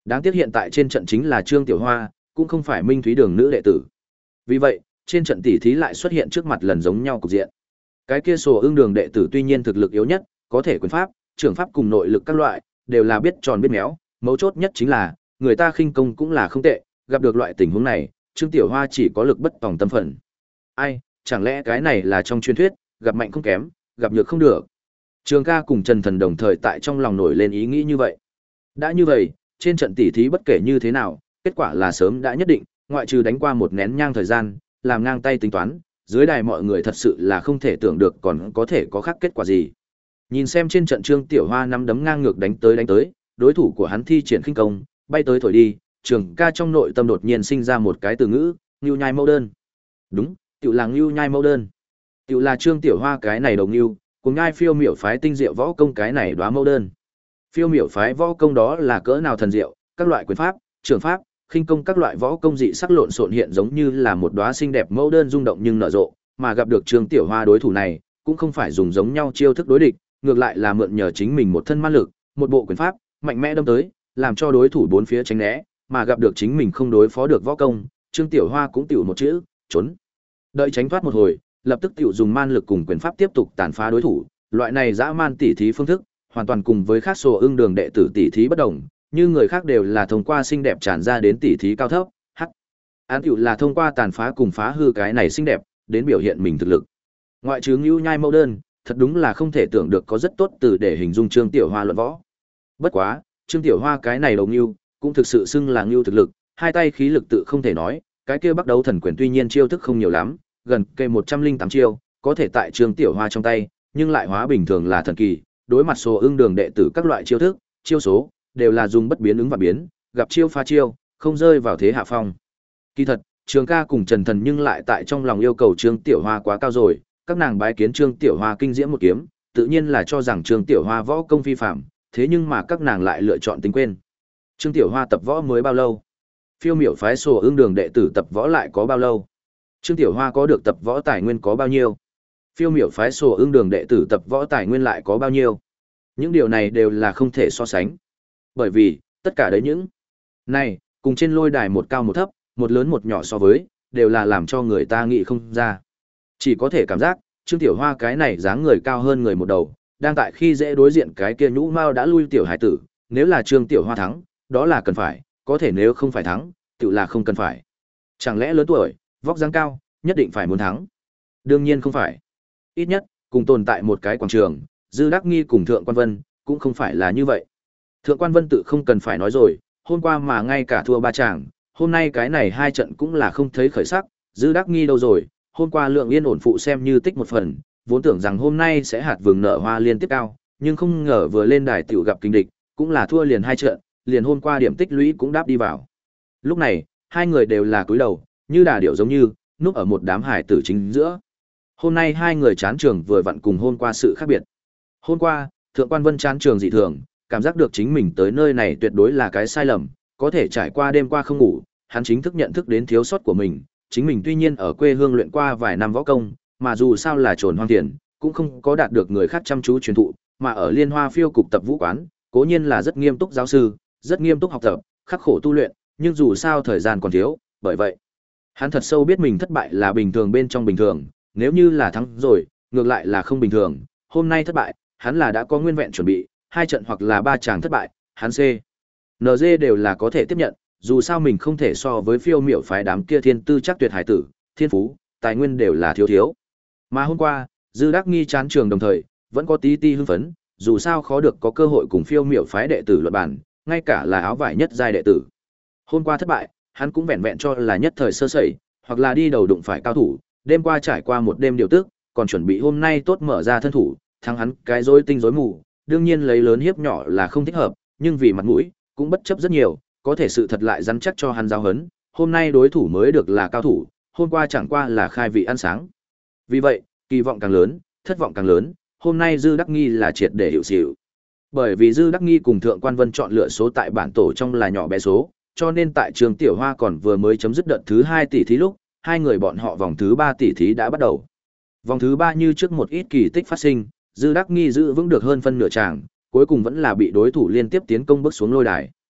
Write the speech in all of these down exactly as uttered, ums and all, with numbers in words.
Đáng tiếc hiện tại trên trận chính là Trương Tiểu Hoa, cũng không phải Minh Thúy Đường nữ đệ tử. Vì vậy, trên trận tỷ thí lại xuất hiện trước mặt lần giống nhau cục diện. Cái kia Sổ Ưng Đường đệ tử tuy nhiên thực lực yếu nhất, có thể quyền pháp, trưởng pháp cùng nội lực các loại, đều là biết tròn biết méo, mấu chốt nhất chính là, người ta khinh công cũng là không tệ, gặp được loại tình huống này, Trương Tiểu Hoa chỉ có lực bất tòng tâm phận. Ai, chẳng lẽ cái này là trong truyền thuyết, gặp mạnh không kém, gặp nhược không được. Trường ca cùng Trần Thần đồng thời tại trong lòng nổi lên ý nghĩ như vậy. Đã như vậy, trên trận tỷ thí bất kể như thế nào, kết quả là sớm đã nhất định, ngoại trừ đánh qua một nén nhang thời gian, làm ngang tay tính toán, dưới đài mọi người thật sự là không thể tưởng được còn có thể có khác kết quả gì. Nhìn xem trên trận Trương Tiểu Hoa nắm đấm ngang ngược đánh tới đánh tới, đối thủ của hắn thi triển khinh công, bay tới thổi đi, Trường ca trong nội tâm đột nhiên sinh ra một cái từ ngữ, Nưu Nhai Mẫu Đơn. Đúng, tiểu là Nưu Nhai Mẫu Đơn. Tiểu là Trương Tiểu Hoa cái này đồng nưu, cùng ngai phiêu miểu phái tinh diệu võ công cái này đóa mẫu đơn. Phiêu miểu phái võ công đó là cỡ nào thần diệu, các loại quyền pháp, trường pháp, khinh công các loại võ công dị sắc lộn xộn hiện giống như là một đóa xinh đẹp mẫu đơn rung động nhưng nở rộ, mà gặp được Trương Tiểu Hoa đối thủ này, cũng không phải dùng giống nhau chiêu thức đối địch, ngược lại là mượn nhờ chính mình một thân ma lực, một bộ quyền pháp, mạnh mẽ đâm tới, làm cho đối thủ bốn phía tránh né, mà gặp được chính mình không đối phó được võ công, Trương Tiểu Hoa cũng tiểu một chữ, trốn. Đợi tránh thoát một hồi, lập tức tiểu dùng man lực cùng quyền pháp tiếp tục tàn phá đối thủ, loại này dã man tỉ thí phương thức, hoàn toàn cùng với khác Sổ Ưng Đường đệ tử tỉ thí bất đồng, như người khác đều là thông qua xinh đẹp tràn ra đến tỉ thí cao thấp, hắc. Án tiểu là thông qua tàn phá cùng phá hư cái này xinh đẹp, đến biểu hiện mình thực lực. Ngoại trừ Nưu Nhai Mẫu Đơn, thật đúng là không thể tưởng được có rất tốt từ để hình dung Trương Tiểu Hoa luận võ. Bất quá, Trương Tiểu Hoa cái này đầu nưu, cũng thực sự xưng là nưu thực lực, hai tay khí lực tự không thể nói, cái kia Bắc Đấu Thần Quyền tuy nhiên chiêu thức không nhiều lắm, gần kề một trăm linh tám chiêu, có thể tại Trương Tiểu Hoa trong tay, nhưng lại hóa bình thường là thần kỳ, đối mặt Sổ Ưng Đường đệ tử các loại chiêu thức, chiêu số, đều là dùng bất biến ứng và biến, gặp chiêu phá chiêu, không rơi vào thế hạ phong. Kỳ thật, Trường ca cùng Trần Thần nhưng lại tại trong lòng yêu cầu Trương Tiểu Hoa quá cao rồi, các nàng bái kiến Trương Tiểu Hoa kinh diễm một kiếm, tự nhiên là cho rằng Trương Tiểu Hoa võ công phi phạm, thế nhưng mà các nàng lại lựa chọn tính quên. Trương Tiểu Hoa tập võ mới bao lâu? Phiêu miểu phái Sổ Ưng Đường đệ tử tập võ lại có bao lâu? Trương Tiểu Hoa có được tập võ tài nguyên có bao nhiêu? Phiêu miểu phái Sổ Ưng Đường đệ tử tập võ tài nguyên lại có bao nhiêu? Những điều này đều là không thể so sánh. Bởi vì, tất cả đấy những này, cùng trên lôi đài một cao một thấp, một lớn một nhỏ so với, đều là làm cho người ta nghĩ không ra. Chỉ có thể cảm giác, Trương Tiểu Hoa cái này dáng người cao hơn người một đầu, đang tại khi dễ đối diện cái kia nhũ mao đã lui tiểu hải tử, nếu là Trương Tiểu Hoa thắng, đó là cần phải, có thể nếu không phải thắng, tự là không cần phải. Chẳng lẽ lớn tuổi, vóc dáng cao, nhất định phải muốn thắng? Đương nhiên không phải. Ít nhất, cùng tồn tại một cái quảng trường, Dư Đắc Nghi cùng Thượng Quan Vân, cũng không phải là như vậy. Thượng Quan Vân tự không cần phải nói rồi, hôm qua mà ngay cả thua ba chàng, hôm nay cái này hai trận cũng là không thấy khởi sắc, Dư Đắc Nghi đâu rồi, hôm qua Lượng Yên ổn phụ xem như tích một phần, vốn tưởng rằng hôm nay sẽ hạt vừng nợ hoa liên tiếp cao, nhưng không ngờ vừa lên đài tiểu gặp kinh địch, cũng là thua liền hai trận, liền hôm qua điểm tích lũy cũng đáp đi vào. Lúc này, hai người đều là cúi đầu, như đà điểu giống như, núp ở một đám hải tử chính giữa. Hôm nay hai người chán trường vừa vặn cùng hôm qua sự khác biệt. Hôm qua, Thượng Quan Vân chán trường dị thường, cảm giác được chính mình tới nơi này tuyệt đối là cái sai lầm, có thể trải qua đêm qua không ngủ, hắn chính thức nhận thức đến thiếu sót của mình, chính mình tuy nhiên ở quê hương luyện qua vài năm võ công, mà dù sao là trồn hoang tiền, cũng không có đạt được người khác chăm chú truyền thụ, mà ở Liên Hoa Phiêu cục tập vũ quán, cố nhiên là rất nghiêm túc giáo sư, rất nghiêm túc học tập, khắc khổ tu luyện, nhưng dù sao thời gian còn thiếu, bởi vậy, hắn thật sâu biết mình thất bại là bình thường bên trong bình thường, nếu như là thắng rồi, ngược lại là không bình thường, hôm nay thất bại, hắn là đã có nguyên vẹn chuẩn bị, hai trận hoặc là ba chàng thất bại, hắn C, en giê đều là có thể tiếp nhận, dù sao mình không thể so với Phiêu miểu phái đám kia thiên tư chắc tuyệt hải tử, thiên phú, tài nguyên đều là thiếu thiếu. Mà hôm qua, Dư Đắc Nghi chán trường đồng thời, vẫn có tí ti hưng phấn, dù sao khó được có cơ hội cùng Phiêu miểu phái đệ tử luận bàn, ngay cả là áo vải nhất giai đệ tử. Hôm qua thất bại, hắn cũng vẹn vẹn cho là nhất thời sơ sẩy, hoặc là đi đầu đụng phải cao thủ, đêm qua trải qua một đêm điều tức, còn chuẩn bị hôm nay tốt mở ra thân thủ, thắng hắn cái rối tinh rối mù, đương nhiên lấy lớn hiếp nhỏ là không thích hợp, nhưng vì mặt mũi, cũng bất chấp rất nhiều, có thể sự thật lại rắn chắc cho hắn giáo hấn, hôm nay đối thủ mới được là cao thủ, hôm qua chẳng qua là khai vị ăn sáng. Vì vậy, kỳ vọng càng lớn, thất vọng càng lớn, hôm nay Dư Đắc Nghi là triệt để hiểu xỉu. Bởi vì Dư Đắc Nghi cùng Thượng Quan Vân chọn lựa số tại bản tổ trong là nhỏ bé số, cho nên tại trường Tiểu Hoa còn vừa mới chấm dứt đợt thứ hai tỷ thí lúc, hai người bọn họ vòng thứ ba tỷ thí đã bắt đầu. Vòng thứ ba như trước một ít kỳ tích phát sinh, Dư Đắc Nghi giữ vững được hơn phân nửa tràng, cuối cùng vẫn là bị đối thủ liên tiếp tiến công bước xuống lôi đài.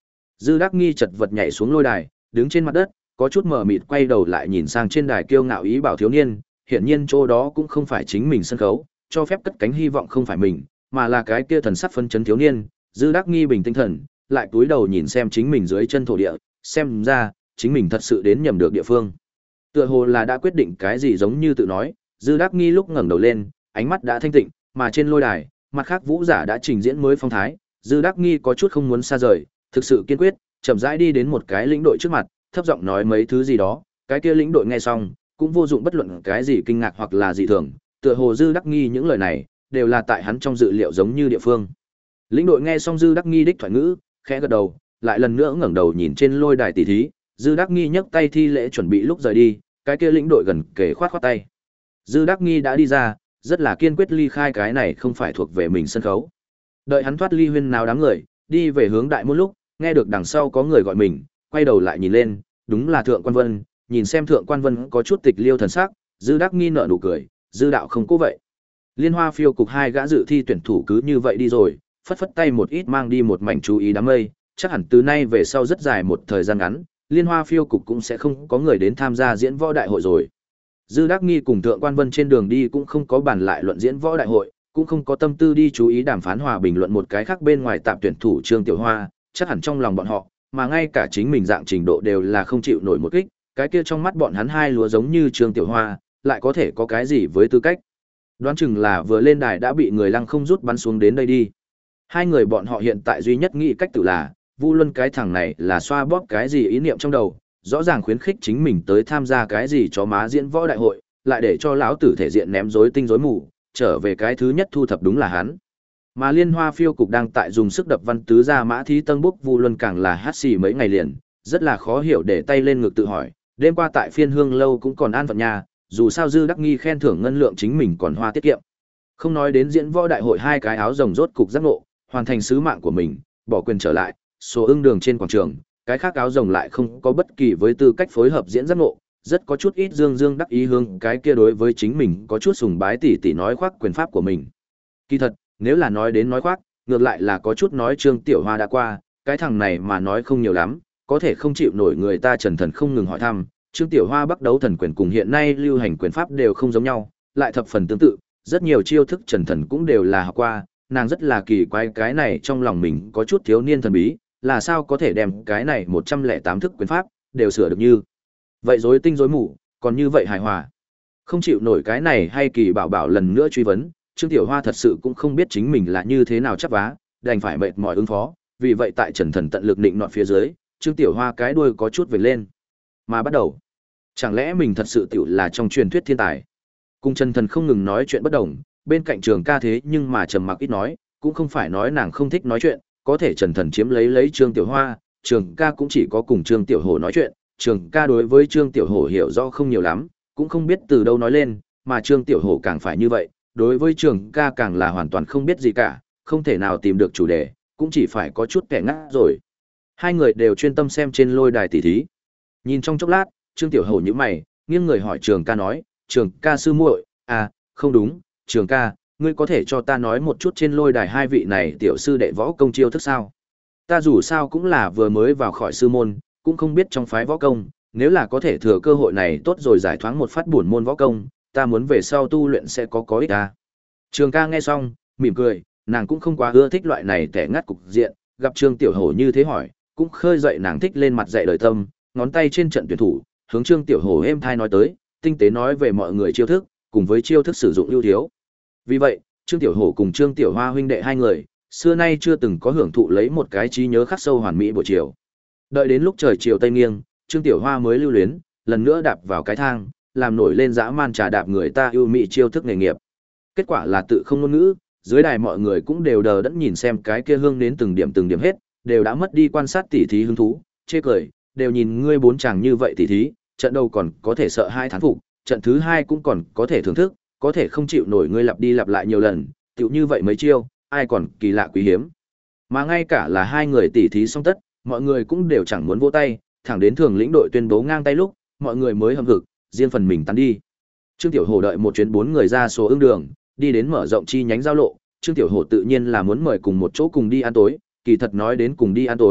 Dư Đắc Nghi chật vật nhảy xuống lôi đài, đứng trên mặt đất, có chút mờ mịt quay đầu lại nhìn sang trên đài kiêu ngạo ý bảo thiếu niên, hiển nhiên chỗ đó cũng không phải chính mình sân khấu, cho phép cất cánh hy vọng không phải mình, mà là cái kia thần sắc phân chấn thiếu niên. Dư Đắc Nghi bình tinh thần, lại cúi đầu nhìn xem chính mình dưới chân thổ địa, xem ra chính mình thật sự đến nhầm được địa phương. Tựa hồ là đã quyết định cái gì giống như tự nói, Dư Đắc Nghi lúc ngẩng đầu lên, ánh mắt đã thanh tịnh, mà trên lôi đài, mặt khác vũ giả đã trình diễn mới phong thái, Dư Đắc Nghi có chút không muốn xa rời, thực sự kiên quyết, chậm rãi đi đến một cái lĩnh đội trước mặt, thấp giọng nói mấy thứ gì đó, cái kia lĩnh đội nghe xong, cũng vô dụng bất luận cái gì kinh ngạc hoặc là dị thường, tựa hồ Dư Đắc Nghi những lời này đều là tại hắn trong dự liệu giống như địa phương. Lĩnh đội nghe xong Dư Đắc Nghi đích thoại ngữ, khẽ gật đầu, lại lần nữa ngẩng đầu nhìn trên lôi đài tỷ thí, Dư Đắc Nghi nhấc tay thi lễ chuẩn bị lúc rời đi, cái kia lĩnh đội gần kề khoát khoát tay. Dư Đắc Nghi đã đi ra, rất là kiên quyết ly khai cái này không phải thuộc về mình sân khấu. Đợi hắn thoát ly huyên náo đám người, đi về hướng đại môn lúc, nghe được đằng sau có người gọi mình, quay đầu lại nhìn lên, đúng là Thượng Quan Vân, nhìn xem Thượng Quan Vân có chút tịch liêu thần sắc, Dư Đắc Nghi nở nụ cười, Dư đạo không cố vậy. Liên Hoa phiêu cục hai gã dự thi tuyển thủ cứ như vậy đi rồi, phất phất tay một ít mang đi một mảnh chú ý đám mây, chắc hẳn từ nay về sau rất dài một thời gian ngắn, Liên Hoa phiêu cục cũng sẽ không có người đến tham gia diễn võ đại hội rồi. Dư Đắc Nghi cùng Thượng Quan Vân trên đường đi cũng không có bàn lại luận diễn võ đại hội, cũng không có tâm tư đi chú ý đàm phán hòa bình luận một cái khác bên ngoài tạm tuyển thủ Trương Tiểu Hoa, chắc hẳn trong lòng bọn họ, mà ngay cả chính mình dạng trình độ đều là không chịu nổi một kích, cái kia trong mắt bọn hắn hai lúa giống như Trương Tiểu Hoa, lại có thể có cái gì với tư cách. Đoán chừng là vừa lên đài đã bị người lăng không rút bắn xuống đến đây đi. Hai người bọn họ hiện tại duy nhất nghĩ cách tự là, Vu Luân cái thằng này là xoa bóp cái gì ý niệm trong đầu, rõ ràng khuyến khích chính mình tới tham gia cái gì chó má diễn võ đại hội, lại để cho lão tử thể diện ném rối tinh rối mù, trở về cái thứ nhất thu thập đúng là hắn. Mà Liên Hoa phiêu cục đang tại dùng sức đập văn tứ ra mã thí tân bốc Vu Luân càng là hát xì mấy ngày liền, rất là khó hiểu để tay lên ngực tự hỏi, đêm qua tại phiên hương lâu cũng còn an phận nhà, dù sao Dư Đắc Nghi khen thưởng ngân lượng chính mình còn hoa tiết kiệm. Không nói đến diễn võ đại hội hai cái áo rồng rốt cục giác ngộ, hoàn thành sứ mạng của mình, bỏ quyền trở lại, số ưng đường trên quảng trường, cái khác áo rồng lại không có bất kỳ với tư cách phối hợp diễn giác ngộ, rất có chút ít dương dương đắc ý hương cái kia đối với chính mình có chút sùng bái tỉ tỉ nói khoác quyền pháp của mình. Kỳ thật, nếu là nói đến nói khoác, ngược lại là có chút nói Trương Tiểu Hoa đã qua, cái thằng này mà nói không nhiều lắm, có thể không chịu nổi người ta Trần Thần không ngừng hỏi thăm, Trương Tiểu Hoa bắt đấu thần quyền cùng hiện nay lưu hành quyền pháp đều không giống nhau, lại thập phần tương tự, rất nhiều chiêu thức Trần Thần cũng đều là học qua, nàng rất là kỳ quái cái này trong lòng mình có chút thiếu niên thần bí, là sao có thể đem cái này một trăm lẻ tám thức quyền pháp đều sửa được như vậy rối tinh rối mù, còn như vậy hài hòa. Không chịu nổi cái này hay kỳ bảo bảo lần nữa truy vấn, Trương Tiểu Hoa thật sự cũng không biết chính mình là như thế nào chắp vá, đành phải mệt mỏi ứng phó, vì vậy tại Trần Thần tận lực định nọt phía dưới, Trương Tiểu Hoa cái đuôi có chút vểnh lên. Mà bắt đầu, chẳng lẽ mình thật sự tiểu là trong truyền thuyết thiên tài? Cùng Trần Thần không ngừng nói chuyện bất đồng, bên cạnh Trường Ca thế nhưng mà trầm mặc ít nói, cũng không phải nói nàng không thích nói chuyện, có thể Trần Thần chiếm lấy lấy Trương Tiểu Hoa, Trường Ca cũng chỉ có cùng Trương Tiểu Hổ nói chuyện, Trường Ca đối với Trương Tiểu Hổ hiểu rõ không nhiều lắm, cũng không biết từ đâu nói lên, mà Trương Tiểu Hổ càng phải như vậy, đối với Trường Ca càng là hoàn toàn không biết gì cả, không thể nào tìm được chủ đề, cũng chỉ phải có chút kẻ ngắt rồi. Hai người đều chuyên tâm xem trên lôi đài tỷ thí. Nhìn trong chốc lát, Trương Tiểu Hổ nhíu mày, nghiêng người hỏi Trường Ca nói, Trường Ca sư muội, à, không đúng, Trường Ca, ngươi có thể cho ta nói một chút trên lôi đài hai vị này tiểu sư đệ võ công chiêu thức sao? Ta dù sao cũng là vừa mới vào khỏi sư môn, cũng không biết trong phái võ công, nếu là có thể thừa cơ hội này tốt rồi giải thoáng một phát buồn môn võ công, ta muốn về sau tu luyện sẽ có có ích ta. Trường Ca nghe xong, mỉm cười, nàng cũng không quá ưa thích loại này tẻ ngắt cục diện, gặp Trương Tiểu Hổ như thế hỏi, cũng khơi dậy nàng thích lên mặt dạy đời tâm, ngón tay trên trận tuyển thủ, hướng Trương Tiểu Hổ êm thai nói tới, tinh tế nói về mọi người chiêu thức, cùng với chiêu thức sử dụng ưu thiếu. Vì vậy, Trương Tiểu Hổ cùng Trương Tiểu Hoa huynh đệ hai người, xưa nay chưa từng có hưởng thụ lấy một cái trí nhớ khắc sâu hoàn mỹ buổi chiều. Đợi đến lúc trời chiều tây nghiêng, Trương Tiểu Hoa mới lưu luyến, lần nữa đạp vào cái thang, làm nổi lên dã man trà đạp người ta ưu mỹ chiêu thức nghề nghiệp. Kết quả là tự không ngôn ngữ, dưới đài mọi người cũng đều đờ đẫn nhìn xem cái kia hương đến từng điểm từng điểm hết, đều đã mất đi quan sát tỉ thí hứng thú, chê cười, đều nhìn ngươi bốn chàng như vậy tỉ thí, trận đầu còn có thể sợ hai thán phục, trận thứ hai cũng còn có thể thưởng thức, có thể không chịu nổi ngươi lặp đi lặp lại nhiều lần, tựu như vậy mấy chiêu, ai còn kỳ lạ quý hiếm. Mà ngay cả là hai người tỉ thí xong tất, mọi người cũng đều chẳng muốn vỗ tay, thẳng đến thường lĩnh đội tuyên bố ngang tay lúc, mọi người mới hâm hực, riêng phần mình tán đi. Trương Tiểu Hổ đợi một chuyến bốn người ra số ưng đường, đi đến mở rộng chi nhánh giao lộ, Trương Tiểu Hổ tự nhiên là muốn mời cùng một chỗ cùng đi ăn tối, kỳ thật nói đến cùng đi ăn tối,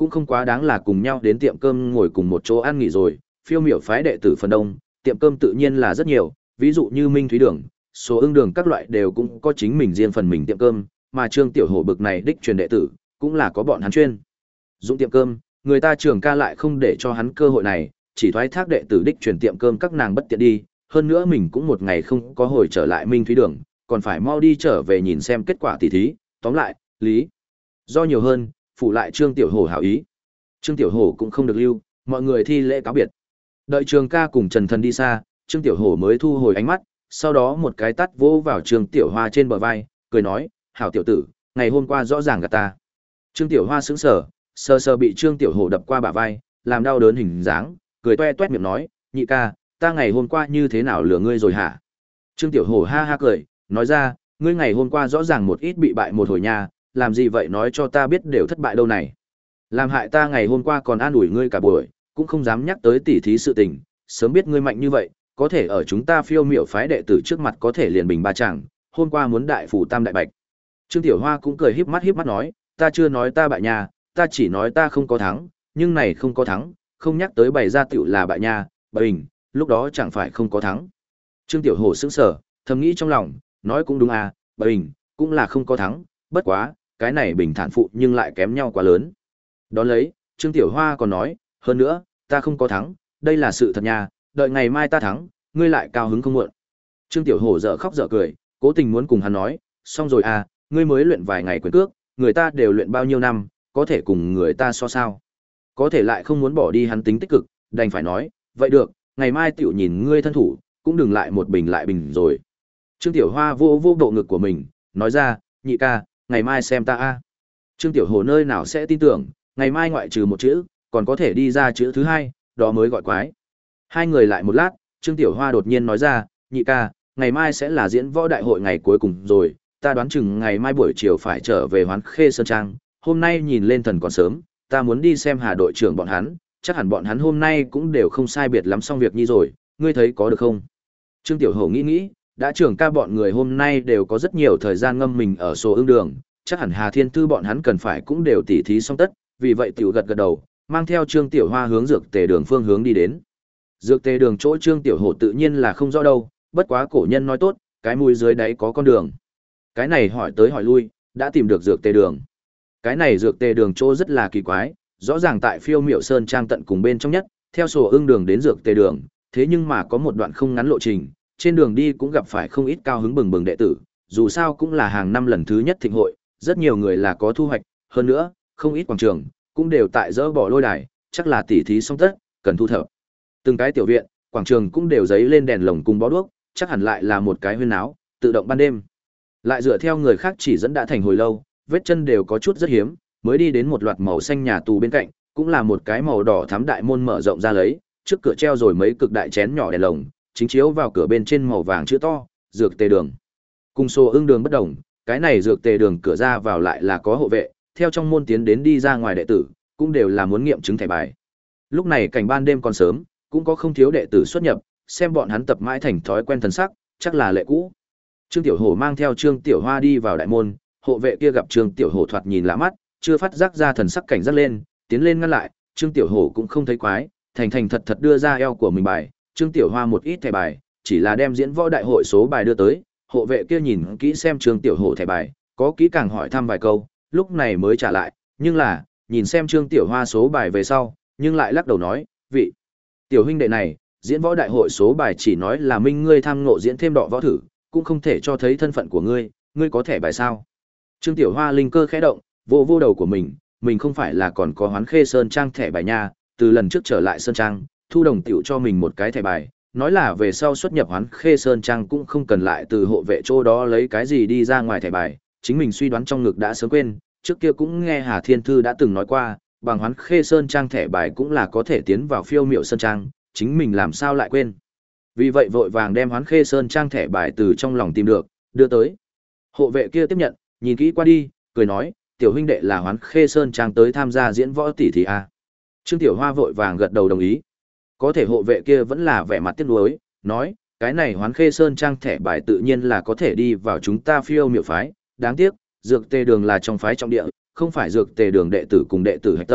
cũng không quá đáng là cùng nhau đến tiệm cơm ngồi cùng một chỗ ăn nghỉ rồi, phiêu miểu phái đệ tử phần đông, tiệm cơm tự nhiên là rất nhiều, ví dụ như Minh Thúy Đường, số ưng đường các loại đều cũng có chính mình riêng phần mình tiệm cơm, mà Trương Tiểu Hổ bực này đích truyền đệ tử, cũng là có bọn hắn chuyên dụng tiệm cơm, người ta Trường Ca lại không để cho hắn cơ hội này, chỉ thoái thác đệ tử đích truyền tiệm cơm các nàng bất tiện đi, hơn nữa mình cũng một ngày không có hồi trở lại Minh Thúy Đường, còn phải mau đi trở về nhìn xem kết quả tỉ thí, tóm lại, lý do nhiều hơn, phụ lại Trương Tiểu Hổ hảo ý. Trương Tiểu Hổ cũng không được lưu, mọi người thi lễ cáo biệt. Đợi Trường Ca cùng Trần Thần đi xa, Trương Tiểu Hổ mới thu hồi ánh mắt, sau đó một cái tát vỗ vào Trương Tiểu Hoa trên bờ vai, cười nói, hảo tiểu tử, ngày hôm qua rõ ràng gạt ta. Trương Tiểu Hoa sững sờ, sờ sờ bị Trương Tiểu Hổ đập qua bả vai, làm đau đớn hình dáng, cười toe toét miệng nói, nhị ca, ta ngày hôm qua như thế nào lừa ngươi rồi hả? Trương Tiểu Hổ ha ha cười, nói ra, ngươi ngày hôm qua rõ ràng một ít bị bại một hồi nha, làm gì vậy nói cho ta biết đều thất bại đâu này. Làm hại ta ngày hôm qua còn an ủi ngươi cả buổi, cũng không dám nhắc tới tỉ thí sự tình, sớm biết ngươi mạnh như vậy, có thể ở chúng ta phiêu miểu phái đệ tử trước mặt có thể liền bình ba chàng, hôm qua muốn đại phủ tam đại bạch. Trương Tiểu Hoa cũng cười híp mắt híp mắt nói, ta chưa nói ta bại nha, ta chỉ nói ta không có thắng, nhưng này không có thắng, không nhắc tới bày ra tiểu là bại nha, bình, lúc đó chẳng phải không có thắng. Trương Tiểu Hổ sững sờ, thầm nghĩ trong lòng, nói cũng đúng à, bình, cũng là không có thắng, bất quá, cái này bình thản phụ nhưng lại kém nhau quá lớn. Đón lấy, Trương Tiểu Hoa còn nói, hơn nữa, ta không có thắng, đây là sự thật nha, đợi ngày mai ta thắng, ngươi lại cao hứng không muộn. Trương Tiểu Hổ dở khóc dở cười, cố tình muốn cùng hắn nói, xong rồi à, ngươi mới luyện vài ngày quyền cước, người ta đều luyện bao nhiêu năm, có thể cùng người ta so sao. Có thể lại không muốn bỏ đi hắn tính tích cực, đành phải nói, vậy được, ngày mai tiểu nhìn ngươi thân thủ, cũng đừng lại một bình lại bình rồi. Trương Tiểu Hoa vô vô bộ ngực của mình, nói ra, nhị ca, ngày mai xem ta a. Trương Tiểu Hổ nơi nào sẽ tin tưởng, ngày mai ngoại trừ một chữ, còn có thể đi ra chữ thứ hai, đó mới gọi quái. Hai người lại một lát, Trương Tiểu Hoa đột nhiên nói ra, nhị ca, ngày mai sẽ là diễn võ đại hội ngày cuối cùng rồi, ta đoán chừng ngày mai buổi chiều phải trở về Hoán Khê Sơn Trang, hôm nay nhìn lên thần còn sớm, ta muốn đi xem Hà đội trưởng bọn hắn, chắc hẳn bọn hắn hôm nay cũng đều không sai biệt lắm xong việc nhi rồi, ngươi thấy có được không? Trương Tiểu Hổ nghĩ nghĩ, đã trưởng ca bọn người hôm nay đều có rất nhiều thời gian ngâm mình ở số ưng đường, chắc hẳn Hà Thiên Thư bọn hắn cần phải cũng đều tỉ thí xong tất, vì vậy tiểu gật gật đầu, mang theo Trương Tiểu Hoa hướng dược tề đường phương hướng đi đến. Dược tề đường chỗ Trương Tiểu Hổ tự nhiên là không rõ đâu, bất quá cổ nhân nói tốt, cái mũi dưới đáy có con đường. Cái này hỏi tới hỏi lui, đã tìm được dược tề đường. Cái này dược tề đường chỗ rất là kỳ quái, rõ ràng tại Phiêu Miểu Sơn Trang tận cùng bên trong nhất, theo sổ ưng đường đến dược tề đường, thế nhưng mà có một đoạn không ngắn lộ trình, trên đường đi cũng gặp phải không ít cao hứng bừng bừng đệ tử, dù sao cũng là hàng năm lần thứ nhất thịnh hội, rất nhiều người là có thu hoạch, hơn nữa, không ít quảng trường cũng đều tại dỡ bỏ lôi đài, chắc là tỉ thí xong tất, cần thu thập. Từng cái tiểu viện, quảng trường cũng đều giấy lên đèn lồng cùng bó đuốc, chắc hẳn lại là một cái huyên náo, tự động ban đêm. Lại dựa theo người khác chỉ dẫn đã thành hồi lâu, vết chân đều có chút rất hiếm, mới đi đến một loạt màu xanh nhà tù bên cạnh, cũng là một cái màu đỏ thắm đại môn mở rộng ra lấy, trước cửa treo rồi mấy cực đại chén nhỏ đèn lồng, chính chiếu vào cửa bên trên màu vàng chữ to, dược tề đường. Cùng số ưng đường bất đồng, cái này dược tề đường cửa ra vào lại là có hộ vệ, theo trong môn tiến đến đi ra ngoài đệ tử, cũng đều là muốn nghiệm chứng thẻ bài. Lúc này cảnh ban đêm còn sớm, cũng có không thiếu đệ tử xuất nhập, xem bọn hắn tập mãi thành thói quen thần sắc, chắc là lệ cũ. Trương Tiểu Hổ mang theo Trương Tiểu Hoa đi vào đại môn, hộ vệ kia gặp Trương Tiểu Hổ thoạt nhìn lạ mắt, chưa phát giác ra thần sắc cảnh giác lên, tiến lên ngăn lại, Trương Tiểu Hổ cũng không thấy quái, thành thành thật thật đưa ra eo của mình bài, Trương Tiểu Hoa một ít thẻ bài, chỉ là đem diễn võ đại hội số bài đưa tới, hộ vệ kia nhìn kỹ xem Trương Tiểu Hổ thẻ bài, có kỹ càng hỏi thăm vài câu, lúc này mới trả lại, nhưng là, nhìn xem Trương Tiểu Hoa số bài về sau, nhưng lại lắc đầu nói, vị tiểu huynh đệ này, diễn võ đại hội số bài chỉ nói là minh ngươi tham ngộ diễn thêm đọ võ thử, cũng không thể cho thấy thân phận của ngươi, ngươi có thẻ bài sao? Trương Tiểu Hoa linh cơ khẽ động, vô vô đầu của mình, mình không phải là còn có Hoán Khê Sơn Trang thẻ bài nha, từ lần trước trở lại Sơn Trang, Thu Đồng tiểu cho mình một cái thẻ bài, nói là về sau xuất nhập Hoán Khê Sơn Trang cũng không cần lại từ hộ vệ chỗ đó lấy cái gì đi ra ngoài thẻ bài, chính mình suy đoán trong ngực đã sớm quên, trước kia cũng nghe Hà Thiên Thư đã từng nói qua, bằng Hoán Khê Sơn Trang thẻ bài cũng là có thể tiến vào Phiêu Miểu Sơn Trang, chính mình làm sao lại quên. Vì vậy vội vàng đem Hoán Khê Sơn Trang thẻ bài từ trong lòng tìm được, đưa tới. Hộ vệ kia tiếp nhận, nhìn kỹ qua đi, cười nói, tiểu huynh đệ là Hoán Khê Sơn Trang tới tham gia diễn võ tỷ thí à. Trương Tiểu Hoa vội vàng gật đầu đồng ý. Có thể hộ vệ kia vẫn là vẻ mặt tiếc nuối, nói, cái này Hoán Khê Sơn Trang thẻ bài tự nhiên là có thể đi vào chúng ta Phiêu Miểu phái, đáng tiếc, dược tề đường là trong phái trọng địa, không phải dược tề đường đệ tử cùng đệ tử hạch tâm,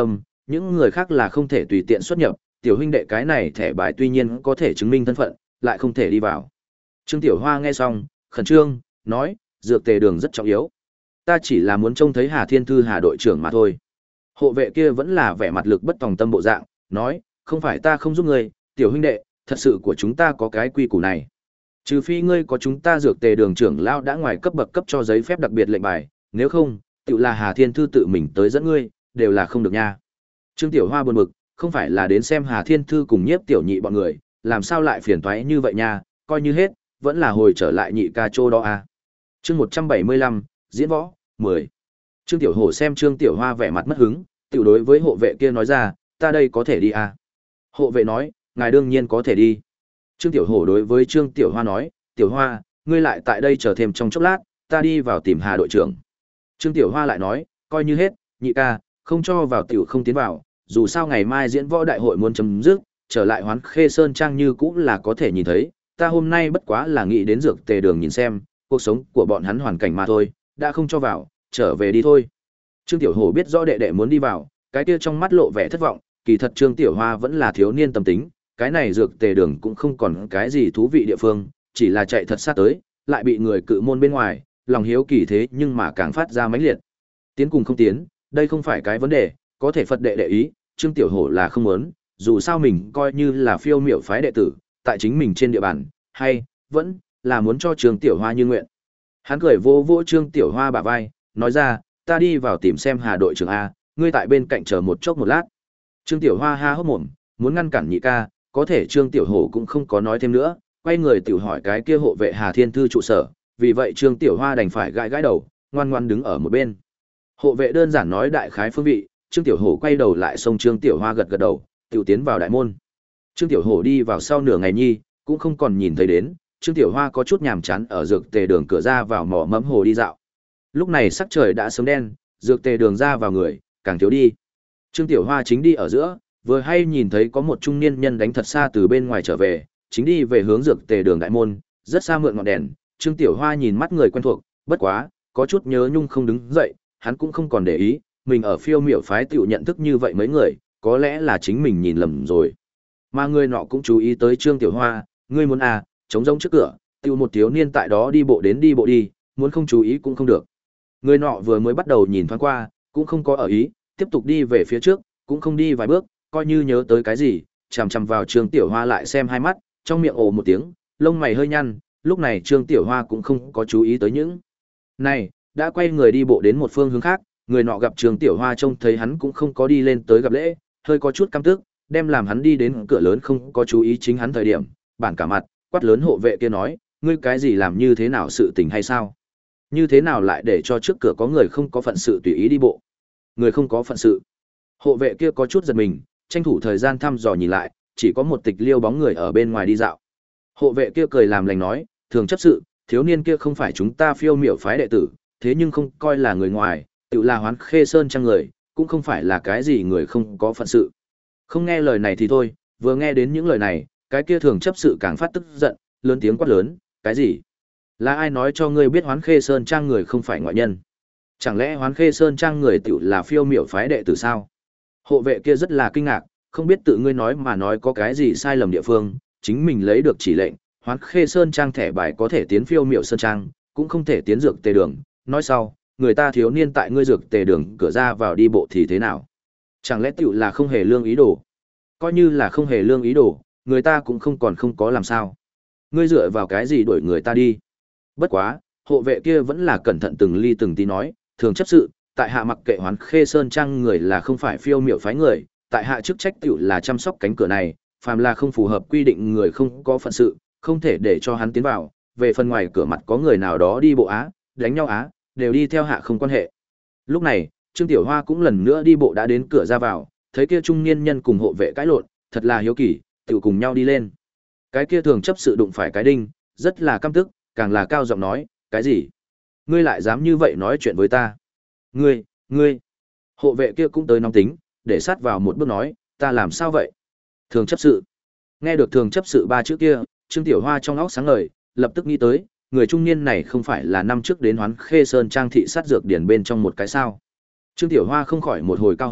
những người khác là không thể tùy tiện xuất nhập, tiểu huynh đệ cái này thẻ bài tuy nhiên có thể chứng minh thân phận, lại không thể đi vào. Trương Tiểu Hoa nghe xong, khẩn trương, nói, dược tề đường rất trọng yếu. Ta chỉ là muốn trông thấy Hà Thiên Thư Hà đội trưởng mà thôi. Hộ vệ kia vẫn là vẻ mặt lực bất tòng tâm bộ dạng, nói, không phải ta không giúp ngươi, tiểu huynh đệ, thật sự của chúng ta có cái quy củ này. Trừ phi ngươi có chúng ta dược tề đường trưởng lão đã ngoài cấp bậc cấp cho giấy phép đặc biệt lệnh bài, nếu không, tự là Hà Thiên Thư tự mình tới dẫn ngươi, đều là không được nha. Trương Tiểu Hoa buồn bực, không phải là đến xem Hà Thiên Thư cùng Nhiếp Tiểu Nhị bọn người, làm sao lại phiền toái như vậy nha, coi như hết, vẫn là hồi trở lại nhị ca chỗ đó à. Chương một trăm bảy mươi lăm, diễn võ, mười. Trương Tiểu Hổ xem Trương Tiểu Hoa vẻ mặt mất hứng, tiểu đối với hộ vệ kia nói ra, ta đây có thể đi à. Hộ vệ nói, ngài đương nhiên có thể đi. Trương Tiểu Hổ đối với Trương Tiểu Hoa nói, Tiểu Hoa, ngươi lại tại đây chờ thêm trong chốc lát, ta đi vào tìm Hà đội trưởng. Trương Tiểu Hoa lại nói, coi như hết, nhị ca, không cho vào tiểu không tiến vào, dù sao ngày mai diễn võ đại hội muốn chấm dứt, trở lại Hoán Khê Sơn Trang như cũ là có thể nhìn thấy, ta hôm nay bất quá là nghĩ đến dược tề đường nhìn xem, cuộc sống của bọn hắn hoàn cảnh mà thôi, đã không cho vào, trở về đi thôi. Trương Tiểu Hổ biết rõ đệ đệ muốn đi vào, cái kia trong mắt lộ vẻ thất vọng, kỳ thật Trương Tiểu Hoa vẫn là thiếu niên tâm tính, cái này dược tề đường cũng không còn cái gì thú vị địa phương, chỉ là chạy thật sát tới, lại bị người cự môn bên ngoài, lòng hiếu kỳ thế nhưng mà càng phát ra mãnh liệt. Tiến cùng không tiến, đây không phải cái vấn đề, có thể Phật đệ đệ ý, Trương Tiểu Hổ là không muốn, dù sao mình coi như là phiêu miểu phái đệ tử, tại chính mình trên địa bàn, hay vẫn là muốn cho Trương Tiểu Hoa như nguyện. Hắn cười vô vô Trương Tiểu Hoa bả vai, nói ra, ta đi vào tìm xem Hà đội trưởng a, ngươi tại bên cạnh chờ một chốc một lát. Trương Tiểu Hoa ha hốc mồm, muốn ngăn cản nhị ca, có thể Trương Tiểu Hổ cũng không có nói thêm nữa, quay người tiểu hỏi cái kia hộ vệ Hà Thiên Thư trụ sở, vì vậy Trương Tiểu Hoa đành phải gãi gãi đầu, ngoan ngoan đứng ở một bên. Hộ vệ đơn giản nói đại khái phương vị, Trương Tiểu Hổ quay đầu lại xông Trương Tiểu Hoa gật gật đầu, tiểu tiến vào đại môn. Trương Tiểu Hổ đi vào sau nửa ngày nhi, cũng không còn nhìn thấy đến, Trương Tiểu Hoa có chút nhàm chán ở dược tề đường cửa ra vào mỏ mẫm hồ đi dạo. Lúc này sắc trời đã sớm đen, dược tề đường ra vào người, càng thiếu đi. Trương Tiểu Hoa chính đi ở giữa, vừa hay nhìn thấy có một trung niên nhân đánh thật xa từ bên ngoài trở về, chính đi về hướng dược tề đường đại môn, rất xa mượn ngọn đèn, Trương Tiểu Hoa nhìn mắt người quen thuộc, bất quá, có chút nhớ nhung không đứng dậy, hắn cũng không còn để ý, mình ở phiêu miểu phái tiểu nhận thức như vậy mấy người, có lẽ là chính mình nhìn lầm rồi. Mà người nọ cũng chú ý tới Trương Tiểu Hoa, ngươi muốn à, trống rỗng trước cửa, tiểu một thiếu niên tại đó đi bộ đến đi bộ đi, muốn không chú ý cũng không được. Người nọ vừa mới bắt đầu nhìn thoáng qua, cũng không có ở ý, tiếp tục đi về phía trước, cũng không đi vài bước, coi như nhớ tới cái gì, chằm chằm vào Trương Tiểu Hoa lại xem hai mắt, trong miệng ồ một tiếng, lông mày hơi nhăn, lúc này Trương Tiểu Hoa cũng không có chú ý tới những. Này, đã quay người đi bộ đến một phương hướng khác, người nọ gặp Trương Tiểu Hoa trông thấy hắn cũng không có đi lên tới gặp lễ, hơi có chút căm tức, đem làm hắn đi đến cửa lớn không có chú ý chính hắn thời điểm, bản cả mặt, quát lớn hộ vệ kia nói, ngươi cái gì làm như thế nào sự tình hay sao? Như thế nào lại để cho trước cửa có người không có phận sự tùy ý đi bộ? Người không có phận sự. Hộ vệ kia có chút giật mình, tranh thủ thời gian thăm dò nhìn lại, chỉ có một tịch liêu bóng người ở bên ngoài đi dạo. Hộ vệ kia cười làm lành nói, thường chấp sự, thiếu niên kia không phải chúng ta phiêu miểu phái đệ tử, thế nhưng không coi là người ngoài, tự là Hoán Khê Sơn Trang người, cũng không phải là cái gì người không có phận sự. Không nghe lời này thì thôi, vừa nghe đến những lời này, cái kia thường chấp sự càng phát tức giận, lớn tiếng quát lớn, cái gì? Là ai nói cho ngươi biết Hoán Khê Sơn Trang người không phải ngoại nhân? Chẳng lẽ Hoán Khê Sơn Trang người tự là phiêu miểu phái đệ tử sao? Hộ vệ kia rất là kinh ngạc, không biết tự ngươi nói mà nói có cái gì sai lầm địa phương, chính mình lấy được chỉ lệnh, Hoán Khê Sơn Trang thẻ bài có thể tiến phiêu miểu Sơn Trang, cũng không thể tiến dược tề đường, nói sau, người ta thiếu niên tại ngươi dược tề đường cửa ra vào đi bộ thì thế nào? Chẳng lẽ tiểu là không hề lương ý đồ? Coi như là không hề lương ý đồ, người ta cũng không còn không có làm sao. Ngươi dựa vào cái gì đuổi người ta đi? Bất quá, hộ vệ kia vẫn là cẩn thận từng ly từng tí nói, thường chấp sự, tại hạ mặc kệ Hoán Khê Sơn Trang người là không phải phiêu miểu phái người, tại hạ chức trách tiểu là chăm sóc cánh cửa này, phàm là không phù hợp quy định người không có phận sự, không thể để cho hắn tiến vào, về phần ngoài cửa mặt có người nào đó đi bộ á, đánh nhau á, đều đi theo hạ không quan hệ. Lúc này, Trương Tiểu Hoa cũng lần nữa đi bộ đã đến cửa ra vào, thấy kia trung niên nhân cùng hộ vệ cãi lộn, thật là hiếu kỳ, tiểu cùng nhau đi lên. Cái kia thường chấp sự đụng phải cái đinh, rất là căm tức, càng là cao giọng nói, cái gì? Ngươi lại dám như vậy nói chuyện với ta? Ngươi, ngươi. Hộ vệ kia cũng tới nóng tính, để sát vào một bước nói, ta làm sao vậy? Thường chấp sự. Nghe được thường chấp sự ba chữ kia, Trương Tiểu Hoa trong óc sáng ngời, lập tức nghĩ tới, người trung niên này không phải là năm trước đến Hoán Khê Sơn Trang thị sát dược điển bên trong một cái sao? Trương Tiểu Hoa không khỏi một hồi cao hứng,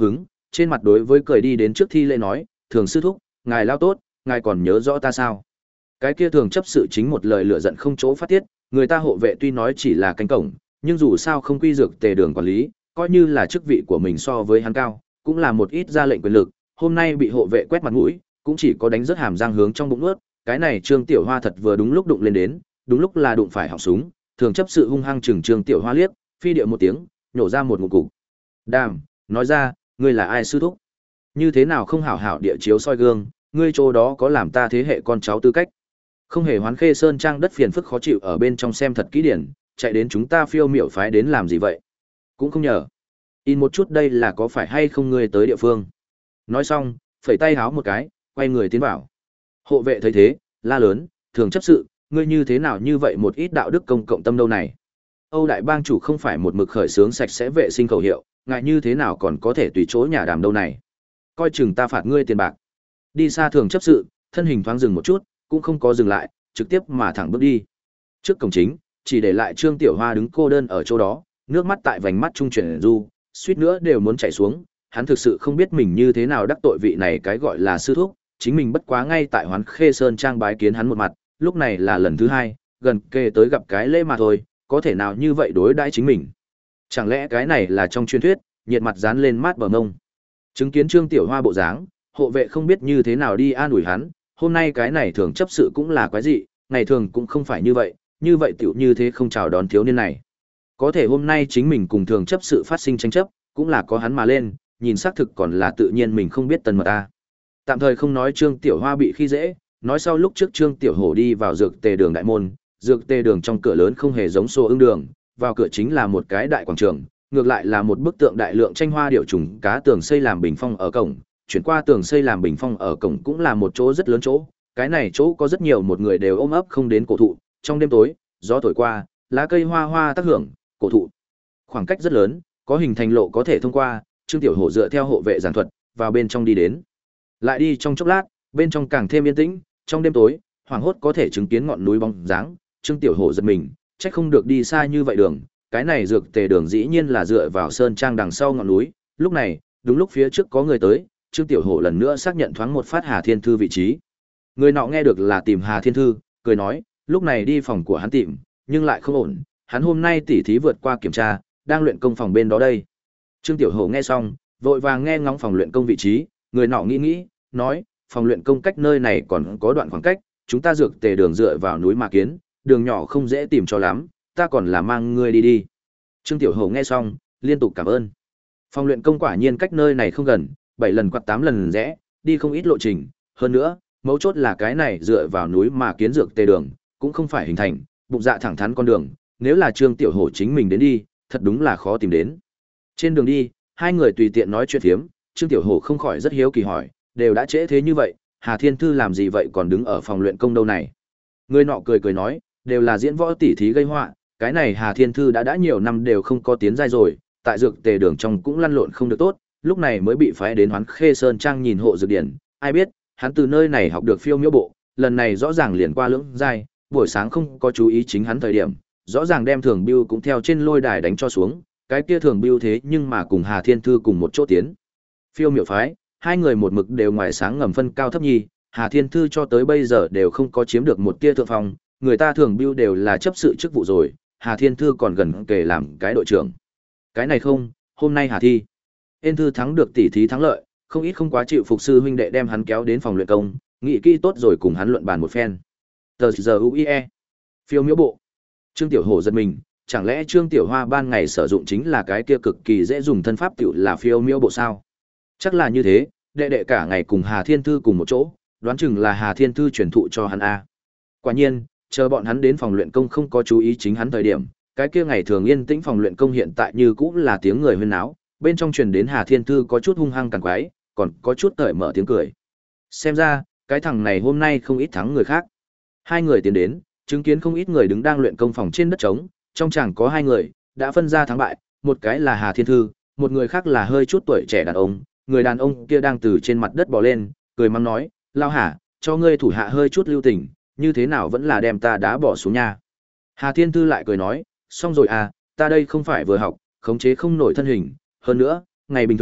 trên mặt đối với cười đi đến trước thi lễ nói, thường sư thúc, ngài lao tốt, ngài còn nhớ rõ ta sao? Cái kia thường chấp sự chính một lời lửa giận không chỗ phát tiết, người ta hộ vệ tuy nói chỉ là canh cổng, nhưng dù sao không quy dược tề đường quản lý, coi như là chức vị của mình so với hắn cao, cũng là một ít ra lệnh quyền lực, hôm nay bị hộ vệ quét mặt mũi, cũng chỉ có đánh rất hàm răng hướng trong bụng nuốt, cái này Trương Tiểu Hoa thật vừa đúng lúc đụng lên đến, đúng lúc là đụng phải họng súng, thường chấp sự hung hăng chừng Trương Tiểu Hoa liếc, phi điệu một tiếng, nhổ ra một ngụm cục. Đàm, nói ra, ngươi là ai sư thúc? Như thế nào không hảo hảo địa chiếu soi gương, ngươi chỗ đó có làm ta thế hệ con cháu tư cách. Không hề Hoán Khê Sơn trang đất phiền phức khó chịu ở bên trong xem thật kỹ điển, chạy đến chúng ta phiêu miểu phái đến làm gì vậy? Cũng không nhờ. In một chút đây là có phải hay không ngươi tới địa phương. Nói xong, phẩy tay háo một cái, quay người tiến vào. Hộ vệ thấy thế, la lớn, thường chấp sự, ngươi như thế nào như vậy một ít đạo đức công cộng tâm đâu này. Âu đại bang chủ không phải một mực khởi sướng sạch sẽ vệ sinh khẩu hiệu, ngại như thế nào còn có thể tùy chỗ nhà đàm đâu này. Coi chừng ta phạt ngươi tiền bạc. Đi xa thường chấp sự, thân hình thoáng dừng một chút, cũng không có dừng lại, trực tiếp mà thẳng bước đi. Trước cổng chính, chỉ để lại Trương Tiểu Hoa đứng cô đơn ở chỗ đó, nước mắt tại vành mắt trung chuyển du, suýt nữa đều muốn chảy xuống, hắn thực sự không biết mình như thế nào đắc tội vị này cái gọi là sư thúc, chính mình bất quá ngay tại Hoán Khê Sơn trang bái kiến hắn một mặt, lúc này là lần thứ hai, gần kề tới gặp cái lễ mà thôi, có thể nào như vậy đối đãi chính mình. Chẳng lẽ cái này là trong truyền thuyết, nhiệt mặt dán lên mát bờ mông. Chứng kiến Trương Tiểu Hoa bộ dáng, hộ vệ không biết như thế nào đi an ủi hắn, hôm nay cái này thường chấp sự cũng là quái dị, ngày thường cũng không phải như vậy, như vậy tiểu như thế không chào đón thiếu niên này. Có thể hôm nay chính mình cùng thường chấp sự phát sinh tranh chấp, cũng là có hắn mà lên, nhìn xác thực còn là tự nhiên mình không biết tần mật ta. Tạm thời không nói Trương Tiểu Hoa bị khi dễ, nói sau lúc trước Trương Tiểu Hổ đi vào dược tề đường đại môn, dược tề đường trong cửa lớn không hề giống xô ưng đường, vào cửa chính là một cái đại quảng trường, ngược lại là một bức tượng đại lượng tranh hoa điệu trùng cá tường xây làm bình phong ở cổng, chuyển qua tường xây làm bình phong ở cổng cũng là một chỗ rất lớn chỗ, cái này chỗ có rất nhiều một người đều ôm ấp không đến cổ thụ, trong đêm tối, gió thổi qua, lá cây hoa hoa tác hưởng, cổ thụ. Khoảng cách rất lớn, có hình thành lộ có thể thông qua, Trương Tiểu Hổ dựa theo hộ vệ giảng thuật, vào bên trong đi đến. Lại đi trong chốc lát, bên trong càng thêm yên tĩnh, trong đêm tối, hoàng hốt có thể chứng kiến ngọn núi bóng dáng, Trương Tiểu Hổ giật mình, chắc không được đi xa như vậy đường, cái này dược tề đường dĩ nhiên là dựa vào sơn trang đằng sau ngọn núi, lúc này, đúng lúc phía trước có người tới, Trương Tiểu Hổ lần nữa xác nhận thoáng một phát Hà Thiên Thư vị trí. Người nọ nghe được là tìm Hà Thiên Thư, cười nói, lúc này đi phòng của hắn tìm, nhưng lại không ổn, hắn hôm nay tỉ thí vượt qua kiểm tra, đang luyện công phòng bên đó đây. Trương Tiểu Hổ nghe xong, vội vàng nghe ngóng phòng luyện công vị trí, người nọ nghĩ nghĩ, nói, phòng luyện công cách nơi này còn có đoạn khoảng cách, chúng ta dược tề đường dựa vào núi mà kiến, đường nhỏ không dễ tìm cho lắm, ta còn là mang ngươi đi đi. Trương Tiểu Hổ nghe xong, liên tục cảm ơn. Phòng luyện công quả nhiên cách nơi này không gần, bảy lần quạt tám lần rẽ, đi không ít lộ trình, hơn nữa, mấu chốt là cái này dựa vào núi mà kiến dược tề đường, cũng không phải hình thành, bụng dạ thẳng thắn con đường, nếu là Trương Tiểu Hổ chính mình đến đi, thật đúng là khó tìm đến. Trên đường đi, hai người tùy tiện nói chuyện phiếm, Trương Tiểu Hổ không khỏi rất hiếu kỳ hỏi, đều đã trễ thế như vậy, Hà Thiên Thư làm gì vậy còn đứng ở phòng luyện công đâu này? Người nọ cười cười nói, đều là diễn võ tỉ thí gây họa, cái này Hà Thiên Thư đã đã nhiều năm đều không có tiến giai rồi, tại dược tề đường trong cũng lăn lộn không được tốt, lúc này mới bị phái đến Hoán Khê Sơn trang nhìn hộ dược điển, ai biết, hắn từ nơi này học được phiêu miễu bộ, lần này rõ ràng liền qua lưỡng giai, buổi sáng không có chú ý chính hắn thời điểm, rõ ràng đem Thường Bưu cũng theo trên lôi đài đánh cho xuống, cái kia Thường Bưu thế nhưng mà cùng Hà Thiên Thư cùng một chỗ tiến. Phiêu miểu phái, hai người một mực đều ngoài sáng ngầm phân cao thấp nhì, Hà Thiên Thư cho tới bây giờ đều không có chiếm được một tia thượng phong, người ta Thường Bưu đều là chấp sự chức vụ rồi, Hà Thiên Thư còn gần kể làm cái đội trưởng. Cái này không, hôm nay Hà Thi Ên Thư thắng được tỷ thí thắng lợi, không ít không quá chịu phục sư huynh đệ đem hắn kéo đến phòng luyện công, nghị kỹ tốt rồi cùng hắn luận bàn một phen. Tờ giờ u i e. Phiêu miễu bộ. Trương Tiểu Hổ giật mình, chẳng lẽ Trương Tiểu Hoa ban ngày sử dụng chính là cái kia cực kỳ dễ dùng thân pháp tiểu là phiêu miễu bộ sao? Chắc là như thế, đệ đệ cả ngày cùng Hà Thiên Thư cùng một chỗ, đoán chừng là Hà Thiên Thư truyền thụ cho hắn a. Quả nhiên, chờ bọn hắn đến phòng luyện công không có chú ý chính hắn thời điểm, cái kia ngày thường yên tĩnh phòng luyện công hiện tại như cũng là tiếng người huyên náo, bên trong truyền đến Hà Thiên Thư có chút hung hăng càng quái, còn có chút cởi mở tiếng cười. Xem ra, cái thằng này hôm nay không ít thắng người khác. Hai người tiến đến, chứng kiến không ít người đứng đang luyện công phòng trên đất trống, trong chàng có hai người, đã phân ra thắng bại, một cái là Hà Thiên Thư, một người khác là hơi chút tuổi trẻ đàn ông, người đàn ông kia đang từ trên mặt đất bò lên, cười mắng nói, lao hả, cho ngươi thủ hạ hơi chút lưu tình, như thế nào vẫn là đem ta đá bỏ xuống nha. Hà Thiên Thư lại cười nói, xong rồi à, ta đây không phải vừa học, khống chế không nổi thân hình, hơn nữa, ngày bình thường,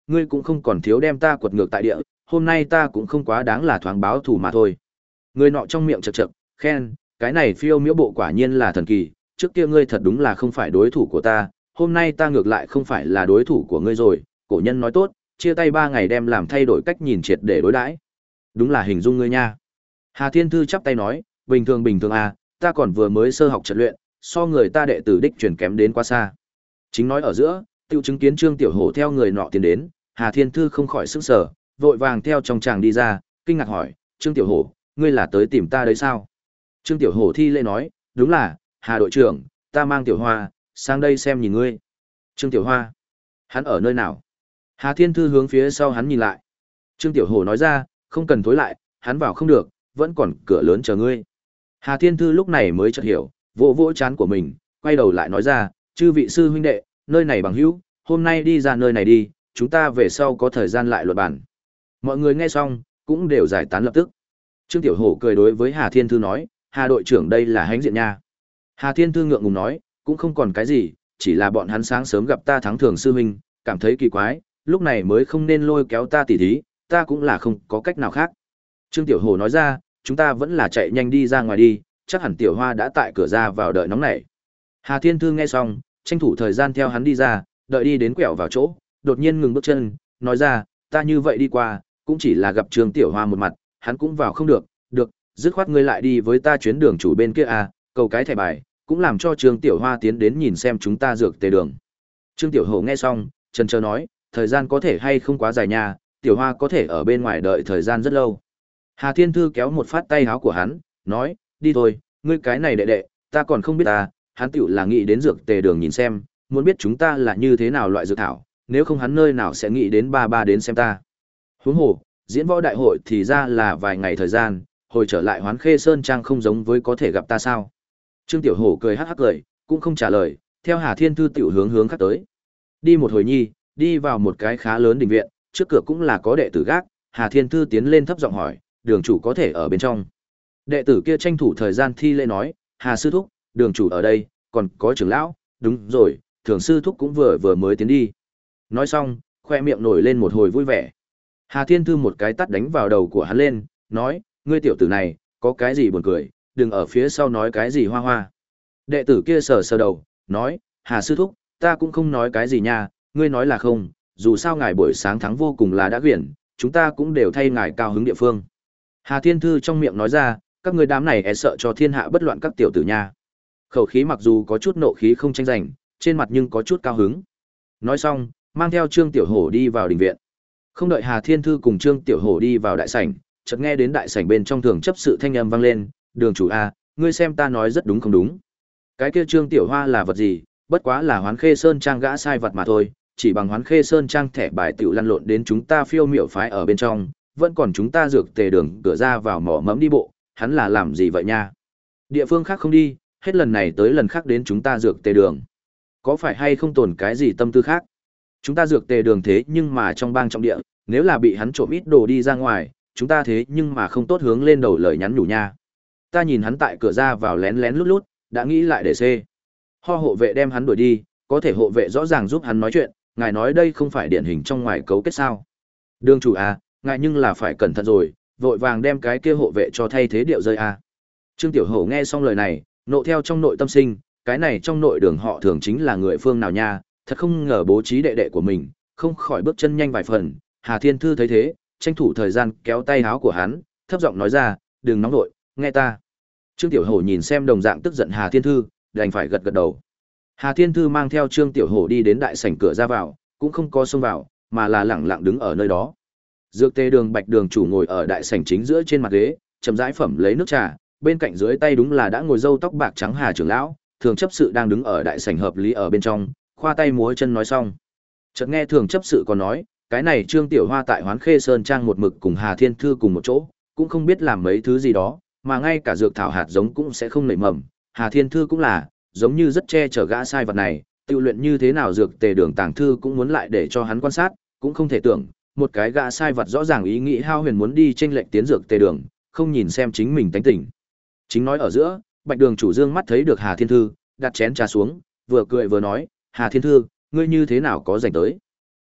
ngươi cũng không còn thiếu đem ta quật ngược tại địa, hôm nay ta cũng không quá đáng là thoáng báo thù mà thôi. Người nọ trong miệng chậc chậc, khen, cái này phiêu miễu bộ quả nhiên là thần kỳ, trước kia ngươi thật đúng là không phải đối thủ của ta, hôm nay ta ngược lại không phải là đối thủ của ngươi rồi, cổ nhân nói tốt, chia tay ba ngày đem làm thay đổi cách nhìn triệt để đối đãi. Đúng là hình dung ngươi nha. Hà Thiên Thư chắp tay nói, bình thường bình thường à, ta còn vừa mới sơ học trật luyện, so người ta đệ tử đích truyền kém đến quá xa. Chính nói ở giữa, tiêu chứng kiến Trương Tiểu Hổ theo người nọ tiến đến, Hà Thiên Thư không khỏi sững sờ, vội vàng theo trong chàng đi ra, kinh ngạc hỏi, Trương Tiểu Hổ, ngươi là tới tìm ta đấy sao? Trương Tiểu Hổ thi lễ nói, đúng là, Hà đội trưởng, ta mang Tiểu Hoa, sang đây xem nhìn ngươi. Trương Tiểu Hoa, hắn ở nơi nào? Hà Thiên Thư hướng phía sau hắn nhìn lại. Trương Tiểu Hổ nói ra, không cần thối lại, hắn vào không được, vẫn còn cửa lớn chờ ngươi. Hà Thiên Thư lúc này mới chợt hiểu, vỗ vỗ trán của mình, quay đầu lại nói ra, chư vị sư huynh đệ, nơi này bằng hữu, hôm nay đi ra nơi này đi, chúng ta về sau có thời gian lại luận bàn. Mọi người nghe xong, cũng đều giải tán lập tức. Trương Tiểu Hổ cười đối với Hà Thiên Thư nói, Hà đội trưởng đây là hãnh diện nha. Hà Thiên Thư ngượng ngùng nói, cũng không còn cái gì, chỉ là bọn hắn sáng sớm gặp ta thắng thường sư huynh, cảm thấy kỳ quái, lúc này mới không nên lôi kéo ta tỉ thí, ta cũng là không có cách nào khác. Trương Tiểu Hổ nói ra, chúng ta vẫn là chạy nhanh đi ra ngoài đi, chắc hẳn Tiểu Hoa đã tại cửa ra vào đợi nóng nảy. Hà Thiên Thư nghe xong, tranh thủ thời gian theo hắn đi ra, đợi đi đến quẹo vào chỗ, đột nhiên ngừng bước chân, nói ra, ta như vậy đi qua, cũng chỉ là gặp Trương Tiểu Hoa một mặt, hắn cũng vào không được, được, dứt khoát ngươi lại đi với ta chuyến đường chủ bên kia à, cầu cái thẻ bài, cũng làm cho Trương Tiểu Hoa tiến đến nhìn xem chúng ta dược tề đường. Trương Tiểu Hổ nghe xong, chần chờ nói, thời gian có thể hay không quá dài nha, Tiểu Hoa có thể ở bên ngoài đợi thời gian rất lâu. Hà Thiên Thư kéo một phát tay áo của hắn, nói, đi thôi, ngươi cái này đệ đệ, ta còn không biết ta, hắn tiểu là nghĩ đến dược tề đường nhìn xem, muốn biết chúng ta là như thế nào loại dược thảo, nếu không hắn nơi nào sẽ nghĩ đến ba ba đến xem ta. Huống hồ, diễn võ đại hội thì ra là vài ngày thời gian, hồi trở lại Hoán Khê Sơn Trang không giống với có thể gặp ta sao. Trương Tiểu Hổ cười hắc hắc cười, cũng không trả lời, theo Hà Thiên Thư tiểu hướng hướng khác tới. Đi một hồi nhi, đi vào một cái khá lớn đình viện, trước cửa cũng là có đệ tử gác, Hà Thiên Thư tiến lên thấp giọng hỏi, đường chủ có thể ở bên trong. Đệ tử kia tranh thủ thời gian thi lễ nói, Hà sư thúc, đường chủ ở đây, còn có trưởng lão, đúng rồi, thường sư thúc cũng vừa vừa mới tiến đi. Nói xong, khoe miệng nổi lên một hồi vui vẻ. Hà Thiên Thư một cái tát đánh vào đầu của hắn lên, nói, ngươi tiểu tử này, có cái gì buồn cười, đừng ở phía sau nói cái gì hoa hoa. Đệ tử kia sờ sờ đầu, nói, Hà sư thúc, ta cũng không nói cái gì nha, ngươi nói là không, dù sao ngài buổi sáng thắng vô cùng là đã quyển, chúng ta cũng đều thay ngài cao hứng địa phương. Hà Thiên Thư trong miệng nói ra, các ngươi đám này e sợ cho thiên hạ bất loạn các tiểu tử nha. Khẩu khí mặc dù có chút nộ khí không tranh giành, trên mặt nhưng có chút cao hứng. Nói xong, mang theo Trương Tiểu Hổ đi vào đình viện. Không đợi Hà Thiên Thư cùng Trương Tiểu Hổ đi vào đại sảnh, chợt nghe đến đại sảnh bên trong thường chấp sự thanh âm vang lên, "Đường chủ a, ngươi xem ta nói rất đúng không đúng? Cái kia Trương Tiểu Hoa là vật gì, bất quá là Hoán Khê Sơn Trang gã sai vật mà thôi, chỉ bằng Hoán Khê Sơn Trang thẻ bài tiểu lăn lộn đến chúng ta Phiêu Miểu phái ở bên trong, vẫn còn chúng ta dược tề đường cửa ra vào mỏ mẫm đi bộ, hắn là làm gì vậy nha? Địa phương khác không đi, hết lần này tới lần khác đến chúng ta dược tề đường. Có phải hay không tồn cái gì tâm tư khác? Chúng ta dược tề đường thế nhưng mà trong bang trọng địa, nếu là bị hắn trộm ít đồ đi ra ngoài, chúng ta thế nhưng mà không tốt hướng lên đầu lời nhắn nhủ nha. Ta nhìn hắn tại cửa ra vào lén lén lút lút, đã nghĩ lại để xê. Ho hộ vệ đem hắn đuổi đi, có thể hộ vệ rõ ràng giúp hắn nói chuyện, ngài nói đây không phải điển hình trong ngoài cấu kết sao? Đường chủ à, ngài nhưng là phải cẩn thận rồi, vội vàng đem cái kia hộ vệ cho thay thế điệu rơi à. Trương Tiểu Hổ nghe xong lời này, nộ theo trong nội tâm sinh, cái này trong nội đường họ thường chính là người phương nào nha, thật không ngờ bố trí đệ đệ của mình, không khỏi bước chân nhanh vài phần. Hà Thiên Thư thấy thế, tranh thủ thời gian kéo tay áo của hắn, thấp giọng nói ra, đừng nóng nội, nghe ta. Trương Tiểu Hổ nhìn xem đồng dạng tức giận Hà Thiên Thư, đành phải gật gật đầu. Hà Thiên Thư mang theo Trương Tiểu Hổ đi đến đại sảnh cửa ra vào, cũng không có xông vào, mà là lẳng lặng đứng ở nơi đó. Dược tê đường Bạch đường chủ ngồi ở đại sảnh chính giữa trên mặt ghế, chậm rãi phẩm lấy nước trà, bên cạnh dưới tay đúng là đã ngồi râu tóc bạc trắng Hà trưởng lão, thường chấp sự đang đứng ở đại sảnh hợp lý ở bên trong, khoa tay múa chân nói xong. Chợt nghe thường chấp sự còn nói, cái này Trương Tiểu Hoa tại Hoán Khê Sơn Trang một mực cùng Hà Thiên Thư cùng một chỗ, cũng không biết làm mấy thứ gì đó, mà ngay cả dược thảo hạt giống cũng sẽ không nảy mầm. Hà Thiên Thư cũng là, giống như rất che chở gã sai vật này, tự luyện như thế nào dược tề đường tàng thư cũng muốn lại để cho hắn quan sát, cũng không thể tưởng, một cái gã sai vật rõ ràng ý nghĩ hao huyền muốn đi chênh lệch tiến dược tề đường, không nhìn xem chính mình tánh tỉnh. Chính nói ở giữa, Bạch đường chủ dương mắt thấy được Hà Thiên Thư, đặt chén trà xuống, vừa cười vừa nói, Hà Thiên Thư, ngươi như thế nào có rảnh tới?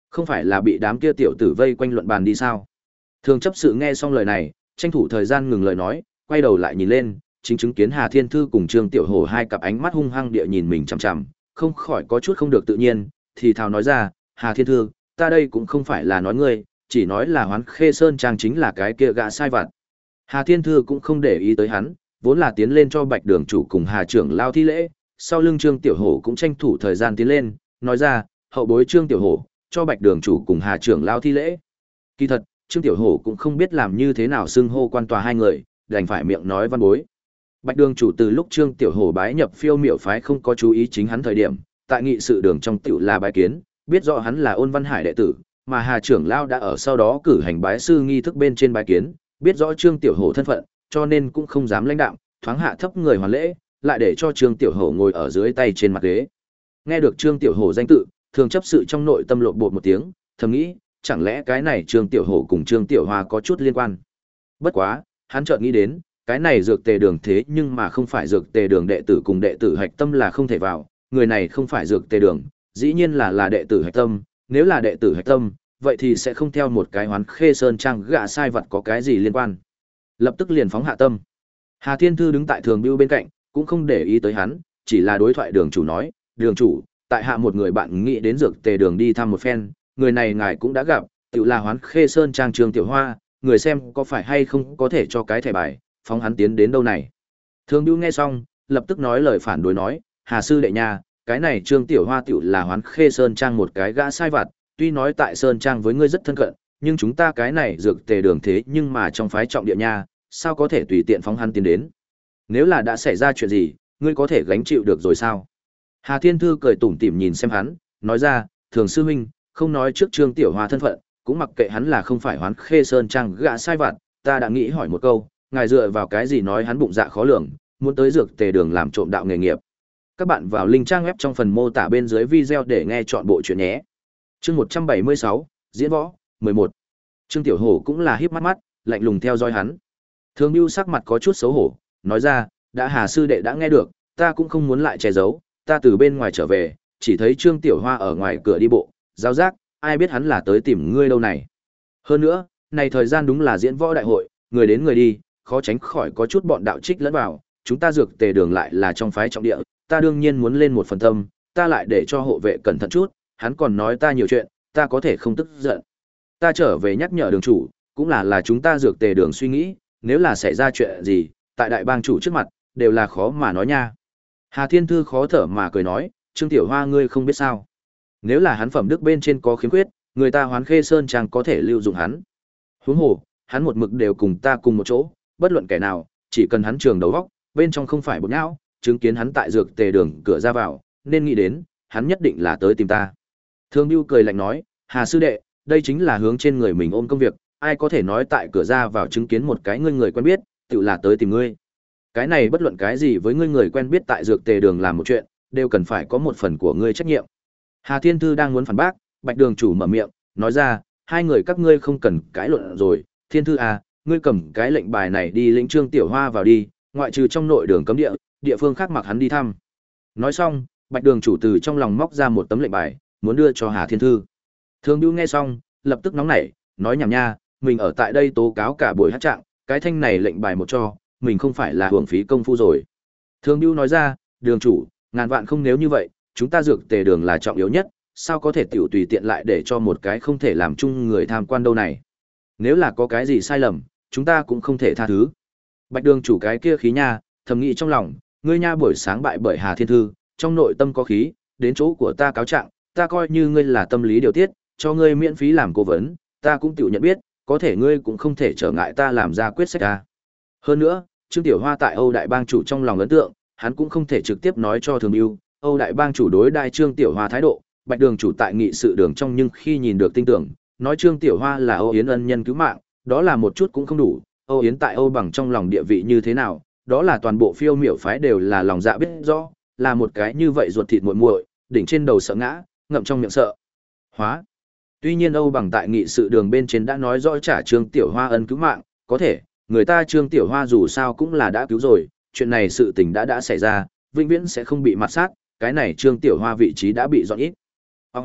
Không phải là bị đám kia tiểu tử vây quanh luận bàn đi sao? Thường chấp sự nghe xong lời này, tranh thủ thời gian ngừng lời nói, quay đầu lại nhìn lên, chính chứng kiến Hà Thiên Thư cùng Trương Tiểu Hổ hai cặp ánh mắt hung hăng địa nhìn mình chằm chằm, không khỏi có chút không được tự nhiên, thì thào nói ra, Hà Thiên Thư, ta đây cũng không phải là nói ngươi, chỉ nói là Hoán Khê Sơn Trang chính là cái kia gã sai vặt. Hà Thiên Thư cũng không để ý tới hắn, vốn là tiến lên cho Bạch Đường chủ cùng Hà trưởng lao thi lễ, sau lưng Trương Tiểu Hổ cũng tranh thủ thời gian tiến lên, nói ra, hậu bối Trương Tiểu Hổ, cho Bạch Đường chủ cùng Hà trưởng lao thi lễ. Kỳ thật, Trương Tiểu Hổ cũng không biết làm như thế nào xưng hô quan tòa hai người, đành phải miệng nói văn bối. Bạch Đường chủ từ lúc Trương Tiểu Hổ bái nhập Phiêu Miểu phái không có chú ý chính hắn thời điểm, tại nghị sự đường trong tiểu là bái kiến, biết rõ hắn là Ôn Văn Hải đệ tử, mà Hà trưởng lao đã ở sau đó cử hành bái sư nghi thức bên trên bái kiến, biết rõ Trương Tiểu Hổ thân phận, cho nên cũng không dám lãnh đạm, thoáng hạ thấp người hoàn lễ, lại để cho Trương Tiểu Hổ ngồi ở dưới tay trên mặt ghế. Nghe được Trương Tiểu Hổ danh tự, thường chấp sự trong nội tâm lộn bột một tiếng, thầm nghĩ, chẳng lẽ cái này Trương Tiểu Hổ cùng Trương Tiểu Hoa có chút liên quan. Bất quá, hắn chợt nghĩ đến, cái này dược tề đường thế nhưng mà không phải dược tề đường đệ tử cùng đệ tử hạch tâm là không thể vào, người này không phải dược tề đường, dĩ nhiên là là đệ tử hạch tâm, nếu là đệ tử hạch tâm, vậy thì sẽ không theo một cái Hoán Khê Sơn Trang gã sai vật có cái gì liên quan. Lập tức liền phóng hạ tâm. Hà Thiên Thư đứng tại Thường Bưu bên cạnh, cũng không để ý tới hắn, chỉ là đối thoại đường chủ nói, đường chủ, tại hạ một người bạn nghĩ đến dược tề đường đi thăm một phen, người này ngài cũng đã gặp, tự là Hoán Khê Sơn Trang Trương Tiểu Hoa, người xem có phải hay không có thể cho cái thẻ bài, phóng hắn tiến đến đâu này. Thường Bưu nghe xong, lập tức nói lời phản đối nói, Hà sư đệ nha, cái này Trương Tiểu Hoa tiểu là Hoán Khê Sơn Trang một cái gã sai vặt, tuy nói tại Sơn Trang với ngươi rất thân cận, nhưng chúng ta cái này dược tề đường thế nhưng mà trong phái trọng địa nha, sao có thể tùy tiện phóng hắn tiến đến. Nếu là đã xảy ra chuyện gì, ngươi có thể gánh chịu được rồi sao? Hà Thiên Thư cười tủm tỉm nhìn xem hắn, nói ra, thường sư huynh, không nói trước Trương Tiểu Hoa thân phận, cũng mặc kệ hắn là không phải Hoán Khê Sơn Trang gã sai vặt, ta đã nghĩ hỏi một câu, ngài dựa vào cái gì nói hắn bụng dạ khó lường, muốn tới dược tề đường làm trộm đạo nghề nghiệp. Các bạn vào link trang web trong phần mô tả bên dưới video để nghe chọn bộ chuyện nhé. Chương một trăm bảy mươi sáu, diễn võ, mười một. Trương Tiểu Hổ cũng là híp mắt mắt, lạnh lùng theo dõi hắn. Thường Bưu sắc mặt có chút xấu hổ, nói ra, đã Hà sư đệ đã nghe được, ta cũng không muốn lại che giấu, ta từ bên ngoài trở về, chỉ thấy Trương Tiểu Hoa ở ngoài cửa đi bộ, giao giác, ai biết hắn là tới tìm ngươi đâu này. Hơn nữa, này thời gian đúng là diễn võ đại hội, người đến người đi, khó tránh khỏi có chút bọn đạo trích lẫn vào, chúng ta dược tề đường lại là trong phái trọng địa, ta đương nhiên muốn lên một phần tâm, ta lại để cho hộ vệ cẩn thận chút, hắn còn nói ta nhiều chuyện, ta có thể không tức giận. Ta trở về nhắc nhở đường chủ, cũng là là chúng ta dược tề đường suy nghĩ, nếu là xảy ra chuyện gì, tại đại bang chủ trước mặt, đều là khó mà nói nha. Hà Thiên Thư khó thở mà cười nói, Trương Tiểu Hoa ngươi không biết sao. Nếu là hắn phẩm đức bên trên có khiếm khuyết, người ta Hoán Khê Sơn Trang có thể lưu dụng hắn. Huống hồ, hắn một mực đều cùng ta cùng một chỗ, bất luận kẻ nào, chỉ cần hắn trường đầu góc, bên trong không phải bột nhão, chứng kiến hắn tại dược tề đường cửa ra vào, nên nghĩ đến, hắn nhất định là tới tìm ta. Thường Bưu cười lạnh nói, Hà sư đệ, đây chính là hướng trên người mình ôm công việc, ai có thể nói tại cửa ra vào chứng kiến một cái ngươi người quen biết, tự là tới tìm ngươi. Cái này bất luận cái gì với ngươi người quen biết tại dược tề đường làm một chuyện, đều cần phải có một phần của ngươi trách nhiệm. Hà Thiên Thư đang muốn phản bác, Bạch đường chủ mở miệng, nói ra, hai người các ngươi không cần cãi luận rồi, Thiên Thư à, ngươi cầm cái lệnh bài này đi lĩnh Trương Tiểu Hoa vào đi, ngoại trừ trong nội đường cấm địa, địa phương khác mặc hắn đi thăm. Nói xong, Bạch đường chủ từ trong lòng móc ra một tấm lệnh bài, muốn đưa cho Hà Thiên Thư. Thường Bưu nghe xong, lập tức nóng nảy, nói nhảm nha, mình ở tại đây tố cáo cả buổi hát trạng, cái thanh này lệnh bài một cho, mình không phải là hưởng phí công phu rồi. Thường Bưu nói ra, đường chủ, ngàn vạn không nếu như vậy, chúng ta dược tề đường là trọng yếu nhất, sao có thể tiểu tùy tiện lại để cho một cái không thể làm chung người tham quan đâu này. Nếu là có cái gì sai lầm, chúng ta cũng không thể tha thứ. Bạch đường chủ cái kia khí nha, thầm nghĩ trong lòng, ngươi nha buổi sáng bại bởi Hà Thiên Thư, trong nội tâm có khí, đến chỗ của ta cáo trạng, ta coi như ngươi là tâm lý điều tiết, cho ngươi miễn phí làm cố vấn, ta cũng tiểu nhận biết, có thể ngươi cũng không thể trở ngại ta làm ra quyết sách a. Hơn nữa, Trương Tiểu Hoa tại Âu Đại Bang chủ trong lòng ấn tượng, hắn cũng không thể trực tiếp nói cho Thường Bưu, Âu Đại Bang chủ đối đai Trương Tiểu Hoa thái độ, Bạch đường chủ tại nghị sự đường trong nhưng khi nhìn được tin tưởng, nói Trương Tiểu Hoa là Âu Yến ân nhân cứu mạng, đó là một chút cũng không đủ, Âu Yến tại Âu Bằng trong lòng địa vị như thế nào, đó là toàn bộ Phiêu Miểu phái đều là lòng dạ biết rõ, là một cái như vậy ruột thịt muội muội, đỉnh trên đầu sợ ngã, ngậm trong miệng sợ hóa. Tuy nhiên Âu Bằng tại nghị sự đường bên trên đã nói rõ trả Trương Tiểu Hoa ân cứu mạng, có thể, người ta Trương Tiểu Hoa dù sao cũng là đã cứu rồi, chuyện này sự tình đã đã xảy ra, vĩnh viễn sẽ không bị mặt sát, cái này Trương Tiểu Hoa vị trí đã bị dọn ít. Ông,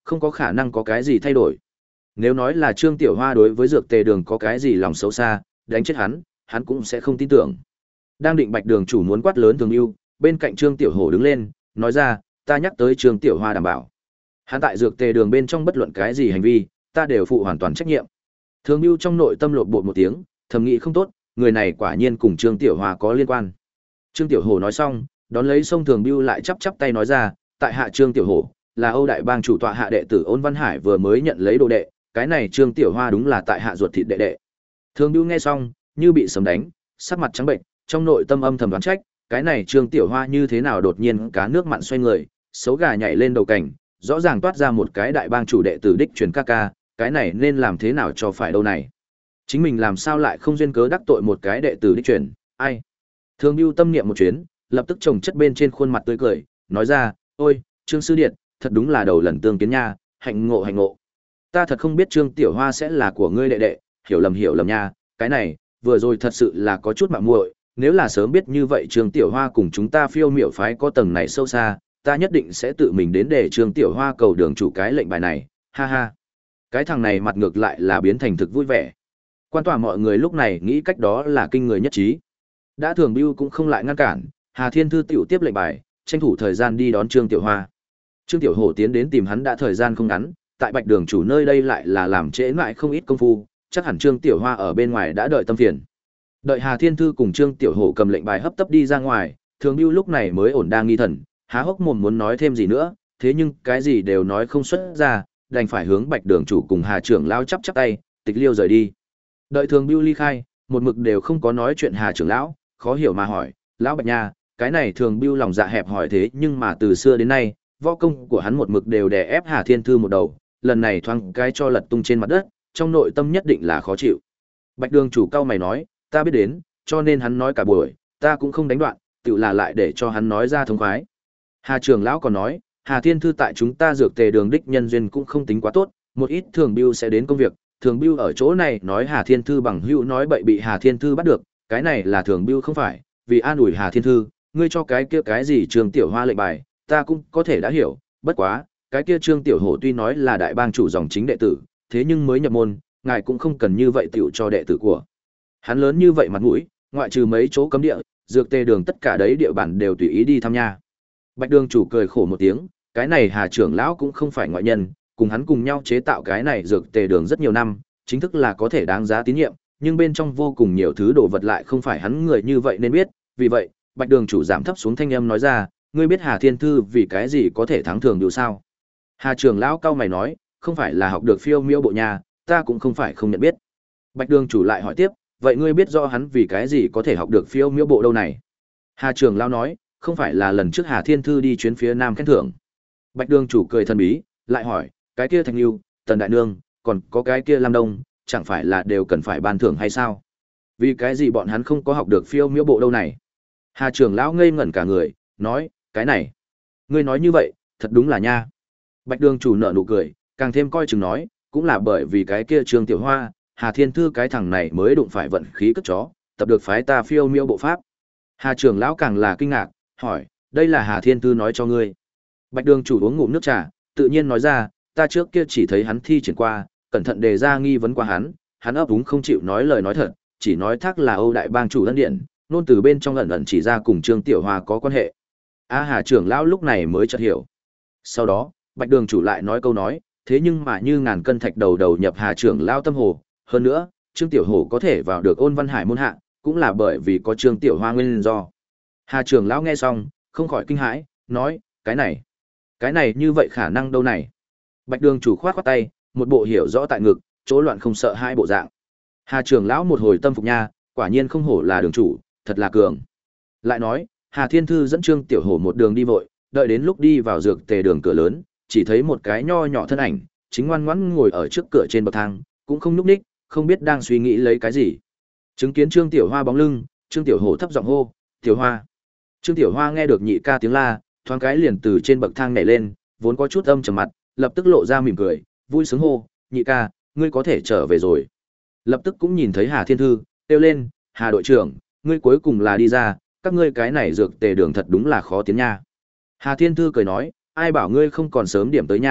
không có khả năng có cái gì thay đổi. Nếu nói là Trương Tiểu Hoa đối với dược tề đường có cái gì lòng xấu xa, đánh chết hắn, hắn cũng sẽ không tin tưởng. Đang định Bạch Đường chủ muốn quát lớn Thường Ưu, bên cạnh Trương Tiểu Hổ đứng lên, nói ra, ta nhắc tới Trương Tiểu Hoa đảm bảo. Hắn tại dược tề đường bên trong bất luận cái gì hành vi, ta đều phụ hoàn toàn trách nhiệm. Thường Ưu trong nội tâm lột bột một tiếng, thầm nghĩ không tốt, người này quả nhiên cùng Trương Tiểu Hoa có liên quan. Trương Tiểu Hổ nói xong, đón lấy sông Thường Ưu lại chắp chắp tay nói ra, tại hạ Trương Tiểu Hổ, là Âu Đại Bang chủ tọa hạ đệ tử Ôn Văn Hải vừa mới nhận lấy đồ đệ, cái này Trương Tiểu Hoa đúng là tại hạ ruột thịt đệ đệ. Thường Ưu nghe xong, như bị sấm đánh, sắc mặt trắng bệnh, trong nội tâm âm thầm đoán trách, cái này Trương Tiểu Hoa như thế nào đột nhiên cá nước mặn xoay người, xấu gà nhảy lên đầu cảnh, rõ ràng toát ra một cái đại bang chủ đệ tử đích truyền ca ca, cái này nên làm thế nào cho phải đâu này. Chính mình làm sao lại không duyên cớ đắc tội một cái đệ tử đích truyền, ai. Thường Ưu tâm niệm một chuyến, lập tức chồng chất bên trên khuôn mặt tươi cười, nói ra, ôi, Trương Sư Điệt, thật đúng là đầu lần tương kiến nha, hạnh ngộ hạnh ngộ. Ta thật không biết Trương Tiểu Hoa sẽ là của ngươi đệ đệ, hiểu lầm hiểu lầm nha, cái này, vừa rồi thật sự là có chút mạo muội, nếu là sớm biết như vậy Trương Tiểu Hoa cùng chúng ta Phiêu Miểu phái có tầng này sâu xa, ta nhất định sẽ tự mình đến để Trương Tiểu Hoa cầu đường chủ cái lệnh bài này, ha ha. Cái thằng này mặt ngược lại là biến thành thực vui vẻ. Quan tòa mọi người lúc này nghĩ cách đó là kinh người nhất trí. Đã Thường Bưu cũng không lại ngăn cản, Hà Thiên Thư tiểu tiếp lệnh bài, tranh thủ thời gian đi đón Trương Tiểu Hoa. Trương Tiểu Hổ tiến đến tìm hắn đã thời gian không ngắn, tại Bạch Đường chủ nơi đây lại là làm trễ mãi không ít công phu, chắc hẳn Trương Tiểu Hoa ở bên ngoài đã đợi tâm phiền. Đợi Hà Thiên Thư cùng Trương Tiểu Hổ cầm lệnh bài hấp tấp đi ra ngoài, Thường Bưu lúc này mới ổn đang nghi thần, há hốc mồm muốn nói thêm gì nữa, thế nhưng cái gì đều nói không xuất ra, đành phải hướng Bạch Đường chủ cùng Hà trưởng lão chắp chắp tay, tịch liêu rời đi. Đợi Thường Bưu ly khai, một mực đều không có nói chuyện Hà trưởng lão, khó hiểu mà hỏi, lão Bạch nha, cái này Thường Bưu lòng dạ hẹp hỏi thế nhưng mà từ xưa đến nay, võ công của hắn một mực đều đè ép Hà Thiên Thư một đầu, lần này thoáng cái cho lật tung trên mặt đất, trong nội tâm nhất định là khó chịu. Bạch Đường chủ cao mày nói, ta biết đến, cho nên hắn nói cả buổi, ta cũng không đánh đoạn, tự là lại để cho hắn nói ra thống khoái. Hà trưởng lão còn nói, Hà Thiên Thư tại chúng ta dược tề đường đích nhân duyên cũng không tính quá tốt, một ít Thường Bưu sẽ đến công việc, Thường Bưu ở chỗ này nói Hà Thiên Thư bằng hữu nói bậy bị Hà Thiên Thư bắt được, cái này là Thường Bưu không phải, vì an ủi Hà Thiên Thư, ngươi cho cái kia cái gì Trương Tiểu Hoa lệnh bài, ta cũng có thể đã hiểu, bất quá, cái kia Trương Tiểu Hổ tuy nói là đại bang chủ dòng chính đệ tử, thế nhưng mới nhập môn, ngài cũng không cần như vậy tiểu cho đệ tử của. Hắn lớn như vậy mặt mũi, ngoại trừ mấy chỗ cấm địa, dược tề đường tất cả đấy địa bản đều tùy ý đi thăm nha. Bạch Đường chủ cười khổ một tiếng, cái này Hà trưởng lão cũng không phải ngoại nhân, cùng hắn cùng nhau chế tạo cái này dược tề đường rất nhiều năm, chính thức là có thể đáng giá tín nhiệm, nhưng bên trong vô cùng nhiều thứ đồ vật lại không phải hắn người như vậy nên biết, vì vậy, Bạch Đường chủ giảm thấp xuống thanh âm nói ra, ngươi biết Hà Thiên Thư vì cái gì có thể thắng Thường Bưu sao? Hà trưởng lão cao mày nói, không phải là học được Phiêu Miêu bộ nhà, ta cũng không phải không nhận biết. Bạch Đường chủ lại hỏi tiếp, vậy ngươi biết rõ hắn vì cái gì có thể học được Phiêu Miêu bộ đâu này? Hà trưởng lão nói, không phải là lần trước Hà Thiên Thư đi chuyến phía Nam khen thưởng. Bạch Đường chủ cười thần bí, lại hỏi, cái kia Thạch Nưu, Tần Đại Nương, còn có cái kia Lam Đông, chẳng phải là đều cần phải ban thưởng hay sao? Vì cái gì bọn hắn không có học được Phiêu Miêu bộ đâu này? Hà trưởng lão ngây ngẩn cả người, nói, cái này, ngươi nói như vậy, thật đúng là nha. Bạch Đường chủ nở nụ cười, càng thêm coi chừng nói, cũng là bởi vì cái kia Trương Tiểu Hoa, Hà Thiên Thư cái thằng này mới đụng phải vận khí cất chó, tập được phái ta Phiêu Miêu bộ pháp. Hà trưởng lão càng là kinh ngạc, hỏi, đây là Hà Thiên Thư nói cho ngươi. Bạch Đường chủ uống ngụm nước trà, tự nhiên nói ra, ta trước kia chỉ thấy hắn thi triển qua, cẩn thận đề ra nghi vấn qua hắn, hắn ấp úng không chịu nói lời nói thật, chỉ nói thác là Âu Đại Bang chủ lân điện, nôn từ bên trong ẩn ẩn chỉ ra cùng Trương Tiểu Hoa có quan hệ. A Hà trưởng lão lúc này mới chợt hiểu. Sau đó, Bạch Đường chủ lại nói câu nói, thế nhưng mà như ngàn cân thạch đầu đầu nhập Hà trưởng lão tâm hồ, hơn nữa, Trương Tiểu Hổ có thể vào được Ôn Văn Hải môn hạ, cũng là bởi vì có Trương Tiểu Hoa nguyên do. Hà trưởng lão nghe xong, không khỏi kinh hãi, nói, cái này, cái này như vậy khả năng đâu này. Bạch Đường chủ khoát khoát tay, một bộ hiểu rõ tại ngực, chỗ loạn không sợ hai bộ dạng. Hà trưởng lão một hồi tâm phục nha, quả nhiên không hổ là đường chủ, thật là cường. Lại nói, Hà Thiên Thư dẫn Trương Tiểu Hổ một đường đi vội, đợi đến lúc đi vào dược tề đường cửa lớn, chỉ thấy một cái nho nhỏ thân ảnh, chính ngoan ngoãn ngồi ở trước cửa trên bậc thang, cũng không nhúc nhích, không biết đang suy nghĩ lấy cái gì. Chứng kiến Trương Tiểu Hoa bóng lưng, Trương Tiểu Hổ thấp giọng hô, "Tiểu Hoa." Trương Tiểu Hoa nghe được nhị ca tiếng la, thoáng cái liền từ trên bậc thang nhảy lên, vốn có chút âm trầm mặt, lập tức lộ ra mỉm cười, vui sướng hô, "Nhị ca, ngươi có thể trở về rồi." Lập tức cũng nhìn thấy Hà Thiên Thư, kêu lên, "Hà đội trưởng, ngươi cuối cùng là đi ra, các ngươi cái này dược tề đường thật đúng là khó tiến nha." Hà Thiên Thư cười nói, "Ai bảo ngươi không còn sớm điểm tới nha,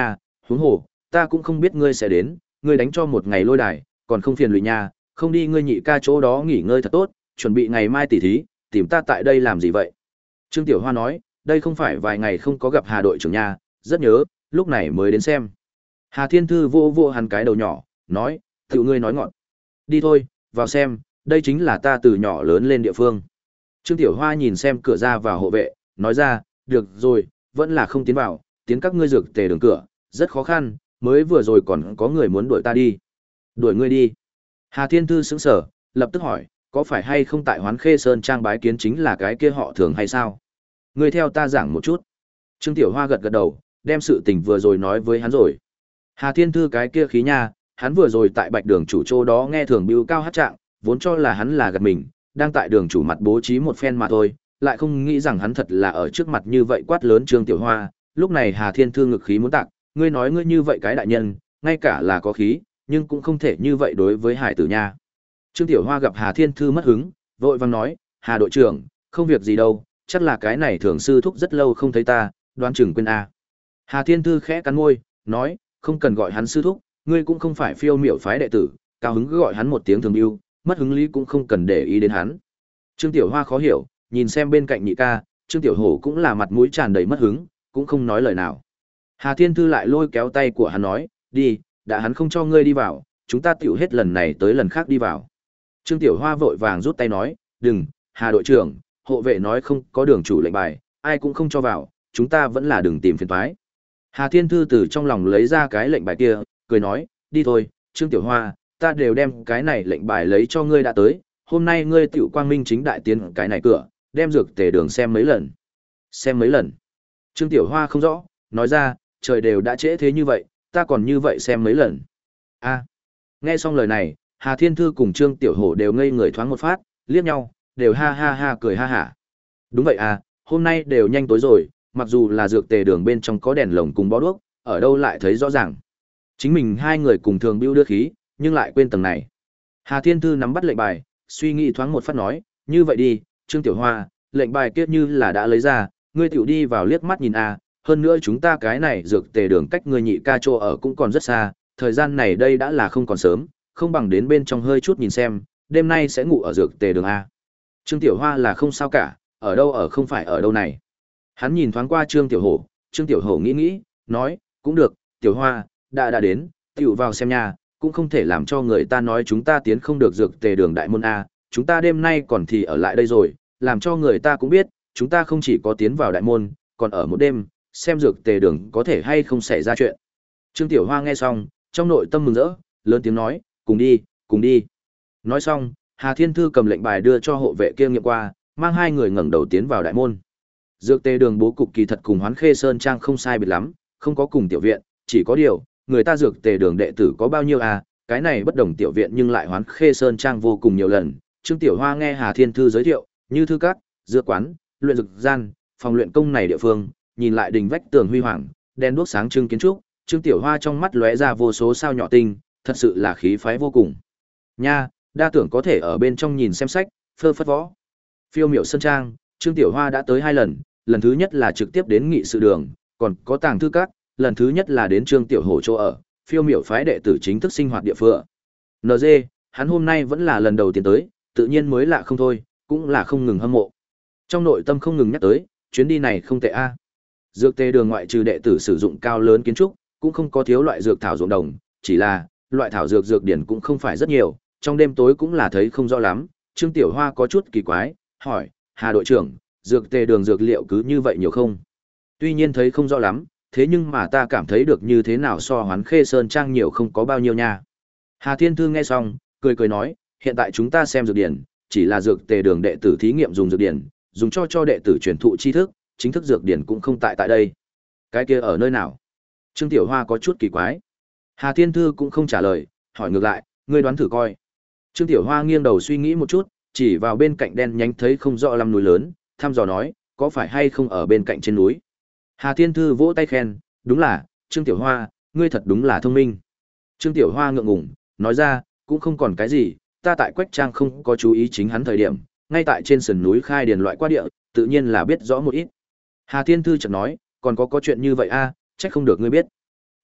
Huống hồ, ta cũng không biết ngươi sẽ đến, ngươi đánh cho một ngày lôi đài, còn không phiền lụy nha, không đi ngươi nhị ca chỗ đó nghỉ ngơi thật tốt, chuẩn bị ngày mai tỉ thí, tìm ta tại đây làm gì vậy? Trương Tiểu Hoa nói, đây không phải vài ngày không có gặp Hà đội trưởng nha, rất nhớ, lúc này mới đến xem. Hà Thiên Thư vô vô hắn cái đầu nhỏ, nói, tự ngươi nói ngọn. Đi thôi, vào xem, đây chính là ta từ nhỏ lớn lên địa phương. Trương Tiểu Hoa nhìn xem cửa ra vào hộ vệ, nói ra, được rồi, vẫn là không tiến vào, tiến các ngươi dược tề đường cửa, rất khó khăn, mới vừa rồi còn có người muốn đuổi ta đi. Đuổi ngươi đi. Hà Thiên Thư sững sờ, lập tức hỏi, có phải hay không tại Hoán Khê Sơn trang bái kiến chính là cái kia họ Thường hay sao? Ngươi theo ta giảng một chút. Trương Tiểu Hoa gật gật đầu, đem sự tình vừa rồi nói với hắn rồi. Hà Thiên Thư cái kia khí nha, hắn vừa rồi tại Bạch Đường chủ chỗ đó nghe Thường Bưu cao hát trạng, vốn cho là hắn là gật mình, đang tại đường chủ mặt bố trí một phen mà thôi, lại không nghĩ rằng hắn thật là ở trước mặt như vậy quát lớn Trương Tiểu Hoa. Lúc này Hà Thiên Thư ngực khí muốn tạc, ngươi nói ngươi như vậy cái đại nhân, ngay cả là có khí, nhưng cũng không thể như vậy đối với hải tử nha. Trương Tiểu Hoa gặp Hà Thiên Thư mất hứng, vội vàng nói, Hà đội trưởng, không việc gì đâu, chắc là cái này thường sư thúc rất lâu không thấy ta, đoán chừng quên a. Hà Thiên Thư khẽ cắn môi, nói, không cần gọi hắn sư thúc, ngươi cũng không phải phiêu miểu phái đệ tử, cao hứng cứ gọi hắn một tiếng thường yêu, mất hứng lý cũng không cần để ý đến hắn. Trương Tiểu Hoa khó hiểu, nhìn xem bên cạnh nhị ca, Trương Tiểu Hổ cũng là mặt mũi tràn đầy mất hứng, cũng không nói lời nào. Hà Thiên Thư lại lôi kéo tay của hắn nói, đi, đã hắn không cho ngươi đi vào, chúng ta tiểu hết lần này tới lần khác đi vào. Trương Tiểu Hoa vội vàng rút tay nói, đừng, Hà đội trưởng, hộ vệ nói không có đường chủ lệnh bài, ai cũng không cho vào, chúng ta vẫn là đừng tìm phiền toái. Hà Thiên Thư từ trong lòng lấy ra cái lệnh bài kia, cười nói, đi thôi, Trương Tiểu Hoa, ta đều đem cái này lệnh bài lấy cho ngươi đã tới, hôm nay ngươi tiểu quang minh chính đại tiến cái này cửa, đem dược tề đường xem mấy lần. Xem mấy lần. Trương Tiểu Hoa không rõ, nói ra, trời đều đã trễ thế như vậy, ta còn như vậy xem mấy lần. A. Nghe xong lời này, Hà Thiên Thư cùng Trương Tiểu Hổ đều ngây người thoáng một phát, liếc nhau, đều ha ha ha cười ha hả. Đúng vậy à, hôm nay đều nhanh tối rồi, mặc dù là dược tề đường bên trong có đèn lồng cùng bó đuốc, ở đâu lại thấy rõ ràng. Chính mình hai người cùng thường bưu đưa khí, nhưng lại quên tầng này. Hà Thiên Thư nắm bắt lệnh bài, suy nghĩ thoáng một phát nói, như vậy đi, Trương Tiểu Hoa, lệnh bài kia như là đã lấy ra, ngươi tiểu đi vào liếc mắt nhìn a, hơn nữa chúng ta cái này dược tề đường cách ngươi nhị ca chỗ ở cũng còn rất xa, thời gian này đây đã là không còn sớm, không bằng đến bên trong hơi chút nhìn xem, đêm nay sẽ ngủ ở dược tề đường a. Trương Tiểu Hoa là không sao cả, ở đâu ở không phải ở đâu này. Hắn nhìn thoáng qua Trương Tiểu Hổ, Trương Tiểu Hổ nghĩ nghĩ, nói, cũng được, Tiểu Hoa, đã đã đến, tiểu vào xem nha, cũng không thể làm cho người ta nói chúng ta tiến không được dược tề đường đại môn a, chúng ta đêm nay còn thì ở lại đây rồi, làm cho người ta cũng biết, chúng ta không chỉ có tiến vào đại môn, còn ở một đêm, xem dược tề đường có thể hay không xảy ra chuyện. Trương Tiểu Hoa nghe xong, trong nội tâm mừng rỡ, lớn tiếng nói, cùng đi, cùng đi. Nói xong, Hà Thiên Thư cầm lệnh bài đưa cho hộ vệ kia nghiệm qua, mang hai người ngẩng đầu tiến vào đại môn. Dược tề đường bố cục kỳ thật cùng Hoán Khê Sơn trang không sai biệt lắm, không có cùng tiểu viện, chỉ có điều, người ta dược tề đường đệ tử có bao nhiêu à, cái này bất đồng tiểu viện nhưng lại Hoán Khê Sơn trang vô cùng nhiều lần. Trương Tiểu Hoa nghe Hà Thiên Thư giới thiệu, như thư các, dược quán, luyện dược gian, phòng luyện công này địa phương, nhìn lại đình vách tường huy hoàng, đèn đuốc sáng trưng kiến trúc, Trương Tiểu Hoa trong mắt lóe ra vô số sao nhỏ tinh, thật sự là khí phái vô cùng. Nha, đa tưởng có thể ở bên trong nhìn xem sách, phơ phất võ. Phiêu Miểu Sơn trang, Trương Tiểu Hoa đã tới hai lần, lần thứ nhất là trực tiếp đến nghị sự đường, còn có tàng thư các, lần thứ nhất là đến Trương Tiểu Hổ chỗ ở, Phiêu Miểu phái đệ tử chính thức sinh hoạt địa phương. en giê, hắn hôm nay vẫn là lần đầu tiên tới, tự nhiên mới lạ không thôi, cũng là không ngừng hâm mộ. Trong nội tâm không ngừng nhắc tới, chuyến đi này không tệ a. Dược tề đường ngoại trừ đệ tử sử dụng cao lớn kiến trúc, cũng không có thiếu loại dược thảo ruộng đồng, chỉ là loại thảo dược dược điển cũng không phải rất nhiều, trong đêm tối cũng là thấy không rõ lắm. Trương Tiểu Hoa có chút kỳ quái, hỏi, Hà đội trưởng, dược tề đường dược liệu cứ như vậy nhiều không? Tuy nhiên thấy không rõ lắm, thế nhưng mà ta cảm thấy được như thế nào so Hoán Khê Sơn trang nhiều không có bao nhiêu nha. Hà Thiên Thư nghe xong, cười cười nói, hiện tại chúng ta xem dược điển, chỉ là dược tề đường đệ tử thí nghiệm dùng dược điển, dùng cho cho đệ tử truyền thụ tri thức, chính thức dược điển cũng không tại tại đây. Cái kia ở nơi nào? Trương Tiểu Hoa có chút kỳ quái. Hà Thiên Thư cũng không trả lời, hỏi ngược lại, ngươi đoán thử coi. Trương Tiểu Hoa nghiêng đầu suy nghĩ một chút, chỉ vào bên cạnh đen nhánh thấy không rõ lắm núi lớn, thăm dò nói, có phải hay không ở bên cạnh trên núi. Hà Thiên Thư vỗ tay khen, đúng là, Trương Tiểu Hoa, ngươi thật đúng là thông minh. Trương Tiểu Hoa ngượng ngùng, nói ra, cũng không còn cái gì, ta tại Quách Trang không có chú ý chính hắn thời điểm, ngay tại trên sườn núi khai điền loại qua địa, tự nhiên là biết rõ một ít. Hà Thiên Thư chợt nói, còn có có chuyện như vậy a, à, trách không được ngươi biết.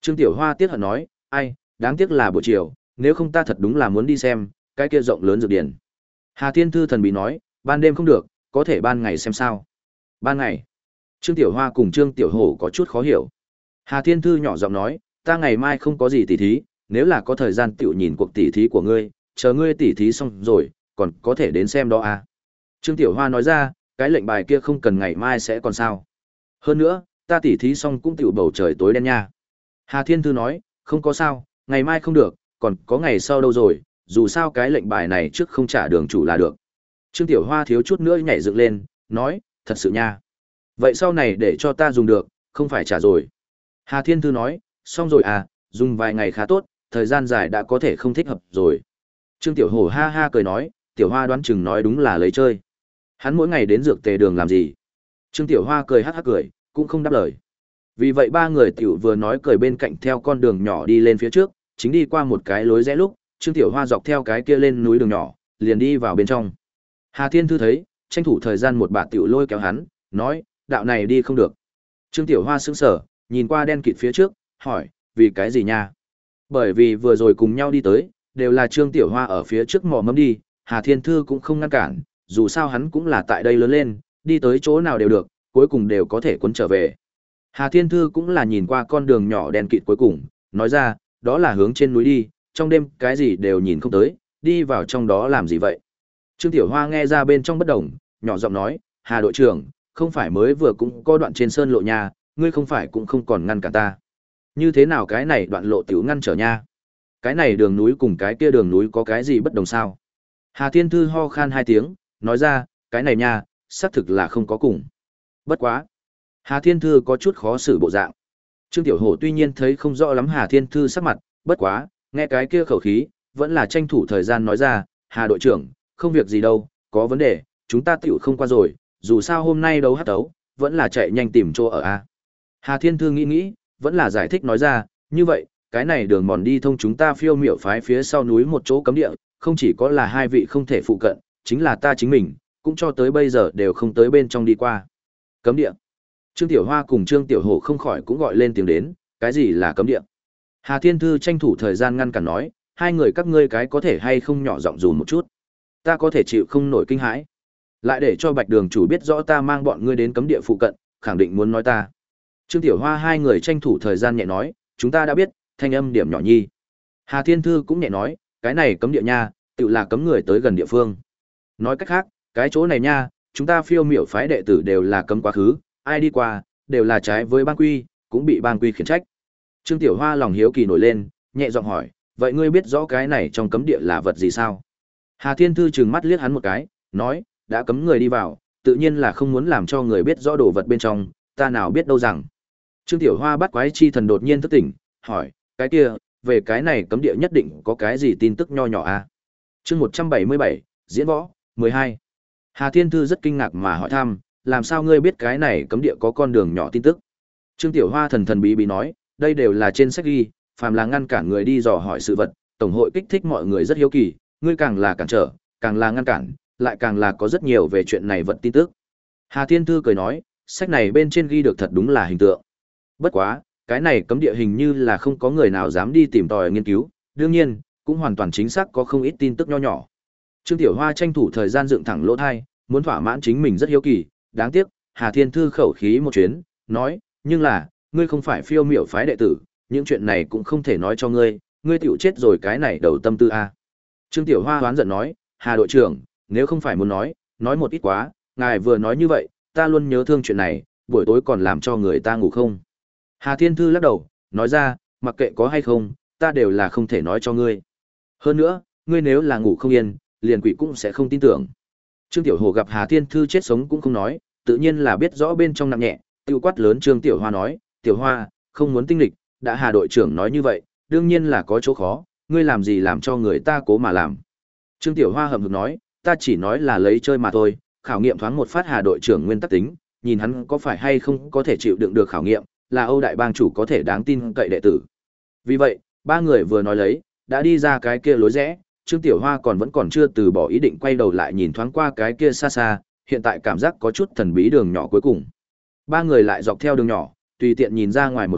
Trương Tiểu Hoa tiếc hận nói, ai, đáng tiếc là buổi chiều, nếu không ta thật đúng là muốn đi xem, cái kia rộng lớn dược điển. Hà Thiên Thư thần bí nói, ban đêm không được, có thể ban ngày xem sao. Ban ngày. Trương Tiểu Hoa cùng Trương Tiểu Hổ có chút khó hiểu. Hà Thiên Thư nhỏ giọng nói, ta ngày mai không có gì tỉ thí, nếu là có thời gian tiểu nhìn cuộc tỉ thí của ngươi, chờ ngươi tỉ thí xong rồi, còn có thể đến xem đó à. Trương Tiểu Hoa nói ra, cái lệnh bài kia không cần ngày mai sẽ còn sao. Hơn nữa, ta tỉ thí xong cũng tiểu bầu trời tối đen nha. Hà Thiên Thư nói, không có sao, ngày mai không được, còn có ngày sau đâu rồi, dù sao cái lệnh bài này trước không trả đường chủ là được. Trương Tiểu Hoa thiếu chút nữa nhảy dựng lên, nói, thật sự nha. Vậy sau này để cho ta dùng được, không phải trả rồi. Hà Thiên Thư nói, xong rồi à, dùng vài ngày khá tốt, thời gian dài đã có thể không thích hợp rồi. Trương Tiểu Hổ ha ha cười nói, Tiểu Hoa đoán chừng nói đúng là lấy chơi. Hắn mỗi ngày đến dược tề đường làm gì? Trương Tiểu Hoa cười hắc hắc cười, cũng không đáp lời. Vì vậy ba người tiểu vừa nói cười bên cạnh theo con đường nhỏ đi lên phía trước, chính đi qua một cái lối rẽ lúc, Trương Tiểu Hoa dọc theo cái kia lên núi đường nhỏ, liền đi vào bên trong. Hà Thiên Thư thấy, tranh thủ thời gian một bà tiểu lôi kéo hắn, nói, đạo này đi không được. Trương Tiểu Hoa sững sờ, nhìn qua đen kịt phía trước, hỏi, vì cái gì nha? Bởi vì vừa rồi cùng nhau đi tới, đều là Trương Tiểu Hoa ở phía trước mò mẫm đi, Hà Thiên Thư cũng không ngăn cản, dù sao hắn cũng là tại đây lớn lên, đi tới chỗ nào đều được, cuối cùng đều có thể quấn trở về. Hà Thiên Thư cũng là nhìn qua con đường nhỏ đen kịt cuối cùng, nói ra, đó là hướng trên núi đi, trong đêm cái gì đều nhìn không tới, đi vào trong đó làm gì vậy? Trương Tiểu Hoa nghe ra bên trong bất đồng, nhỏ giọng nói, Hà đội trưởng, không phải mới vừa cũng có đoạn trên sơn lộ nha, ngươi không phải cũng không còn ngăn cả ta. Như thế nào cái này đoạn lộ tiểu ngăn trở nha? Cái này đường núi cùng cái kia đường núi có cái gì bất đồng sao? Hà Thiên Thư ho khan hai tiếng, nói ra, cái này nha, xác thực là không có cùng. Bất quá. Hà Thiên Thư có chút khó xử bộ dạng. Trương Tiểu Hổ tuy nhiên thấy không rõ lắm Hà Thiên Thư sắc mặt, bất quá, nghe cái kia khẩu khí, vẫn là tranh thủ thời gian nói ra, Hà đội trưởng, không việc gì đâu, có vấn đề, chúng ta tiểu không qua rồi, dù sao hôm nay đấu hát đấu, vẫn là chạy nhanh tìm chỗ ở a. Hà Thiên Thư nghĩ nghĩ, vẫn là giải thích nói ra, như vậy, cái này đường mòn đi thông chúng ta phiêu miểu phái phía sau núi một chỗ cấm địa, không chỉ có là hai vị không thể phụ cận, chính là ta chính mình, cũng cho tới bây giờ đều không tới bên trong đi qua. Cấm địa. Trương Tiểu Hoa cùng Trương Tiểu Hổ không khỏi cũng gọi lên tiếng đến, cái gì là cấm địa? Hà Thiên Thư tranh thủ thời gian ngăn cản nói, hai người các ngươi cái có thể hay không nhỏ giọng dùn một chút. Ta có thể chịu không nổi kinh hãi. Lại để cho Bạch Đường chủ biết rõ ta mang bọn ngươi đến cấm địa phụ cận, khẳng định muốn nói ta. Trương Tiểu Hoa hai người tranh thủ thời gian nhẹ nói, chúng ta đã biết, thanh âm điểm nhỏ nhi. Hà Thiên Thư cũng nhẹ nói, cái này cấm địa nha, tự là cấm người tới gần địa phương. Nói cách khác, cái chỗ này nha, chúng ta phiêu miểu phái đệ tử đều là cấm quá khứ, ai đi qua, đều là trái với ban quy, cũng bị ban quy khiển trách. Trương Tiểu Hoa lòng hiếu kỳ nổi lên, nhẹ giọng hỏi, vậy ngươi biết rõ cái này trong cấm địa là vật gì sao? Hà Thiên Thư trừng mắt liếc hắn một cái, nói, đã cấm người đi vào, tự nhiên là không muốn làm cho người biết rõ đồ vật bên trong, ta nào biết đâu rằng. Trương Tiểu Hoa bắt quái chi thần đột nhiên thức tỉnh, hỏi, cái kia, về cái này cấm địa nhất định có cái gì tin tức nho nhỏ à? Chương một trăm bảy mươi bảy, diễn võ, mười hai. Hà Thiên Thư rất kinh ngạc mà hỏi thăm, làm sao ngươi biết cái này cấm địa có con đường nhỏ tin tức? Trương Tiểu Hoa thần thần bí bí nói, đây đều là trên sách ghi, phàm là ngăn cản người đi dò hỏi sự vật, tổng hội kích thích mọi người rất hiếu kỳ, ngươi càng là cản trở, càng là ngăn cản, lại càng là có rất nhiều về chuyện này vật tin tức. Hà Thiên Thư cười nói, sách này bên trên ghi được thật đúng là hình tượng. Bất quá, cái này cấm địa hình như là không có người nào dám đi tìm tòi nghiên cứu, đương nhiên, cũng hoàn toàn chính xác có không ít tin tức nho nhỏ. Trương Tiểu Hoa tranh thủ thời gian dựng thẳng lỗ tai, muốn thỏa mãn chính mình rất hiếu kỳ, đáng tiếc, Hà Thiên Thư khẩu khí một chuyến, nói, nhưng là, ngươi không phải phiêu miểu phái đệ tử, những chuyện này cũng không thể nói cho ngươi, ngươi tiểu chết rồi cái này đầu tâm tư a. Trương Tiểu Hoa hoán giận nói, Hà đội trưởng, nếu không phải muốn nói, nói một ít quá, ngài vừa nói như vậy, ta luôn nhớ thương chuyện này, buổi tối còn làm cho người ta ngủ không. Hà Thiên Thư lắc đầu, nói ra, mặc kệ có hay không, ta đều là không thể nói cho ngươi. Hơn nữa, ngươi nếu là ngủ không yên, liền quỷ cũng sẽ không tin tưởng. Trương Tiểu Hồ gặp Hà Thiên Thư chết sống cũng không nói, tự nhiên là biết rõ bên trong nặng nhẹ, tiêu quát lớn Trương Tiểu Hoa nói, Tiểu Hoa, không muốn tinh lịch, đã Hà đội trưởng nói như vậy, đương nhiên là có chỗ khó, ngươi làm gì làm cho người ta cố mà làm. Trương Tiểu Hoa hậm hực nói, ta chỉ nói là lấy chơi mà thôi, khảo nghiệm thoáng một phát Hà đội trưởng nguyên tắc tính, nhìn hắn có phải hay không có thể chịu đựng được khảo nghiệm, là Âu đại bang chủ có thể đáng tin cậy đệ tử. Vì vậy, ba người vừa nói lấy, đã đi ra cái kia lối rẽ, Trương Tiểu Hoa còn vẫn còn chưa từ bỏ ý định quay đầu lại nhìn thoáng qua cái kia xa xa, hiện tại cảm giác có chút thần bí đường nhỏ cuối cùng. Ba người lại dọc theo đường nhỏ, tùy tiện nhìn ra ngoài một hồi,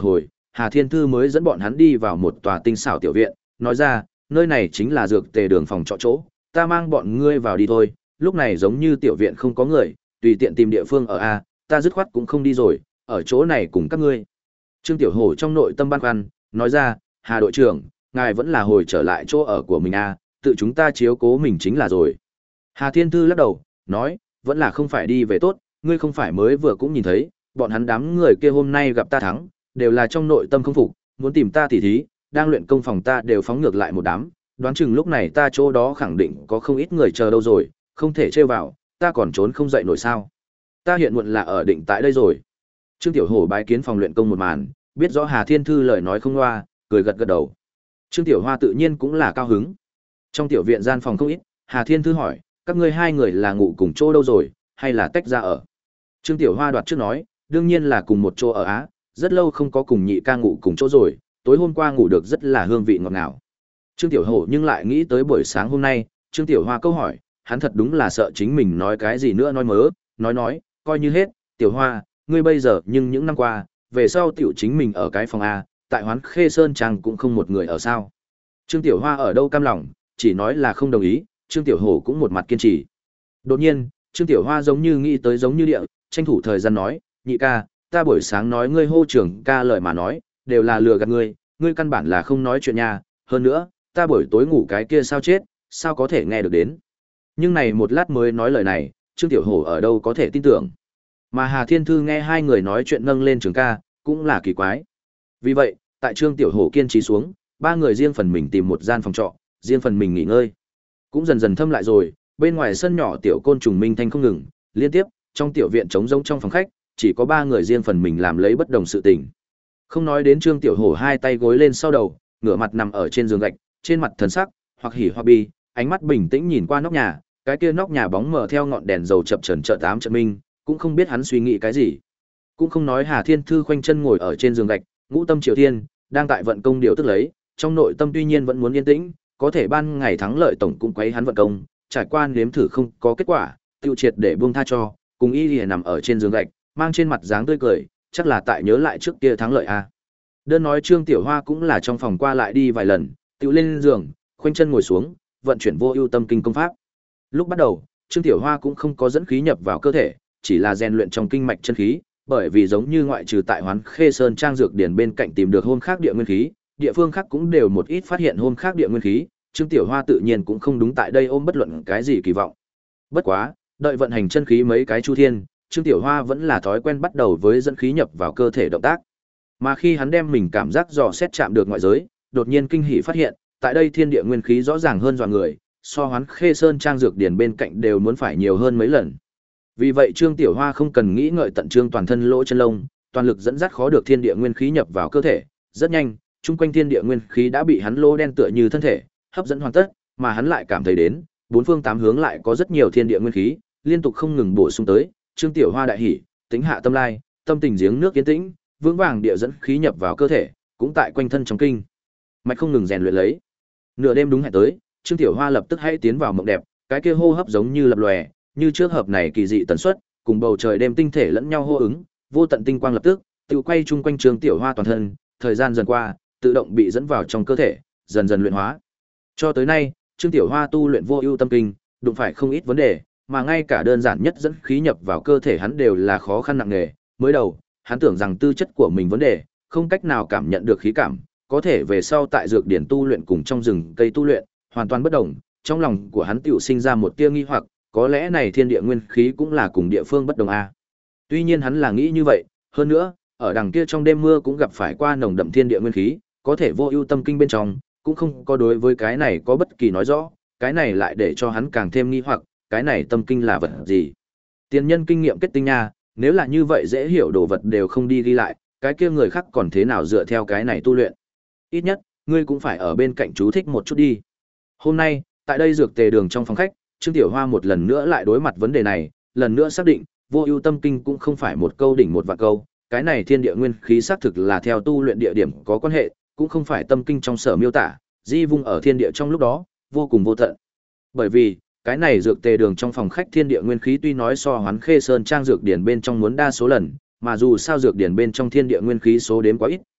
Hà Thiên Thư mới dẫn bọn hắn đi vào một tòa tinh xảo tiểu viện, nói ra, nơi này chính là dược tề đường phòng trọ chỗ, ta mang bọn ngươi vào đi thôi, lúc này giống như tiểu viện không có người, tùy tiện tìm địa phương ở a, ta dứt khoát cũng không đi rồi, ở chỗ này cùng các ngươi. Trương Tiểu Hổ trong nội tâm băn khoăn, nói ra, Hà đội trưởng, ngài vẫn là hồi trở lại chỗ ở của mình a, tự chúng ta chiếu cố mình chính là rồi. Hà Thiên Thư lắc đầu, nói, vẫn là không phải đi về tốt, ngươi không phải mới vừa cũng nhìn thấy, bọn hắn đám người kia hôm nay gặp ta thắng, đều là trong nội tâm không phục, muốn tìm ta tỉ thí, đang luyện công phòng ta đều phóng ngược lại một đám, đoán chừng lúc này ta chỗ đó khẳng định có không ít người chờ đâu rồi, không thể trêu vào, ta còn trốn không dậy nổi sao. Ta hiện muộn là ở định tại đây rồi. Trương Tiểu Hổ bái kiến phòng luyện công một màn, biết rõ Hà Thiên Thư lời nói không loa, cười gật gật đầu. Trương Tiểu Hoa tự nhiên cũng là cao hứng. Trong tiểu viện gian phòng không ít, Hà Thiên Thư hỏi, các ngươi hai người là ngủ cùng chỗ đâu rồi, hay là tách ra ở? Trương Tiểu Hoa đoạt trước nói, đương nhiên là cùng một chỗ ở á, rất lâu không có cùng nhị ca ngủ cùng chỗ rồi, tối hôm qua ngủ được rất là hương vị ngọt ngào. Trương Tiểu Hổ nhưng lại nghĩ tới buổi sáng hôm nay, Trương Tiểu Hoa câu hỏi, hắn thật đúng là sợ chính mình nói cái gì nữa nói mớ, nói nói, coi như hết, Tiểu Hoa, ngươi bây giờ nhưng những năm qua, về sau tiểu chính mình ở cái phòng A, tại Hoán Khê Sơn Trang cũng không một người ở sao. Trương Tiểu Hoa ở đâu cam lòng, chỉ nói là không đồng ý, Trương Tiểu Hổ cũng một mặt kiên trì. Đột nhiên, Trương Tiểu Hoa giống như nghĩ tới giống như địa, tranh thủ thời gian nói, nhị ca, ta buổi sáng nói ngươi hô trưởng ca lời mà nói, đều là lừa gạt ngươi, ngươi căn bản là không nói chuyện nha, hơn nữa, ta buổi tối ngủ cái kia sao chết, sao có thể nghe được đến. Nhưng này một lát mới nói lời này, Trương Tiểu Hổ ở đâu có thể tin tưởng. Mà Hà Thiên Thư nghe hai người nói chuyện nâng lên trường ca, cũng là kỳ quái. Vì vậy, tại Trương Tiểu Hổ kiên trì xuống, ba người riêng phần mình tìm một gian phòng trọ, riêng phần mình nghỉ ngơi. Cũng dần dần thâm lại rồi, bên ngoài sân nhỏ tiểu côn trùng minh thanh không ngừng, liên tiếp, trong tiểu viện trống rỗng trong phòng khách, chỉ có ba người riêng phần mình làm lấy bất đồng sự tình. Không nói đến Trương Tiểu Hổ hai tay gối lên sau đầu, ngửa mặt nằm ở trên giường gạch, trên mặt thần sắc, hoặc hỉ hoặc bi, ánh mắt bình tĩnh nhìn qua nóc nhà, cái kia nóc nhà bóng mờ theo ngọn đèn dầu chập chờn chợt tám trận minh, cũng không biết hắn suy nghĩ cái gì. Cũng không nói Hà Thiên Thư khoanh chân ngồi ở trên giường gạch, ngũ tâm triều thiên, đang tại vận công điều tức lấy, trong nội tâm tuy nhiên vẫn muốn yên tĩnh, có thể ban ngày thắng lợi tổng cũng quấy hắn vận công, trải qua nếm thử không có kết quả, tiêu triệt để buông tha cho, cùng y lìa nằm ở trên giường gạch, mang trên mặt dáng tươi cười, chắc là tại nhớ lại trước kia thắng lợi a. Đơn nói Trương Tiểu Hoa cũng là trong phòng qua lại đi vài lần, tự lên giường, khoanh chân ngồi xuống, vận chuyển vô ưu tâm kinh công pháp. Lúc bắt đầu, Trương Tiểu Hoa cũng không có dẫn khí nhập vào cơ thể, chỉ là rèn luyện trong kinh mạch chân khí, bởi vì giống như ngoại trừ tại Hoán Khê Sơn Trang dược điển bên cạnh tìm được hôn khác địa nguyên khí, địa phương khác cũng đều một ít phát hiện hôn khác địa nguyên khí, Trương Tiểu Hoa tự nhiên cũng không đúng tại đây ôm bất luận cái gì kỳ vọng. Bất quá, đợi vận hành chân khí mấy cái chu thiên, Trương Tiểu Hoa vẫn là thói quen bắt đầu với dẫn khí nhập vào cơ thể động tác. Mà khi hắn đem mình cảm giác dò xét chạm được ngoại giới, đột nhiên kinh hỉ phát hiện, tại đây thiên địa nguyên khí rõ ràng hơn dọa người, so Hoán Khê Sơn Trang dược điển bên cạnh đều muốn phải nhiều hơn mấy lần. Vì vậy Trương Tiểu Hoa không cần nghĩ ngợi tận trương toàn thân lỗ chân lông, toàn lực dẫn dắt khó được thiên địa nguyên khí nhập vào cơ thể, rất nhanh, chung quanh thiên địa nguyên khí đã bị hắn lỗ đen tựa như thân thể hấp dẫn hoàn tất, mà hắn lại cảm thấy đến, bốn phương tám hướng lại có rất nhiều thiên địa nguyên khí, liên tục không ngừng bổ sung tới, Trương Tiểu Hoa đại hỉ, tính hạ tâm lai, tâm tình giếng nước yên tĩnh, vững vàng địa dẫn khí nhập vào cơ thể, cũng tại quanh thân trong kinh mạch không ngừng rèn luyện lấy. Nửa đêm đúng hẹn tới, Trương Tiểu Hoa lập tức hãy tiến vào mộng đẹp, cái kia hô hấp giống như lập lòe, như trước hợp này kỳ dị tần suất, cùng bầu trời đêm tinh thể lẫn nhau hô ứng, vô tận tinh quang lập tức tự quay chung quanh Trương Tiểu Hoa toàn thân, thời gian dần qua, tự động bị dẫn vào trong cơ thể, dần dần luyện hóa. Cho tới nay, Trương Tiểu Hoa tu luyện vô ưu tâm kinh, đụng phải không ít vấn đề, mà ngay cả đơn giản nhất dẫn khí nhập vào cơ thể hắn đều là khó khăn nặng nề. Mới đầu, hắn tưởng rằng tư chất của mình vấn đề, không cách nào cảm nhận được khí cảm, có thể về sau tại dược điển tu luyện cùng trong rừng cây tu luyện, hoàn toàn bất đồng, trong lòng của hắn tiểu sinh ra một tia nghi hoặc, có lẽ này thiên địa nguyên khí cũng là cùng địa phương bất đồng a. Tuy nhiên hắn là nghĩ như vậy, hơn nữa, ở đằng kia trong đêm mưa cũng gặp phải qua nồng đậm thiên địa nguyên khí, có thể vô ưu tâm kinh bên trong, cũng không có đối với cái này có bất kỳ nói rõ, cái này lại để cho hắn càng thêm nghi hoặc, cái này tâm kinh là vật gì? Tiền nhân kinh nghiệm kết tinh nha, nếu là như vậy dễ hiểu đồ vật đều không đi ghi lại, cái kia người khác còn thế nào dựa theo cái này tu luyện? Ít nhất, ngươi cũng phải ở bên cạnh chú thích một chút đi. Hôm nay, tại đây dược tề đường trong phòng khách, Trương Tiểu Hoa một lần nữa lại đối mặt vấn đề này, lần nữa xác định, vô ưu tâm kinh cũng không phải một câu đỉnh một vạn câu, cái này thiên địa nguyên khí xác thực là theo tu luyện địa điểm có quan hệ, cũng không phải tâm kinh trong sở miêu tả, di vung ở thiên địa trong lúc đó, vô cùng vô tận. Bởi vì, cái này dược tề đường trong phòng khách thiên địa nguyên khí tuy nói so Hoán Khê Sơn Trang dược điển bên trong muốn đa số lần, mà dù sao dược điển bên trong thiên địa nguyên khí số đếm quá ít,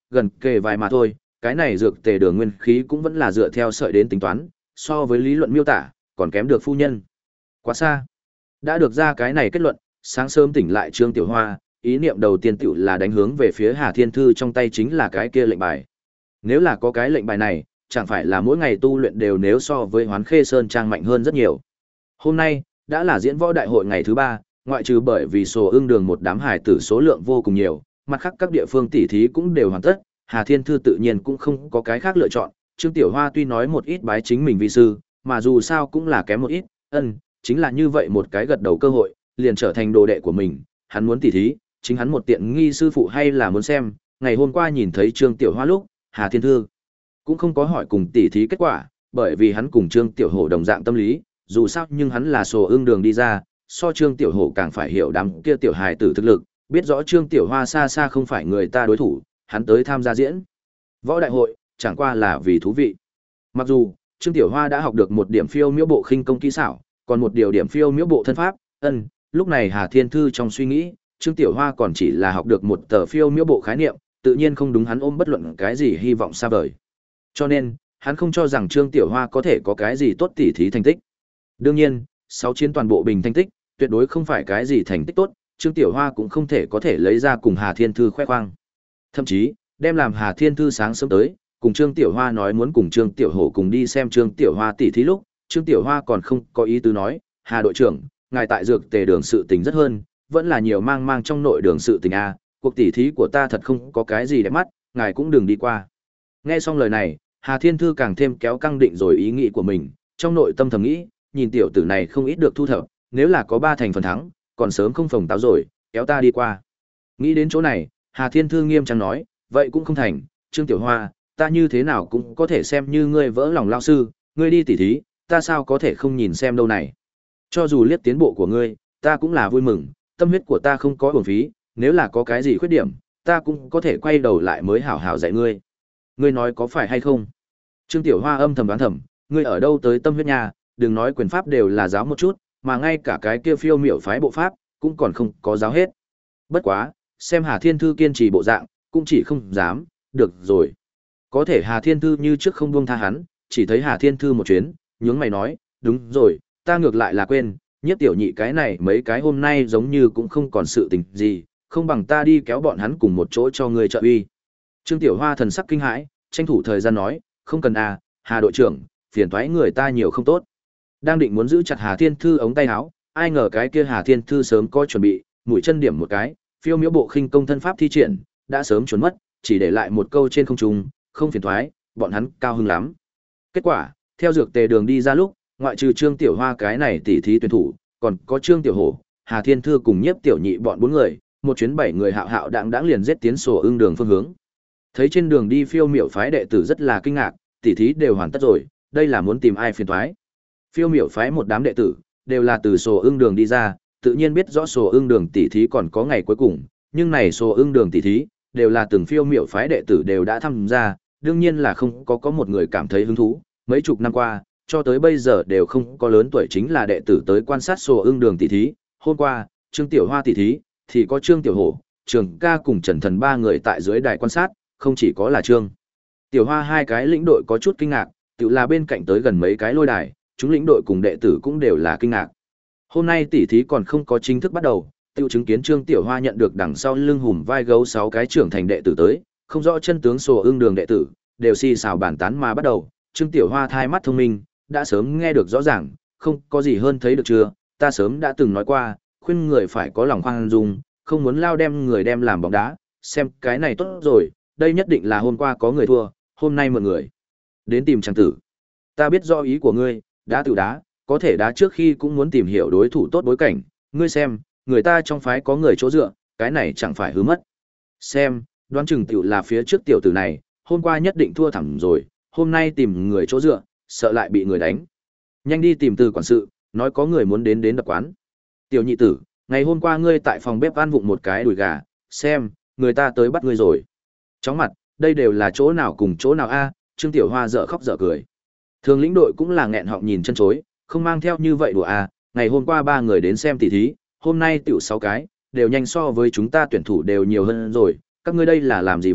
gần kề vài mà thôi, cái này dược tề đường nguyên khí cũng vẫn là dựa theo sợi đến tính toán, so với lý luận miêu tả, còn kém được phu nhân. Quá xa. Đã được ra cái này kết luận, sáng sớm tỉnh lại Trương Tiểu Hoa, ý niệm đầu tiên tiểu là đánh hướng về phía Hà Thiên Thư trong tay chính là cái kia lệnh bài. Nếu là có cái lệnh bài này, chẳng phải là mỗi ngày tu luyện đều nếu so với Hoán Khê Sơn Trang mạnh hơn rất nhiều. Hôm nay, đã là diễn võ đại hội ngày thứ ba, ngoại trừ bởi vì sổ ưng đường một đám hải tử số lượng vô cùng nhiều, mặt khác các địa phương tỉ thí cũng đều hoàn tất, Hà Thiên Thư tự nhiên cũng không có cái khác lựa chọn. Trương Tiểu Hoa tuy nói một ít bái chính mình vi sư, mà dù sao cũng là kém một ít, ân, chính là như vậy một cái gật đầu cơ hội, liền trở thành đồ đệ của mình, hắn muốn tỉ thí, chính hắn một tiện nghi sư phụ hay là muốn xem, ngày hôm qua nhìn thấy Trương Tiểu Hoa lúc, Hà Thiên Thư cũng không có hỏi cùng tỉ thí kết quả, bởi vì hắn cùng Trương Tiểu Hổ đồng dạng tâm lý, dù sao nhưng hắn là sổ ưng đường đi ra, so Trương Tiểu Hổ càng phải hiểu đám kia tiểu hài tử thực lực, biết rõ Trương Tiểu Hoa xa xa không phải người ta đối thủ, hắn tới tham gia diễn võ đại hội, chẳng qua là vì thú vị. Mặc dù Trương Tiểu Hoa đã học được một điểm phiêu miễu bộ khinh công kỹ xảo, còn một điều điểm phiêu miễu bộ thân pháp, ân, lúc này Hà Thiên Thư trong suy nghĩ, Trương Tiểu Hoa còn chỉ là học được một tờ phiêu miễu bộ khái niệm, tự nhiên không đúng hắn ôm bất luận cái gì hy vọng xa vời. Cho nên, hắn không cho rằng Trương Tiểu Hoa có thể có cái gì tốt tỉ thí thành tích. Đương nhiên, sáu chiến toàn bộ bình thành tích, tuyệt đối không phải cái gì thành tích tốt, Trương Tiểu Hoa cũng không thể có thể lấy ra cùng Hà Thiên Thư khoe khoang. Thậm chí, đem làm Hà Thiên Thư sáng sớm tới, cùng Trương Tiểu Hoa nói muốn cùng Trương Tiểu Hổ cùng đi xem Trương Tiểu Hoa tỉ thí lúc, Trương Tiểu Hoa còn không có ý tứ nói, Hà đội trưởng, ngài tại dược tề đường sự tình rất hơn, vẫn là nhiều mang mang trong nội đường sự tình a, cuộc tỉ thí của ta thật không có cái gì đẹp mắt, ngài cũng đừng đi qua. Nghe xong lời này, Hà Thiên Thư càng thêm kéo căng định rồi ý nghĩ của mình, trong nội tâm thầm nghĩ, nhìn tiểu tử này không ít được thu thập, nếu là có ba thành phần thắng, còn sớm không phồng táo rồi, kéo ta đi qua. Nghĩ đến chỗ này, Hà Thiên Thư nghiêm trang nói, vậy cũng không thành, Trương Tiểu Hoa, ta như thế nào cũng có thể xem như ngươi vỡ lòng lao sư, ngươi đi tỉ thí, ta sao có thể không nhìn xem đâu này. Cho dù liếc tiến bộ của ngươi, ta cũng là vui mừng, tâm huyết của ta không có uổng phí, nếu là có cái gì khuyết điểm, ta cũng có thể quay đầu lại mới hảo hảo dạy ngươi. Ngươi nói có phải hay không? Trương Tiểu Hoa âm thầm đoán thầm, ngươi ở đâu tới tâm huyết nha, đừng nói quyền pháp đều là giáo một chút, mà ngay cả cái kia phiêu miểu phái bộ pháp, cũng còn không có giáo hết. Bất quá, xem Hà Thiên Thư kiên trì bộ dạng, cũng chỉ không dám, được rồi. Có thể Hà Thiên Thư như trước không buông tha hắn, chỉ thấy Hà Thiên Thư một chuyến, nhướng mày nói, đúng rồi, ta ngược lại là quên, Nhiếp tiểu nhị cái này mấy cái hôm nay giống như cũng không còn sự tình gì, không bằng ta đi kéo bọn hắn cùng một chỗ cho người trợ uy. Trương Tiểu Hoa thần sắc kinh hãi, tranh thủ thời gian nói, không cần à, Hà đội trưởng, phiền toái người ta nhiều không tốt. Đang định muốn giữ chặt Hà Thiên Thư ống tay áo, ai ngờ cái kia Hà Thiên Thư sớm có chuẩn bị, mũi chân điểm một cái, phiêu miễu bộ khinh công thân pháp thi triển, đã sớm trốn mất, chỉ để lại một câu trên không trung, không phiền toái, bọn hắn cao hứng lắm. Kết quả, theo dược tề đường đi ra lúc, ngoại trừ Trương Tiểu Hoa cái này tỉ thí tuyển thủ, còn có Trương Tiểu Hổ, Hà Thiên Thư cùng Nhiếp Tiểu Nhị bọn bốn người, một chuyến bảy người hạo hạo đãng đãng liền giết tiến sổ ưng đường phương hướng. Thấy trên đường đi phiêu miểu phái đệ tử rất là kinh ngạc, tỉ thí đều hoàn tất rồi, đây là muốn tìm ai phiền toái. Phiêu miểu phái một đám đệ tử, đều là từ sổ ưng đường đi ra, tự nhiên biết rõ sổ ưng đường tỉ thí còn có ngày cuối cùng, nhưng này sổ ưng đường tỉ thí, đều là từng phiêu miểu phái đệ tử đều đã tham gia, đương nhiên là không có có một người cảm thấy hứng thú, mấy chục năm qua, cho tới bây giờ đều không có lớn tuổi chính là đệ tử tới quan sát sổ ưng đường tỉ thí, hôm qua, Trương Tiểu Hoa tỉ thí, thì có Trương Tiểu Hổ, Trường Ca cùng Trần Thần ba người tại dưới đài quan sát, không chỉ có là Trương Tiểu Hoa hai cái lĩnh đội có chút kinh ngạc, tự là bên cạnh tới gần mấy cái lôi đài, chúng lĩnh đội cùng đệ tử cũng đều là kinh ngạc. Hôm nay tỉ thí còn không có chính thức bắt đầu, tiêu chứng kiến Trương Tiểu Hoa nhận được đằng sau lưng hùm vai gấu sáu cái trưởng thành đệ tử tới, không rõ chân tướng sổ ưng đường đệ tử, đều xì xào bàn tán mà bắt đầu. Trương Tiểu Hoa thai mắt thông minh, đã sớm nghe được rõ ràng, không có gì hơn thấy được chưa, ta sớm đã từng nói qua, khuyên người phải có lòng khoan dung, không muốn lao đem người đem làm bóng đá, xem cái này tốt rồi, đây nhất định là hôm qua có người thua, hôm nay mượn người đến tìm chàng tử. Ta biết rõ ý của ngươi, đá tự đá, có thể đá trước khi cũng muốn tìm hiểu đối thủ tốt bối cảnh, ngươi xem, người ta trong phái có người chỗ dựa, cái này chẳng phải hư mất. Xem, đoán chừng tiểu là phía trước tiểu tử này, hôm qua nhất định thua thẳng rồi, hôm nay tìm người chỗ dựa, sợ lại bị người đánh. Nhanh đi tìm từ quản sự, nói có người muốn đến đến đập quán. Tiểu nhị tử, ngày hôm qua ngươi tại phòng bếp ăn vụng một cái đùi gà, xem, người ta tới bắt ngươi rồi. Chóng mặt, đây đều là chỗ nào cùng chỗ nào a? Trương Tiểu Hoa dở khóc dở cười. Thường lĩnh đội cũng là nghẹn họng nhìn chân chối, không mang theo như vậy đùa a, ngày hôm qua ba người đến xem tỷ thí, hôm nay tiểu sáu cái, đều nhanh so với chúng ta tuyển thủ đều nhiều hơn rồi, các ngươi đây là làm gì vậy?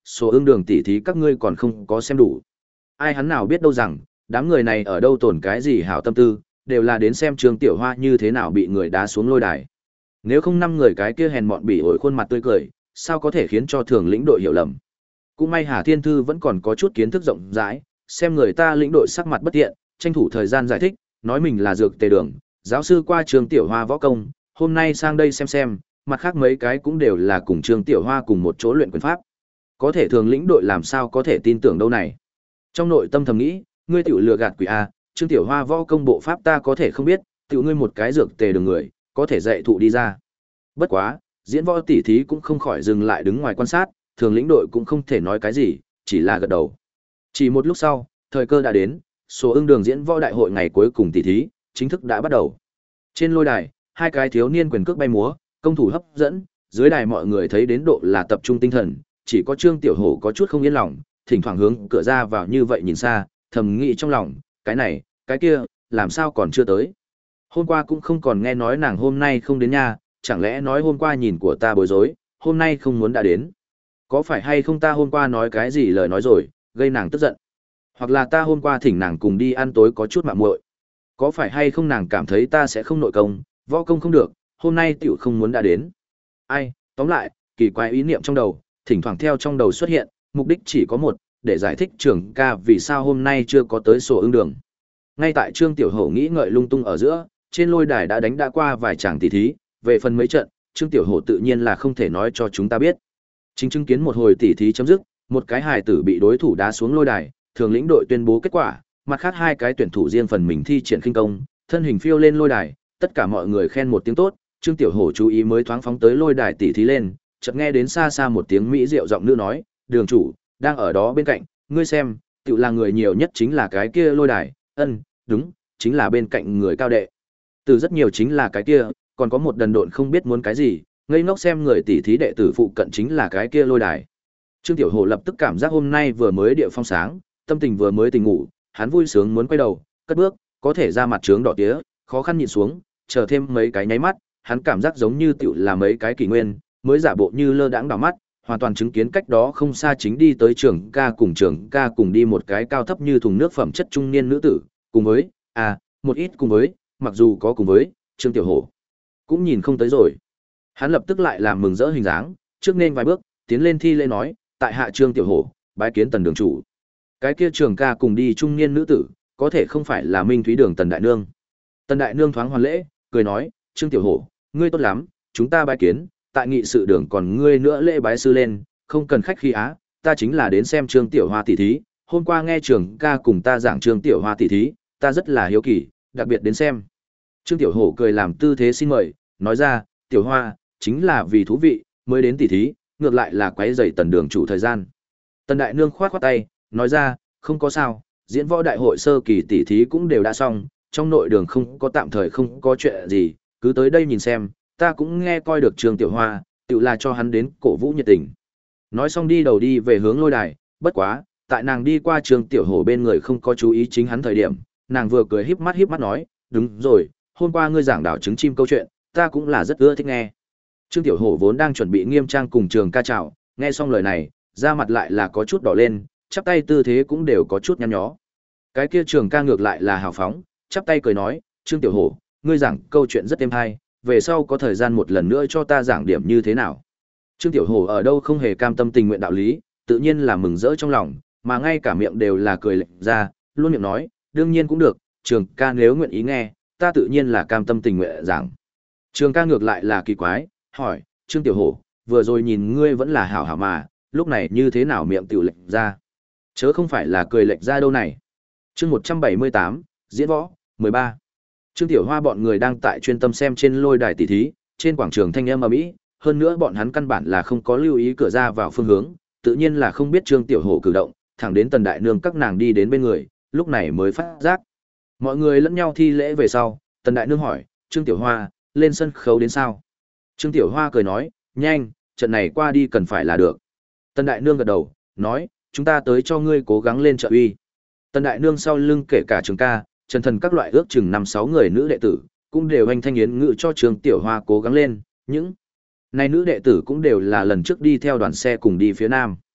số ương đường tỉ thí các ngươi còn không có xem đủ. Ai hắn nào biết đâu rằng, đám người này ở đâu tổn cái gì hảo tâm tư, đều là đến xem Trương Tiểu Hoa như thế nào bị người đá xuống lôi đài. Nếu không năm người cái kia hèn mọn bỉ ổi khuôn mặt tươi cười, sao có thể khiến cho thường lĩnh đội hiểu lầm. Cũng may Hà Thiên Thư vẫn còn có chút kiến thức rộng rãi, xem người ta lĩnh đội sắc mặt bất tiện, tranh thủ thời gian giải thích, nói mình là dược tề đường, giáo sư qua Trương Tiểu Hoa võ công, hôm nay sang đây xem xem, mặt khác mấy cái cũng đều là cùng Trương Tiểu Hoa cùng một chỗ luyện quyền pháp. Có thể thường lĩnh đội làm sao có thể tin tưởng đâu này. Trong nội tâm thầm nghĩ, ngươi tiểu lừa gạt quỷ a, Trương Tiểu Hoa võ công bộ pháp ta có thể không biết, tiểu ngươi một cái dược tề đường người, có thể dạy thụ đi ra. Bất quá, diễn võ tỉ thí cũng không khỏi dừng lại đứng ngoài quan sát, thường lĩnh đội cũng không thể nói cái gì, chỉ là gật đầu. Chỉ một lúc sau, thời cơ đã đến, số ưng đường diễn võ đại hội ngày cuối cùng tỉ thí, chính thức đã bắt đầu. Trên lôi đài, hai cái thiếu niên quyền cước bay múa, công thủ hấp dẫn, dưới đài mọi người thấy đến độ là tập trung tinh thần, chỉ có Trương Tiểu Hổ có chút không yên lòng, thỉnh thoảng hướng cửa ra vào như vậy nhìn xa, thầm nghĩ trong lòng, cái này, cái kia, làm sao còn chưa tới. Hôm qua cũng không còn nghe nói nàng hôm nay không đến nha, chẳng lẽ nói hôm qua nhìn của ta bối rối, hôm nay không muốn đã đến. Có phải hay không ta hôm qua nói cái gì lời nói rồi, gây nàng tức giận. Hoặc là ta hôm qua thỉnh nàng cùng đi ăn tối có chút mạo muội. Có phải hay không nàng cảm thấy ta sẽ không nội công, võ công không được, hôm nay tiểu không muốn đã đến. Ai, tóm lại, kỳ quái ý niệm trong đầu, thỉnh thoảng theo trong đầu xuất hiện, mục đích chỉ có một, để giải thích Trường ca vì sao hôm nay chưa có tới sổ ưng đường. Ngay tại Trương Tiểu Hổ nghĩ ngợi lung tung ở giữa, trên lôi đài đã đánh đã qua vài tràng tỷ thí, về phần mấy trận, Trương Tiểu Hổ tự nhiên là không thể nói cho chúng ta biết. Chính chứng kiến một hồi tỷ thí chấm dứt, một cái hài tử bị đối thủ đá xuống lôi đài, thường lĩnh đội tuyên bố kết quả, mặt khác hai cái tuyển thủ riêng phần mình thi triển khinh công, thân hình phiêu lên lôi đài, tất cả mọi người khen một tiếng tốt, Trương Tiểu Hổ chú ý mới thoáng phóng tới lôi đài tỷ thí lên, chợt nghe đến xa xa một tiếng mỹ diệu giọng nữ nói, "Đường chủ, đang ở đó bên cạnh, ngươi xem, tiểu là người nhiều nhất chính là cái kia lôi đài." Ân, đúng, chính là bên cạnh người cao đệ. Từ rất nhiều chính là cái kia, còn có một đần độn không biết muốn cái gì, ngây ngốc xem người tỷ thí đệ tử phụ cận chính là cái kia lôi đài. Trương Tiểu Hổ lập tức cảm giác hôm nay vừa mới địa phong sáng, tâm tình vừa mới tỉnh ngủ, hắn vui sướng muốn quay đầu, cất bước, có thể ra mặt trướng đỏ tía, khó khăn nhịn xuống, chờ thêm mấy cái nháy mắt, hắn cảm giác giống như tiểu là mấy cái kỷ nguyên, mới giả bộ như lơ đãng đảo mắt, hoàn toàn chứng kiến cách đó không xa chính đi tới trường ca cùng trường ca cùng đi một cái cao thấp như thùng nước phẩm chất trung niên nữ tử, cùng với, à, một ít cùng với, mặc dù có cùng với, Trương Tiểu Hổ cũng nhìn không tới rồi. Hắn lập tức lại làm mừng rỡ hình dáng, trước nên vài bước, tiến lên thi lễ nói, tại hạ Trương Tiểu Hổ, bái kiến Tần đường chủ. Cái kia trường ca cùng đi trung niên nữ tử, có thể không phải là Minh Thúy Đường Tần đại nương. Tần đại nương thoáng hoàn lễ, cười nói, Trương Tiểu Hổ, ngươi tốt lắm, chúng ta bái kiến, tại nghị sự đường còn ngươi nữa lễ bái sư lên, không cần khách khí á, ta chính là đến xem Trương Tiểu Hoa tỷ thí, hôm qua nghe trường ca cùng ta giảng Trương Tiểu Hoa tỷ thí, ta rất là hiếu kỳ, đặc biệt đến xem. Trương Tiểu Hổ cười làm tư thế xin mời, nói ra, Tiểu Hoa, chính là vì thú vị, mới đến tỷ thí, ngược lại là quấy rầy Tần đường chủ thời gian. Tần đại nương khoát khoát tay, nói ra, không có sao, diễn võ đại hội sơ kỳ tỷ thí cũng đều đã xong, trong nội đường không có tạm thời không có chuyện gì, cứ tới đây nhìn xem, ta cũng nghe coi được Trương Tiểu Hoa, tự là cho hắn đến cổ vũ nhiệt tình. Nói xong đi đầu đi về hướng lôi đài, bất quá, tại nàng đi qua Trương Tiểu Hổ bên người không có chú ý chính hắn thời điểm, nàng vừa cười híp mắt híp mắt nói, đúng rồi, hôm qua ngươi giảng đảo trứng chim câu chuyện, ta cũng là rất ưa thích nghe. Trương Tiểu Hổ vốn đang chuẩn bị nghiêm trang cùng trường ca chào, nghe xong lời này, da mặt lại là có chút đỏ lên, chắp tay tư thế cũng đều có chút nhăn nhó. Cái kia trường ca ngược lại là hào phóng, chắp tay cười nói, Trương Tiểu Hổ, ngươi giảng câu chuyện rất êm hay, về sau có thời gian một lần nữa cho ta giảng điểm như thế nào. Trương Tiểu Hổ ở đâu không hề cam tâm tình nguyện đạo lý, tự nhiên là mừng rỡ trong lòng, mà ngay cả miệng đều là cười lệch ra, luôn miệng nói, đương nhiên cũng được, trường ca nếu nguyện ý nghe, ta tự nhiên là cam tâm tình nguyện giảng. Trường ca ngược lại là kỳ quái, hỏi, Trương Tiểu Hổ, vừa rồi nhìn ngươi vẫn là hảo hảo mà, lúc này như thế nào miệng tiểu lệch ra. Chớ không phải là cười lệch ra đâu này. Chương một trăm bảy mươi tám, diễn võ, mười ba. Trương Tiểu Hoa bọn người đang tại chuyên tâm xem trên lôi đài tỷ thí, trên quảng trường thanh âm ầm ĩ, hơn nữa bọn hắn căn bản là không có lưu ý cửa ra vào phương hướng, tự nhiên là không biết Trương Tiểu Hổ cử động, thẳng đến Tần đại nương các nàng đi đến bên người, lúc này mới phát giác. Mọi người lẫn nhau thi lễ về sau, Tần đại nương hỏi, Trương Tiểu Hoa, lên sân khấu đến sao? Trương Tiểu Hoa cười nói, nhanh, trận này qua đi cần phải là được. Tần đại nương gật đầu, nói, chúng ta tới cho ngươi cố gắng lên trợ uy. Tần đại nương sau lưng kể cả trường ca, Trần Thần các loại ước chừng năm sáu người nữ đệ tử, cũng đều anh thanh yến ngự cho Trương Tiểu Hoa cố gắng lên, những này nữ đệ tử cũng đều là lần trước đi theo đoàn xe cùng đi phía Nam.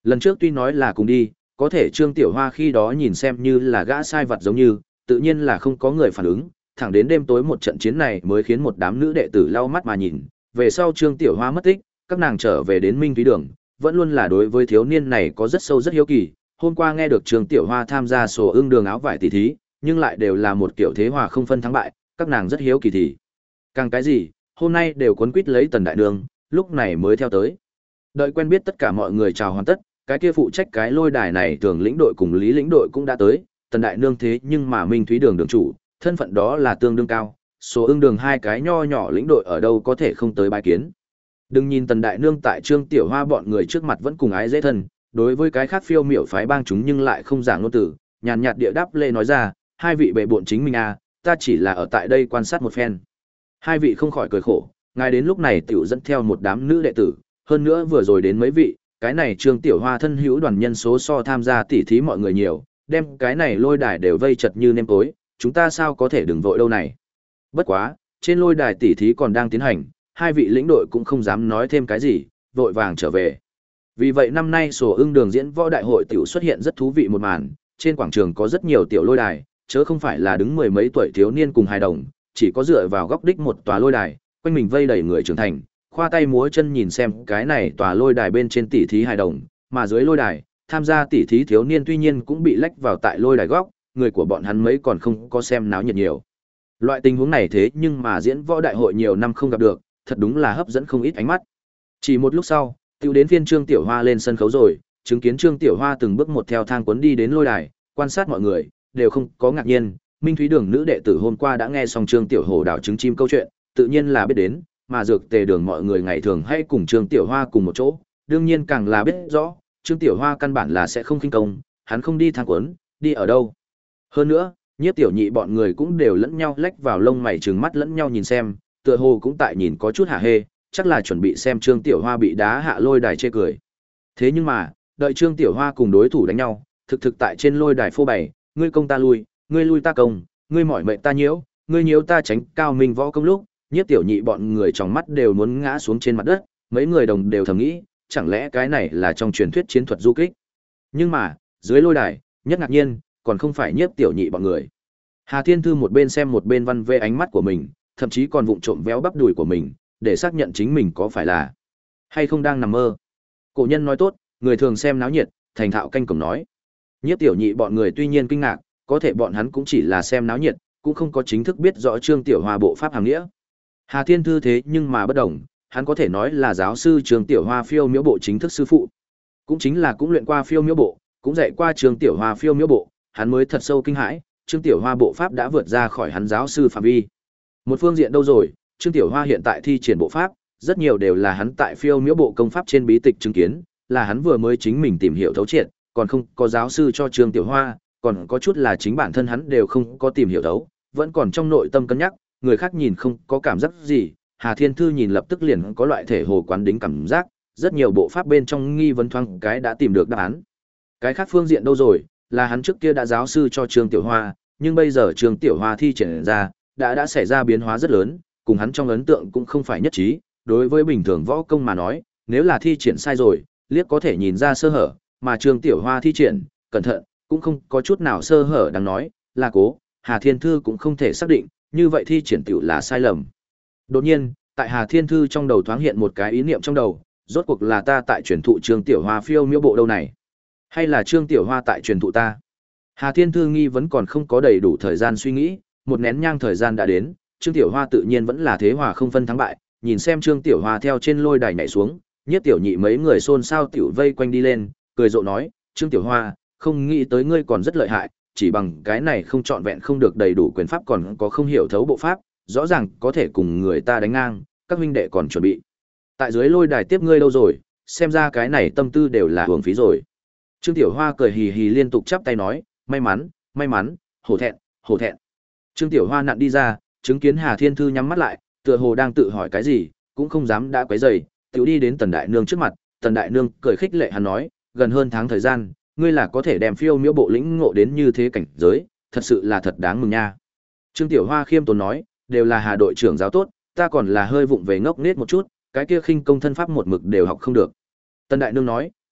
Lần trước tuy nói là cùng đi, có thể Trương Tiểu Hoa khi đó nhìn xem như là gã sai vặt giống như, tự nhiên là không có người phản ứng, thẳng đến đêm tối một trận chiến này mới khiến một đám nữ đệ tử lau mắt mà nhìn, về sau Trương Tiểu Hoa mất tích, các nàng trở về đến Minh Thúy Đường, vẫn luôn là đối với thiếu niên này có rất sâu rất hiếu kỳ, hôm qua nghe được Trương Tiểu Hoa tham gia sổ ưng đường áo vải tỷ thí, nhưng lại đều là một kiểu thế hòa không phân thắng bại, các nàng rất hiếu kỳ thì. Càng cái gì, hôm nay đều cuốn quýt lấy Tần đại nương, lúc này mới theo tới. Đợi quen biết tất cả mọi người chào hoàn tất, cái kia phụ trách cái lôi đài này thường lĩnh đội cùng Lý lĩnh đội cũng đã tới, Tần đại nương thế nhưng mà Minh Thúy Đường đường chủ, thân phận đó là tương đương cao, số ưng đường hai cái nho nhỏ lĩnh đội ở đâu có thể không tới bái kiến. Đừng nhìn Tần đại nương tại Trương Tiểu Hoa bọn người trước mặt vẫn cùng ái dễ thân, đối với cái khác phiêu miểu phái bang chúng nhưng lại không giảng ngôn từ, nhàn nhạt địa đáp lê nói ra, hai vị bệ bộn chính mình à, ta chỉ là ở tại đây quan sát một phen. Hai vị không khỏi cười khổ, ngài đến lúc này tiểu dẫn theo một đám nữ đệ tử, hơn nữa vừa rồi đến mấy vị, cái này Trương Tiểu Hoa thân hữu đoàn nhân số so tham gia tỉ thí mọi người nhiều, đem cái này lôi đài đều vây chật như nêm tối, chúng ta sao có thể đừng vội đâu này. Bất quá, trên lôi đài tỉ thí còn đang tiến hành, hai vị lĩnh đội cũng không dám nói thêm cái gì, vội vàng trở về. Vì vậy năm nay sổ ưng đường diễn võ đại hội tiểu xuất hiện rất thú vị một màn, trên quảng trường có rất nhiều tiểu lôi đài, chớ không phải là đứng mười mấy tuổi thiếu niên cùng hài đồng, chỉ có dựa vào góc đích một tòa lôi đài, quanh mình vây đầy người trưởng thành, khoa tay múa chân nhìn xem cái này tòa lôi đài bên trên tỉ thí hài đồng, mà dưới lôi đài, tham gia tỉ thí thiếu niên tuy nhiên cũng bị lách vào tại lôi đài góc, người của bọn hắn mấy còn không có xem náo nhiệt nhiều. Loại tình huống này thế nhưng mà diễn võ đại hội nhiều năm không gặp được, thật đúng là hấp dẫn không ít ánh mắt. Chỉ một lúc sau, tiểu đến phiên Trương Tiểu Hoa lên sân khấu rồi, chứng kiến Trương Tiểu Hoa từng bước một theo thang cuốn đi đến lôi đài, quan sát mọi người, đều không có ngạc nhiên, Minh Thúy Đường nữ đệ tử hôm qua đã nghe xong Trương Tiểu Hổ đảo trứng chim câu chuyện, tự nhiên là biết đến, mà dược tề đường mọi người ngày thường hay cùng Trương Tiểu Hoa cùng một chỗ, đương nhiên càng là biết rõ, Trương Tiểu Hoa căn bản là sẽ không khinh công, hắn không đi thang cuốn, đi ở đâu. Hơn nữa, Nhiếp Tiểu Nhị bọn người cũng đều lẫn nhau lách vào lông mày trừng mắt lẫn nhau nhìn xem, tựa hồ cũng tại nhìn có chút hả hê, chắc là chuẩn bị xem Trương Tiểu Hoa bị đá hạ lôi đài chê cười. Thế nhưng mà, đợi Trương Tiểu Hoa cùng đối thủ đánh nhau, thực thực tại trên lôi đài phô bày, ngươi công ta lui, ngươi lui ta công, ngươi mỏi mệt ta nhiễu, ngươi nhiễu ta tránh, cao minh võ công lúc, Nhiếp Tiểu Nhị bọn người trong mắt đều muốn ngã xuống trên mặt đất, mấy người đồng đều thầm nghĩ, chẳng lẽ cái này là trong truyền thuyết chiến thuật du kích. Nhưng mà, dưới lôi đài, nhất ngạc nhiên, còn không phải Nhiếp Tiểu Nhị bọn người. Hà Thiên Thư một bên xem một bên văn vê ánh mắt của mình, thậm chí còn vụng trộm véo bắp đùi của mình, để xác nhận chính mình có phải là hay không đang nằm mơ. Cổ nhân nói tốt, người thường xem náo nhiệt, thành thạo canh cổng nói. Nhiếp Tiểu Nhị bọn người tuy nhiên kinh ngạc, có thể bọn hắn cũng chỉ là xem náo nhiệt, cũng không có chính thức biết rõ Trương Tiểu Hoa bộ pháp hàm nghĩa. Hà Thiên Thư thế nhưng mà bất đồng, hắn có thể nói là giáo sư Trương Tiểu Hoa phiêu miễu bộ chính thức sư phụ. Cũng chính là cũng luyện qua phiêu miễu bộ, cũng dạy qua Trương Tiểu Hoa phiêu miễu bộ, hắn mới thật sâu kinh hãi, Trương Tiểu Hoa bộ pháp đã vượt ra khỏi hắn giáo sư phạm vi. Một phương diện đâu rồi, Trương Tiểu Hoa hiện tại thi triển bộ pháp, rất nhiều đều là hắn tại phiêu miễu bộ công pháp trên bí tịch chứng kiến, là hắn vừa mới chính mình tìm hiểu thấu triệt, còn không có giáo sư cho Trương Tiểu Hoa, còn có chút là chính bản thân hắn đều không có tìm hiểu thấu, vẫn còn trong nội tâm cân nhắc, người khác nhìn không có cảm giác gì, Hà Thiên Thư nhìn lập tức liền có loại thể hồ quán đính cảm giác, rất nhiều bộ pháp bên trong nghi vấn thoáng cái đã tìm được đáp án. Cái khác phương diện đâu rồi, là hắn trước kia đã giáo sư cho Trương Tiểu Hoa, nhưng bây giờ Trương Tiểu Hoa thi triển ra, đã đã xảy ra biến hóa rất lớn, cùng hắn trong ấn tượng cũng không phải nhất trí, đối với bình thường võ công mà nói, nếu là thi triển sai rồi, liếc có thể nhìn ra sơ hở, mà Trương Tiểu Hoa thi triển, cẩn thận, cũng không có chút nào sơ hở đáng nói, là cố, Hà Thiên Thư cũng không thể xác định, như vậy thi triển tiểu là sai lầm. Đột nhiên, tại Hà Thiên Thư trong đầu thoáng hiện một cái ý niệm trong đầu, rốt cuộc là ta tại truyền thụ Trương Tiểu Hoa phiêu miễu bộ đâu này? Hay là Trương Tiểu Hoa tại truyền thụ ta? Hà Thiên Thư nghi vẫn còn không có đầy đủ thời gian suy nghĩ, một nén nhang thời gian đã đến, Trương Tiểu Hoa tự nhiên vẫn là thế hòa không phân thắng bại, nhìn xem Trương Tiểu Hoa theo trên lôi đài nhảy xuống, Nhiếp Tiểu Nhị mấy người xôn xao tiểu vây quanh đi lên, cười rộ nói, Trương Tiểu Hoa, không nghĩ tới ngươi còn rất lợi hại, chỉ bằng cái này không trọn vẹn không được đầy đủ quyền pháp còn có không hiểu thấu bộ pháp, rõ ràng có thể cùng người ta đánh ngang, các huynh đệ còn chuẩn bị. Tại dưới lôi đài tiếp ngươi đâu rồi, xem ra cái này tâm tư đều là uổng phí rồi. Trương Tiểu Hoa cười hì hì liên tục chắp tay nói, may mắn, may mắn, hổ thẹn, hổ thẹn. Trương Tiểu Hoa nặn đi ra, chứng kiến Hà Thiên Thư nhắm mắt lại, tựa hồ đang tự hỏi cái gì, cũng không dám đã quấy rầy, tiểu đi đến Tần Đại Nương trước mặt, Tần Đại Nương cười khích lệ hắn nói, gần hơn tháng thời gian, ngươi là có thể đem phiêu miễu bộ lĩnh ngộ đến như thế cảnh giới, thật sự là thật đáng mừng nha. Trương Tiểu Hoa khiêm tốn nói, đều là Hà đội trưởng giáo tốt, ta còn là hơi vụng về ngốc nghếch một chút, cái kia khinh công thân pháp một mực đều học không được. Tần Đại Nương nói,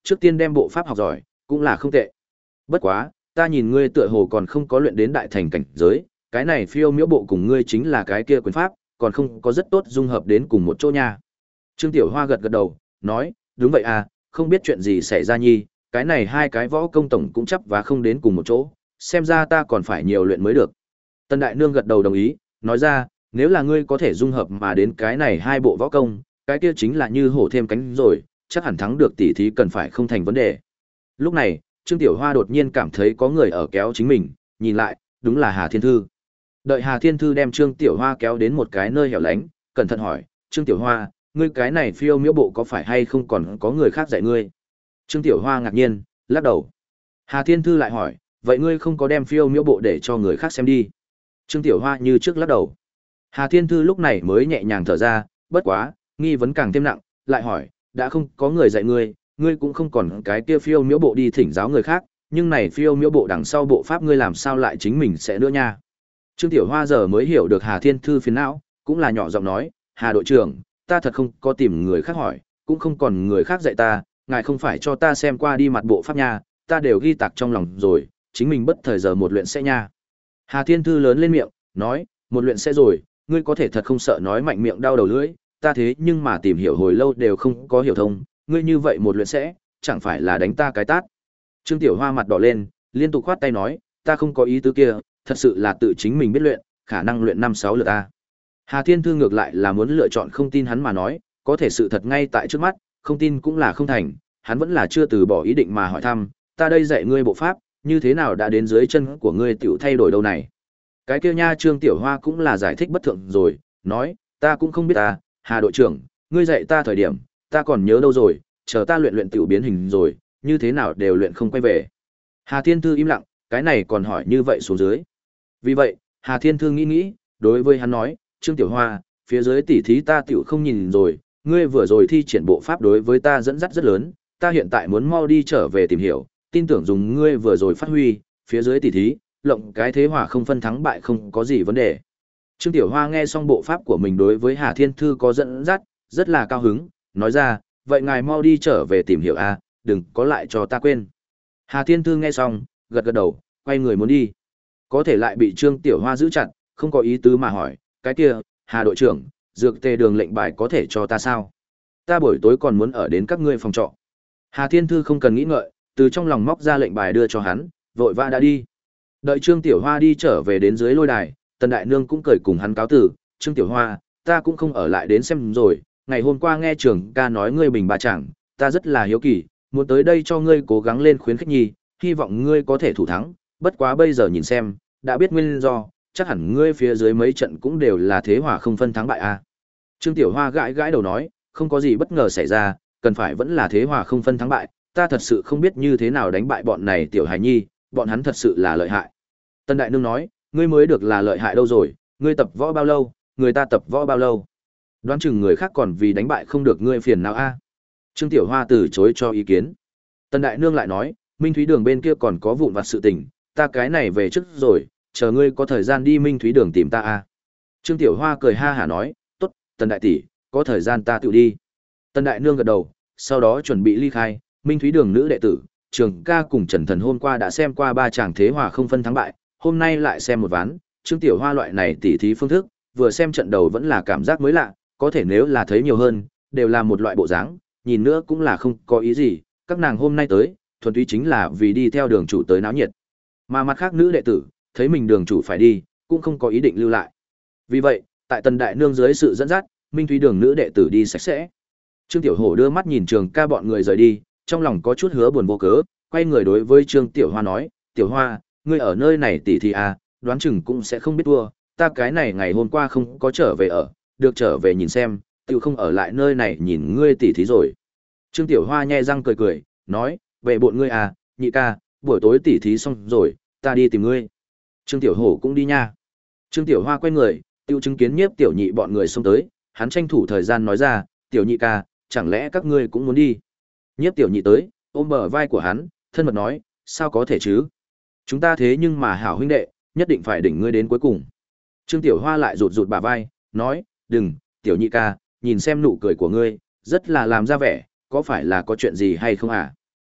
trước tiên đem bộ pháp học giỏi, cũng là không tệ. Bất quá, ta nhìn ngươi tựa hồ còn không có luyện đến đại thành cảnh giới, cái này phiêu miễu bộ cùng ngươi chính là cái kia quyền pháp, còn không có rất tốt dung hợp đến cùng một chỗ nha. Trương Tiểu Hoa gật gật đầu, nói, đúng vậy à, không biết chuyện gì xảy ra nhi, cái này hai cái võ công tổng cũng chấp và không đến cùng một chỗ, xem ra ta còn phải nhiều luyện mới được. Tân Đại Nương gật đầu đồng ý, nói ra, nếu là ngươi có thể dung hợp mà đến cái này hai bộ võ công, cái kia chính là như hổ thêm cánh rồi, chắc hẳn thắng được tỷ thí cần phải không thành vấn đề. Lúc này, Trương Tiểu Hoa đột nhiên cảm thấy có người ở kéo chính mình, nhìn lại, đúng là Hà Thiên Thư. Đợi Hà Thiên Thư đem Trương Tiểu Hoa kéo đến một cái nơi hẻo lánh, cẩn thận hỏi, Trương Tiểu Hoa, ngươi cái này phiêu miễu bộ có phải hay không còn có người khác dạy ngươi? Trương Tiểu Hoa ngạc nhiên, lắc đầu. Hà Thiên Thư lại hỏi, vậy ngươi không có đem phiêu miễu bộ để cho người khác xem đi? Trương Tiểu Hoa như trước lắc đầu. Hà Thiên Thư lúc này mới nhẹ nhàng thở ra, bất quá, nghi vấn càng thêm nặng, lại hỏi, đã không có người dạy ngươi, ngươi cũng không còn cái kia phiêu miễu bộ đi thỉnh giáo người khác, nhưng này phiêu miễu bộ đằng sau bộ pháp ngươi làm sao lại chính mình sẽ nữa nha? Trương Tiểu Hoa giờ mới hiểu được Hà Thiên Thư phiền não, cũng là nhỏ giọng nói, Hà đội trưởng, ta thật không có tìm người khác hỏi, cũng không còn người khác dạy ta, ngài không phải cho ta xem qua đi mặt bộ pháp nha, ta đều ghi tạc trong lòng rồi, chính mình bất thời giờ một luyện sẽ nha. Hà Thiên Thư lớn lên miệng, nói, một luyện sẽ rồi, ngươi có thể thật không sợ nói mạnh miệng đau đầu lưỡi, ta thế nhưng mà tìm hiểu hồi lâu đều không có hiểu thông, ngươi như vậy một luyện sẽ, chẳng phải là đánh ta cái tát. Trương Tiểu Hoa mặt đỏ lên, liên tục khoát tay nói, ta không có ý tứ kia, thật sự là tự chính mình biết luyện, khả năng luyện năm sáu lượt ta. Hà Thiên Thư ngược lại là muốn lựa chọn không tin hắn mà nói, có thể sự thật ngay tại trước mắt, không tin cũng là không thành, hắn vẫn là chưa từ bỏ ý định mà hỏi thăm, ta đây dạy ngươi bộ pháp, như thế nào đã đến dưới chân của ngươi tiểu thay đổi đâu này. Cái kia nha Trương Tiểu Hoa cũng là giải thích bất thượng rồi, nói, ta cũng không biết ta, Hà đội trưởng, ngươi dạy ta thời điểm, ta còn nhớ đâu rồi, chờ ta luyện luyện tiểu biến hình rồi, như thế nào đều luyện không quay về. Hà Thiên Thư im lặng, cái này còn hỏi như vậy xuống dưới. Vì vậy, Hà Thiên Thư nghĩ nghĩ, đối với hắn nói, Trương Tiểu Hoa, phía dưới tỉ thí ta tiểu không nhìn rồi, ngươi vừa rồi thi triển bộ pháp đối với ta dẫn dắt rất lớn, ta hiện tại muốn mau đi trở về tìm hiểu, tin tưởng dùng ngươi vừa rồi phát huy, phía dưới tỉ thí, lộng cái thế hòa không phân thắng bại không có gì vấn đề. Trương Tiểu Hoa nghe xong bộ pháp của mình đối với Hà Thiên Thư có dẫn dắt, rất là cao hứng, nói ra, vậy ngài mau đi trở về tìm hiểu a, đừng có lại cho ta quên. Hà Thiên Thư nghe xong, gật gật đầu, quay người muốn đi. Có thể lại bị Trương Tiểu Hoa giữ chặt, không có ý tứ mà hỏi, cái kia, Hà đội trưởng, dược tề đường lệnh bài có thể cho ta sao? Ta buổi tối còn muốn ở đến các ngươi phòng trọ. Hà Thiên Thư không cần nghĩ ngợi, từ trong lòng móc ra lệnh bài đưa cho hắn, vội vã đã đi. Đợi Trương Tiểu Hoa đi trở về đến dưới lôi đài, Tần Đại Nương cũng cười cùng hắn cáo tử, Trương Tiểu Hoa, ta cũng không ở lại đến xem rồi, ngày hôm qua nghe trưởng ca nói ngươi bình ba chẳng, ta rất là hiếu kỳ, muốn tới đây cho ngươi cố gắng lên khuyến khích nhi, hy vọng ngươi có thể thủ thắng, bất quá bây giờ nhìn xem, đã biết nguyên do, chắc hẳn ngươi phía dưới mấy trận cũng đều là thế hòa không phân thắng bại a. Trương Tiểu Hoa gãi gãi đầu nói, không có gì bất ngờ xảy ra, cần phải vẫn là thế hòa không phân thắng bại, ta thật sự không biết như thế nào đánh bại bọn này tiểu hài nhi, bọn hắn thật sự là lợi hại. Tân Đại Nương nói, ngươi mới được là lợi hại đâu rồi, ngươi tập võ bao lâu, người ta tập võ bao lâu. Đoán chừng người khác còn vì đánh bại không được ngươi phiền não a. Trương Tiểu Hoa từ chối cho ý kiến. Tân Đại Nương lại nói, Minh Thúy Đường bên kia còn có vụn vặt sự tình, ta cái này về trước rồi, chờ ngươi có thời gian đi Minh Thúy Đường tìm ta a. Trương Tiểu Hoa cười ha hả nói, tốt, Tần Đại Tỷ, có thời gian ta tự đi. Tân Đại Nương gật đầu, sau đó chuẩn bị ly khai, Minh Thúy Đường nữ đệ tử, Trường ca cùng Trần Thần hôm qua đã xem qua ba chàng thế hòa không phân thắng bại, hôm nay lại xem một ván, Trương Tiểu Hoa loại này tỉ thí phương thức, vừa xem trận đầu vẫn là cảm giác mới lạ, có thể nếu là thấy nhiều hơn, đều là một loại bộ dáng, nhìn nữa cũng là không có ý gì, các nàng hôm nay tới, thuần túy chính là vì đi theo đường chủ tới náo nhiệt. Mà mặt khác nữ đệ tử, thấy mình đường chủ phải đi, cũng không có ý định lưu lại. Vì vậy, tại Tần Đại Nương dưới sự dẫn dắt, Minh Thúy Đường nữ đệ tử đi sạch sẽ. Trương Tiểu Hổ đưa mắt nhìn Trường ca bọn người rời đi, trong lòng có chút hứa buồn vô cớ, quay người đối với Trương Tiểu Hoa nói, Tiểu Hoa, ngươi ở nơi này tỉ thí à, đoán chừng cũng sẽ không biết thua, ta cái này ngày hôm qua không có trở về ở, được trở về nhìn xem, tiểu không ở lại nơi này nhìn ngươi tỉ thí rồi. Trương Tiểu Hoa nhe răng cười cười, nói, về bọn ngươi à, nhị ca, buổi tối tỉ thí xong rồi, ta đi tìm ngươi. Trương Tiểu Hổ cũng đi nha. Trương Tiểu Hoa quay người, tiêu chứng kiến Nhiếp Tiểu Nhị bọn người xông tới, hắn tranh thủ thời gian nói ra, Tiểu Nhị ca, chẳng lẽ các ngươi cũng muốn đi? Nhiếp Tiểu Nhị tới, ôm bờ vai của hắn, thân mật nói, sao có thể chứ? Chúng ta thế nhưng mà hảo huynh đệ, nhất định phải đỉnh ngươi đến cuối cùng. Trương Tiểu Hoa lại rụt rụt bả vai, nói, đừng, Tiểu Nhị ca, nhìn xem nụ cười của ngươi, rất là làm ra vẻ, có phải là có chuyện gì hay không à?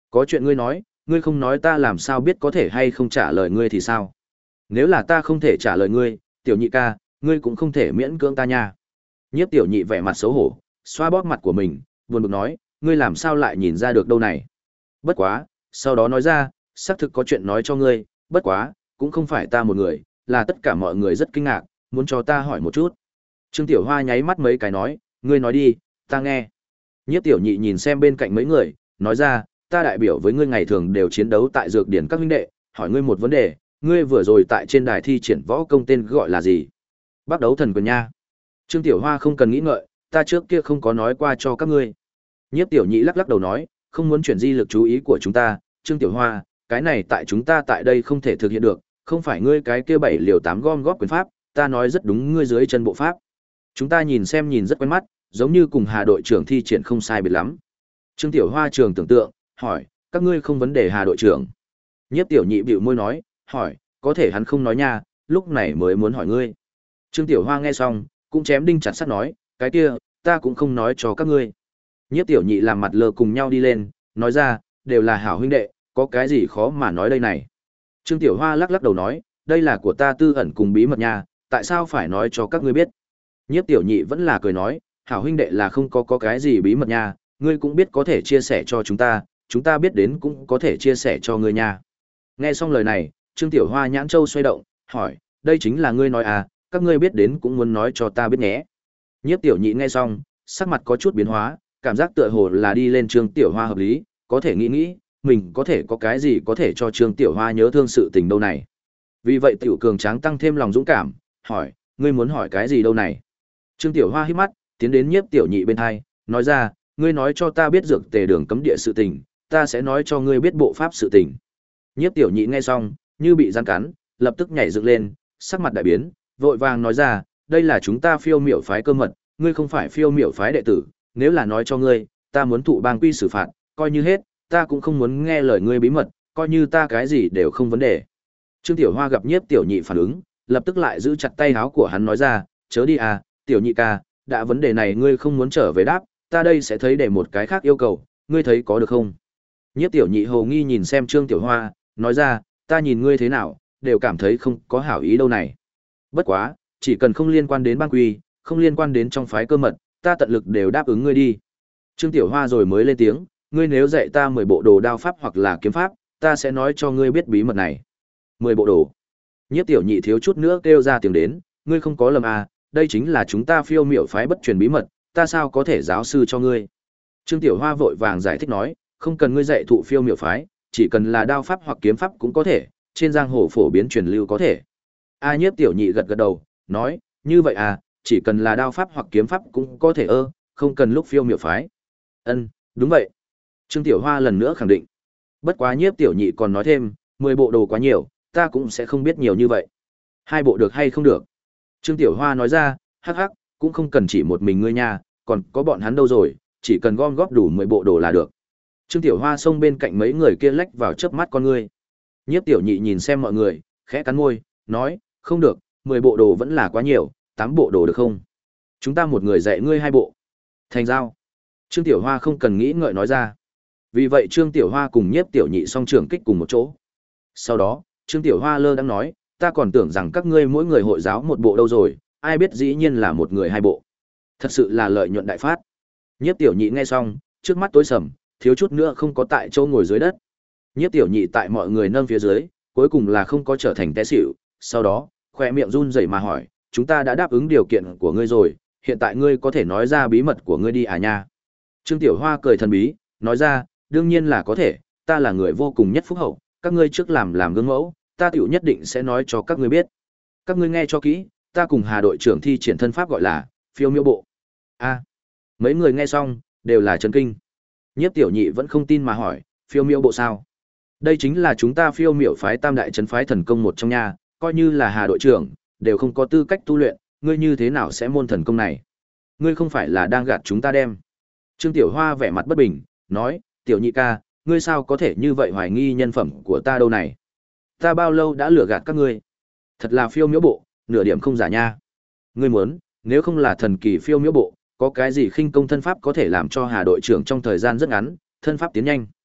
Có chuyện ngươi nói, ngươi không nói ta làm sao biết có thể hay không trả lời ngươi thì sao? Nếu là ta không thể trả lời ngươi, tiểu nhị ca, ngươi cũng không thể miễn cưỡng ta nha. Nhiếp tiểu nhị vẻ mặt xấu hổ, xoa bóp mặt của mình, buồn bực nói, ngươi làm sao lại nhìn ra được đâu này? Bất quá, sau đó nói ra, xác thực có chuyện nói cho ngươi, bất quá, cũng không phải ta một người, là tất cả mọi người rất kinh ngạc, muốn cho ta hỏi một chút. Trương Tiểu Hoa nháy mắt mấy cái nói, ngươi nói đi, ta nghe. Nhiếp tiểu nhị nhìn xem bên cạnh mấy người, nói ra, ta đại biểu với ngươi ngày thường đều chiến đấu tại dược điển các huynh đệ, hỏi ngươi một vấn đề, ngươi vừa rồi tại trên đài thi triển võ công tên gọi là gì? Bắt đấu thần quyền nha. Trương Tiểu Hoa không cần nghĩ ngợi, ta trước kia không có nói qua cho các ngươi. Nhiếp tiểu nhị lắc lắc đầu nói, không muốn chuyển di lực chú ý của chúng ta, Trương Tiểu Hoa, cái này tại chúng ta tại đây không thể thực hiện được, không phải ngươi cái kia bảy liều tám gom góp quyền pháp, ta nói rất đúng ngươi dưới chân bộ pháp. Chúng ta nhìn xem nhìn rất quen mắt, giống như cùng Hà đội trưởng thi triển không sai biệt lắm. Trương Tiểu Hoa trường tưởng tượng, hỏi, các ngươi không vấn đề Hà đội trưởng. Nhiếp tiểu nhị bĩu môi nói, hỏi, có thể hắn không nói nha, lúc này mới muốn hỏi ngươi. Trương Tiểu Hoa nghe xong, cũng chém đinh chặt sắt nói, cái kia, ta cũng không nói cho các ngươi. Nhiếp tiểu nhị làm mặt lờ cùng nhau đi lên, nói ra, đều là hảo huynh đệ, có cái gì khó mà nói đây này. Trương Tiểu Hoa lắc lắc đầu nói, đây là của ta tư ẩn cùng bí mật nha, tại sao phải nói cho các ngươi biết. Nhiếp tiểu nhị vẫn là cười nói, hảo huynh đệ là không có có cái gì bí mật nha, ngươi cũng biết có thể chia sẻ cho chúng ta, chúng ta biết đến cũng có thể chia sẻ cho ngươi nha. Nghe xong lời này, Trương Tiểu Hoa nhãn châu xoay động, hỏi, đây chính là ngươi nói à, các ngươi biết đến cũng muốn nói cho ta biết nhé. Nhiếp tiểu nhị nghe xong, sắc mặt có chút biến hóa, cảm giác tựa hồ là đi lên Trương Tiểu Hoa hợp lý, có thể nghĩ nghĩ, mình có thể có cái gì có thể cho Trương Tiểu Hoa nhớ thương sự tình đâu này. Vì vậy Tiểu Cường Tráng tăng thêm lòng dũng cảm, hỏi, ngươi muốn hỏi cái gì đâu này. Trương Tiểu Hoa hít mắt, tiến đến Nhiếp tiểu nhị bên hai, nói ra, ngươi nói cho ta biết dược tề đường cấm địa sự tình, ta sẽ nói cho ngươi biết bộ pháp sự tình. Nhiếp tiểu nhị nghe xong, như bị rắn cắn, lập tức nhảy dựng lên, sắc mặt đại biến, vội vàng nói ra, đây là chúng ta Phiêu Miểu phái cơ mật, ngươi không phải Phiêu Miểu phái đệ tử, nếu là nói cho ngươi, ta muốn thụ bang quy xử phạt, coi như hết, ta cũng không muốn nghe lời ngươi bí mật, coi như ta cái gì đều không vấn đề. Trương Tiểu Hoa gặp Nhiếp tiểu nhị phản ứng, lập tức lại giữ chặt tay áo của hắn nói ra, chớ đi à, tiểu nhị ca, đã vấn đề này ngươi không muốn trở về đáp, ta đây sẽ thấy để một cái khác yêu cầu, ngươi thấy có được không? Nhiếp tiểu nhị hồ nghi nhìn xem Trương Tiểu Hoa, nói ra, ta nhìn ngươi thế nào, đều cảm thấy không có hảo ý đâu này. Bất quá, chỉ cần không liên quan đến bang quy, không liên quan đến trong phái cơ mật, ta tận lực đều đáp ứng ngươi đi. Trương Tiểu Hoa rồi mới lên tiếng, ngươi nếu dạy ta mười bộ đồ đao pháp hoặc là kiếm pháp, ta sẽ nói cho ngươi biết bí mật này. Mười bộ đồ. Nhiếp tiểu nhị thiếu chút nữa kêu ra tiếng đến, ngươi không có lầm à, đây chính là chúng ta Phiêu Miểu phái bất truyền bí mật, ta sao có thể giáo sư cho ngươi. Trương Tiểu Hoa vội vàng giải thích nói, không cần ngươi dạy thụ Phiêu Miểu phái, chỉ cần là đao pháp hoặc kiếm pháp cũng có thể, trên giang hồ phổ biến truyền lưu có thể. A Nhiếp tiểu nhị gật gật đầu, nói, như vậy à, chỉ cần là đao pháp hoặc kiếm pháp cũng có thể ơ, không cần lúc Phiêu Miểu phái. Ân, đúng vậy. Trương Tiểu Hoa lần nữa khẳng định. Bất quá Nhiếp tiểu nhị còn nói thêm, mười bộ đồ quá nhiều, ta cũng sẽ không biết nhiều như vậy. Hai bộ được hay không được? Trương Tiểu Hoa nói ra, hắc hắc, cũng không cần chỉ một mình ngươi nha, còn có bọn hắn đâu rồi, chỉ cần gom góp đủ mười bộ đồ là được. Trương Tiểu Hoa xông bên cạnh mấy người kia lách vào chớp mắt con ngươi. Nhiếp tiểu nhị nhìn xem mọi người, khẽ cắn môi, nói, không được, mười bộ đồ vẫn là quá nhiều, tám bộ đồ được không? Chúng ta một người dạy ngươi hai bộ. Thành giao. Trương Tiểu Hoa không cần nghĩ ngợi nói ra. Vì vậy Trương Tiểu Hoa cùng Nhiếp tiểu nhị song trưởng kích cùng một chỗ. Sau đó, Trương Tiểu Hoa lơ đang nói, ta còn tưởng rằng các ngươi mỗi người hội giáo một bộ đâu rồi, ai biết dĩ nhiên là một người hai bộ. Thật sự là lợi nhuận đại phát. Nhiếp tiểu nhị nghe xong, trước mắt tối sầm, thiếu chút nữa không có tại chỗ ngồi dưới đất. Nhiếp tiểu nhị tại mọi người nâng phía dưới, cuối cùng là không có trở thành té xỉu, sau đó, khoe miệng run rẩy mà hỏi, chúng ta đã đáp ứng điều kiện của ngươi rồi, hiện tại ngươi có thể nói ra bí mật của ngươi đi à nha. Trương Tiểu Hoa cười thần bí, nói ra, đương nhiên là có thể, ta là người vô cùng nhất phúc hậu, các ngươi trước làm làm gương mẫu, ta tiểu nhất định sẽ nói cho các ngươi biết. Các ngươi nghe cho kỹ, ta cùng Hà đội trưởng thi triển thân pháp gọi là Phiêu Miểu bộ. A. Mấy người nghe xong, đều là chấn kinh. Nhiếp tiểu nhị vẫn không tin mà hỏi, Phiêu Miểu bộ sao? Đây chính là chúng ta Phiêu Miểu phái tam đại trấn phái thần công một trong nhà, coi như là Hà đội trưởng, đều không có tư cách tu luyện, ngươi như thế nào sẽ môn thần công này? Ngươi không phải là đang gạt chúng ta đem. Trương Tiểu Hoa vẻ mặt bất bình, nói, tiểu nhị ca, ngươi sao có thể như vậy hoài nghi nhân phẩm của ta đâu này? Ta bao lâu đã lừa gạt các ngươi? Thật là Phiêu Miểu bộ, nửa điểm không giả nha. Ngươi muốn, nếu không là thần kỳ Phiêu Miểu bộ, có cái gì khinh công thân pháp có thể làm cho Hà đội trưởng trong thời gian rất ngắn, thân pháp tiến nhanh.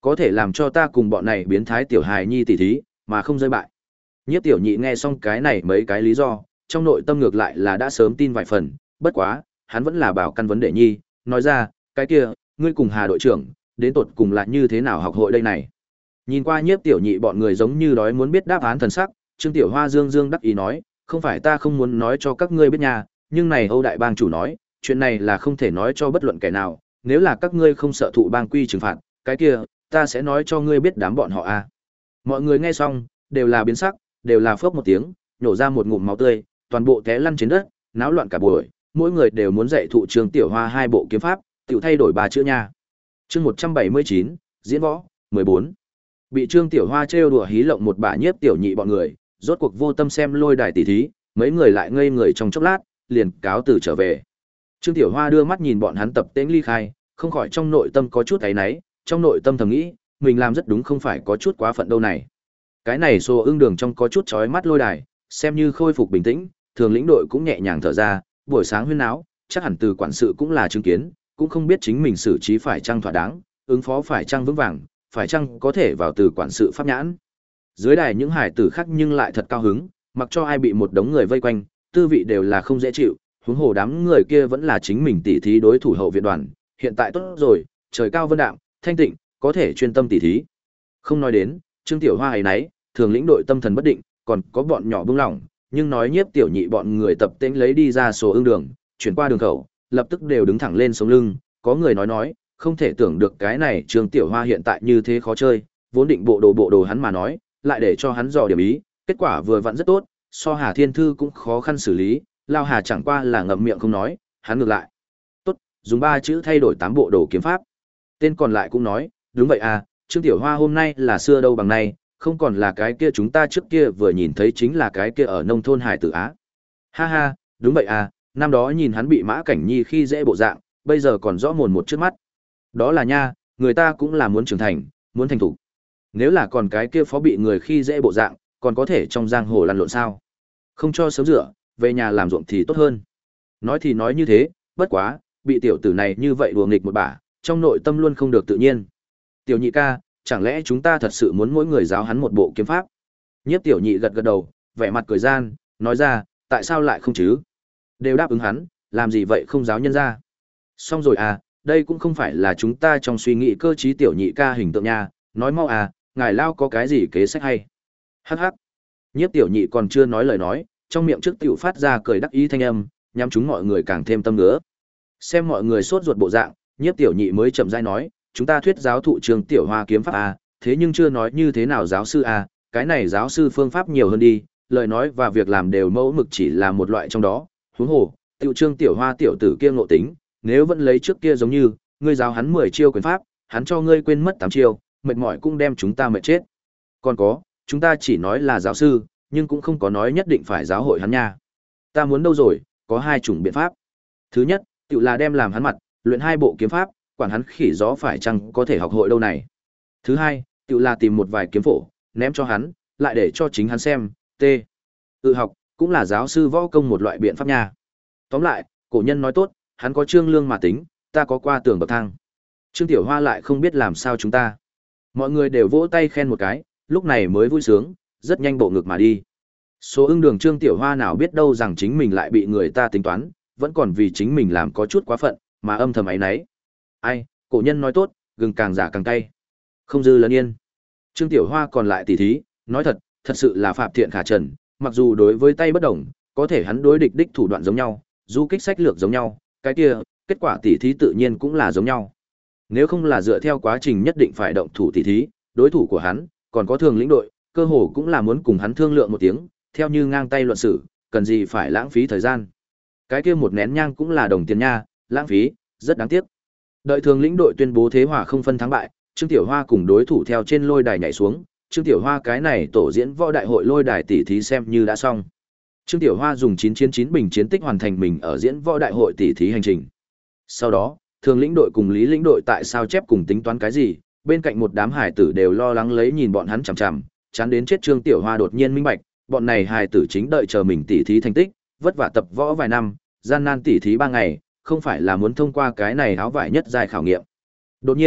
Có thể làm cho ta cùng bọn này biến thái tiểu hài nhi tỉ thí, mà không rơi bại. Nhiếp tiểu nhị nghe xong cái này mấy cái lý do, trong nội tâm ngược lại là đã sớm tin vài phần, bất quá, hắn vẫn là bảo căn vấn đề nhi, nói ra, cái kia, ngươi cùng Hà đội trưởng, đến tột cùng là như thế nào học hội đây này. Nhìn qua nhiếp tiểu nhị bọn người giống như đói muốn biết đáp án thần sắc, Trương Tiểu Hoa dương dương đắc ý nói, không phải ta không muốn nói cho các ngươi biết nha, nhưng này Âu đại bang chủ nói, chuyện này là không thể nói cho bất luận kẻ nào, nếu là các ngươi không sợ thụ bang quy trừng phạt, cái kia, ta sẽ nói cho ngươi biết đám bọn họ a. Mọi người nghe xong, đều là biến sắc, đều là phốc một tiếng, nhổ ra một ngụm máu tươi, toàn bộ té lăn trên đất, náo loạn cả buổi, mỗi người đều muốn dạy thụ Trương Tiểu Hoa hai bộ kiếm pháp, tiểu thay đổi ba chữ nha. Chương một trăm bảy mươi chín, diễn võ, mười bốn. Bị Trương Tiểu Hoa trêu đùa hí lộng một bà nhiếp tiểu nhị bọn người, rốt cuộc vô tâm xem lôi đài tỷ thí, mấy người lại ngây người trong chốc lát, liền cáo từ trở về. Trương Tiểu Hoa đưa mắt nhìn bọn hắn tập tễnh ly khai, không khỏi trong nội tâm có chút áy náy, trong nội tâm thầm nghĩ, mình làm rất đúng không phải có chút quá phận đâu này. Cái này xô ưng đường trong có chút chói mắt lôi đài, xem như khôi phục bình tĩnh, thường lĩnh đội cũng nhẹ nhàng thở ra, buổi sáng huyên náo, chắc hẳn từ quản sự cũng là chứng kiến, cũng không biết chính mình xử trí phải chăng thỏa đáng, ứng phó phải chăng vững vàng, phải chăng có thể vào từ quản sự pháp nhãn. Dưới đài những hải tử khác nhưng lại thật cao hứng, mặc cho ai bị một đống người vây quanh, tư vị đều là không dễ chịu, huống hồ đám người kia vẫn là chính mình tỉ thí đối thủ hậu viện đoàn, hiện tại tốt rồi, trời cao vân đạm, thanh tịnh, có thể chuyên tâm tỉ thí. Không nói đến, Trương Tiểu Hoa ấy nấy, thường lĩnh đội tâm thần bất định, còn có bọn nhỏ bưng lỏng, nhưng nói nhiếp tiểu nhị bọn người tập tễnh lấy đi ra số ương đường, chuyển qua đường khẩu, lập tức đều đứng thẳng lên sống lưng, có người nói nói, không thể tưởng được cái này Trương Tiểu Hoa hiện tại như thế khó chơi, vốn định bộ đồ bộ đồ hắn mà nói, lại để cho hắn dò điểm ý, kết quả vừa vặn rất tốt, so Hà Thiên Thư cũng khó khăn xử lý, Lao Hà chẳng qua là ngậm miệng không nói, hắn ngược lại. Tốt, dùng ba chữ thay đổi tám bộ đồ kiếm pháp. Tên còn lại cũng nói, đúng vậy à, Trương Tiểu Hoa hôm nay là xưa đâu bằng nay, không còn là cái kia chúng ta trước kia vừa nhìn thấy chính là cái kia ở nông thôn Hải Tử Á. Ha ha, đúng vậy à, năm đó nhìn hắn bị Mã Cảnh Nhi khi dễ bộ dạng, bây giờ còn rõ mồn một trước mắt. Đó là nha, người ta cũng là muốn trưởng thành, muốn thành thủ. Nếu là còn cái kia phó bị người khi dễ bộ dạng, còn có thể trong giang hồ lăn lộn sao? Không cho sớm rửa, về nhà làm ruộng thì tốt hơn. Nói thì nói như thế, bất quá, bị tiểu tử này như vậy đùa nghịch một bả, trong nội tâm luôn không được tự nhiên. Tiểu nhị ca, chẳng lẽ chúng ta thật sự muốn mỗi người giáo hắn một bộ kiếm pháp? Nhiếp tiểu nhị gật gật đầu, vẻ mặt cười gian, nói ra, tại sao lại không chứ? Đều đáp ứng hắn, làm gì vậy không giáo nhân ra? Xong rồi à, đây cũng không phải là chúng ta trong suy nghĩ cơ trí tiểu nhị ca hình tượng nha, nói mau à, ngài lao có cái gì kế sách hay? Hắc hắc. Nhiếp tiểu nhị còn chưa nói lời nói, trong miệng trước tiểu phát ra cười đắc ý thanh âm, nhắm chúng mọi người càng thêm tâm ngứa. Xem mọi người sốt ruột bộ dạng, Nhiếp tiểu nhị mới chậm rãi nói, chúng ta thuyết giáo thụ trường Tiểu Hoa kiếm pháp a, thế nhưng chưa nói như thế nào giáo sư a, cái này giáo sư phương pháp nhiều hơn đi, lời nói và việc làm đều mẫu mực chỉ là một loại trong đó, huống hồ, tiểu trương Tiểu Hoa tiểu tử kia ngộ tính, nếu vẫn lấy trước kia giống như, ngươi giáo hắn mười chiêu quyền pháp, hắn cho ngươi quên mất tám chiêu, mệt mỏi cũng đem chúng ta mệt chết. Còn có, chúng ta chỉ nói là giáo sư, nhưng cũng không có nói nhất định phải giáo hội hắn nha. Ta muốn đâu rồi, có hai chủng biện pháp. Thứ nhất, tự là đem làm hắn mặt, luyện hai bộ kiếm pháp, quản hắn khỉ gió phải chăng có thể học hội đâu này. Thứ hai, tự là tìm một vài kiếm phổ, ném cho hắn, lại để cho chính hắn xem, t. Tự học, cũng là giáo sư võ công một loại biện pháp nha. Tóm lại, cổ nhân nói tốt, hắn có trương lương mà tính, ta có qua tường bậc thang. Trương Tiểu Hoa lại không biết làm sao chúng ta. Mọi người đều vỗ tay khen một cái, lúc này mới vui sướng, rất nhanh bộ ngực mà đi. Số ưng đường Trương Tiểu Hoa nào biết đâu rằng chính mình lại bị người ta tính toán, vẫn còn vì chính mình làm có chút quá phận, mà âm thầm ấy nấy. Ai, cổ nhân nói tốt, gừng càng già càng cay. Không dư lấn yên. Trương Tiểu Hoa còn lại tỉ thí, nói thật, thật sự là phạm thiện khả trần, mặc dù đối với tay bất đồng, có thể hắn đối địch đích thủ đoạn giống nhau, du kích sách lược giống nhau, cái kia, kết quả tỉ thí tự nhiên cũng là giống nhau. Nếu không là dựa theo quá trình nhất định phải động thủ tỉ thí, đối thủ của hắn, còn có thường lĩnh đội, cơ hồ cũng là muốn cùng hắn thương lượng một tiếng, theo như ngang tay luận xử, cần gì phải lãng phí thời gian. Cái kia một nén nhang cũng là đồng tiền nha, lãng phí, rất đáng tiếc. Đợi thường lĩnh đội tuyên bố thế hòa không phân thắng bại, Trương Tiểu Hoa cùng đối thủ theo trên lôi đài nhảy xuống, Trương Tiểu Hoa cái này tổ diễn võ đại hội lôi đài tỷ thí xem như đã xong. Trương Tiểu Hoa dùng chín chiến chín bình chiến tích hoàn thành mình ở diễn võ đại hội tỷ thí hành trình. Sau đó, thường lĩnh đội cùng lý lĩnh đội tại sao chép cùng tính toán cái gì, bên cạnh một đám hải tử đều lo lắng lấy nhìn bọn hắn chằm chằm, chán đến chết. Trương Tiểu Hoa đột nhiên minh bạch, bọn này hải tử chính đợi chờ mình tỷ thí thành tích, vất vả tập võ vài năm, gian nan tỷ thí ba ngày, không phải là muốn thông qua cái này áo vải nhất dài khảo nghiệm. Đột nhiên,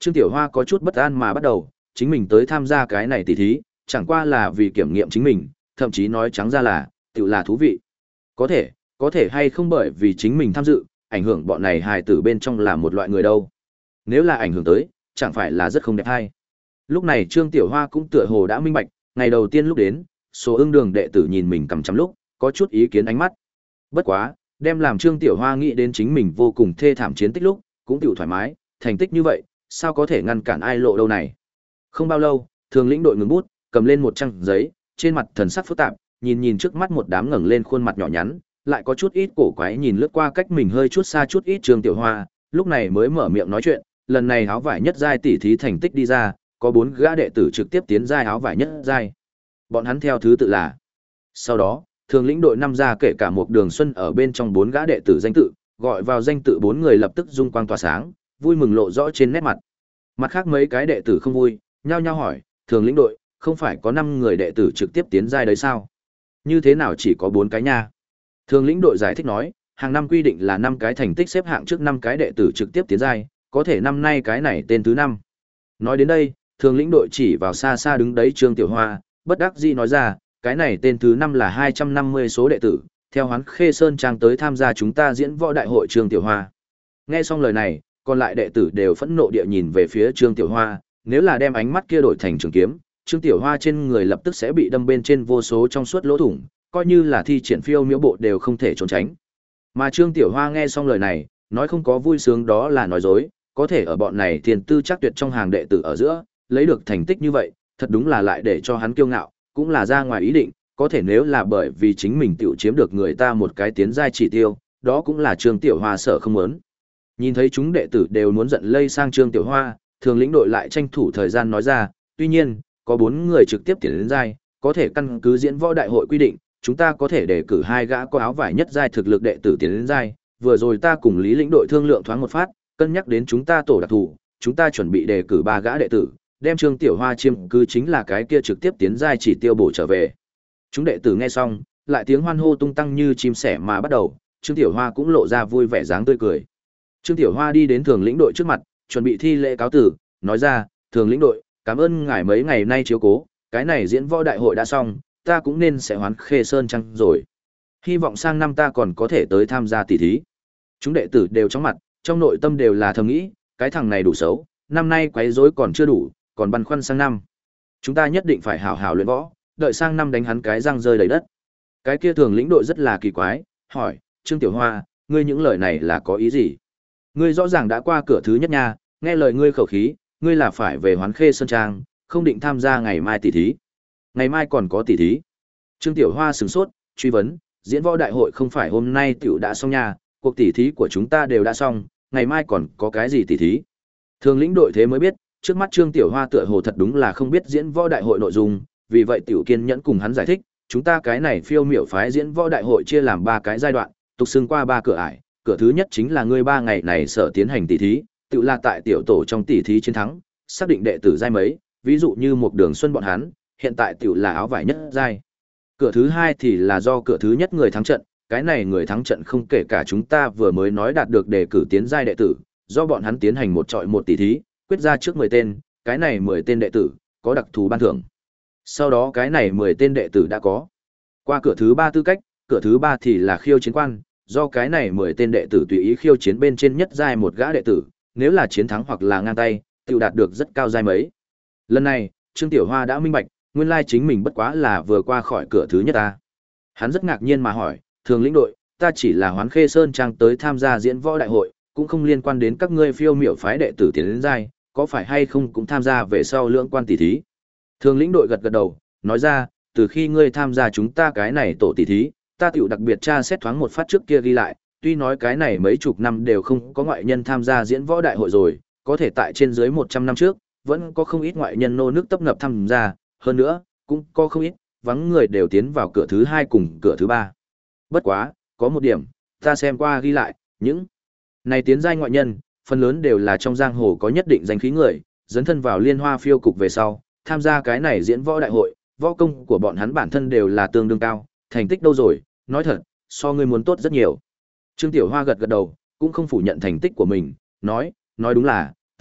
Trương Tiểu Hoa có chút bất an mà bắt đầu, chính mình tới tham gia cái này tỷ thí, chẳng qua là vì kiểm nghiệm chính mình, thậm chí nói trắng ra là, tự là thú vị. Có thể, có thể hay không bởi vì chính mình tham dự, ảnh hưởng bọn này hài tử bên trong là một loại người đâu. Nếu là ảnh hưởng tới, chẳng phải là rất không đẹp hay. Lúc này Trương Tiểu Hoa cũng tựa hồ đã minh bạch, ngày đầu tiên lúc đến, số ưng đường đệ tử nhìn mình cầm chằm lúc, có chút ý kiến ánh mắt. Bất quá, đem làm Trương Tiểu Hoa nghĩ đến chính mình vô cùng thê thảm chiến tích lúc, cũng tiểu thoải mái, thành tích như vậy, sao có thể ngăn cản ai lộ đâu này. Không bao lâu, thường lĩnh đội ngừng bút, cầm lên một trang giấy, trên mặt thần sắc phức tạp, nhìn nhìn trước mắt một đám ngẩng lên khuôn mặt nhỏ nhắn, lại có chút ít cổ quái nhìn lướt qua cách mình hơi chút xa chút ít Trương Tiểu Hoa, lúc này mới mở miệng nói chuyện, lần này áo vải nhất giai tỷ thí thành tích đi ra, có bốn gã đệ tử trực tiếp tiến giai áo vải nhất giai. Bọn hắn theo thứ tự là. Sau đó, thường lĩnh đội năm ra kể cả một đường xuân ở bên trong bốn gã đệ tử danh tự, gọi vào danh tự bốn người lập tức dung quang tỏa sáng, vui mừng lộ rõ trên nét mặt. Mặt khác mấy cái đệ tử không vui, nhao nhao hỏi, thường lĩnh đội, không phải có năm người đệ tử trực tiếp tiến giai đấy sao? Như thế nào chỉ có bốn cái nha? Thường lĩnh đội giải thích nói, hàng năm quy định là năm cái thành tích xếp hạng trước năm cái đệ tử trực tiếp tiến giai, có thể năm nay cái này tên thứ năm. Nói đến đây, thường lĩnh đội chỉ vào xa xa đứng đấy Trương Tiểu Hoa, bất đắc dĩ nói ra, cái này tên thứ năm là hai trăm năm mươi số đệ tử, theo Hoán Khê Sơn Trang tới tham gia chúng ta diễn võ đại hội Trương Tiểu Hoa. Nghe xong lời này, còn lại đệ tử đều phẫn nộ địa nhìn về phía Trương Tiểu Hoa, nếu là đem ánh mắt kia đổi thành trường kiếm, Trương Tiểu Hoa trên người lập tức sẽ bị đâm bên trên vô số trong suốt lỗ thủng, coi như là thi triển phiêu miễu bộ đều không thể trốn tránh. Mà Trương Tiểu Hoa nghe xong lời này, nói không có vui sướng đó là nói dối, có thể ở bọn này tiền tư chắc tuyệt trong hàng đệ tử ở giữa, lấy được thành tích như vậy, thật đúng là lại để cho hắn kiêu ngạo, cũng là ra ngoài ý định, có thể nếu là bởi vì chính mình tiểu chiếm được người ta một cái tiến giai chỉ tiêu, đó cũng là Trương Tiểu Hoa sợ không muốn. Nhìn thấy chúng đệ tử đều muốn giận lây sang Trương Tiểu Hoa, thường lĩnh đội lại tranh thủ thời gian nói ra, tuy nhiên, có bốn người trực tiếp tiến đến giai, có thể căn cứ diễn võ đại hội quy định, chúng ta có thể đề cử hai gã có áo vải nhất giai thực lực đệ tử tiến đến giai, vừa rồi ta cùng Lý lĩnh đội thương lượng thoáng một phát, cân nhắc đến chúng ta tổ đặc thù, chúng ta chuẩn bị đề cử ba gã đệ tử, đem Trương Tiểu Hoa chiêm cứ chính là cái kia trực tiếp tiến giai chỉ tiêu bổ trở về. Chúng đệ tử nghe xong, lại tiếng hoan hô tung tăng như chim sẻ mà bắt đầu, Trương Tiểu Hoa cũng lộ ra vui vẻ dáng tươi cười. Trương Tiểu Hoa đi đến thường lĩnh đội trước mặt, chuẩn bị thi lễ cáo tử, nói ra, thường lĩnh đội, cảm ơn ngài mấy ngày nay chiếu cố, cái này diễn võ đại hội đã xong, ta cũng nên sẽ Hoán Khê Sơn Trang rồi. Hy vọng sang năm ta còn có thể tới tham gia tỷ thí. Chúng đệ tử đều chóng mặt, trong nội tâm đều là thầm nghĩ, cái thằng này đủ xấu, năm nay quấy rối còn chưa đủ, còn băn khoăn sang năm. Chúng ta nhất định phải hảo hảo luyện võ, đợi sang năm đánh hắn cái răng rơi đầy đất. Cái kia thường lĩnh đội rất là kỳ quái, hỏi, Trương Tiểu Hoa, ngươi những lời này là có ý gì? Ngươi rõ ràng đã qua cửa thứ nhất nha, nghe lời ngươi khẩu khí, ngươi là phải về Hoán Khê Sơn Trang, không định tham gia ngày mai tỷ thí. Ngày mai còn có tỷ thí. Trương Tiểu Hoa sửng sốt, truy vấn, diễn võ đại hội không phải hôm nay tiểu đã xong nha, cuộc tỷ thí của chúng ta đều đã xong, ngày mai còn có cái gì tỷ thí? Thường lĩnh đội thế mới biết, trước mắt Trương Tiểu Hoa tựa hồ thật đúng là không biết diễn võ đại hội nội dung, vì vậy tiểu kiên nhẫn cùng hắn giải thích, chúng ta cái này phiêu miểu phái diễn võ đại hội chia làm ba cái giai đoạn, tục xưng qua ba cửa ải, cửa thứ nhất chính là ngươi ba ngày này sở tiến hành tỷ thí, tự là tại tiểu tổ trong tỷ thí chiến thắng, xác định đệ tử giai mấy, ví dụ như một đường xuân bọn hắn, hiện tại tiểu là áo vải nhất giai. Cửa thứ hai thì là do cửa thứ nhất người thắng trận, cái này người thắng trận không kể cả chúng ta vừa mới nói đạt được đề cử tiến giai đệ tử, do bọn hắn tiến hành một trọi một tỷ thí, quyết ra trước mười tên, cái này mười tên đệ tử, có đặc thù ban thưởng. Sau đó cái này mười tên đệ tử đã có. Qua cửa thứ ba tư cách, cửa thứ ba thì là khiêu chiến quan, do cái này mười tên đệ tử tùy ý khiêu chiến bên trên nhất giai một gã đệ tử, nếu là chiến thắng hoặc là ngang tay, tự đạt được rất cao giai mấy. Lần này, Trương Tiểu Hoa đã minh bạch, nguyên lai chính mình bất quá là vừa qua khỏi cửa thứ nhất ta. Hắn rất ngạc nhiên mà hỏi, thường lĩnh đội, ta chỉ là Hoán Khê Sơn Trang tới tham gia diễn võ đại hội, cũng không liên quan đến các ngươi phiêu miểu phái đệ tử tiến đến giai, có phải hay không cũng tham gia về sau lưỡng quan tỷ thí. Thường lĩnh đội gật gật đầu, nói ra, từ khi ngươi tham gia chúng ta cái này tổ tỷ thí, ta tiểu đặc biệt tra xét thoáng một phát trước kia ghi lại, tuy nói cái này mấy chục năm đều không có ngoại nhân tham gia diễn võ đại hội rồi, có thể tại trên dưới một trăm năm trước, vẫn có không ít ngoại nhân nô nước tấp nập tham gia, hơn nữa, cũng có không ít, vắng người đều tiến vào cửa thứ hai cùng cửa thứ ba. Bất quá, có một điểm, ta xem qua ghi lại, những này tiến giai ngoại nhân, phần lớn đều là trong giang hồ có nhất định danh khí người, dấn thân vào liên hoa phiêu cục về sau, tham gia cái này diễn võ đại hội, võ công của bọn hắn bản thân đều là tương đương cao, thành tích đâu rồi, nói thật, so ngươi muốn tốt rất nhiều. Trương Tiểu Hoa gật gật đầu, cũng không phủ nhận thành tích của mình, nói, nói đúng là,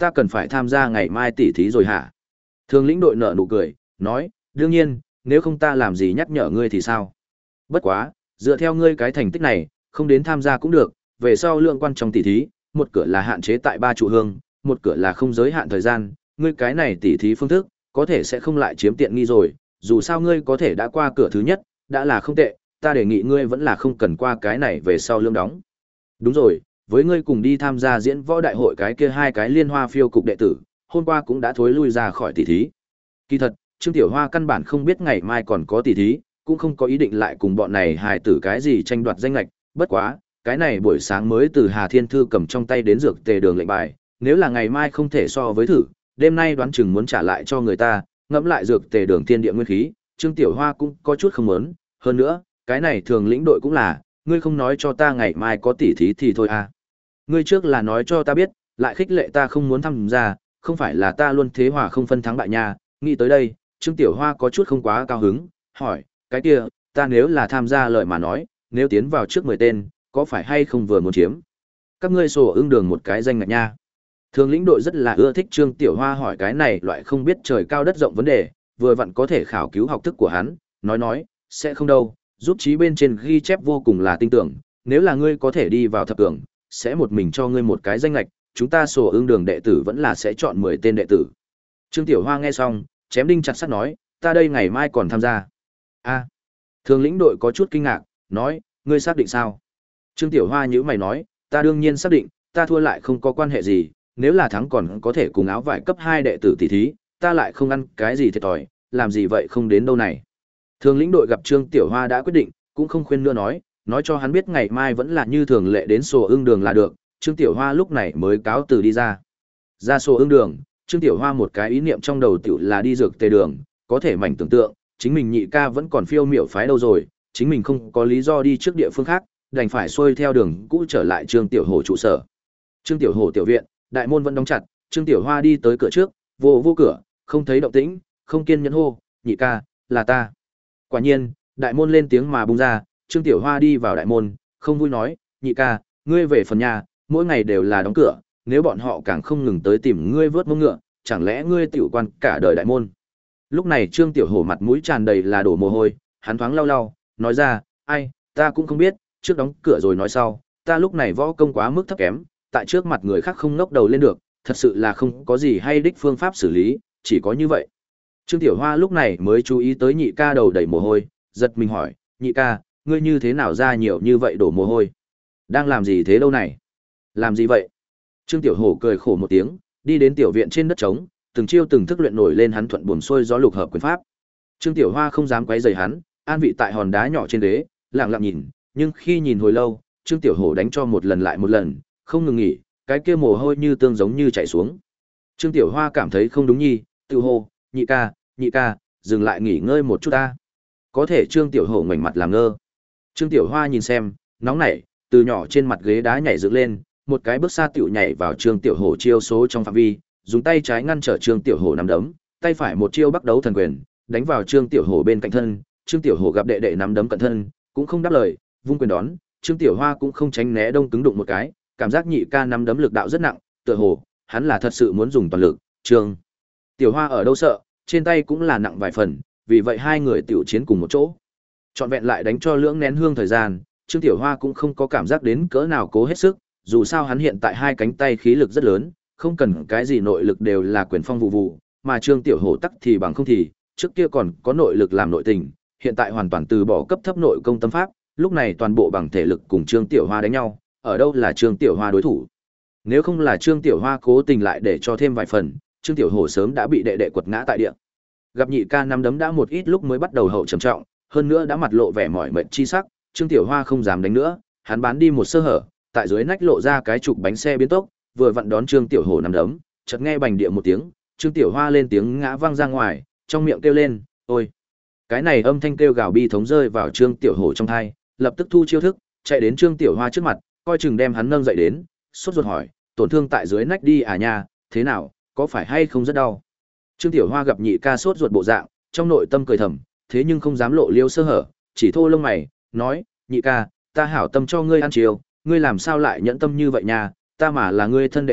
ta cần phải tham gia ngày mai tỉ thí rồi hả? Thường lĩnh đội nở nụ cười, nói, đương nhiên, nếu không ta làm gì nhắc nhở ngươi thì sao? Bất quá, dựa theo ngươi cái thành tích này, không đến tham gia cũng được, về sau lượng quan trong tỉ thí, một cửa là hạn chế tại ba trụ hương, một cửa là không giới hạn thời gian, ngươi cái này tỉ thí phương thức, có thể sẽ không lại chiếm tiện nghi rồi, dù sao ngươi có thể đã qua cửa thứ nhất, đã là không tệ, ta đề nghị ngươi vẫn là không cần qua cái này về sau lương đóng. Đúng rồi, với ngươi cùng đi tham gia diễn võ đại hội cái kia hai cái liên hoa phiêu cục đệ tử, hôm qua cũng đã thối lui ra khỏi tỷ thí. Kỳ thật, Trương Tiểu Hoa căn bản không biết ngày mai còn có tỷ thí, cũng không có ý định lại cùng bọn này hài tử cái gì tranh đoạt danh lệch, bất quá, cái này buổi sáng mới từ Hà Thiên Thư cầm trong tay đến dược tề đường lệnh bài, nếu là ngày mai không thể so với thử, đêm nay đoán chừng muốn trả lại cho người ta, ngẫm lại dược tề đường thiên địa nguyên khí, Trương Tiểu Hoa cũng có chút không muốn, hơn nữa, cái này thường lĩnh đội cũng là, ngươi không nói cho ta ngày mai có tỷ thí thì thôi à. Ngươi trước là nói cho ta biết, lại khích lệ ta không muốn tham gia, không phải là ta luôn thế hòa không phân thắng bại nha. Nghĩ tới đây, Trương Tiểu Hoa có chút không quá cao hứng, hỏi, cái kia, ta nếu là tham gia lời mà nói, nếu tiến vào trước mười tên, có phải hay không vừa muốn chiếm? Các ngươi sổ ưng đường một cái danh ngạch nha. Thường lĩnh đội rất là ưa thích Trương Tiểu Hoa hỏi cái này loại không biết trời cao đất rộng vấn đề, vừa vặn có thể khảo cứu học thức của hắn, nói nói, sẽ không đâu, giúp trí bên trên ghi chép vô cùng là tin tưởng, nếu là ngươi có thể đi vào thập cường, sẽ một mình cho ngươi một cái danh lệch, chúng ta sổ ưng đường đệ tử vẫn là sẽ chọn mười tên đệ tử. Trương Tiểu Hoa nghe xong, chém đinh chặt sắt nói, ta đây ngày mai còn tham gia. A. Thường lĩnh đội có chút kinh ngạc, nói, ngươi xác định sao? Trương Tiểu Hoa nhíu mày nói, ta đương nhiên xác định, ta thua lại không có quan hệ gì, nếu là thắng còn có thể cùng áo vải cấp hai đệ tử tỷ thí, ta lại không ăn cái gì thiệt thòi, làm gì vậy không đến đâu này. Thường lĩnh đội gặp Trương Tiểu Hoa đã quyết định, cũng không khuyên nữa nói, nói cho hắn biết ngày mai vẫn là như thường lệ đến sổ ưng đường là được, Trương Tiểu Hoa lúc này mới cáo từ đi ra. Ra sổ ưng đường, Trương Tiểu Hoa một cái ý niệm trong đầu tiểu là đi dược tề đường, có thể mảnh tưởng tượng, chính mình nhị ca vẫn còn phiêu miểu phái đâu rồi, chính mình không có lý do đi trước địa phương khác, đành phải xuôi theo đường cũ trở lại Trương Tiểu Hổ trụ sở. Trương Tiểu Hổ tiểu viện, đại môn vẫn đóng chặt, Trương Tiểu Hoa đi tới cửa trước, vô vô cửa, không thấy động tĩnh, không kiên nhẫn hô, nhị ca, là ta. Quả nhiên, đại môn lên tiếng mà bung ra, Trương Tiểu Hoa đi vào đại môn, không vui nói, nhị ca, ngươi về phần nhà, mỗi ngày đều là đóng cửa, nếu bọn họ càng không ngừng tới tìm ngươi vớt mông ngựa, chẳng lẽ ngươi tiểu quan cả đời đại môn. Lúc này Trương Tiểu Hổ mặt mũi tràn đầy là đổ mồ hôi, hắn thoáng lau lau, nói ra, ai, ta cũng không biết, trước đóng cửa rồi nói sau, ta lúc này võ công quá mức thấp kém, tại trước mặt người khác không ngóc đầu lên được, thật sự là không có gì hay đích phương pháp xử lý, chỉ có như vậy. Trương Tiểu Hoa lúc này mới chú ý tới nhị ca đầu đầy mồ hôi, giật mình hỏi, nhị ca, ngươi như thế nào ra nhiều như vậy đổ mồ hôi? Đang làm gì thế đâu này? Làm gì vậy? Trương Tiểu Hổ cười khổ một tiếng, đi đến tiểu viện trên đất trống, từng chiêu từng thức luyện nổi lên hắn thuận buồm xuôi gió lục hợp quyền pháp. Trương Tiểu Hoa không dám quấy rầy hắn, an vị tại hòn đá nhỏ trên đế, lặng lặng nhìn, nhưng khi nhìn hồi lâu, Trương Tiểu Hổ đánh cho một lần lại một lần, không ngừng nghỉ, cái kia mồ hôi như tương giống như chảy xuống. Trương Tiểu Hoa cảm thấy không đúng nhi, tự hô, nhị ca, nhị ca, dừng lại nghỉ ngơi một chút ta. Có thể Trương Tiểu Hổ ngoảnh mặt làm ngơ. Trương Tiểu Hoa nhìn xem, nóng nảy, từ nhỏ trên mặt ghế đá nhảy dựng lên, một cái bước xa tiểu nhảy vào Trương Tiểu Hổ chiêu số trong phạm vi, dùng tay trái ngăn trở Trương Tiểu Hổ nắm đấm, tay phải một chiêu bắt đấu thần quyền, đánh vào Trương Tiểu Hổ bên cạnh thân. Trương Tiểu Hổ gặp đệ đệ nắm đấm cận thân, cũng không đáp lời, vung quyền đón, Trương Tiểu Hoa cũng không tránh né đông cứng đụng một cái, cảm giác nhị ca nắm đấm lực đạo rất nặng, tựa hồ hắn là thật sự muốn dùng toàn lực. Trương Tiểu Hoa ở đâu sợ, trên tay cũng là nặng vài phần, vì vậy hai người tiểu chiến cùng một chỗ. Trọn vẹn lại đánh cho lưỡng nén hương thời gian, Trương Tiểu Hoa cũng không có cảm giác đến cỡ nào cố hết sức, dù sao hắn hiện tại hai cánh tay khí lực rất lớn, không cần cái gì nội lực đều là quyền phong vụ vụ, mà Trương Tiểu Hổ tắc thì bằng không thì, trước kia còn có nội lực làm nội tình, hiện tại hoàn toàn từ bỏ cấp thấp nội công tâm pháp, lúc này toàn bộ bằng thể lực cùng Trương Tiểu Hoa đánh nhau, ở đâu là Trương Tiểu Hoa đối thủ. Nếu không là Trương Tiểu Hoa cố tình lại để cho thêm vài phần, Trương Tiểu Hổ sớm đã bị đệ đệ quật ngã tại địa. Gặp nhị ca năm đấm đã một ít lúc mới bắt đầu hậu trầm trọng, hơn nữa đã mặt lộ vẻ mỏi mệt chi sắc, Trương Tiểu Hoa không dám đánh nữa, hắn bán đi một sơ hở, tại dưới nách lộ ra cái trục bánh xe biến tốc, vừa vặn đón Trương Tiểu Hổ nằm đấm, chợt nghe bành địa một tiếng, Trương Tiểu Hoa lên tiếng ngã văng ra ngoài, trong miệng kêu lên, "Ôi!" Cái này âm thanh kêu gào bi thống rơi vào Trương Tiểu Hổ trong tai, lập tức thu chiêu thức, chạy đến Trương Tiểu Hoa trước mặt, coi chừng đem hắn nâng dậy đến, sốt ruột hỏi, "Tổn thương tại dưới nách đi à nha, thế nào, có phải hay không rất đau?" Trương Tiểu Hoa gặp nhị ca sốt ruột bộ dạng, trong nội tâm cười thầm, thế nhưng không dám lộ liêu sơ hở, chỉ thô lông mày, nói, "Nhị ca, ta hảo tâm cho ngươi ăn chiều, ngươi làm sao lại nhẫn tâm như vậy nha, ta mà là ngươi thân đệ đệ,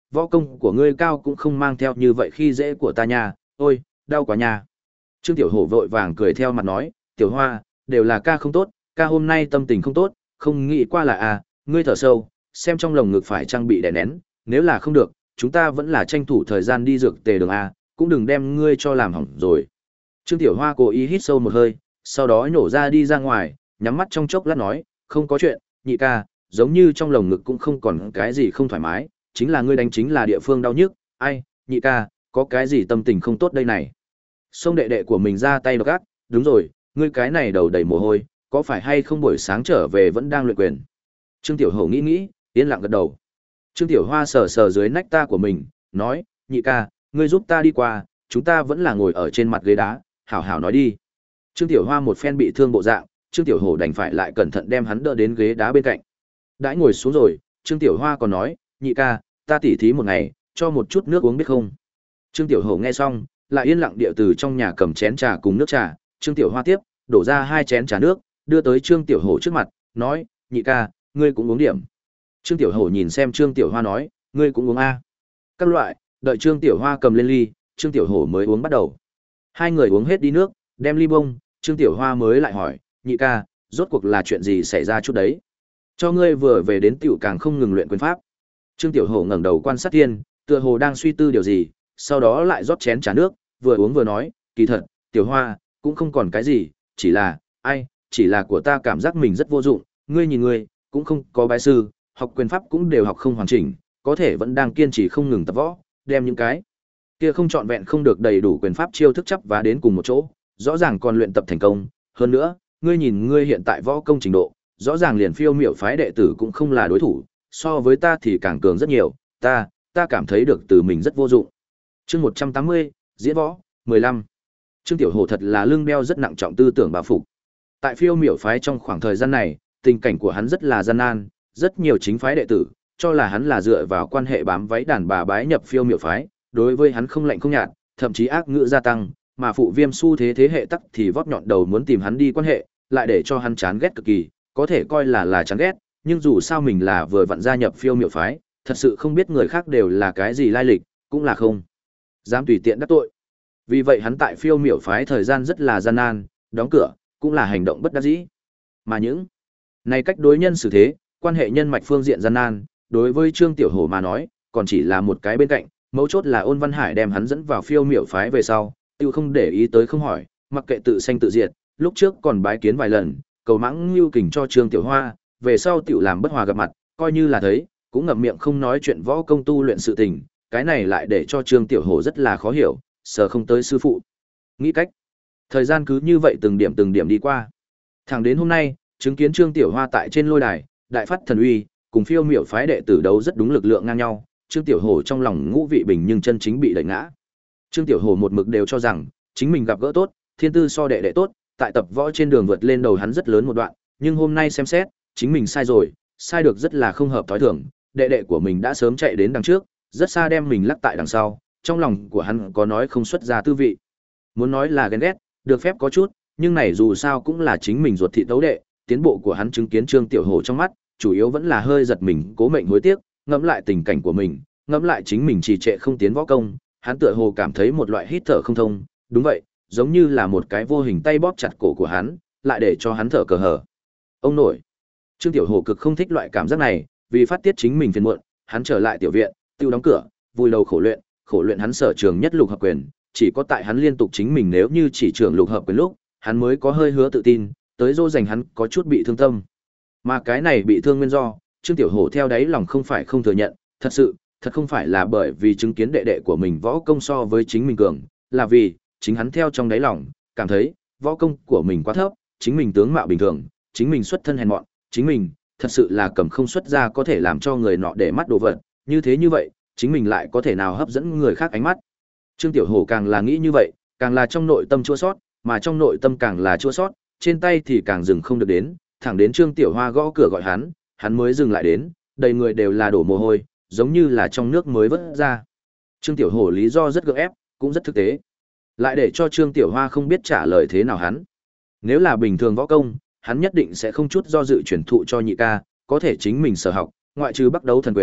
võ công của ngươi cao cũng không mang theo như vậy khi dễ của ta nha, ôi, đau quá nha. Trương Tiểu Hổ vội vàng cười theo mặt nói, Tiểu Hoa, đều là ca không tốt, ca hôm nay tâm tình không tốt, không nghĩ qua là à, ngươi thở sâu, xem trong lồng ngực phải trang bị đè nén, nếu là không được, chúng ta vẫn là tranh thủ thời gian đi dược tề đường a, cũng đừng đem ngươi cho làm hỏng rồi. Trương Tiểu Hoa cố ý hít sâu một hơi, sau đó nhổ ra đi ra ngoài, nhắm mắt trong chốc lát nói, không có chuyện, nhị ca, giống như trong lồng ngực cũng không còn cái gì không thoải mái, chính là ngươi đánh chính là địa phương đau nhức, ai, nhị ca, có cái gì tâm tình không tốt đây này. Xông đệ đệ của mình ra tay độc ác, đúng rồi, ngươi cái này đầu đầy mồ hôi, có phải hay không buổi sáng trở về vẫn đang luyện quyền. Trương Tiểu Hổ nghĩ nghĩ, yên lặng gật đầu. Trương Tiểu Hoa sờ sờ dưới nách ta của mình, nói, nhị ca, ngươi giúp ta đi qua, chúng ta vẫn là ngồi ở trên mặt ghế đá, hảo hảo nói đi. Trương Tiểu Hoa một phen bị thương bộ dạng, Trương Tiểu Hổ đành phải lại cẩn thận đem hắn đỡ đến ghế đá bên cạnh. Đãi ngồi xuống rồi, Trương Tiểu Hoa còn nói, nhị ca, ta tỉ thí một ngày, cho một chút nước uống biết không. Trương Tiểu Hổ nghe xong, lại yên lặng địa từ trong nhà cầm chén trà cùng nước trà, Trương Tiểu Hoa tiếp, đổ ra hai chén trà nước, đưa tới Trương Tiểu Hổ trước mặt, nói, nhị ca, ngươi cũng uống điểm. Trương Tiểu Hổ nhìn xem Trương Tiểu Hoa nói, ngươi cũng uống a. Các loại, đợi Trương Tiểu Hoa cầm lên ly, Trương Tiểu Hổ mới uống bắt đầu. Hai người uống hết đi nước, đem ly bông, Trương Tiểu Hoa mới lại hỏi, nhị ca, rốt cuộc là chuyện gì xảy ra chút đấy? Cho ngươi vừa về đến tiểu càng không ngừng luyện quyền pháp. Trương Tiểu Hổ ngẩng đầu quan sát thiên, tựa hồ đang suy tư điều gì, sau đó lại rót chén trà nước, vừa uống vừa nói, kỳ thật, Tiểu Hoa, cũng không còn cái gì, chỉ là, ai, chỉ là của ta cảm giác mình rất vô dụng, ngươi nhìn ngươi, cũng không có bái sư, học quyền pháp cũng đều học không hoàn chỉnh, có thể vẫn đang kiên trì không ngừng tập võ, đem những cái kia không trọn vẹn không được đầy đủ quyền pháp chiêu thức chấp và đến cùng một chỗ, rõ ràng còn luyện tập thành công, hơn nữa, ngươi nhìn ngươi hiện tại võ công trình độ, rõ ràng liền phiêu miểu phái đệ tử cũng không là đối thủ, so với ta thì càng cường rất nhiều, ta, ta cảm thấy được từ mình rất vô dụng. Chương một trăm tám mươi, diễn võ, mười lăm. Trương Tiểu Hổ thật là lưng đeo rất nặng trọng tư tưởng bảo phục. Tại phiêu miểu phái trong khoảng thời gian này, tình cảnh của hắn rất là gian nan, rất nhiều chính phái đệ tử cho là hắn là dựa vào quan hệ bám váy đàn bà bái nhập phiêu miểu phái, đối với hắn không lạnh không nhạt, thậm chí ác ngữ gia tăng, mà phụ viêm xu thế thế hệ tắc thì vót nhọn đầu muốn tìm hắn đi quan hệ, lại để cho hắn chán ghét cực kỳ, có thể coi là là chán ghét, nhưng dù sao mình là vừa vặn gia nhập phiêu miểu phái, thật sự không biết người khác đều là cái gì lai lịch, cũng là không dám tùy tiện đắc tội. Vì vậy hắn tại phiêu miểu phái thời gian rất là gian nan, đóng cửa, cũng là hành động bất đắc dĩ. Mà những này cách đối nhân xử thế, quan hệ nhân mạch phương diện gian nan, đối với Trương Tiểu Hổ mà nói, còn chỉ là một cái bên cạnh, mấu chốt là Ôn Văn Hải đem hắn dẫn vào phiêu miểu phái về sau, tiêu không để ý tới không hỏi, mặc kệ tự sanh tự diệt, lúc trước còn bái kiến vài lần, cầu mãng lưu kình cho Trương Tiểu Hoa, về sau tiểu làm bất hòa gặp mặt, coi như là thấy, cũng ngậm miệng không nói chuyện võ công tu luyện sự tình, cái này lại để cho Trương Tiểu Hổ rất là khó hiểu, sợ không tới sư phụ. Nghĩ cách. Thời gian cứ như vậy từng điểm từng điểm đi qua. Thẳng đến hôm nay, chứng kiến Trương Tiểu Hoa tại trên lôi đài, đại phát thần uy, cùng phiêu miểu phái đệ tử đấu rất đúng lực lượng ngang nhau, Trương Tiểu Hổ trong lòng ngũ vị bình nhưng chân chính bị đẩy ngã. Trương Tiểu Hổ một mực đều cho rằng, chính mình gặp gỡ tốt, thiên tư so đệ đệ tốt, tại tập võ trên đường vượt lên đầu hắn rất lớn một đoạn, nhưng hôm nay xem xét, chính mình sai rồi, sai được rất là không hợp thói thường, đệ đệ của mình đã sớm chạy đến đằng trước, rất xa đem mình lắc tại đằng sau, trong lòng của hắn có nói không xuất ra tư vị. Muốn nói là ghen ghét, được phép có chút, nhưng này dù sao cũng là chính mình ruột thịt đấu đệ, tiến bộ của hắn chứng kiến Trương Tiểu Hổ trong mắt, chủ yếu vẫn là hơi giật mình, cố mệnh hối tiếc, ngẫm lại tình cảnh của mình, ngẫm lại chính mình trì trệ không tiến võ công, hắn tựa hồ cảm thấy một loại hít thở không thông, đúng vậy, giống như là một cái vô hình tay bóp chặt cổ của hắn, lại để cho hắn thở cờ hở. Ông nội. Trương Tiểu Hổ cực không thích loại cảm giác này, vì phát tiết chính mình phiền muộn, hắn trở lại tiểu viện, tiêu đóng cửa, vui đầu khổ luyện, khổ luyện hắn sở trường nhất lục hợp quyền, chỉ có tại hắn liên tục chính mình nếu như chỉ trường lục hợp quyền lúc, hắn mới có hơi hứa tự tin, tới dỗ dành hắn có chút bị thương tâm. Mà cái này bị thương nguyên do, Trương Tiểu Hổ theo đáy lòng không phải không thừa nhận, thật sự, thật không phải là bởi vì chứng kiến đệ đệ của mình võ công so với chính mình cường, là vì chính hắn theo trong đáy lòng cảm thấy võ công của mình quá thấp, chính mình tướng mạo bình thường, chính mình xuất thân hèn mọn, chính mình thật sự là cầm không xuất ra có thể làm cho người nọ để mắt đồ vật, như thế như vậy, chính mình lại có thể nào hấp dẫn người khác ánh mắt. Trương Tiểu Hổ càng là nghĩ như vậy, càng là trong nội tâm chua sót, mà trong nội tâm càng là chua sót, trên tay thì càng dừng không được đến, thẳng đến Trương Tiểu Hoa gõ cửa gọi hắn, hắn mới dừng lại đến, đầy người đều là đổ mồ hôi, giống như là trong nước mới vớt ra. Trương Tiểu Hổ lý do rất gượng ép, cũng rất thực tế. Lại để cho Trương Tiểu Hoa không biết trả lời thế nào hắn. Nếu là bình thường võ công, hắn nhất định sẽ không chút do dự chuyển thụ cho nhị ca, có thể chính mình sở học, ngoại trừ bắt đấu thần quyền,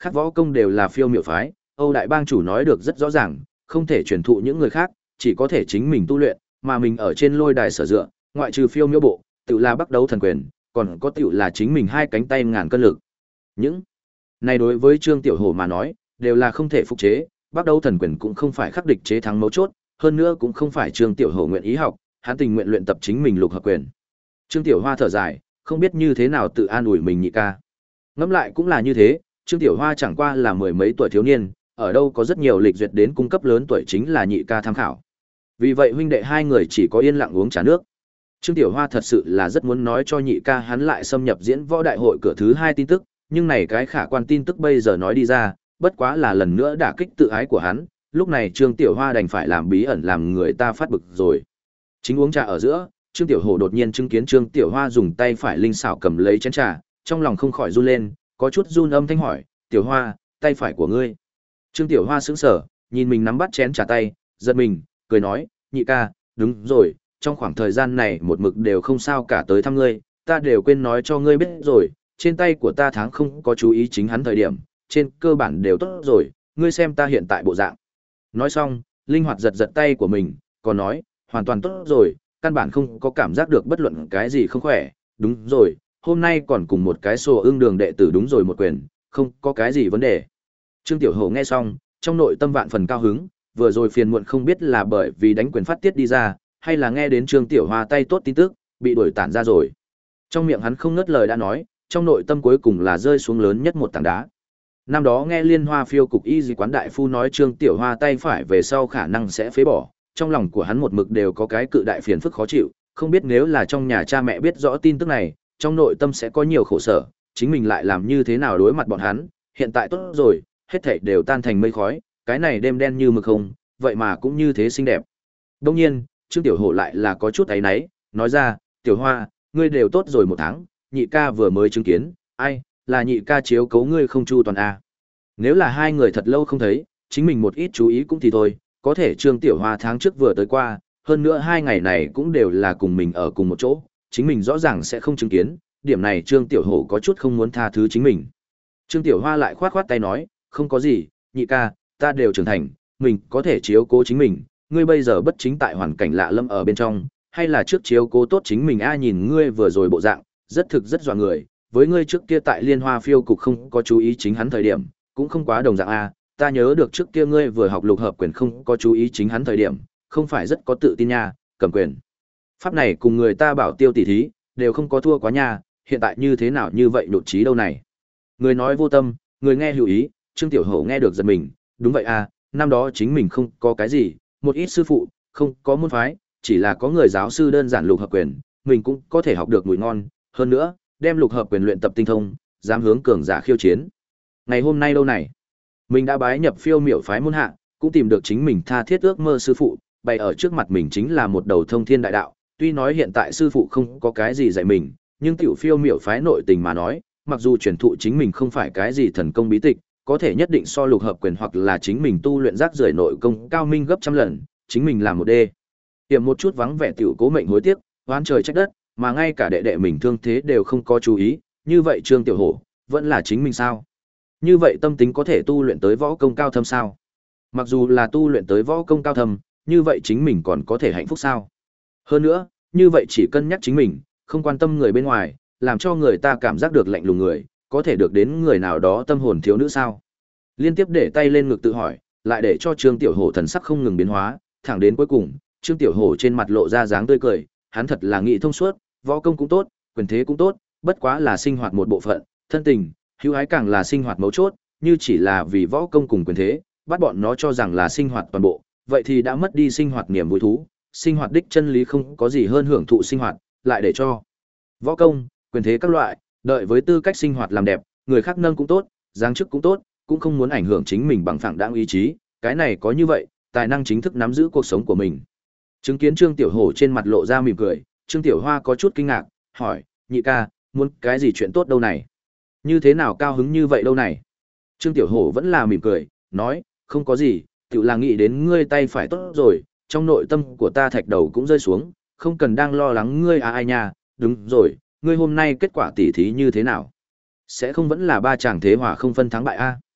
Khác võ công đều là phiêu miểu phái, Âu đại bang chủ nói được rất rõ ràng, không thể truyền thụ những người khác, chỉ có thể chính mình tu luyện, mà mình ở trên lôi đài sở dựa, ngoại trừ phiêu miểu bộ, tự là bắt đấu thần quyền, còn có tự là chính mình hai cánh tay ngàn cân lực. Những này đối với Trương Tiểu Hổ mà nói, đều là không thể phục chế, bắt đấu thần quyền cũng không phải khắc địch chế thắng mấu chốt, hơn nữa cũng không phải Trương Tiểu Hổ nguyện ý học, hắn tình nguyện luyện tập chính mình lục hợp quyền. Trương Tiểu Hoa thở dài, không biết như thế nào tự an ủi mình nhị ca. Ngẫm lại cũng là như thế, Trương Tiểu Hoa chẳng qua là mười mấy tuổi thiếu niên, ở đâu có rất nhiều lịch duyệt đến cung cấp lớn tuổi chính là nhị ca tham khảo. Vì vậy huynh đệ hai người chỉ có yên lặng uống trà nước. Trương Tiểu Hoa thật sự là rất muốn nói cho nhị ca hắn lại xâm nhập diễn võ đại hội cửa thứ hai tin tức, nhưng này cái khả quan tin tức bây giờ nói đi ra, bất quá là lần nữa đả kích tự ái của hắn, lúc này Trương Tiểu Hoa đành phải làm bí ẩn làm người ta phát bực rồi. Chính uống trà ở giữa, Trương Tiểu Hổ đột nhiên chứng kiến Trương Tiểu Hoa dùng tay phải linh xảo cầm lấy chén trà, trong lòng không khỏi run lên, có chút run âm thanh hỏi, "Tiểu Hoa, tay phải của ngươi?" Trương Tiểu Hoa sững sờ, nhìn mình nắm bắt chén trà tay, giật mình, cười nói, "Nhị ca, đúng rồi, trong khoảng thời gian này một mực đều không sao cả tới thăm ngươi, ta đều quên nói cho ngươi biết rồi, trên tay của ta tháng không có chú ý chính hắn thời điểm, trên cơ bản đều tốt rồi, ngươi xem ta hiện tại bộ dạng." Nói xong, linh hoạt giật giật tay của mình, còn nói, "Hoàn toàn tốt rồi, căn bản không có cảm giác được bất luận cái gì không khỏe, đúng rồi, hôm nay còn cùng một cái sổ ưng đường đệ tử đúng rồi một quyền, không có cái gì vấn đề." Trương Tiểu Hổ nghe xong, trong nội tâm vạn phần cao hứng, vừa rồi phiền muộn không biết là bởi vì đánh quyền phát tiết đi ra, hay là nghe đến Trương Tiểu Hoa tay tốt tin tức, bị đuổi tản ra rồi. Trong miệng hắn không ngớt lời đã nói, trong nội tâm cuối cùng là rơi xuống lớn nhất một tảng đá. Năm đó nghe Liên Hoa phiêu cục y dị quán đại phu nói Trương Tiểu Hoa tay phải về sau khả năng sẽ phế bỏ, trong lòng của hắn một mực đều có cái cự đại phiền phức khó chịu, không biết nếu là trong nhà cha mẹ biết rõ tin tức này, trong nội tâm sẽ có nhiều khổ sở, chính mình lại làm như thế nào đối mặt bọn hắn, hiện tại tốt rồi, hết thảy đều tan thành mây khói, cái này đêm đen như mực không, vậy mà cũng như thế xinh đẹp. Đương nhiên, Trương Tiểu Hổ lại là có chút áy náy, nói ra, "Tiểu Hoa, ngươi đều tốt rồi một tháng, nhị ca vừa mới chứng kiến, ai, là nhị ca chiếu cố ngươi không chu toàn a." Nếu là hai người thật lâu không thấy, chính mình một ít chú ý cũng thì thôi, có thể Trương Tiểu Hoa tháng trước vừa tới qua, hơn nữa hai ngày này cũng đều là cùng mình ở cùng một chỗ, chính mình rõ ràng sẽ không chứng kiến, điểm này Trương Tiểu Hổ có chút không muốn tha thứ chính mình. Trương Tiểu Hoa lại khoát khoát tay nói, "Không có gì, nhị ca, ta đều trưởng thành, mình có thể chiếu cố chính mình, ngươi bây giờ bất chính tại hoàn cảnh lạ lẫm ở bên trong, hay là trước chiếu cố tốt chính mình a, nhìn ngươi vừa rồi bộ dạng, rất thực rất dọa người, với ngươi trước kia tại Liên Hoa phiêu cục không có chú ý chính hắn thời điểm, cũng không quá đồng dạng a, ta nhớ được trước kia ngươi vừa học lục hợp quyền không có chú ý chính hắn thời điểm, không phải rất có tự tin nha, cầm quyền. Pháp này cùng người ta bảo tiêu tỷ thí, đều không có thua quá nha, hiện tại như thế nào như vậy nhột trí đâu này." Người nói vô tâm, người nghe hữu ý, Trương Tiểu Hổ nghe được giật mình, đúng vậy à, năm đó chính mình không có cái gì, một ít sư phụ, không có môn phái, chỉ là có người giáo sư đơn giản lục hợp quyền, mình cũng có thể học được mùi ngon, hơn nữa, đem lục hợp quyền luyện tập tinh thông, dám hướng cường giả khiêu chiến. Ngày hôm nay đâu này, mình đã bái nhập phiêu miểu phái môn hạ, cũng tìm được chính mình tha thiết ước mơ sư phụ, bày ở trước mặt mình chính là một đầu thông thiên đại đạo, tuy nói hiện tại sư phụ không có cái gì dạy mình, nhưng tiểu phiêu miểu phái nội tình mà nói, mặc dù truyền thụ chính mình không phải cái gì thần công bí tịch, có thể nhất định so lục hợp quyền hoặc là chính mình tu luyện rác rưởi nội công cao minh gấp trăm lần, chính mình làm một đê. Tiệm một chút vắng vẻ tiểu cố mệnh hối tiếc, oán trời trách đất, mà ngay cả đệ đệ mình thương thế đều không có chú ý, như vậy Trương Tiểu Hổ, vẫn là chính mình sao? Như vậy tâm tính có thể tu luyện tới võ công cao thâm sao? Mặc dù là tu luyện tới võ công cao thâm, như vậy chính mình còn có thể hạnh phúc sao? Hơn nữa, như vậy chỉ cân nhắc chính mình, không quan tâm người bên ngoài, làm cho người ta cảm giác được lạnh lùng người, có thể được đến người nào đó tâm hồn thiếu nữ sao? Liên tiếp để tay lên ngực tự hỏi, lại để cho Trương Tiểu Hổ thần sắc không ngừng biến hóa, thẳng đến cuối cùng, Trương Tiểu Hổ trên mặt lộ ra dáng tươi cười, hắn thật là nghĩ thông suốt, võ công cũng tốt, quyền thế cũng tốt, bất quá là sinh hoạt một bộ phận, thân tình, hữu ái càng là sinh hoạt mấu chốt, như chỉ là vì võ công cùng quyền thế, bắt bọn nó cho rằng là sinh hoạt toàn bộ, vậy thì đã mất đi sinh hoạt niềm vui thú, sinh hoạt đích chân lý không có gì hơn hưởng thụ sinh hoạt, lại để cho võ công, quyền thế các loại, đợi với tư cách sinh hoạt làm đẹp, người khác nâng cũng tốt, giáng chức cũng tốt, cũng không muốn ảnh hưởng chính mình bằng phẳng đãng ý chí, cái này có như vậy, tài năng chính thức nắm giữ cuộc sống của mình. Chứng kiến Trương Tiểu Hổ trên mặt lộ ra mỉm cười, Trương Tiểu Hoa có chút kinh ngạc, hỏi, nhị ca, muốn cái gì chuyện tốt đâu này? Như thế nào cao hứng như vậy đâu này? Trương Tiểu Hổ vẫn là mỉm cười, nói, không có gì, tự là nghĩ đến ngươi tay phải tốt rồi, trong nội tâm của ta thạch đầu cũng rơi xuống, không cần đang lo lắng ngươi à ai nha, đúng rồi, ngươi hôm nay kết quả tỉ thí như thế nào? Sẽ không vẫn là ba chàng thế hòa không phân thắng bại a?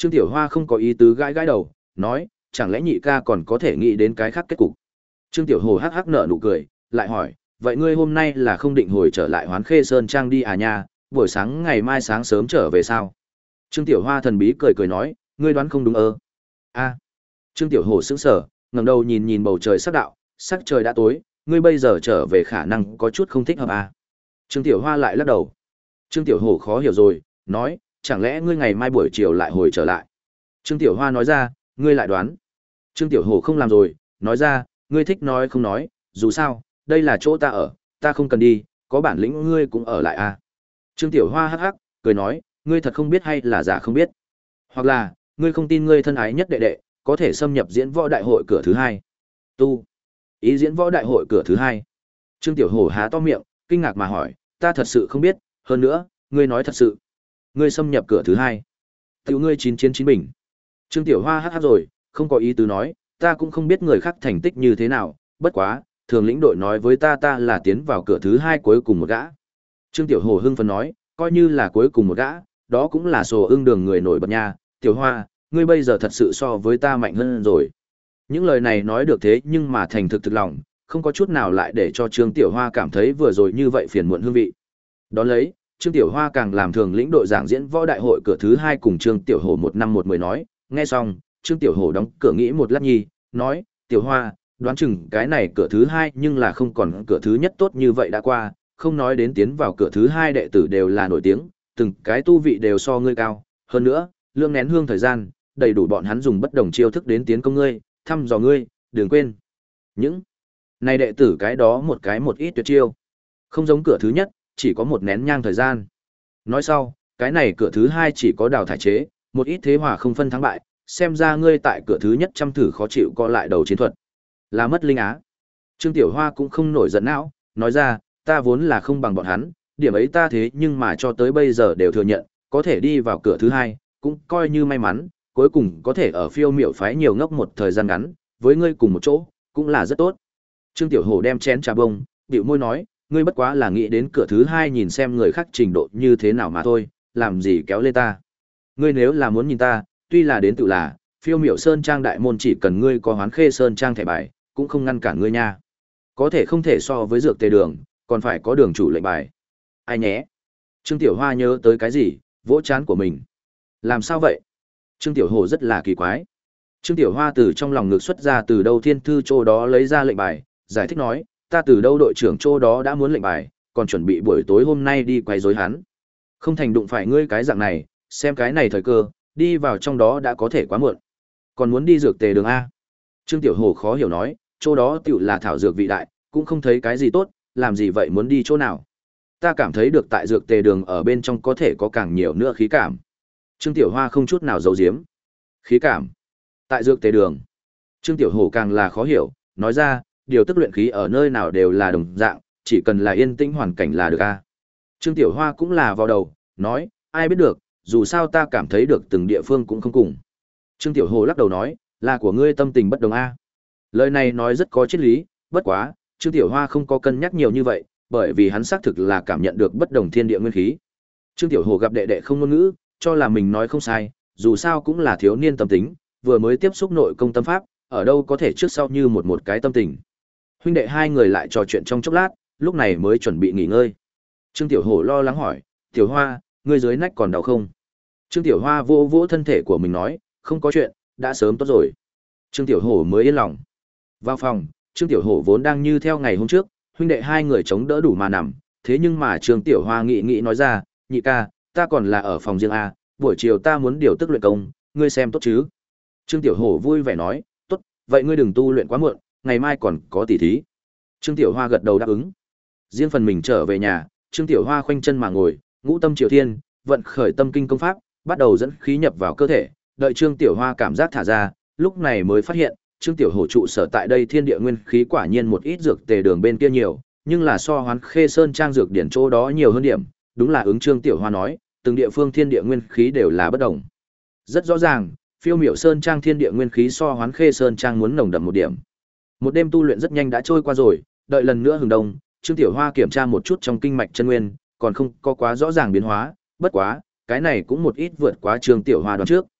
Trương Tiểu Hoa không có ý tứ gãi gãi đầu, nói, chẳng lẽ nhị ca còn có thể nghĩ đến cái khác kết cục. Trương Tiểu Hồ hắc hắc nở nụ cười, lại hỏi, vậy ngươi hôm nay là không định hồi trở lại Hoán Khê Sơn Trang đi à nha, buổi sáng ngày mai sáng sớm trở về sao? Trương Tiểu Hoa thần bí cười cười nói, ngươi đoán không đúng ơ. A. Trương Tiểu Hồ sững sờ, ngẩng đầu nhìn nhìn bầu trời sắc đạo, sắc trời đã tối, ngươi bây giờ trở về khả năng có chút không thích hợp à. Trương Tiểu Hoa lại lắc đầu. Trương Tiểu Hồ khó hiểu rồi, nói, chẳng lẽ ngươi ngày mai buổi chiều lại hồi trở lại? Trương Tiểu Hoa nói ra, ngươi lại đoán. Trương Tiểu Hồ không làm rồi, nói ra, ngươi thích nói không nói, dù sao, đây là chỗ ta ở, ta không cần đi, có bản lĩnh ngươi cũng ở lại à. Trương Tiểu Hoa hắc hắc, cười nói, ngươi thật không biết hay là giả không biết. Hoặc là, ngươi không tin ngươi thân ái nhất đệ đệ, có thể xâm nhập diễn võ đại hội cửa thứ hai. Tu. Ý diễn võ đại hội cửa thứ hai. Trương Tiểu Hổ há to miệng, kinh ngạc mà hỏi, ta thật sự không biết, hơn nữa, ngươi nói thật sự. Ngươi xâm nhập cửa thứ hai. Tiểu ngươi chín chiến chín bình. Trương Tiểu Hoa hắc hắc rồi, không có ý tứ nói, ta cũng không biết người khác thành tích như thế nào, bất quá, thường lĩnh đội nói với ta ta là tiến vào cửa thứ hai cuối cùng một gã. Trương Tiểu Hổ hưng phấn nói, coi như là cuối cùng một gã, đó cũng là sổ ưng đường người nổi bật nha, Tiểu Hoa, ngươi bây giờ thật sự so với ta mạnh hơn rồi. Những lời này nói được thế nhưng mà thành thực thực lòng, không có chút nào lại để cho Trương Tiểu Hoa cảm thấy vừa rồi như vậy phiền muộn hương vị. Đón lấy, Trương Tiểu Hoa càng làm thường lĩnh đội giảng diễn võ đại hội cửa thứ hai cùng Trương Tiểu Hổ một năm một mười nói, nghe xong, Trương Tiểu Hổ đóng cửa nghĩ một lát nhi, nói, Tiểu Hoa, đoán chừng cái này cửa thứ hai nhưng là không còn cửa thứ nhất tốt như vậy đã qua, không nói đến tiến vào cửa thứ hai đệ tử đều là nổi tiếng, từng cái tu vị đều so ngươi cao, hơn nữa, lương nén hương thời gian, đầy đủ bọn hắn dùng bất đồng chiêu thức đến tiến công ngươi, thăm dò ngươi, đừng quên. Những này đệ tử cái đó một cái một ít tuyệt chiêu. Không giống cửa thứ nhất, chỉ có một nén nhang thời gian. Nói sau, cái này cửa thứ hai chỉ có đào thải chế, một ít thế hòa không phân thắng bại, xem ra ngươi tại cửa thứ nhất chăm thử khó chịu co lại đầu chiến thuật. Là mất linh á. Trương Tiểu Hoa cũng không nổi giận não, nói ra, ta vốn là không bằng bọn hắn, điểm ấy ta thế nhưng mà cho tới bây giờ đều thừa nhận, có thể đi vào cửa thứ hai, cũng coi như may mắn, cuối cùng có thể ở phiêu miểu phái nhiều ngốc một thời gian ngắn, với ngươi cùng một chỗ, cũng là rất tốt. Trương Tiểu Hổ đem chén trà bông, bĩu môi nói, ngươi bất quá là nghĩ đến cửa thứ hai nhìn xem người khác trình độ như thế nào mà thôi, làm gì kéo lê ta. Ngươi nếu là muốn nhìn ta, tuy là đến tự là, phiêu miểu sơn trang đại môn chỉ cần ngươi có Hoán Khê sơn trang thẻ bài, cũng không ngăn cản ngươi nha. Có thể không thể so với dược tề đường, còn phải có đường chủ lệnh bài. Ai nhé? Trương Tiểu Hoa nhớ tới cái gì, vỗ chán của mình. Làm sao vậy? Trương Tiểu Hồ rất là kỳ quái. Trương Tiểu Hoa từ trong lòng ngực xuất ra từ đâu thiên thư chỗ đó lấy ra lệnh bài, giải thích nói, ta từ đâu đội trưởng chỗ đó đã muốn lệnh bài, còn chuẩn bị buổi tối hôm nay đi quấy rối hắn. Không thành đụng phải ngươi cái dạng này, xem cái này thời cơ, đi vào trong đó đã có thể quá muộn. Còn muốn đi dược tề đường A. Trương Tiểu Hồ khó hiểu nói, chỗ đó tiểu là thảo dược vị đại, cũng không thấy cái gì tốt, làm gì vậy muốn đi chỗ nào. Ta cảm thấy được tại dược tề đường ở bên trong có thể có càng nhiều nữa khí cảm. Trương Tiểu Hoa không chút nào giấu giếm. Khí cảm. Tại dược tề đường. Trương Tiểu Hổ càng là khó hiểu, nói ra, điều tức luyện khí ở nơi nào đều là đồng dạng, chỉ cần là yên tĩnh hoàn cảnh là được a. Trương Tiểu Hoa cũng là vào đầu, nói, ai biết được, dù sao ta cảm thấy được từng địa phương cũng không cùng. Trương Tiểu Hổ lắc đầu nói, là của ngươi tâm tình bất đồng a. Lời này nói rất có triết lý, bất quá, Trương Tiểu Hoa không có cân nhắc nhiều như vậy, bởi vì hắn xác thực là cảm nhận được bất đồng thiên địa nguyên khí. Trương Tiểu Hổ gặp đệ đệ không ngôn ngữ, cho là mình nói không sai, dù sao cũng là thiếu niên tâm tính, vừa mới tiếp xúc nội công tâm pháp, ở đâu có thể trước sau như một một cái tâm tình. Huynh đệ hai người lại trò chuyện trong chốc lát, lúc này mới chuẩn bị nghỉ ngơi. Trương Tiểu Hổ lo lắng hỏi, Tiểu Hoa, ngươi dưới nách còn đau không? Trương Tiểu Hoa vô vỗ thân thể của mình nói, không có chuyện, đã sớm tốt rồi. Trương Tiểu Hổ mới yên lòng. Vào phòng, Trương Tiểu Hổ vốn đang như theo ngày hôm trước, huynh đệ hai người chống đỡ đủ mà nằm, thế nhưng mà Trương Tiểu Hoa nghĩ nghĩ nói ra, nhị ca, ta còn là ở phòng riêng a, buổi chiều ta muốn điều tức luyện công, ngươi xem tốt chứ? Trương Tiểu Hổ vui vẻ nói, tốt, vậy ngươi đừng tu luyện quá muộn, ngày mai còn có tỷ thí. Trương Tiểu Hoa gật đầu đáp ứng. Riêng phần mình trở về nhà, Trương Tiểu Hoa khoanh chân mà ngồi, ngũ tâm triều thiên, vận khởi tâm kinh công pháp, bắt đầu dẫn khí nhập vào cơ thể, đợi Trương Tiểu Hoa cảm giác thả ra, lúc này mới phát hiện, Trương Tiểu Hổ trụ sở tại đây thiên địa nguyên khí quả nhiên một ít dược tề đường bên kia nhiều, nhưng là so Hoán Khê Sơn trang dược điển chỗ đó nhiều hơn điểm, đúng là ứng Trương Tiểu Hoa nói, từng địa phương thiên địa nguyên khí đều là bất đồng. Rất rõ ràng, Phiêu Miểu Sơn trang thiên địa nguyên khí so Hoán Khê Sơn trang muốn nồng đậm một điểm. Một đêm tu luyện rất nhanh đã trôi qua rồi, đợi lần nữa hừng đông, Trương Tiểu Hoa kiểm tra một chút trong kinh mạch chân nguyên, còn không có quá rõ ràng biến hóa, bất quá, cái này cũng một ít vượt quá Trương Tiểu Hoa đoán trước.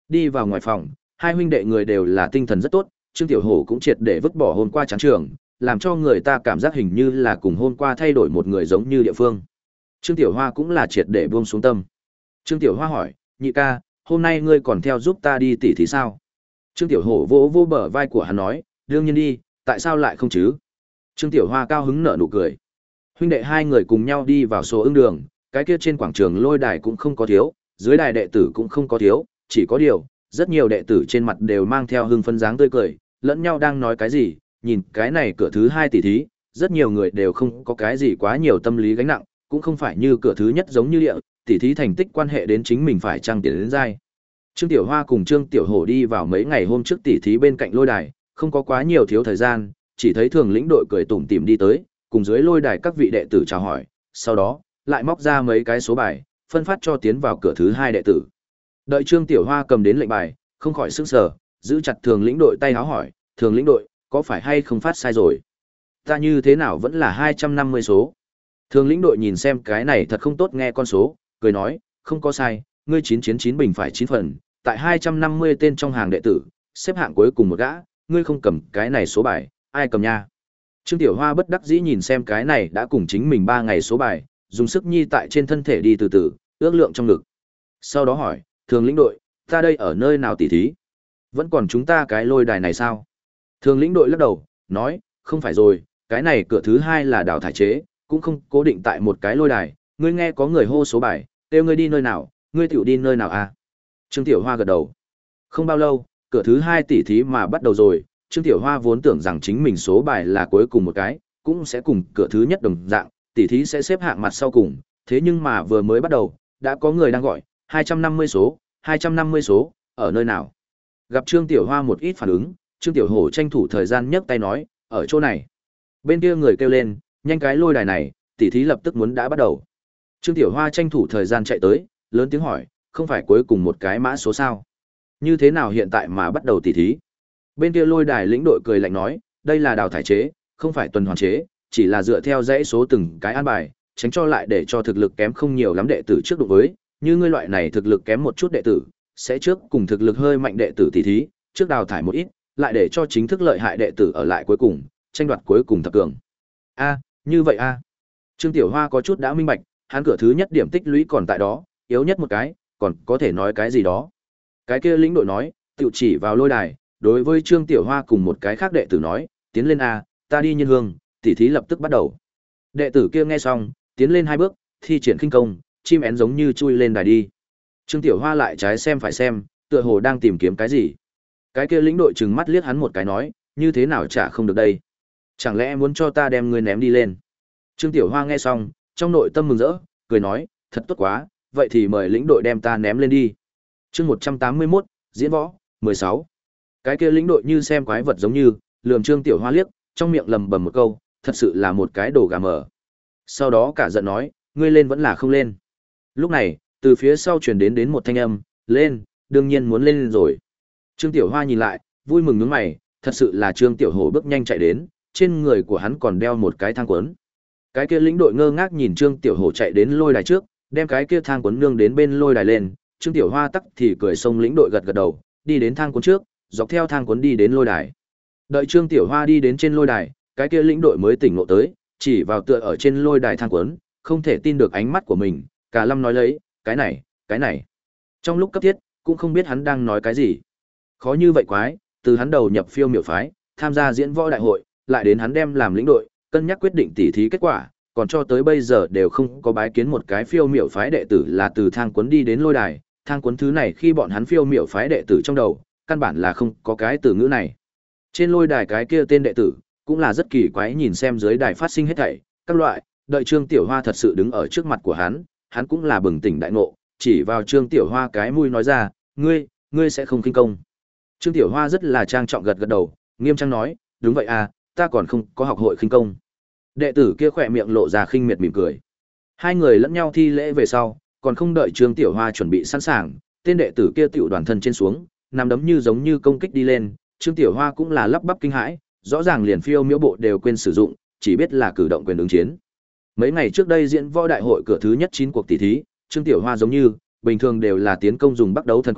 Đi vào ngoài phòng, hai huynh đệ người đều là tinh thần rất tốt, Trương Tiểu Hổ cũng triệt để vứt bỏ hôm qua chán trường, làm cho người ta cảm giác hình như là cùng hôm qua thay đổi một người giống như địa phương. Trương Tiểu Hoa cũng là triệt để buông xuống tâm. Trương Tiểu Hoa hỏi, nhị ca, hôm nay ngươi còn theo giúp ta đi tỉ thí sao? Trương Tiểu Hổ vỗ vỗ bờ vai của hắn nói, đương nhiên đi, tại sao lại không chứ? Trương Tiểu Hoa cao hứng nở nụ cười. Huynh đệ hai người cùng nhau đi vào số ưng đường, cái kia trên quảng trường lôi đài cũng không có thiếu, dưới đài đệ tử cũng không có thiếu, chỉ có điều, rất nhiều đệ tử trên mặt đều mang theo hưng phấn dáng tươi cười, lẫn nhau đang nói cái gì, nhìn cái này cửa thứ hai tỷ thí, rất nhiều người đều không có cái gì quá nhiều tâm lý gánh nặng, cũng không phải như cửa thứ nhất giống như địa, tỷ thí thành tích quan hệ đến chính mình phải trang tiền đến giai. Trương Tiểu Hoa cùng Trương Tiểu Hổ đi vào mấy ngày hôm trước tỷ thí bên cạnh lôi đài, không có quá nhiều thiếu thời gian, chỉ thấy thường lĩnh đội cười tủm tỉm đi tới, cùng dưới lôi đài các vị đệ tử chào hỏi, sau đó, lại móc ra mấy cái số bài, phân phát cho tiến vào cửa thứ hai đệ tử. Đợi Trương Tiểu Hoa cầm đến lệnh bài, không khỏi sững sờ, giữ chặt thường lĩnh đội tay háo hỏi, thường lĩnh đội, có phải hay không phát sai rồi? Ta như thế nào vẫn là hai trăm năm mươi số? Thường lĩnh đội nhìn xem cái này thật không tốt nghe con số, cười nói, không có sai, ngươi chín chiến chín bình phải chín phần, tại hai trăm năm mươi tên trong hàng đệ tử, xếp hạng cuối cùng một gã, ngươi không cầm cái này số bài, ai cầm nha? Trương Tiểu Hoa bất đắc dĩ nhìn xem cái này đã cùng chính mình ba ngày số bài, dùng sức nhi tại trên thân thể đi từ từ, ước lượng trong ngực. Sau đó hỏi, thường lĩnh đội, ta đây ở nơi nào tỉ thí? Vẫn còn chúng ta cái lôi đài này sao? Thường lĩnh đội lắc đầu, nói, không phải rồi, cái này cửa thứ hai là đào thải chế, cũng không cố định tại một cái lôi đài, ngươi nghe có người hô số bài, kêu ngươi đi nơi nào, ngươi tiểu đi nơi nào à? Trương Tiểu Hoa gật đầu. Không bao lâu, cửa thứ hai tỉ thí mà bắt đầu rồi, Trương Tiểu Hoa vốn tưởng rằng chính mình số bài là cuối cùng một cái, cũng sẽ cùng cửa thứ nhất đồng dạng, tỉ thí sẽ xếp hạng mặt sau cùng, thế nhưng mà vừa mới bắt đầu, đã có người đang gọi, hai trăm năm mươi số, hai trăm năm mươi số, ở nơi nào? Gặp Trương Tiểu Hoa một ít phản ứng, Trương Tiểu Hổ tranh thủ thời gian nhấc tay nói, ở chỗ này. Bên kia người kêu lên, nhanh cái lôi đài này, tỉ thí lập tức muốn đã bắt đầu. Trương Tiểu Hoa tranh thủ thời gian chạy tới, lớn tiếng hỏi, không phải cuối cùng một cái mã số sao? Như thế nào hiện tại mà bắt đầu tỉ thí? Bên kia lôi đài lĩnh đội cười lạnh nói, đây là đào thải chế, không phải tuần hoàn chế, chỉ là dựa theo dãy số từng cái an bài, tránh cho lại để cho thực lực kém không nhiều lắm đệ tử trước đụng với, như ngươi loại này thực lực kém một chút đệ tử, sẽ trước cùng thực lực hơi mạnh đệ tử tỉ thí, trước đào thải một ít, lại để cho chính thức lợi hại đệ tử ở lại cuối cùng, tranh đoạt cuối cùng thập cường. A, như vậy a. Trương Tiểu Hoa có chút đã minh bạch, hắn cửa thứ nhất điểm tích lũy còn tại đó, yếu nhất một cái, còn có thể nói cái gì đó. Cái kia lĩnh đội nói, tiểu chỉ vào lôi đài, đối với Trương Tiểu Hoa cùng một cái khác đệ tử nói, tiến lên a, ta đi nhân hương, tỉ thí lập tức bắt đầu. Đệ tử kia nghe xong, tiến lên hai bước, thi triển khinh công, chim én giống như chui lên đài đi. Trương Tiểu Hoa lại trái xem phải xem, tựa hồ đang tìm kiếm cái gì. Cái kia lĩnh đội trừng mắt liếc hắn một cái nói, như thế nào chả không được đây? Chẳng lẽ muốn cho ta đem ngươi ném đi lên? Trương Tiểu Hoa nghe xong, trong nội tâm mừng rỡ, cười nói, thật tốt quá, vậy thì mời lĩnh đội đem ta ném lên đi. Chương một trăm tám mươi mốt, diễn võ, mười sáu. Cái kia lĩnh đội như xem quái vật giống như, lườm Trương Tiểu Hoa liếc, trong miệng lầm bầm một câu, thật sự là một cái đồ gà mờ. Sau đó cả giận nói, ngươi lên vẫn là không lên. Lúc này, từ phía sau truyền đến đến một thanh âm, lên, đương nhiên muốn lên rồi. Trương Tiểu Hoa nhìn lại, vui mừng nhướng mày, thật sự là Trương Tiểu Hổ bước nhanh chạy đến, trên người của hắn còn đeo một cái thang cuốn. Cái kia lĩnh đội ngơ ngác nhìn Trương Tiểu Hổ chạy đến lôi đài trước, đem cái kia thang cuốn nương đến bên lôi đài lên, Trương Tiểu Hoa tắc thì cười xông lĩnh đội gật gật đầu, đi đến thang cuốn trước, dọc theo thang cuốn đi đến lôi đài. Đợi Trương Tiểu Hoa đi đến trên lôi đài, cái kia lĩnh đội mới tỉnh ngộ tới, chỉ vào tựa ở trên lôi đài thang cuốn, không thể tin được ánh mắt của mình, cả lâm nói lấy, cái này, cái này. Trong lúc cấp thiết, cũng không biết hắn đang nói cái gì. Khó như vậy quái, từ hắn đầu nhập phiêu miểu phái, tham gia diễn võ đại hội, lại đến hắn đem làm lĩnh đội, cân nhắc quyết định tỉ thí kết quả, còn cho tới bây giờ đều không có bái kiến một cái phiêu miểu phái đệ tử là từ thang cuốn đi đến lôi đài, thang cuốn thứ này khi bọn hắn phiêu miểu phái đệ tử trong đầu, căn bản là không có cái từ ngữ này. Trên lôi đài cái kia tên đệ tử, cũng là rất kỳ quái nhìn xem dưới đài phát sinh hết thảy, các loại, đợi Trương Tiểu Hoa thật sự đứng ở trước mặt của hắn, hắn cũng là bừng tỉnh đại ngộ, chỉ vào Trương Tiểu Hoa cái mũi nói ra, ngươi, ngươi sẽ không kinh công. Trương Tiểu Hoa rất là trang trọng gật gật đầu, nghiêm trang nói, đúng vậy à, ta còn không có học hội khinh công. Đệ tử kia khỏe miệng lộ ra khinh miệt mỉm cười. Hai người lẫn nhau thi lễ về sau, còn không đợi Trương Tiểu Hoa chuẩn bị sẵn sàng, tên đệ tử kia tiểu đoàn thân trên xuống, nằm đấm như giống như công kích đi lên, Trương Tiểu Hoa cũng là lắp bắp kinh hãi, rõ ràng liền phiêu miễu bộ đều quên sử dụng, chỉ biết là cử động quyền ứng chiến. Mấy ngày trước đây diễn võ đại hội cửa thứ nhất chín cuộc tỷ thí, Trương Tiểu Hoa giống như bình thường đều là tiến công dùng bắt đấu thần quyền,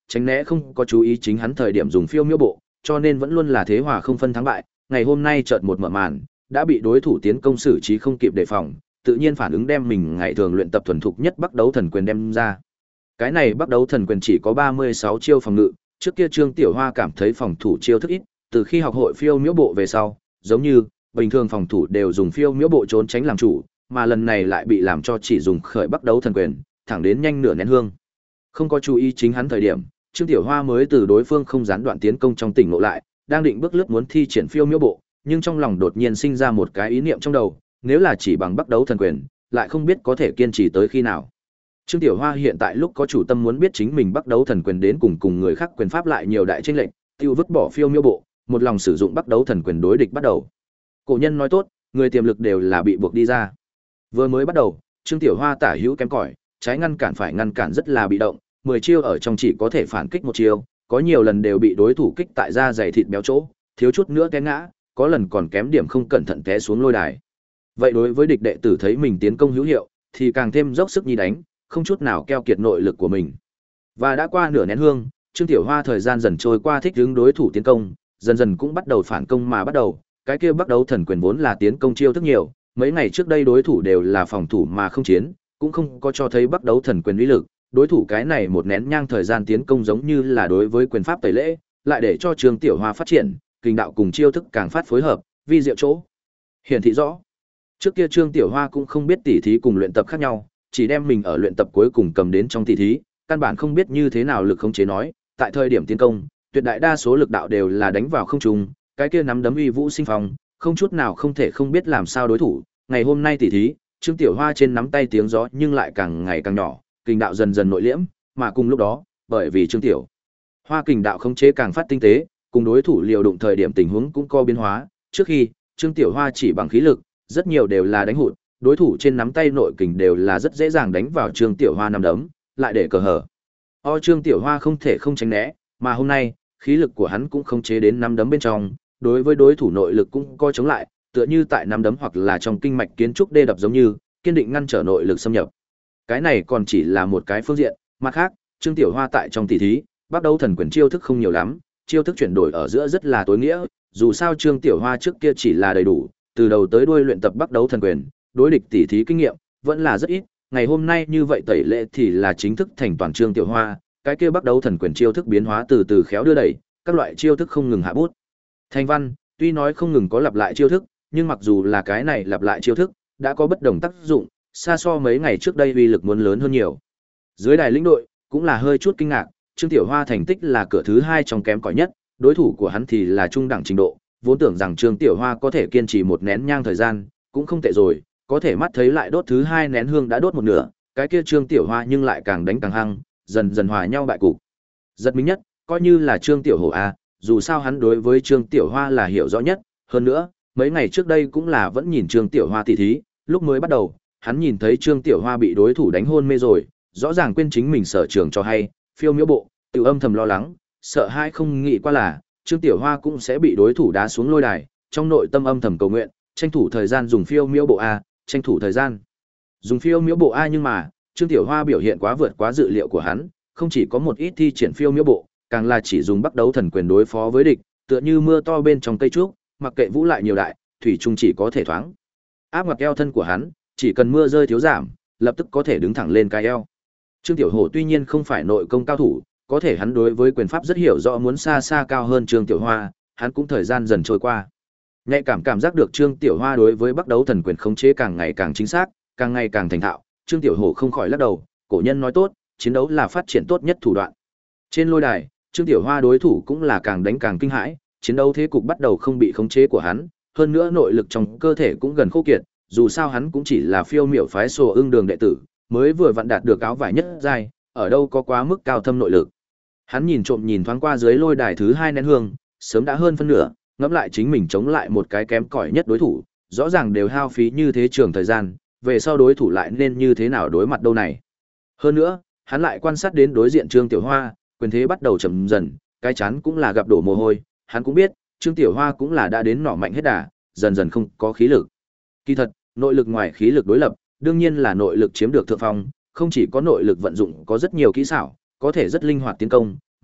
tránh né không có chú ý chính hắn thời điểm dùng phiêu miêu bộ, cho nên vẫn luôn là thế hòa không phân thắng bại, ngày hôm nay chợt một mở màn, đã bị đối thủ tiến công xử trí không kịp đề phòng, tự nhiên phản ứng đem mình ngày thường luyện tập thuần thục nhất Bắc Đấu Thần Quyền đem ra. Cái này Bắc Đấu Thần Quyền chỉ có ba mươi sáu chiêu phòng ngự, trước kia Trương Tiểu Hoa cảm thấy phòng thủ chiêu thức ít, từ khi học hội phiêu miễu bộ về sau, giống như bình thường phòng thủ đều dùng phiêu miễu bộ trốn tránh làm chủ, mà lần này lại bị làm cho chỉ dùng khởi Bắc Đấu Thần Quyền, thẳng đến nhanh nửa nén hương. Không có chú ý chính hắn thời điểm, Trương Tiểu Hoa mới từ đối phương không gián đoạn tiến công trong tỉnh ngộ lại, đang định bước lướt muốn thi triển phiêu miễu bộ, nhưng trong lòng đột nhiên sinh ra một cái ý niệm trong đầu, nếu là chỉ bằng Bắc Đấu Thần Quyền, lại không biết có thể kiên trì tới khi nào. Trương Tiểu Hoa hiện tại lúc có chủ tâm muốn biết chính mình Bắc Đấu Thần Quyền đến cùng cùng người khác quyền pháp lại nhiều đại chênh lệch, tiêu vứt bỏ phiêu miêu bộ, một lòng sử dụng Bắc Đấu Thần Quyền đối địch bắt đầu. Cổ nhân nói tốt, người tiềm lực đều là bị buộc đi ra. Vừa mới bắt đầu, Trương Tiểu Hoa tả hữu kém cỏi, trái ngăn cản phải ngăn cản rất là bị động, mười chiêu ở trong chỉ có thể phản kích một chiêu, có nhiều lần đều bị đối thủ kích tại da dày thịt béo chỗ, thiếu chút nữa té ngã, có lần còn kém điểm không cẩn thận té xuống lôi đài. Vậy đối với địch đệ tử thấy mình tiến công hữu hiệu, thì càng thêm dốc sức nhi đánh, không chút nào keo kiệt nội lực của mình. Và đã qua nửa nén hương, Trương Tiểu Hoa thời gian dần trôi qua thích ứng đối thủ tiến công, dần dần cũng bắt đầu phản công mà bắt đầu, cái kia Bắc Đấu Thần Quyền vốn là tiến công chiêu thức nhiều, mấy ngày trước đây đối thủ đều là phòng thủ mà không chiến, cũng không có cho thấy Bắc Đấu Thần Quyền uy lực, đối thủ cái này một nén nhang thời gian tiến công giống như là đối với quyền pháp tẩy lễ, lại để cho Trương Tiểu Hoa phát triển, kinh đạo cùng chiêu thức càng phát phối hợp, vi diệu chỗ hiển thị rõ. Trước kia Trương Tiểu Hoa cũng không biết tỉ thí cùng luyện tập khác nhau, chỉ đem mình ở luyện tập cuối cùng cầm đến trong tỉ thí, căn bản không biết như thế nào lực khống chế nói, tại thời điểm tiến công, tuyệt đại đa số lực đạo đều là đánh vào không trung, cái kia nắm đấm uy vũ sinh phong, không chút nào không thể không biết làm sao đối thủ. Ngày hôm nay tỉ thí, Trương Tiểu Hoa trên nắm tay tiếng gió nhưng lại càng ngày càng nhỏ, kình đạo dần dần nội liễm, mà cùng lúc đó, bởi vì Trương Tiểu Hoa kình đạo khống chế càng phát tinh tế, cùng đối thủ liều đụng thời điểm tình huống cũng có biến hóa, trước khi Trương Tiểu Hoa chỉ bằng khí lực, rất nhiều đều là đánh hụt, đối thủ trên nắm tay nội kình đều là rất dễ dàng đánh vào Trương Tiểu Hoa nắm đấm, lại để cờ hở. O Trương Tiểu Hoa không thể không tránh né, mà hôm nay, khí lực của hắn cũng không chế đến nắm đấm bên trong, đối với đối thủ nội lực cũng coi chống lại, tựa như tại nắm đấm hoặc là trong kinh mạch kiến trúc đê đập giống như, kiên định ngăn trở nội lực xâm nhập. Cái này còn chỉ là một cái phương diện, mặt khác, Trương Tiểu Hoa tại trong tỷ thí, Bắc Đấu Thần Quyền chiêu thức không nhiều lắm, chiêu thức chuyển đổi ở giữa rất là tối nghĩa, dù sao Trương Tiểu Hoa trước kia chỉ là đầy đủ, từ đầu tới đuôi luyện tập Bắc Đấu Thần Quyền, đối địch tỷ thí kinh nghiệm vẫn là rất ít, ngày hôm nay như vậy tẩy lệ thì là chính thức thành toàn Trương Tiểu Hoa, cái kia Bắc Đấu Thần Quyền chiêu thức biến hóa từ từ khéo đưa đẩy, các loại chiêu thức không ngừng hạ bút. Thành văn, tuy nói không ngừng có lặp lại chiêu thức, nhưng mặc dù là cái này lặp lại chiêu thức, đã có bất đồng tác dụng, xa so mấy ngày trước đây uy lực muốn lớn hơn nhiều. Dưới đài lĩnh đội, cũng là hơi chút kinh ngạc, Trương Tiểu Hoa thành tích là cửa thứ hai trong kém cỏi nhất, đối thủ của hắn thì là trung đẳng trình độ, vốn tưởng rằng Trương Tiểu Hoa có thể kiên trì một nén nhang thời gian, cũng không tệ rồi, có thể mắt thấy lại đốt thứ hai nén hương đã đốt một nửa, cái kia Trương Tiểu Hoa nhưng lại càng đánh càng hăng, dần dần hòa nhau bại cục. Giật mình nhất, coi như là Trương Tiểu Hổ a, dù sao hắn đối với Trương Tiểu Hoa là hiểu rõ nhất, hơn nữa, mấy ngày trước đây cũng là vẫn nhìn Trương Tiểu Hoa tỉ thí, lúc mới bắt đầu, hắn nhìn thấy Trương Tiểu Hoa bị đối thủ đánh hôn mê rồi, rõ ràng quên chính mình sở trường cho hay, phiêu miễu bộ, tự âm thầm lo lắng, sợ hai không nghĩ qua là Trương Tiểu Hoa cũng sẽ bị đối thủ đá xuống lôi đài, trong nội tâm âm thầm cầu nguyện, tranh thủ thời gian dùng phiêu miễu bộ a, tranh thủ thời gian dùng phiêu miễu bộ a, nhưng mà Trương Tiểu Hoa biểu hiện quá vượt quá dự liệu của hắn, không chỉ có một ít thi triển phiêu miễu bộ, càng là chỉ dùng Bắc Đấu Thần Quyền đối phó với địch, tựa như mưa to bên trong cây trúc, mặc kệ vũ lại nhiều đại, thủy chung chỉ có thể thoáng áp ngoặt eo thân của hắn, chỉ cần mưa rơi thiếu giảm, lập tức có thể đứng thẳng lên cái eo. Trương Tiểu Hổ tuy nhiên không phải nội công cao thủ, có thể hắn đối với quyền pháp rất hiểu rõ, muốn xa xa cao hơn Trương Tiểu Hoa, hắn cũng thời gian dần trôi qua. Nhạy cảm cảm giác được Trương Tiểu Hoa đối với Bắc Đấu Thần Quyền khống chế càng ngày càng chính xác, càng ngày càng thành thạo, Trương Tiểu Hổ không khỏi lắc đầu, cổ nhân nói tốt, chiến đấu là phát triển tốt nhất thủ đoạn. Trên lôi đài, Trương Tiểu Hoa đối thủ cũng là càng đánh càng kinh hãi, chiến đấu thế cục bắt đầu không bị khống chế của hắn, hơn nữa nội lực trong cơ thể cũng gần khô kiệt, dù sao hắn cũng chỉ là phiêu miểu phái Sồ Ưng Đường đệ tử, mới vừa vặn đạt được áo vải nhất giai, ở đâu có quá mức cao thâm nội lực. Hắn nhìn trộm nhìn thoáng qua dưới lôi đài thứ hai nén hương, sớm đã hơn phân nửa, ngẫm lại chính mình chống lại một cái kém cỏi nhất đối thủ, rõ ràng đều hao phí như thế trường thời gian, về sau đối thủ lại nên như thế nào đối mặt đâu này. Hơn nữa, hắn lại quan sát đến đối diện Trương Tiểu Hoa, quyền thế bắt đầu chậm dần, cái chán cũng là gặp đổ mồ hôi, hắn cũng biết, Trương Tiểu Hoa cũng là đã đến nỏ mạnh hết đà, dần dần không có khí lực. Kỳ thật, nội lực ngoài khí lực đối lập, đương nhiên là nội lực chiếm được thượng phong, không chỉ có nội lực vận dụng có rất nhiều kỹ xảo, có thể rất linh hoạt tiến công,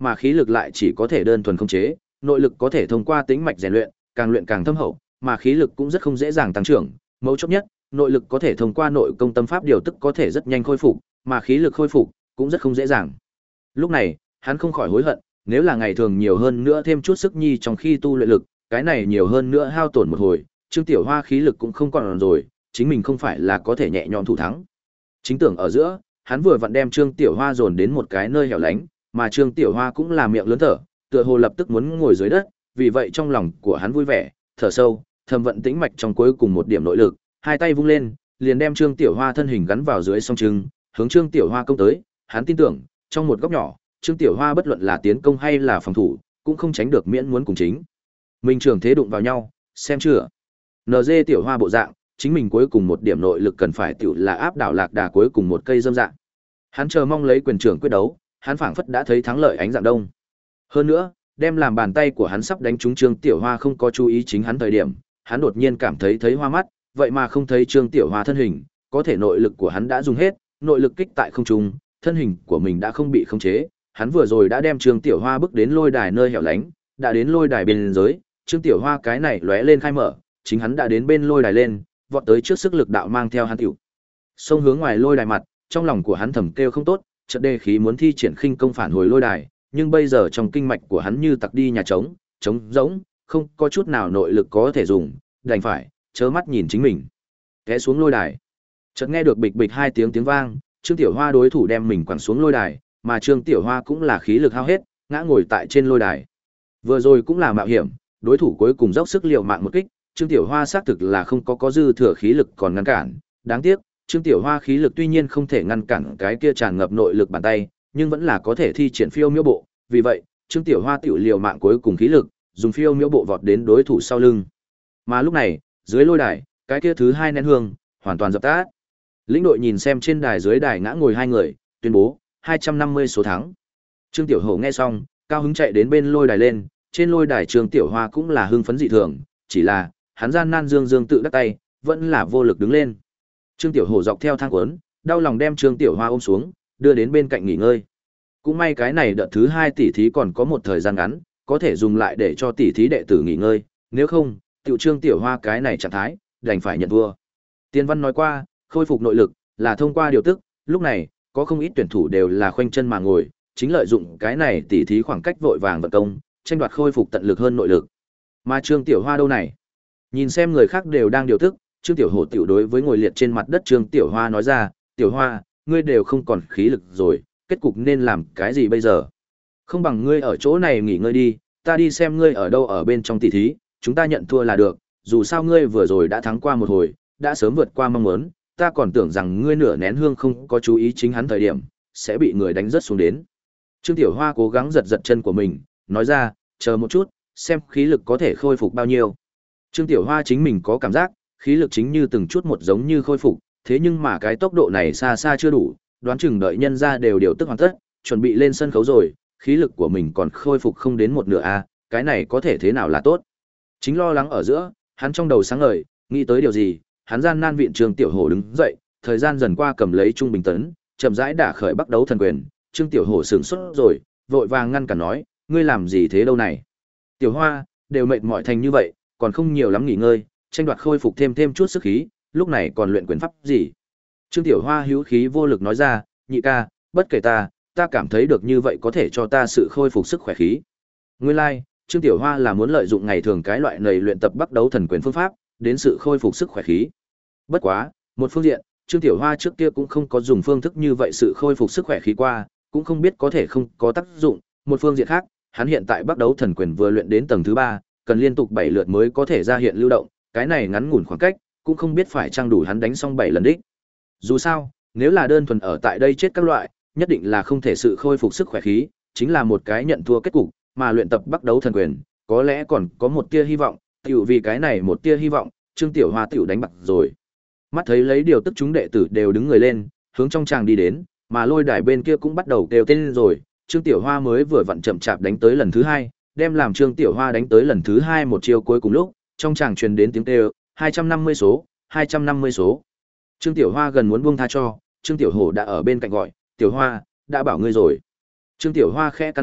mà khí lực lại chỉ có thể đơn thuần khống chế, nội lực có thể thông qua tĩnh mạch rèn luyện, càng luyện càng thâm hậu, mà khí lực cũng rất không dễ dàng tăng trưởng, mấu chốt nhất, nội lực có thể thông qua nội công tâm pháp điều tức có thể rất nhanh khôi phục, mà khí lực khôi phục cũng rất không dễ dàng. Lúc này, hắn không khỏi hối hận, nếu là ngày thường nhiều hơn nữa thêm chút sức nhi trong khi tu luyện lực, cái này nhiều hơn nữa hao tổn một hồi, Trương Tiểu Hoa khí lực cũng không còn rồi, chính mình không phải là có thể nhẹ nhõm thủ thắng. Chính tưởng ở giữa, hắn vừa vặn đem Trương Tiểu Hoa dồn đến một cái nơi hẻo lánh, mà Trương Tiểu Hoa cũng là miệng lớn thở, tựa hồ lập tức muốn ngồi dưới đất, vì vậy trong lòng của hắn vui vẻ, thở sâu, thầm vận tĩnh mạch trong cuối cùng một điểm nội lực, hai tay vung lên, liền đem Trương Tiểu Hoa thân hình gắn vào dưới song trưng, hướng Trương Tiểu Hoa công tới, hắn tin tưởng, trong một góc nhỏ, Trương Tiểu Hoa bất luận là tiến công hay là phòng thủ, cũng không tránh được miễn muốn cùng chính. Mình trường thế đụng vào nhau, xem chưa? en giê Tiểu Hoa bộ dạng, chính mình cuối cùng một điểm nội lực cần phải tiểu là áp đảo lạc đà cuối cùng một cây dâm dạng. Hắn chờ mong lấy quyền trưởng quyết đấu, hắn phảng phất đã thấy thắng lợi ánh dạng đông. Hơn nữa, đem làm bàn tay của hắn sắp đánh trúng Trương Tiểu Hoa không có chú ý chính hắn thời điểm, hắn đột nhiên cảm thấy thấy hoa mắt, vậy mà không thấy Trương Tiểu Hoa thân hình, có thể nội lực của hắn đã dùng hết, nội lực kích tại không trung, thân hình của mình đã không bị khống chế, hắn vừa rồi đã đem Trương Tiểu Hoa bước đến lôi đài nơi hẻo lánh, đã đến lôi đài bên dưới, Trương Tiểu Hoa cái này lóe lên khai mở, chính hắn đã đến bên lôi đài lên, vọt tới trước sức lực đạo mang theo hắn tiểu. Xông hướng ngoài lôi đài mặt, trong lòng của hắn thầm kêu không tốt, chợt đề khí muốn thi triển khinh công phản hồi lôi đài, nhưng bây giờ trong kinh mạch của hắn như tặc đi nhà trống, trống rỗng, không có chút nào nội lực có thể dùng, đành phải chớ mắt nhìn chính mình. Té xuống lôi đài. Chợt nghe được bịch bịch hai tiếng tiếng vang, Trương Tiểu Hoa đối thủ đem mình quẳng xuống lôi đài, mà Trương Tiểu Hoa cũng là khí lực hao hết, ngã ngồi tại trên lôi đài. Vừa rồi cũng là mạo hiểm, đối thủ cuối cùng dốc sức liều mạng một kích, Trương Tiểu Hoa xác thực là không có có dư thừa khí lực còn ngăn cản, đáng tiếc, Trương Tiểu Hoa khí lực tuy nhiên không thể ngăn cản cái kia tràn ngập nội lực bàn tay, nhưng vẫn là có thể thi triển phiêu miễu bộ, vì vậy, Trương Tiểu Hoa tiểu liều mạng cuối cùng khí lực, dùng phiêu miễu bộ vọt đến đối thủ sau lưng. Mà lúc này, dưới lôi đài, cái kia thứ hai nén hương hoàn toàn dập tắt. Lĩnh đội nhìn xem trên đài dưới đài ngã ngồi hai người, tuyên bố hai trăm năm mươi số thắng. Trương Tiểu Hổ nghe xong, cao hứng chạy đến bên lôi đài lên, trên lôi đài Trương Tiểu Hoa cũng là hưng phấn dị thường, chỉ là, hắn gian nan dương dương tự đắc tay, vẫn là vô lực đứng lên. Trương Tiểu Hổ dọc theo thang cuốn, đau lòng đem Trương Tiểu Hoa ôm xuống, đưa đến bên cạnh nghỉ ngơi. Cũng may cái này đợt thứ hai tỷ thí còn có một thời gian ngắn, có thể dùng lại để cho tỷ thí đệ tử nghỉ ngơi, nếu không, tiểu Trương Tiểu Hoa cái này trạng thái, đành phải nhận thua. Tiên văn nói qua, khôi phục nội lực là thông qua điều tức, lúc này, có không ít tuyển thủ đều là khoanh chân mà ngồi, chính lợi dụng cái này tỷ thí khoảng cách vội vàng vận công, tranh đoạt khôi phục tận lực hơn nội lực. Mà Trương Tiểu Hoa đâu này? Nhìn xem người khác đều đang điều tức, Trương Tiểu Hổ tiểu đối với ngồi liệt trên mặt đất Trương Tiểu Hoa nói ra, "Tiểu Hoa, ngươi đều không còn khí lực rồi, kết cục nên làm cái gì bây giờ? Không bằng ngươi ở chỗ này nghỉ ngơi đi, ta đi xem ngươi ở đâu ở bên trong tỷ thí, chúng ta nhận thua là được, dù sao ngươi vừa rồi đã thắng qua một hồi, đã sớm vượt qua mong muốn, ta còn tưởng rằng ngươi nửa nén hương không có chú ý chính hắn thời điểm, sẽ bị người đánh rớt xuống đến." Trương Tiểu Hoa cố gắng giật giật chân của mình, nói ra, "Chờ một chút, xem khí lực có thể khôi phục bao nhiêu." Trương Tiểu Hoa chính mình có cảm giác, khí lực chính như từng chút một giống như khôi phục, thế nhưng mà cái tốc độ này xa xa chưa đủ, đoán chừng đợi nhân ra đều điều tức hoàn tất, chuẩn bị lên sân khấu rồi, khí lực của mình còn khôi phục không đến một nửa a, cái này có thể thế nào là tốt. Chính lo lắng ở giữa, hắn trong đầu sáng ngời, nghĩ tới điều gì, hắn gian nan viện Trương Tiểu Hổ đứng dậy, thời gian dần qua cầm lấy trung bình tấn, chậm rãi đả khởi bắt đấu thần quyền, Trương Tiểu Hổ sửng sốt rồi, vội vàng ngăn cản nói, ngươi làm gì thế đâu này? Tiểu Hoa, đều mệt mỏi thành như vậy, còn không nhiều lắm nghỉ ngơi, tranh đoạt khôi phục thêm thêm chút sức khí, lúc này còn luyện quyền pháp gì? Trương Tiểu Hoa hữu khí vô lực nói ra, nhị ca, bất kể ta, ta cảm thấy được như vậy có thể cho ta sự khôi phục sức khỏe khí. Nguyên lai, like, Trương Tiểu Hoa là muốn lợi dụng ngày thường cái loại này luyện tập bắt đấu thần quyền phương pháp, đến sự khôi phục sức khỏe khí. Bất quá, một phương diện, Trương Tiểu Hoa trước kia cũng không có dùng phương thức như vậy sự khôi phục sức khỏe khí qua, cũng không biết có thể không có tác dụng. Một phương diện khác, hắn hiện tại bắt đấu thần quyền vừa luyện đến tầng thứ ba, cần liên tục bảy lượt mới có thể ra hiện lưu động, cái này ngắn ngủn khoảng cách, cũng không biết phải chăng đủ hắn đánh xong bảy lần đích. Dù sao, nếu là đơn thuần ở tại đây chết các loại, nhất định là không thể sự khôi phục sức khỏe khí, chính là một cái nhận thua kết cục, mà luyện tập bắt đấu thần quyền, có lẽ còn có một tia hy vọng, tiểu vì cái này một tia hy vọng, Trương Tiểu Hoa tiểu đánh bạc rồi. Mắt thấy lấy điều tức chúng đệ tử đều đứng người lên, hướng trong tràng đi đến, mà lôi đài bên kia cũng bắt đầu kêu tên rồi, Trương Tiểu Hoa mới vừa vặn chậm chạp đánh tới lần thứ hai, đem làm Trương Tiểu Hoa đánh tới lần thứ hai một chiêu cuối cùng lúc, trong tràng truyền đến tiếng kêu, hai trăm năm mươi số, hai trăm năm mươi số. Trương Tiểu Hoa gần muốn buông tha cho, Trương Tiểu Hổ đã ở bên cạnh gọi, "Tiểu Hoa, đã bảo ngươi rồi." Trương Tiểu Hoa khẽ cắn môi,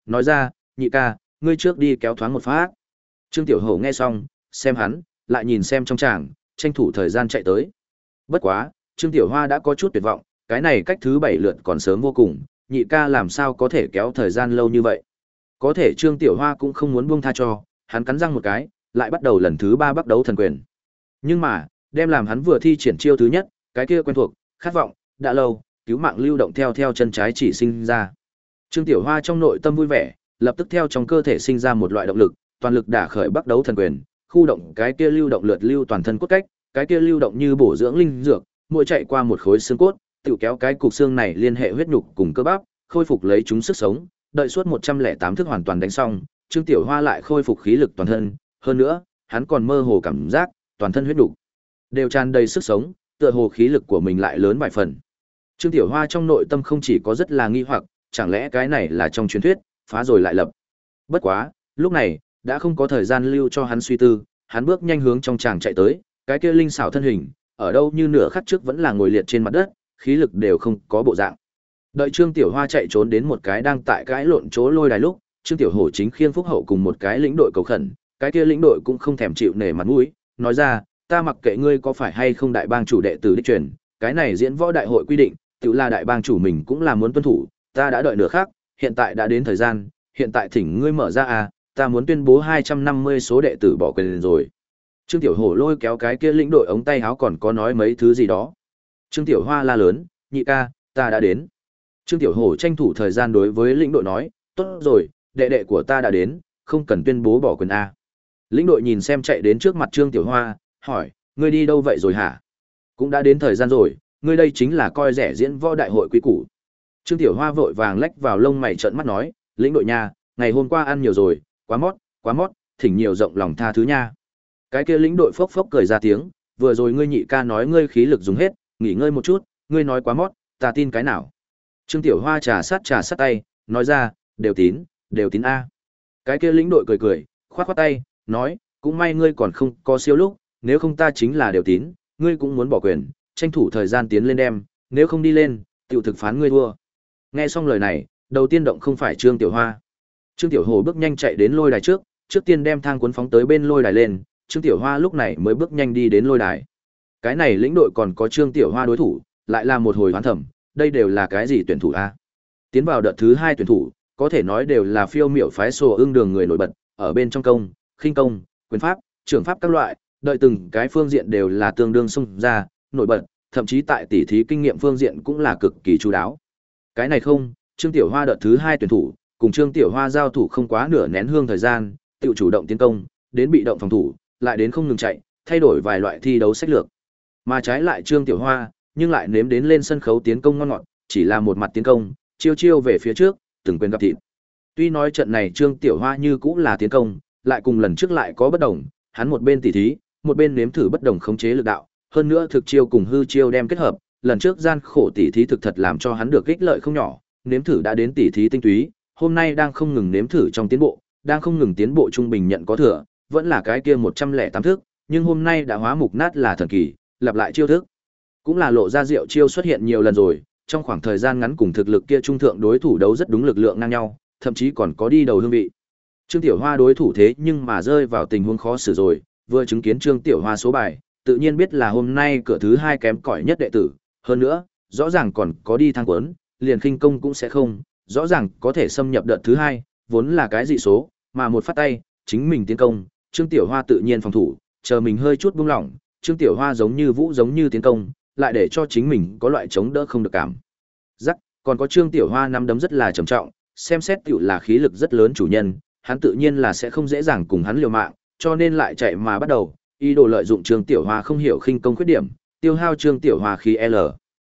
nói ra, nhị ca, ngươi trước đi kéo thoáng một phát. Trương Tiểu Hổ nghe xong, xem hắn, lại nhìn xem trong tràng, tranh thủ thời gian chạy tới. Bất quá, Trương Tiểu Hoa đã có chút tuyệt vọng, cái này cách thứ bảy lượt còn sớm vô cùng, nhị ca làm sao có thể kéo thời gian lâu như vậy. Có thể Trương Tiểu Hoa cũng không muốn buông tha cho, hắn cắn răng một cái, lại bắt đầu lần thứ ba bắt đấu thần quyền. Nhưng mà, đem làm hắn vừa thi triển chiêu thứ nhất, cái kia quen thuộc, khát vọng, đã lâu, cứu mạng lưu động theo theo chân trái chỉ sinh ra. Trương Tiểu Hoa trong nội tâm vui vẻ, lập tức theo trong cơ thể sinh ra một loại động lực, toàn lực đả khởi bắt đấu thần quyền, khu động cái kia lưu động lượt lưu toàn thân cốt cách, cái kia lưu động như bổ dưỡng linh dược, mỗi chạy qua một khối xương cốt, tự kéo cái cục xương này liên hệ huyết nhục cùng cơ bắp, khôi phục lấy chúng sức sống, đợi suốt một trăm lẻ tám thức hoàn toàn đánh xong, Trương Tiểu Hoa lại khôi phục khí lực toàn thân, hơn nữa, hắn còn mơ hồ cảm giác, toàn thân huyết nhục đều tràn đầy sức sống, tựa hồ khí lực của mình lại lớn vài phần. Trương Tiểu Hoa trong nội tâm không chỉ có rất là nghi hoặc, chẳng lẽ cái này là trong truyền thuyết, phá rồi lại lập. Bất quá, lúc này, đã không có thời gian lưu cho hắn suy tư, hắn bước nhanh hướng trong tràng chạy tới, cái kia linh xảo thân hình, ở đâu như nửa khắc trước vẫn là ngồi liệt trên mặt đất, khí lực đều không có bộ dạng. Đợi Trương Tiểu Hoa chạy trốn đến một cái đang tại cái lộn chỗ lôi đài lúc, Trương Tiểu Hổ chính khiêng Phúc Hậu cùng một cái lĩnh đội cầu khẩn, cái kia lĩnh đội cũng không thèm chịu nể mặt mũi, nói ra, ta mặc kệ ngươi có phải hay không đại bang chủ đệ tử đích truyền, cái này diễn võ đại hội quy định, tự là đại bang chủ mình cũng là muốn tuân thủ, ta đã đợi nửa khác, hiện tại đã đến thời gian, hiện tại thỉnh ngươi mở ra à, ta muốn tuyên bố hai trăm năm mươi số đệ tử bỏ quyền rồi. Trương Tiểu Hổ lôi kéo cái kia lĩnh đội ống tay áo còn có nói mấy thứ gì đó. Trương Tiểu Hoa la lớn, nhị ca, ta đã đến. Trương Tiểu Hổ tranh thủ thời gian đối với lĩnh đội nói, tốt rồi, đệ đệ của ta đã đến, không cần tuyên bố bỏ quyền a. Lĩnh đội nhìn xem chạy đến trước mặt Trương Tiểu Hoa, hỏi, ngươi đi đâu vậy rồi hả? Cũng đã đến thời gian rồi, ngươi đây chính là coi rẻ diễn võ đại hội quý củ. Trương Tiểu Hoa vội vàng lách vào lông mày trợn mắt nói, lĩnh đội nha, ngày hôm qua ăn nhiều rồi, quá mót, quá mót, thỉnh nhiều rộng lòng tha thứ nha. Cái kia lĩnh đội phốc phốc cười ra tiếng, vừa rồi ngươi nhị ca nói ngươi khí lực dùng hết, nghỉ ngơi một chút, ngươi nói quá mót, ta tin cái nào? Trương Tiểu Hoa trà sát trà sát tay, nói ra, đều tín, đều tín a. Cái kia lĩnh đội cười cười, khoát khoát tay, nói, cũng may ngươi còn không có siêu lúc, nếu không ta chính là đều tín, ngươi cũng muốn bỏ quyền, tranh thủ thời gian tiến lên đem, nếu không đi lên, tiểu thực phán ngươi thua. Nghe xong lời này, đầu tiên động không phải Trương Tiểu Hoa. Trương Tiểu Hồ bước nhanh chạy đến lôi đài trước, trước tiên đem thang cuốn phóng tới bên lôi đài lên, Trương Tiểu Hoa lúc này mới bước nhanh đi đến lôi đài. Cái này lĩnh đội còn có Trương Tiểu Hoa đối thủ, lại là một hồi hoán thẩm, đây đều là cái gì tuyển thủ a? Tiến vào đợt thứ hai tuyển thủ, có thể nói đều là phiêu miểu phái sổ ương đường người nổi bật, ở bên trong công, khinh công, quyền pháp, trưởng pháp các loại, đợi từng cái phương diện đều là tương đương xung ra, nổi bật, thậm chí tại tỉ thí kinh nghiệm phương diện cũng là cực kỳ chú đáo. Cái này không, Trương Tiểu Hoa đợt thứ hai tuyển thủ, cùng Trương Tiểu Hoa giao thủ không quá nửa nén hương thời gian, tự chủ động tiến công, đến bị động phòng thủ, lại đến không ngừng chạy, thay đổi vài loại thi đấu sách lược. Mà trái lại Trương Tiểu Hoa, nhưng lại nếm đến lên sân khấu tiến công ngon ngọt, chỉ là một mặt tiến công, chiêu chiêu về phía trước, từng quyền gặp thịt. Tuy nói trận này Trương Tiểu Hoa như cũng là tiến công, lại cùng lần trước lại có bất đồng, hắn một bên tỉ thí, một bên nếm thử bất đồng khống chế lực đạo, hơn nữa thực chiêu cùng hư chiêu đem kết hợp, lần trước gian khổ tỉ thí thực thật làm cho hắn được ích lợi không nhỏ, nếm thử đã đến tỉ thí tinh túy, hôm nay đang không ngừng nếm thử trong tiến bộ, đang không ngừng tiến bộ trung bình nhận có thừa, vẫn là cái kia một trăm lẻ tám thức, nhưng hôm nay đã hóa mục nát là thần kỳ, lặp lại chiêu thức. Cũng là lộ ra diệu chiêu xuất hiện nhiều lần rồi, trong khoảng thời gian ngắn cùng thực lực kia trung thượng đối thủ đấu rất đúng lực lượng ngang nhau, thậm chí còn có đi đầu hương vị. Trương Tiểu Hoa đối thủ thế nhưng mà rơi vào tình huống khó xử rồi, vừa chứng kiến Trương Tiểu Hoa số bài, tự nhiên biết là hôm nay cửa thứ hai kém cỏi nhất đệ tử, hơn nữa, rõ ràng còn có đi thang quấn, liền khinh công cũng sẽ không, rõ ràng có thể xâm nhập đợt thứ hai, vốn là cái dị số, mà một phát tay, chính mình tiến công, Trương Tiểu Hoa tự nhiên phòng thủ, chờ mình hơi chút buông lỏng, Trương Tiểu Hoa giống như vũ giống như tiến công, lại để cho chính mình có loại chống đỡ không được cảm. Rắc, còn có Trương Tiểu Hoa nắm đấm rất là trầm trọng, xem xét tiểu là khí lực rất lớn chủ nhân, hắn tự nhiên là sẽ không dễ dàng cùng hắn liều mạng, cho nên lại chạy mà bắt đầu, ý đồ lợi dụng Trương Tiểu Hoa không hiểu khinh công khuyết điểm, tiêu hao Trương Tiểu Hoa khí L.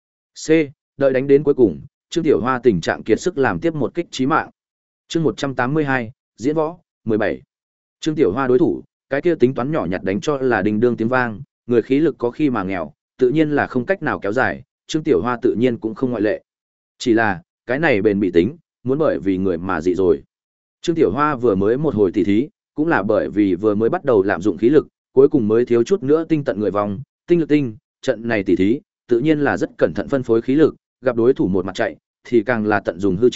C, đợi đánh đến cuối cùng, Trương Tiểu Hoa tình trạng kiệt sức làm tiếp một kích chí mạng. Chương một trăm tám mươi hai, diễn võ, mười bảy. Trương Tiểu Hoa đối thủ, cái kia tính toán nhỏ nhặt đánh cho là đình đương tiếng vang, người khí lực có khi mà nghèo, tự nhiên là không cách nào kéo dài, Trương Tiểu Hoa tự nhiên cũng không ngoại lệ. Chỉ là, cái này bền bị tính, muốn bởi vì người mà dị rồi. Trương Tiểu Hoa vừa mới một hồi tỉ thí, cũng là bởi vì vừa mới bắt đầu lạm dụng khí lực, cuối cùng mới thiếu chút nữa tinh tận người vòng, tinh lực tinh, trận này tỉ thí, tự nhiên là rất cẩn thận phân phối khí lực, gặp đối thủ một mặt chạy, thì càng là tận dùng hư chiêu,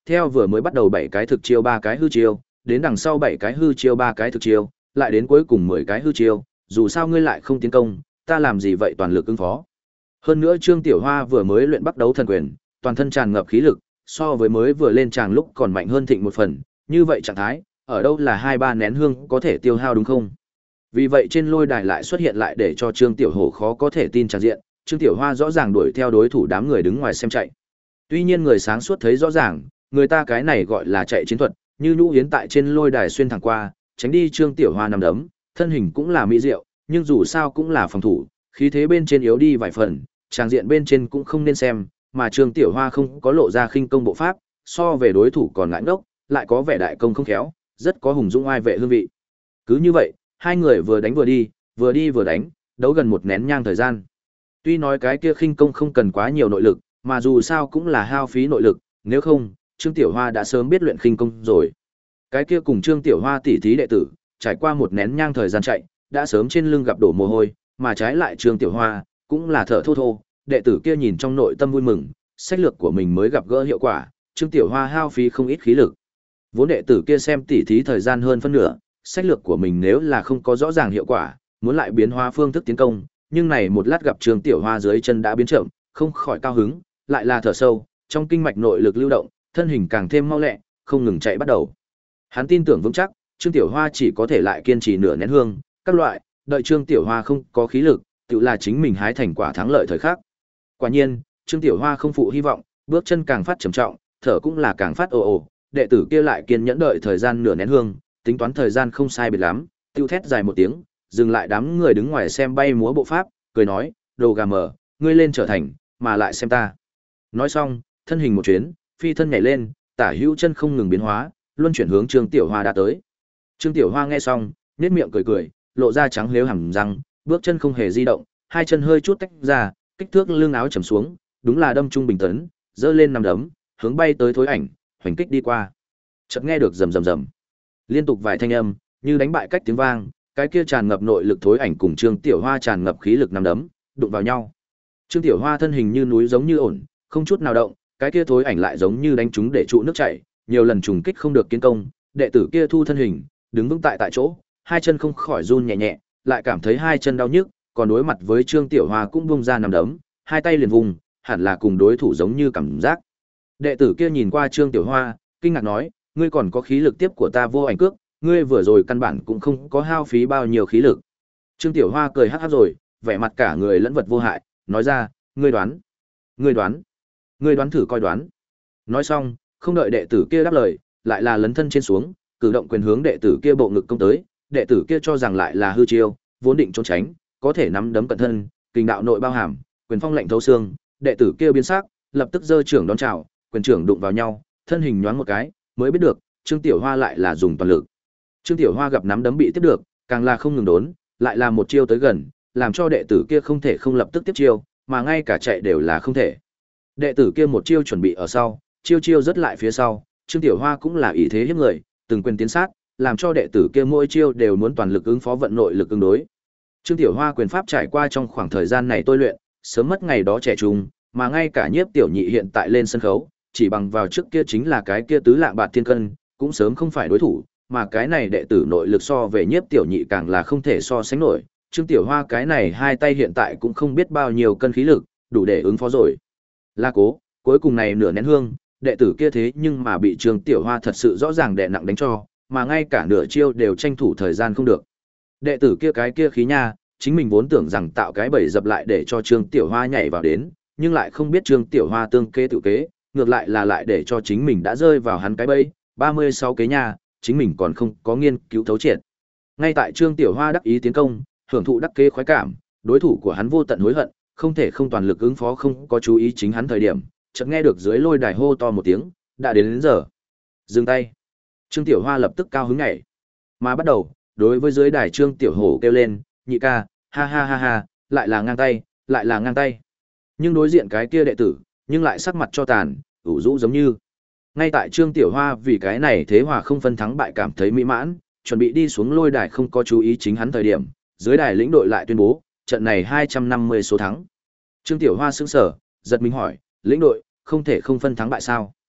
theo vừa mới bắt đầu bảy cái thực chiêu ba cái hư chiêu, đến đằng sau bảy cái hư chiêu ba cái thực chiêu, lại đến cuối cùng mười cái hư chiêu, dù sao ngươi lại không tiến công, ta làm gì vậy toàn lực ứng phó. Hơn nữa Trương Tiểu Hoa vừa mới luyện bắt đấu thần quyền, toàn thân tràn ngập khí lực, so với mới vừa lên tràng lúc còn mạnh hơn thịnh một phần, như vậy trạng thái, ở đâu là hai ba nén hương có thể tiêu hao đúng không? Vì vậy trên lôi đài lại xuất hiện lại để cho Trương Tiểu Hổ khó có thể tin tràn diện, Trương Tiểu Hoa rõ ràng đuổi theo đối thủ đám người đứng ngoài xem chạy. Tuy nhiên người sáng suốt thấy rõ ràng, người ta cái này gọi là chạy chiến thuật, như Nhũ Yến tại trên lôi đài xuyên thẳng qua, tránh đi Trương Tiểu Hoa nằm đấm, thân hình cũng là mỹ diệu, nhưng dù sao cũng là phòng thủ, khí thế bên trên yếu đi vài phần, tràng diện bên trên cũng không nên xem, mà Trương Tiểu Hoa không có lộ ra khinh công bộ pháp, so về đối thủ còn ngãng ngốc, lại có vẻ đại công không khéo, rất có hùng dũng oai vệ hương vị. Cứ như vậy, hai người vừa đánh vừa đi, vừa đi vừa đánh, đấu gần một nén nhang thời gian. Tuy nói cái kia khinh công không cần quá nhiều nội lực, mà dù sao cũng là hao phí nội lực, nếu không, Trương Tiểu Hoa đã sớm biết luyện khinh công rồi. Cái kia cùng Trương Tiểu Hoa tỉ thí đệ tử, trải qua một nén nhang thời gian chạy, đã sớm trên lưng gặp đổ mồ hôi, mà trái lại Trương Tiểu Hoa cũng là thở thô thô, đệ tử kia nhìn trong nội tâm vui mừng, sách lược của mình mới gặp gỡ hiệu quả, Trương Tiểu Hoa hao phí không ít khí lực. Vốn đệ tử kia xem tỉ thí thời gian hơn phân nửa, sách lược của mình nếu là không có rõ ràng hiệu quả, muốn lại biến hóa phương thức tiến công, nhưng này một lát gặp Trương Tiểu Hoa dưới chân đã biến chậm, không khỏi cao hứng, lại là thở sâu, trong kinh mạch nội lực lưu động, thân hình càng thêm mau lẹ, không ngừng chạy bắt đầu. Hắn tin tưởng vững chắc, Trương Tiểu Hoa chỉ có thể lại kiên trì nửa nén hương, các loại, đợi Trương Tiểu Hoa không có khí lực, tự là chính mình hái thành quả thắng lợi thời khắc. Quả nhiên, Trương Tiểu Hoa không phụ hy vọng, bước chân càng phát trầm trọng, thở cũng là càng phát ồ ồ, đệ tử kia lại kiên nhẫn đợi thời gian nửa nén hương, tính toán thời gian không sai biệt lắm, tiêu thét dài một tiếng, dừng lại đám người đứng ngoài xem bay múa bộ pháp, cười nói, đồ gà mờ, ngươi lên trở thành, mà lại xem ta. Nói xong, thân hình một chuyến, phi thân nhảy lên, tả hữu chân không ngừng biến hóa, luân chuyển hướng Trương Tiểu Hoa đã tới. Trương Tiểu Hoa nghe xong, nhếch miệng cười cười, lộ ra trắng liếu hàm răng, bước chân không hề di động, hai chân hơi chút tách ra, kích thước lưng áo trầm xuống, đúng là đâm trung bình tấn, giơ lên nằm đấm, hướng bay tới thối ảnh, hoành kích đi qua. Chợt nghe được rầm rầm rầm, liên tục vài thanh âm, như đánh bại cách tiếng vang, cái kia tràn ngập nội lực thối ảnh cùng Trương Tiểu Hoa tràn ngập khí lực nằm đấm, đụng vào nhau. Trương Tiểu Hoa thân hình như núi giống như ổn, không chút nào động, cái kia thối ảnh lại giống như đánh trúng để trụ nước chảy, nhiều lần trùng kích không được kiến công, đệ tử kia thu thân hình, đứng vững tại tại chỗ, hai chân không khỏi run nhẹ nhẹ, lại cảm thấy hai chân đau nhức, còn đối mặt với Trương Tiểu Hoa cũng buông ra nằm đấm, hai tay liền vùng, hẳn là cùng đối thủ giống như cảm giác. Đệ tử kia nhìn qua Trương Tiểu Hoa, kinh ngạc nói, ngươi còn có khí lực tiếp của ta vô ảnh cước, ngươi vừa rồi căn bản cũng không có hao phí bao nhiêu khí lực. Trương Tiểu Hoa cười hắc hắc rồi, vẻ mặt cả người lẫn vật vô hại, nói ra, ngươi đoán, ngươi đoán, ngươi đoán thử coi đoán. Nói xong, không đợi đệ tử kia đáp lời, lại là lấn thân trên xuống, cử động quyền hướng đệ tử kia bộ ngực công tới, đệ tử kia cho rằng lại là hư chiêu, vốn định trốn tránh, có thể nắm đấm cận thân, kình đạo nội bao hàm, quyền phong lạnh thấu xương, đệ tử kia biến sắc, lập tức giơ trưởng đón chào, quyền trưởng đụng vào nhau, thân hình nhoáng một cái, mới biết được, Trương Tiểu Hoa lại là dùng toàn lực. Trương Tiểu Hoa gặp nắm đấm bị tiếp được, càng là không ngừng đốn, lại là một chiêu tới gần, làm cho đệ tử kia không thể không lập tức tiếp chiêu, mà ngay cả chạy đều là không thể. Đệ tử kia một chiêu chuẩn bị ở sau, chiêu chiêu rất lại phía sau, Trương Tiểu Hoa cũng là ý thế hiếp người, từng quyền tiến sát, làm cho đệ tử kia mỗi chiêu đều muốn toàn lực ứng phó vận nội lực ứng đối. Trương Tiểu Hoa quyền pháp trải qua trong khoảng thời gian này tôi luyện, sớm mất ngày đó trẻ trung, mà ngay cả Nhiếp Tiểu Nhị hiện tại lên sân khấu, chỉ bằng vào trước kia chính là cái kia tứ lạng bạc thiên cân, cũng sớm không phải đối thủ, mà cái này đệ tử nội lực so về Nhiếp Tiểu Nhị càng là không thể so sánh nổi. Trương Tiểu Hoa cái này hai tay hiện tại cũng không biết bao nhiêu cân khí lực, đủ để ứng phó rồi. La cố, cuối cùng này nửa nén hương, đệ tử kia thế nhưng mà bị Trương Tiểu Hoa thật sự rõ ràng đè nặng đánh cho, mà ngay cả nửa chiêu đều tranh thủ thời gian không được. Đệ tử kia cái kia khí nha, chính mình vốn tưởng rằng tạo cái bẫy dập lại để cho Trương Tiểu Hoa nhảy vào đến, nhưng lại không biết Trương Tiểu Hoa tương kế tự kế, ngược lại là lại để cho chính mình đã rơi vào hắn cái bẫy, ba mươi sáu kế nha, chính mình còn không có nghiên cứu thấu triệt. Ngay tại Trương Tiểu Hoa đắc ý tiến công, hưởng thụ đắc kế khoái cảm, đối thủ của hắn vô tận hối hận, không thể không toàn lực ứng phó không có chú ý chính hắn thời điểm, chợt nghe được dưới lôi đài hô to một tiếng, đã đến đến giờ. Dừng tay. Trương Tiểu Hoa lập tức cao hứng nhảy. Mà bắt đầu, đối với dưới đài Trương Tiểu Hổ kêu lên, nhị ca, ha ha ha ha, lại là ngang tay, lại là ngang tay. Nhưng đối diện cái kia đệ tử, nhưng lại sắc mặt cho tàn, ủ rũ giống như. Ngay tại Trương Tiểu Hoa vì cái này thế hòa không phân thắng bại cảm thấy mỹ mãn, chuẩn bị đi xuống lôi đài không có chú ý chính hắn thời điểm, dưới đài lĩnh đội lại tuyên bố, trận này hai trăm năm mươi số thắng. Trương Tiểu Hoa sững sờ, giật mình hỏi, lĩnh đội, không thể không phân thắng bại sao?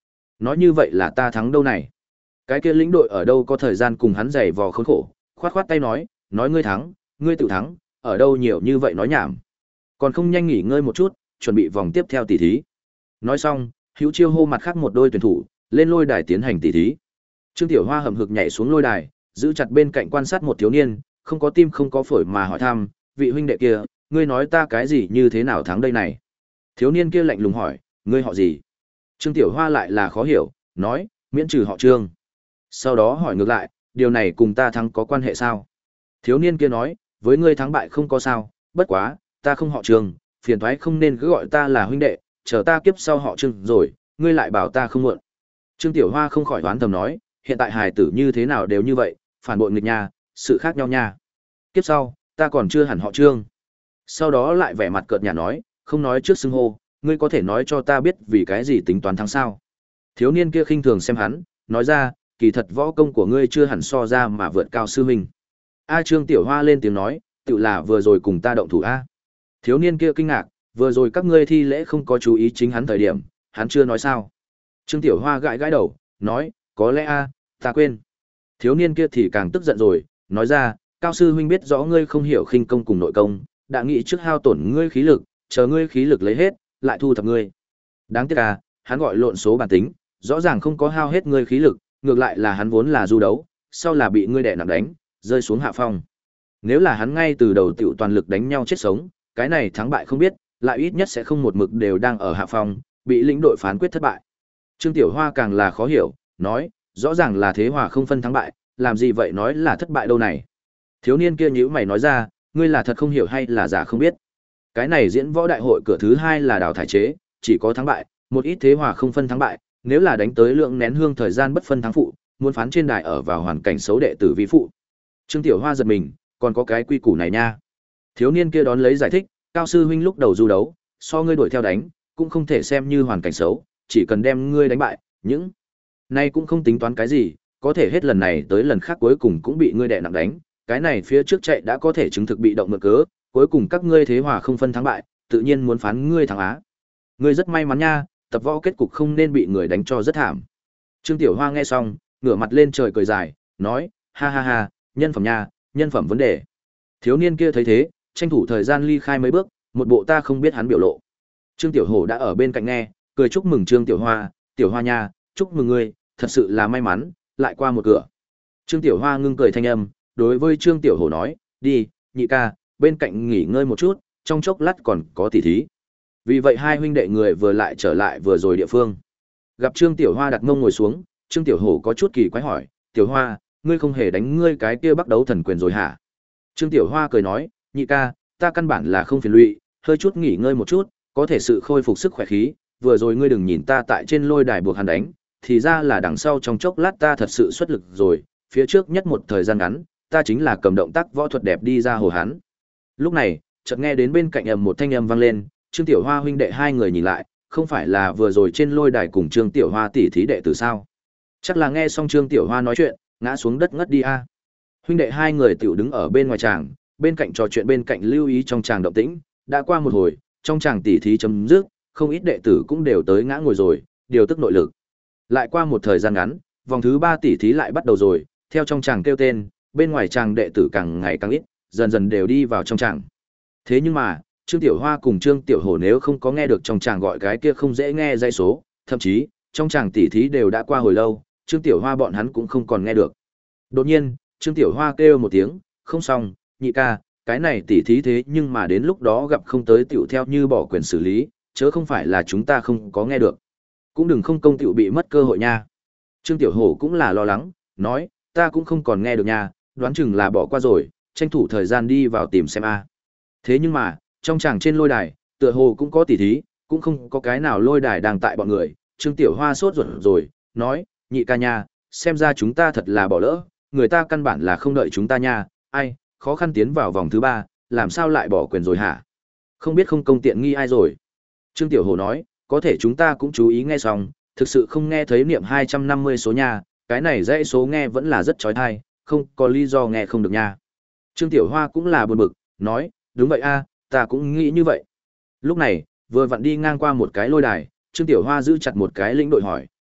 nói như vậy là ta thắng đâu này. Cái kia lĩnh đội ở đâu có thời gian cùng hắn giày vò khốn khổ, khoát khoát tay nói, nói ngươi thắng, ngươi tự thắng, ở đâu nhiều như vậy nói nhảm. Còn không nhanh nghỉ ngơi một chút, chuẩn bị vòng tiếp theo tỷ thí. Nói xong, Hữu Chiêu hô mặt khác một đôi tuyển thủ, lên lôi đài tiến hành tỷ thí. Trương Tiểu Hoa hậm hực nhảy xuống lôi đài, giữ chặt bên cạnh quan sát một thiếu niên, không có tim không có phổi mà hỏi thăm, vị huynh đệ kia, ngươi nói ta cái gì như thế nào thắng đây này? Thiếu niên kia lạnh lùng hỏi, ngươi họ gì? Trương Tiểu Hoa lại là khó hiểu, nói, miễn trừ họ Trương. Sau đó hỏi ngược lại, điều này cùng ta thắng có quan hệ sao? Thiếu niên kia nói, với ngươi thắng bại không có sao, bất quá, ta không họ Trương, phiền thoái không nên cứ gọi ta là huynh đệ, chờ ta kiếp sau họ Trương rồi, ngươi lại bảo ta không muộn. Trương Tiểu Hoa không khỏi đoán thầm nói, hiện tại hài tử như thế nào đều như vậy, phản bội nghịch nha, sự khác nhau nha. Kiếp sau, ta còn chưa hẳn họ Trương. Sau đó lại vẻ mặt cợt nhả nói, không nói trước xưng hô, ngươi có thể nói cho ta biết vì cái gì tính toán thắng sao? Thiếu niên kia khinh thường xem hắn, nói ra, kỳ thật võ công của ngươi chưa hẳn so ra mà vượt cao sư huynh. A Trương Tiểu Hoa lên tiếng nói, tự là vừa rồi cùng ta động thủ a. Thiếu niên kia kinh ngạc, vừa rồi các ngươi thi lễ không có chú ý chính hắn thời điểm, hắn chưa nói sao? Trương Tiểu Hoa gãi gãi đầu, nói, có lẽ a, ta quên. Thiếu niên kia thì càng tức giận rồi, nói ra, cao sư huynh biết rõ ngươi không hiểu khinh công cùng nội công, đã nghĩ trước hao tổn ngươi khí lực, chờ ngươi khí lực lấy hết, lại thu thập ngươi. Đáng tiếc à, hắn gọi lộn số bản tính, rõ ràng không có hao hết ngươi khí lực, ngược lại là hắn vốn là du đấu, sau là bị ngươi đè nặng đánh, rơi xuống hạ phong. Nếu là hắn ngay từ đầu tiểu toàn lực đánh nhau chết sống, cái này thắng bại không biết, lại ít nhất sẽ không một mực đều đang ở hạ phong, bị lĩnh đội phán quyết thất bại. Trương Tiểu Hoa càng là khó hiểu, nói, rõ ràng là thế hòa không phân thắng bại, làm gì vậy nói là thất bại đâu này. Thiếu niên kia nhíu mày nói ra, ngươi là thật không hiểu hay là giả không biết. Cái này diễn võ đại hội cửa thứ hai là đào thải chế, chỉ có thắng bại, một ít thế hòa không phân thắng bại, nếu là đánh tới lượng nén hương thời gian bất phân thắng phụ, muốn phán trên đài ở vào hoàn cảnh xấu đệ tử vi phụ. Trương Tiểu Hoa giật mình, còn có cái quy củ này nha. Thiếu niên kia đón lấy giải thích, cao sư huynh lúc đầu du đấu, so ngươi đuổi theo đánh, cũng không thể xem như hoàn cảnh xấu, chỉ cần đem ngươi đánh bại, những này cũng không tính toán cái gì, có thể hết lần này tới lần khác cuối cùng cũng bị ngươi đè nặng đánh, cái này phía trước chạy đã có thể chứng thực bị động mượn cớ, cuối cùng các ngươi thế hòa không phân thắng bại, tự nhiên muốn phán ngươi thắng á. Ngươi rất may mắn nha, tập võ kết cục không nên bị người đánh cho rất thảm. Trương Tiểu Hoa nghe xong, ngửa mặt lên trời cười dài, nói, ha ha ha, nhân phẩm nha, nhân phẩm vấn đề. Thiếu niên kia thấy thế, tranh thủ thời gian ly khai mấy bước, một bộ ta không biết hắn biểu lộ. Trương Tiểu Hổ đã ở bên cạnh nghe, cười chúc mừng Trương Tiểu Hoa, Tiểu Hoa nha, chúc mừng ngươi, thật sự là may mắn, lại qua một cửa. Trương Tiểu Hoa ngưng cười thanh âm, đối với Trương Tiểu Hổ nói, đi, nhị ca, bên cạnh nghỉ ngơi một chút, trong chốc lát còn có tỉ thí. Vì vậy hai huynh đệ người vừa lại trở lại vừa rồi địa phương. Gặp Trương Tiểu Hoa đặt mông ngồi xuống, Trương Tiểu Hổ có chút kỳ quái hỏi, Tiểu Hoa, ngươi không hề đánh ngươi cái kia bắt đấu thần quyền rồi hả? Trương Tiểu Hoa cười nói, nhị ca, ta căn bản là không phiền lụy, hơi chút nghỉ ngơi một chút, có thể sự khôi phục sức khỏe khí, vừa rồi ngươi đừng nhìn ta tại trên lôi đài buộc hắn đánh, thì ra là đằng sau trong chốc lát ta thật sự xuất lực rồi, phía trước nhất một thời gian ngắn, ta chính là cầm động tác võ thuật đẹp đi ra hồ hắn. Lúc này, chợt nghe đến bên cạnh ầm một thanh âm vang lên, Trương Tiểu Hoa huynh đệ hai người nhìn lại, không phải là vừa rồi trên lôi đài cùng Trương Tiểu Hoa tỷ thí đệ tử sao? Chắc là nghe xong Trương Tiểu Hoa nói chuyện, ngã xuống đất ngất đi a. Huynh đệ hai người tiểu đứng ở bên ngoài tràng, bên cạnh trò chuyện bên cạnh lưu ý trong tràng động tĩnh, đã qua một hồi, trong tràng tỷ thí chấm dứt, không ít đệ tử cũng đều tới ngã ngồi rồi, điều tức nội lực. Lại qua một thời gian ngắn, vòng thứ ba tỷ thí lại bắt đầu rồi, theo trong tràng kêu tên, bên ngoài tràng đệ tử càng ngày càng ít, dần dần đều đi vào trong tràng. Thế nhưng mà, Trương Tiểu Hoa cùng Trương Tiểu Hổ nếu không có nghe được trong tràng gọi cái kia không dễ nghe dãy số, thậm chí, trong tràng tỷ thí đều đã qua hồi lâu, Trương Tiểu Hoa bọn hắn cũng không còn nghe được. Đột nhiên, Trương Tiểu Hoa kêu một tiếng, không xong, nhị ca, cái này tỷ thí thế nhưng mà đến lúc đó gặp không tới tiểu theo như bỏ quyền xử lý, chớ không phải là chúng ta không có nghe được. Cũng đừng không công tiểu bị mất cơ hội nha. Trương Tiểu Hổ cũng là lo lắng, nói, ta cũng không còn nghe được nha, đoán chừng là bỏ qua rồi, tranh thủ thời gian đi vào tìm xem a. Thế nhưng mà, trong tràng trên lôi đài, tựa hồ cũng có tỷ thí, cũng không có cái nào lôi đài đang tại bọn người. Trương Tiểu Hoa sốt ruột rồi, nói, nhị ca nha, xem ra chúng ta thật là bỏ lỡ, người ta căn bản là không đợi chúng ta nha, ai, khó khăn tiến vào vòng thứ ba, làm sao lại bỏ quyền rồi hả? Không biết không công tiện nghi ai rồi. Trương Tiểu Hồ nói, có thể chúng ta cũng chú ý nghe xong, thực sự không nghe thấy niệm hai trăm năm mươi số nha, cái này dãy số nghe vẫn là rất chói tai, không có lý do nghe không được nha. Trương Tiểu Hoa cũng là buồn bực, nói, đúng vậy a, ta cũng nghĩ như vậy. Lúc này, vừa vặn đi ngang qua một cái lôi đài, Trương Tiểu Hoa giữ chặt một cái lĩnh đội hỏi,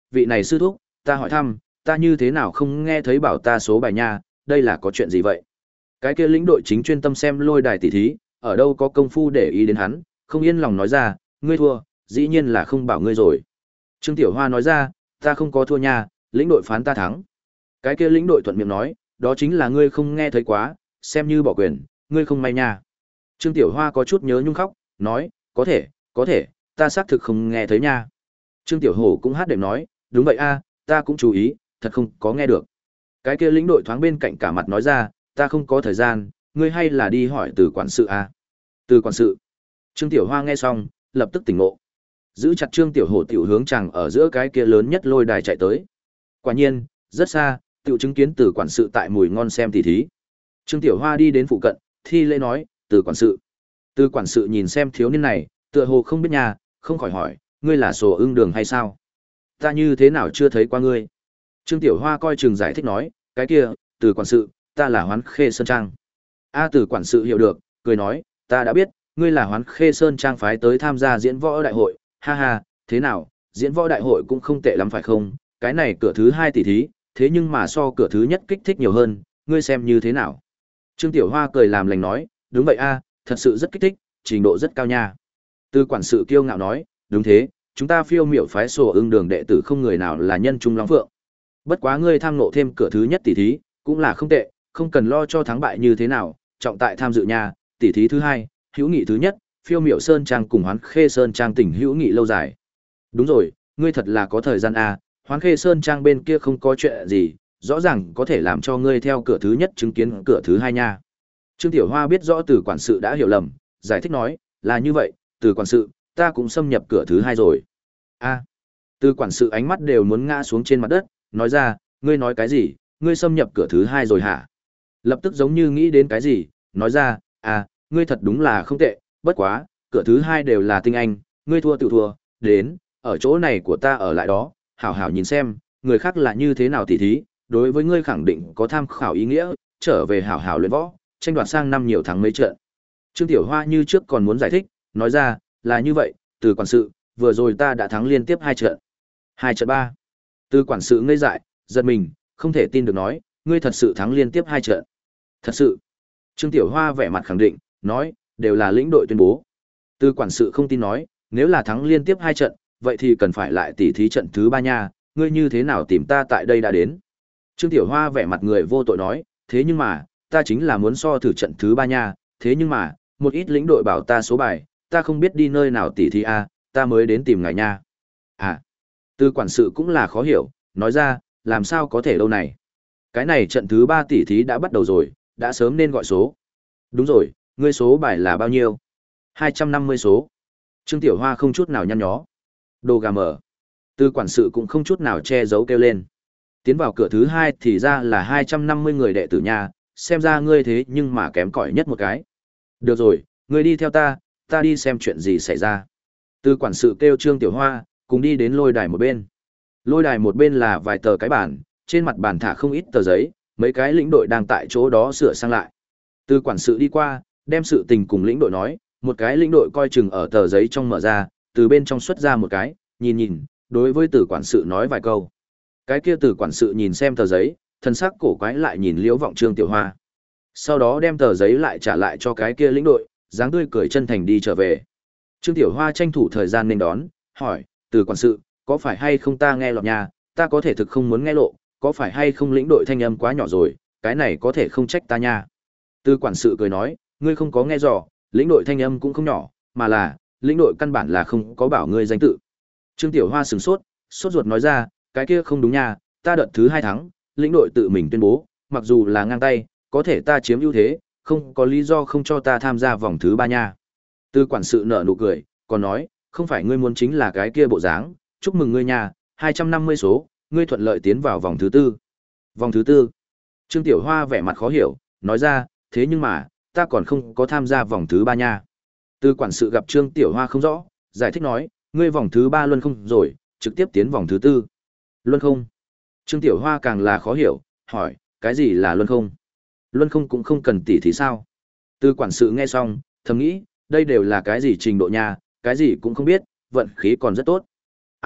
vị này sư thúc, ta hỏi thăm, ta như thế nào không nghe thấy bảo ta số bài nha, đây là có chuyện gì vậy? Cái kia lĩnh đội chính chuyên tâm xem lôi đài tỷ thí, ở đâu có công phu để ý đến hắn, không yên lòng nói ra, ngươi thua, dĩ nhiên là không bảo ngươi rồi. Trương Tiểu Hoa nói ra, ta không có thua nha, lĩnh đội phán ta thắng. Cái kia lĩnh đội thuận miệng nói, đó chính là ngươi không nghe thấy quá, xem như bỏ quyền, ngươi không may nha. Trương Tiểu Hoa có chút nhớ nhung khóc, nói, có thể, có thể, ta xác thực không nghe thấy nha. Trương Tiểu Hổ cũng hát đệm nói, đúng vậy a, ta cũng chú ý, thật không có nghe được. Cái kia lĩnh đội thoáng bên cạnh cả mặt nói ra, ta không có thời gian, ngươi hay là đi hỏi từ quản sự a. Từ quản sự. Trương Tiểu Hoa nghe xong, lập tức tỉnh ngộ. Giữ chặt Trương Tiểu Hổ tiểu hướng chàng ở giữa cái kia lớn nhất lôi đài chạy tới. Quả nhiên, rất xa, tiểu chứng kiến từ quản sự tại mùi ngon xem tỉ thí. Trương Tiểu Hoa đi đến phụ cận, thi lễ nói, từ quản sự. Từ quản sự nhìn xem thiếu niên này, tựa hồ không biết nhà, không khỏi hỏi, ngươi là sổ ưng đường hay sao? Ta như thế nào chưa thấy qua ngươi? Trương Tiểu Hoa coi chừng giải thích nói, cái kia, từ quản sự, ta là Hoán Khê Sơn Trang. A từ quản sự hiểu được, cười nói, ta đã biết, ngươi là Hoán Khê Sơn Trang phái tới tham gia diễn võ đại hội, ha ha, thế nào, diễn võ đại hội cũng không tệ lắm phải không? Cái này cửa thứ hai tỷ thí, thế nhưng mà so cửa thứ nhất kích thích nhiều hơn, ngươi xem như thế nào? Trương Tiểu Hoa cười làm lành nói, đúng vậy a, thật sự rất kích thích, trình độ rất cao nha. Từ quản sự kiêu ngạo nói, đúng thế, chúng ta phiêu miểu phái sổ ưng đường đệ tử không người nào là nhân trung long phượng. Bất quá ngươi tham nộ thêm cửa thứ nhất tỷ thí, cũng là không tệ, không cần lo cho thắng bại như thế nào, trọng tại tham dự nha, tỷ thí thứ hai, hữu nghị thứ nhất, phiêu miểu sơn trang cùng Hoán Khê Sơn trang tỉnh hữu nghị lâu dài. Đúng rồi, ngươi thật là có thời gian a, Hoán Khê Sơn trang bên kia không có chuyện gì, rõ ràng có thể làm cho ngươi theo cửa thứ nhất chứng kiến cửa thứ hai nha. Trương Tiểu Hoa biết rõ từ quản sự đã hiểu lầm, giải thích nói, là như vậy, từ quản sự, ta cũng xâm nhập cửa thứ hai rồi. A, từ quản sự ánh mắt đều muốn ngã xuống trên mặt đất, nói ra, ngươi nói cái gì, ngươi xâm nhập cửa thứ hai rồi hả? Lập tức giống như nghĩ đến cái gì, nói ra, à, ngươi thật đúng là không tệ, bất quá, cửa thứ hai đều là tinh anh, ngươi thua tự thua, đến, ở chỗ này của ta ở lại đó, hảo hảo nhìn xem, người khác là như thế nào tỉ thí, đối với ngươi khẳng định có tham khảo ý nghĩa, trở về hảo hảo luyện võ, tranh đoạt sang năm nhiều thắng mấy trận. Trương Tiểu Hoa như trước còn muốn giải thích, nói ra, là như vậy, từ quản sự, vừa rồi ta đã thắng liên tiếp hai trận. Hai trận ba. Từ quản sự ngây dại, giật mình, không thể tin được nói, ngươi thật sự thắng liên tiếp hai trận. Thật sự. Trương Tiểu Hoa vẻ mặt khẳng định, nói, đều là lĩnh đội tuyên bố. Từ quản sự không tin nói, nếu là thắng liên tiếp hai trận, vậy thì cần phải lại tỉ thí trận thứ ba nha, ngươi như thế nào tìm ta tại đây đã đến. Trương Tiểu Hoa vẻ mặt người vô tội nói, thế nhưng mà, ta chính là muốn so thử trận thứ ba nha, thế nhưng mà, một ít lĩnh đội bảo ta số bài, ta không biết đi nơi nào tỉ thí a, ta mới đến tìm ngài nha. À, từ quản sự cũng là khó hiểu, nói ra, làm sao có thể đâu này. Cái này trận thứ ba tỉ thí đã bắt đầu rồi, đã sớm nên gọi số. Đúng rồi, ngươi số bài là bao nhiêu? hai trăm năm mươi số. Trương Tiểu Hoa không chút nào nhăn nhó. Đồ gà mở. Từ quản sự cũng không chút nào che giấu kêu lên. Tiến vào cửa thứ hai thì ra là hai trăm năm mươi người đệ tử nhà, xem ra ngươi thế nhưng mà kém cỏi nhất một cái. Được rồi, ngươi đi theo ta, ta đi xem chuyện gì xảy ra. Từ quản sự kêu Trương Tiểu Hoa, cùng đi đến lôi đài một bên. Lôi đài một bên là vài tờ cái bản, trên mặt bàn thả không ít tờ giấy, mấy cái lĩnh đội đang tại chỗ đó sửa sang lại. Từ quản sự đi qua, đem sự tình cùng lĩnh đội nói, một cái lĩnh đội coi chừng ở tờ giấy trong mở ra, từ bên trong xuất ra một cái, nhìn nhìn, đối với từ quản sự nói vài câu. Cái kia từ quản sự nhìn xem tờ giấy, thân sắc cổ quái lại nhìn Liễu Vọng Trương Tiểu Hoa. Sau đó đem tờ giấy lại trả lại cho cái kia lĩnh đội, dáng tươi cười chân thành đi trở về. Trương Tiểu Hoa tranh thủ thời gian nên đón, hỏi, từ quản sự, có phải hay không ta nghe lọt nhà, ta có thể thực không muốn nghe lộ, có phải hay không lĩnh đội thanh âm quá nhỏ rồi, cái này có thể không trách ta nha. Từ quản sự cười nói, ngươi không có nghe rõ, lĩnh đội thanh âm cũng không nhỏ, mà là, lĩnh đội căn bản là không có bảo ngươi danh tự. Trương Tiểu Hoa sửng sốt, sốt ruột nói ra, cái kia không đúng nha, ta đợt thứ hai thắng, lĩnh đội tự mình tuyên bố, mặc dù là ngang tay, có thể ta chiếm ưu thế, không có lý do không cho ta tham gia vòng thứ ba nha. Từ quản sự nở nụ cười, còn nói, không phải ngươi muốn chính là cái kia bộ dáng, chúc mừng ngươi nha, hai trăm năm mươi số, ngươi thuận lợi tiến vào vòng thứ tư. Vòng thứ tư. Trương Tiểu Hoa vẻ mặt khó hiểu, nói ra, thế nhưng mà, ta còn không có tham gia vòng thứ ba nha. Từ quản sự gặp Trương Tiểu Hoa không rõ, giải thích nói, ngươi vòng thứ ba luân không rồi, trực tiếp tiến vòng thứ tư. Luân không? Trương Tiểu Hoa càng là khó hiểu, hỏi, cái gì là luân không? Luân không cũng không cần tỉ thì sao? Từ quản sự nghe xong, thầm nghĩ, đây đều là cái gì trình độ nha, cái gì cũng không biết, vận khí còn rất tốt. Ai,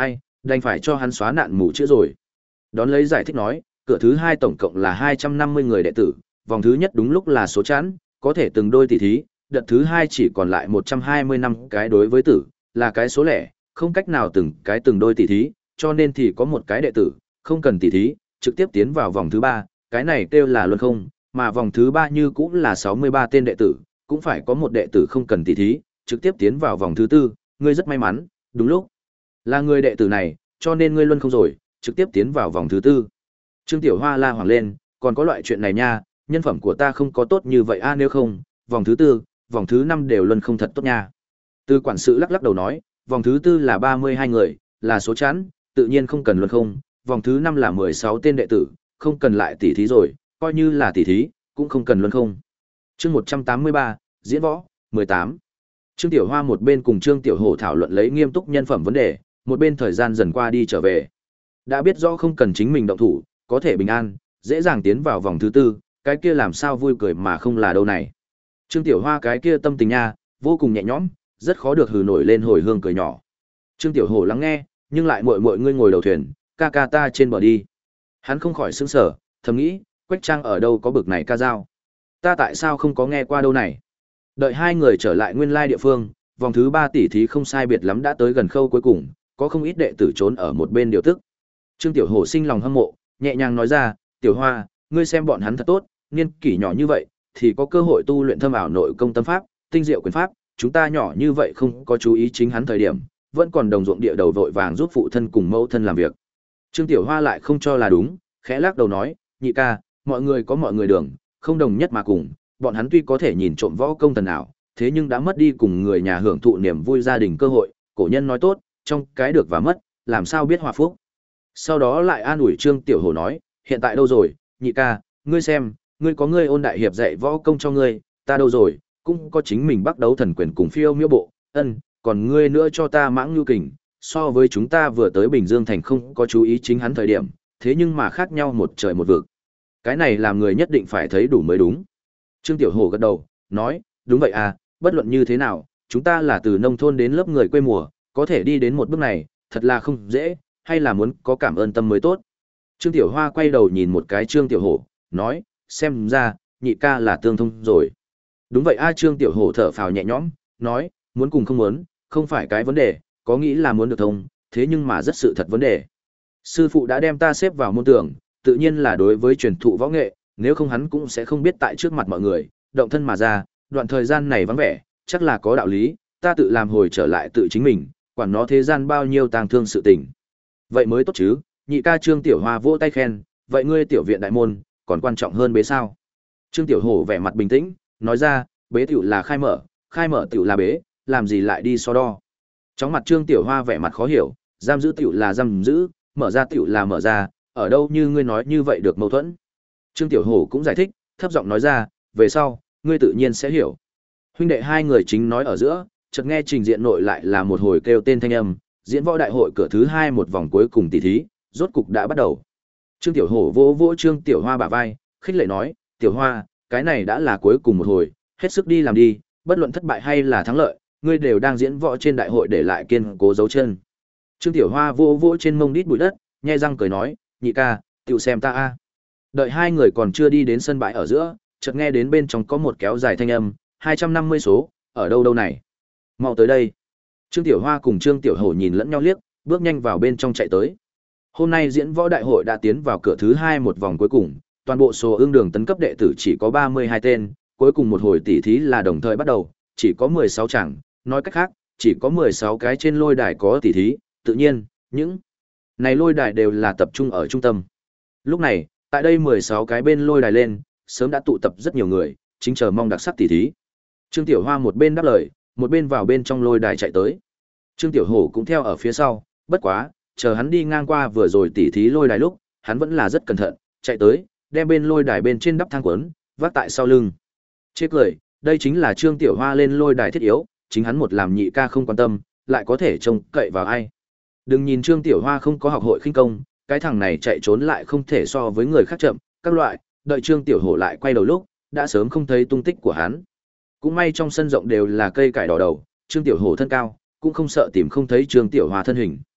Đành phải cho hắn xóa nạn mù chữa rồi. Đón lấy giải thích nói, cửa thứ hai tổng cộng là hai trăm năm mươi người đệ tử, vòng thứ nhất đúng lúc là số chẵn, có thể từng đôi tỷ thí, đợt thứ hai chỉ còn lại một trăm hai mươi năm cái đối với tử, là cái số lẻ, không cách nào từng cái từng đôi tỷ thí, cho nên thì có một cái đệ tử, không cần tỷ thí, trực tiếp tiến vào vòng thứ ba, cái này kêu là luân không, mà vòng thứ ba như cũng là sáu mươi ba tên đệ tử, cũng phải có một đệ tử không cần tỷ thí, trực tiếp tiến vào vòng thứ tư, ngươi rất may mắn, đúng lúc là người đệ tử này, cho nên ngươi luân không rồi, trực tiếp tiến vào vòng thứ tư. Trương Tiểu Hoa la hoảng lên, còn có loại chuyện này nha, nhân phẩm của ta không có tốt như vậy a, nếu không, vòng thứ tư, vòng thứ năm đều luân không thật tốt nha. Từ quản sự lắc lắc đầu nói, vòng thứ tư là ba mươi hai người, là số chẵn, tự nhiên không cần luân không, vòng thứ năm là mười sáu tên đệ tử, không cần lại tỷ thí rồi, coi như là tỷ thí, cũng không cần luân không. Chương một trăm tám mươi ba, diễn võ, mười tám. Trương Tiểu Hoa một bên cùng Trương Tiểu Hổ thảo luận lấy nghiêm túc nhân phẩm vấn đề, một bên thời gian dần qua đi trở về. Đã biết rõ không cần chính mình động thủ, có thể bình an, dễ dàng tiến vào vòng thứ tư, cái kia làm sao vui cười mà không là đâu này. Trương Tiểu Hoa cái kia tâm tình nha, vô cùng nhẹ nhõm, rất khó được hừ nổi lên hồi hương cười nhỏ. Trương Tiểu Hổ lắng nghe, nhưng lại muội muội ngươi ngồi đầu thuyền, ca ca ta trên bờ đi. Hắn không khỏi sững sờ, thầm nghĩ, Quách Trang ở đâu có bực này ca dao. Ta tại sao không có nghe qua đâu này. Đợi hai người trở lại nguyên lai địa phương, vòng thứ ba tỷ thí không sai biệt lắm đã tới gần khâu cuối cùng, có không ít đệ tử trốn ở một bên điều tức. Trương Tiểu Hổ sinh lòng hâm mộ, nhẹ nhàng nói ra, Tiểu Hoa, ngươi xem bọn hắn thật tốt, niên kỷ nhỏ như vậy, thì có cơ hội tu luyện thâm ảo nội công tâm pháp, tinh diệu quyền pháp, chúng ta nhỏ như vậy không có chú ý chính hắn thời điểm, vẫn còn đồng ruộng địa đầu vội vàng giúp phụ thân cùng mẫu thân làm việc. Trương Tiểu Hoa lại không cho là đúng, khẽ lắc đầu nói, nhị ca, mọi người có mọi người đường, không đồng nhất mà cùng, bọn hắn tuy có thể nhìn trộm võ công thần ảo, thế nhưng đã mất đi cùng người nhà hưởng thụ niềm vui gia đình cơ hội, cổ nhân nói tốt, trong cái được và mất, làm sao biết hòa phúc. Sau đó lại an ủi Trương Tiểu Hổ nói, hiện tại đâu rồi, nhị ca, ngươi xem, ngươi có ngươi ôn đại hiệp dạy võ công cho ngươi, ta đâu rồi, cũng có chính mình bắt đấu thần quyền cùng phiêu miêu bộ, ân, còn ngươi nữa cho ta mãng nhu kình, so với chúng ta vừa tới Bình Dương thành không có chú ý chính hắn thời điểm, thế nhưng mà khác nhau một trời một vực. Cái này làm người nhất định phải thấy đủ mới đúng. Trương Tiểu Hổ gật đầu, nói, đúng vậy à, bất luận như thế nào, chúng ta là từ nông thôn đến lớp người quê mùa, có thể đi đến một bước này, thật là không dễ, hay là muốn có cảm ơn tâm mới tốt. Trương Tiểu Hoa quay đầu nhìn một cái Trương Tiểu Hổ, nói, xem ra, nhị ca là tương thông rồi. Đúng vậy a, Trương Tiểu Hổ thở phào nhẹ nhõm, nói, muốn cùng không muốn, không phải cái vấn đề, có nghĩ là muốn được thông, thế nhưng mà rất sự thật vấn đề. Sư phụ đã đem ta xếp vào môn tưởng, tự nhiên là đối với truyền thụ võ nghệ, nếu không hắn cũng sẽ không biết tại trước mặt mọi người, động thân mà ra, đoạn thời gian này vắng vẻ, chắc là có đạo lý, ta tự làm hồi trở lại tự chính mình, quản nó thế gian bao nhiêu tang thương sự tình. Vậy mới tốt chứ, nhị ca. Trương Tiểu Hoa vỗ tay khen, vậy ngươi tiểu viện đại môn, còn quan trọng hơn bế sao. Trương Tiểu Hổ vẻ mặt bình tĩnh, nói ra, bế tiểu là khai mở, khai mở tiểu là bế, làm gì lại đi so đo. Trong mặt Trương Tiểu Hoa vẻ mặt khó hiểu, giam giữ tiểu là giam giữ, mở ra tiểu là mở ra, ở đâu như ngươi nói như vậy được mâu thuẫn. Trương Tiểu Hổ cũng giải thích, thấp giọng nói ra, về sau, ngươi tự nhiên sẽ hiểu. Huynh đệ hai người chính nói ở giữa, chợt nghe trình diện nội lại là một hồi kêu tên thanh âm, diễn võ đại hội cửa thứ hai một vòng cuối cùng tỷ thí, rốt cục đã bắt đầu. Trương Tiểu Hổ vỗ vỗ Trương Tiểu Hoa bả vai, khích lệ nói, Tiểu Hoa, cái này đã là cuối cùng một hồi, hết sức đi làm đi, bất luận thất bại hay là thắng lợi, ngươi đều đang diễn võ trên đại hội để lại kiên cố dấu chân. Trương Tiểu Hoa vỗ vỗ trên mông đít bụi đất, nhe răng cười nói, nhị ca, tiểu xem ta a. Đợi hai người còn chưa đi đến sân bãi ở giữa, chợt nghe đến bên trong có một kéo dài thanh âm, hai trăm năm mươi số, ở đâu đâu này? Mau tới đây. Trương Tiểu Hoa cùng Trương Tiểu Hổ nhìn lẫn nhau liếc, bước nhanh vào bên trong chạy tới. Hôm nay diễn võ đại hội đã tiến vào cửa thứ hai một vòng cuối cùng, toàn bộ số ương đường tấn cấp đệ tử chỉ có ba mươi hai tên, cuối cùng một hồi tỷ thí là đồng thời bắt đầu, chỉ có mười sáu chẳng, nói cách khác, chỉ có mười sáu cái trên lôi đài có tỷ thí, tự nhiên, những này lôi đài đều là tập trung ở trung tâm. Lúc này, tại đây mười sáu cái bên lôi đài lên, sớm đã tụ tập rất nhiều người, chính chờ mong đặc sắc tỷ thí. Trương Tiểu Hoa một bên đáp lời, một bên vào bên trong lôi đài chạy tới. Trương Tiểu Hổ cũng theo ở phía sau, bất quá, chờ hắn đi ngang qua vừa rồi tỷ thí lôi đài lúc, hắn vẫn là rất cẩn thận, chạy tới, đem bên lôi đài bên trên đắp thang quấn, vác tại sau lưng. Chê cười, đây chính là Trương Tiểu Hoa lên lôi đài thiết yếu, chính hắn một làm nhị ca không quan tâm, lại có thể trông cậy vào ai. Đừng nhìn Trương Tiểu Hoa không có học hội khinh công, cái thằng này chạy trốn lại không thể so với người khác chậm, các loại, đợi Trương Tiểu Hổ lại quay đầu lúc, đã sớm không thấy tung tích của hắn. Cũng may trong sân rộng đều là cây cải đỏ đầu, Trương Tiểu Hổ thân cao, cũng không sợ tìm không thấy Trương Tiểu Hoa thân hình.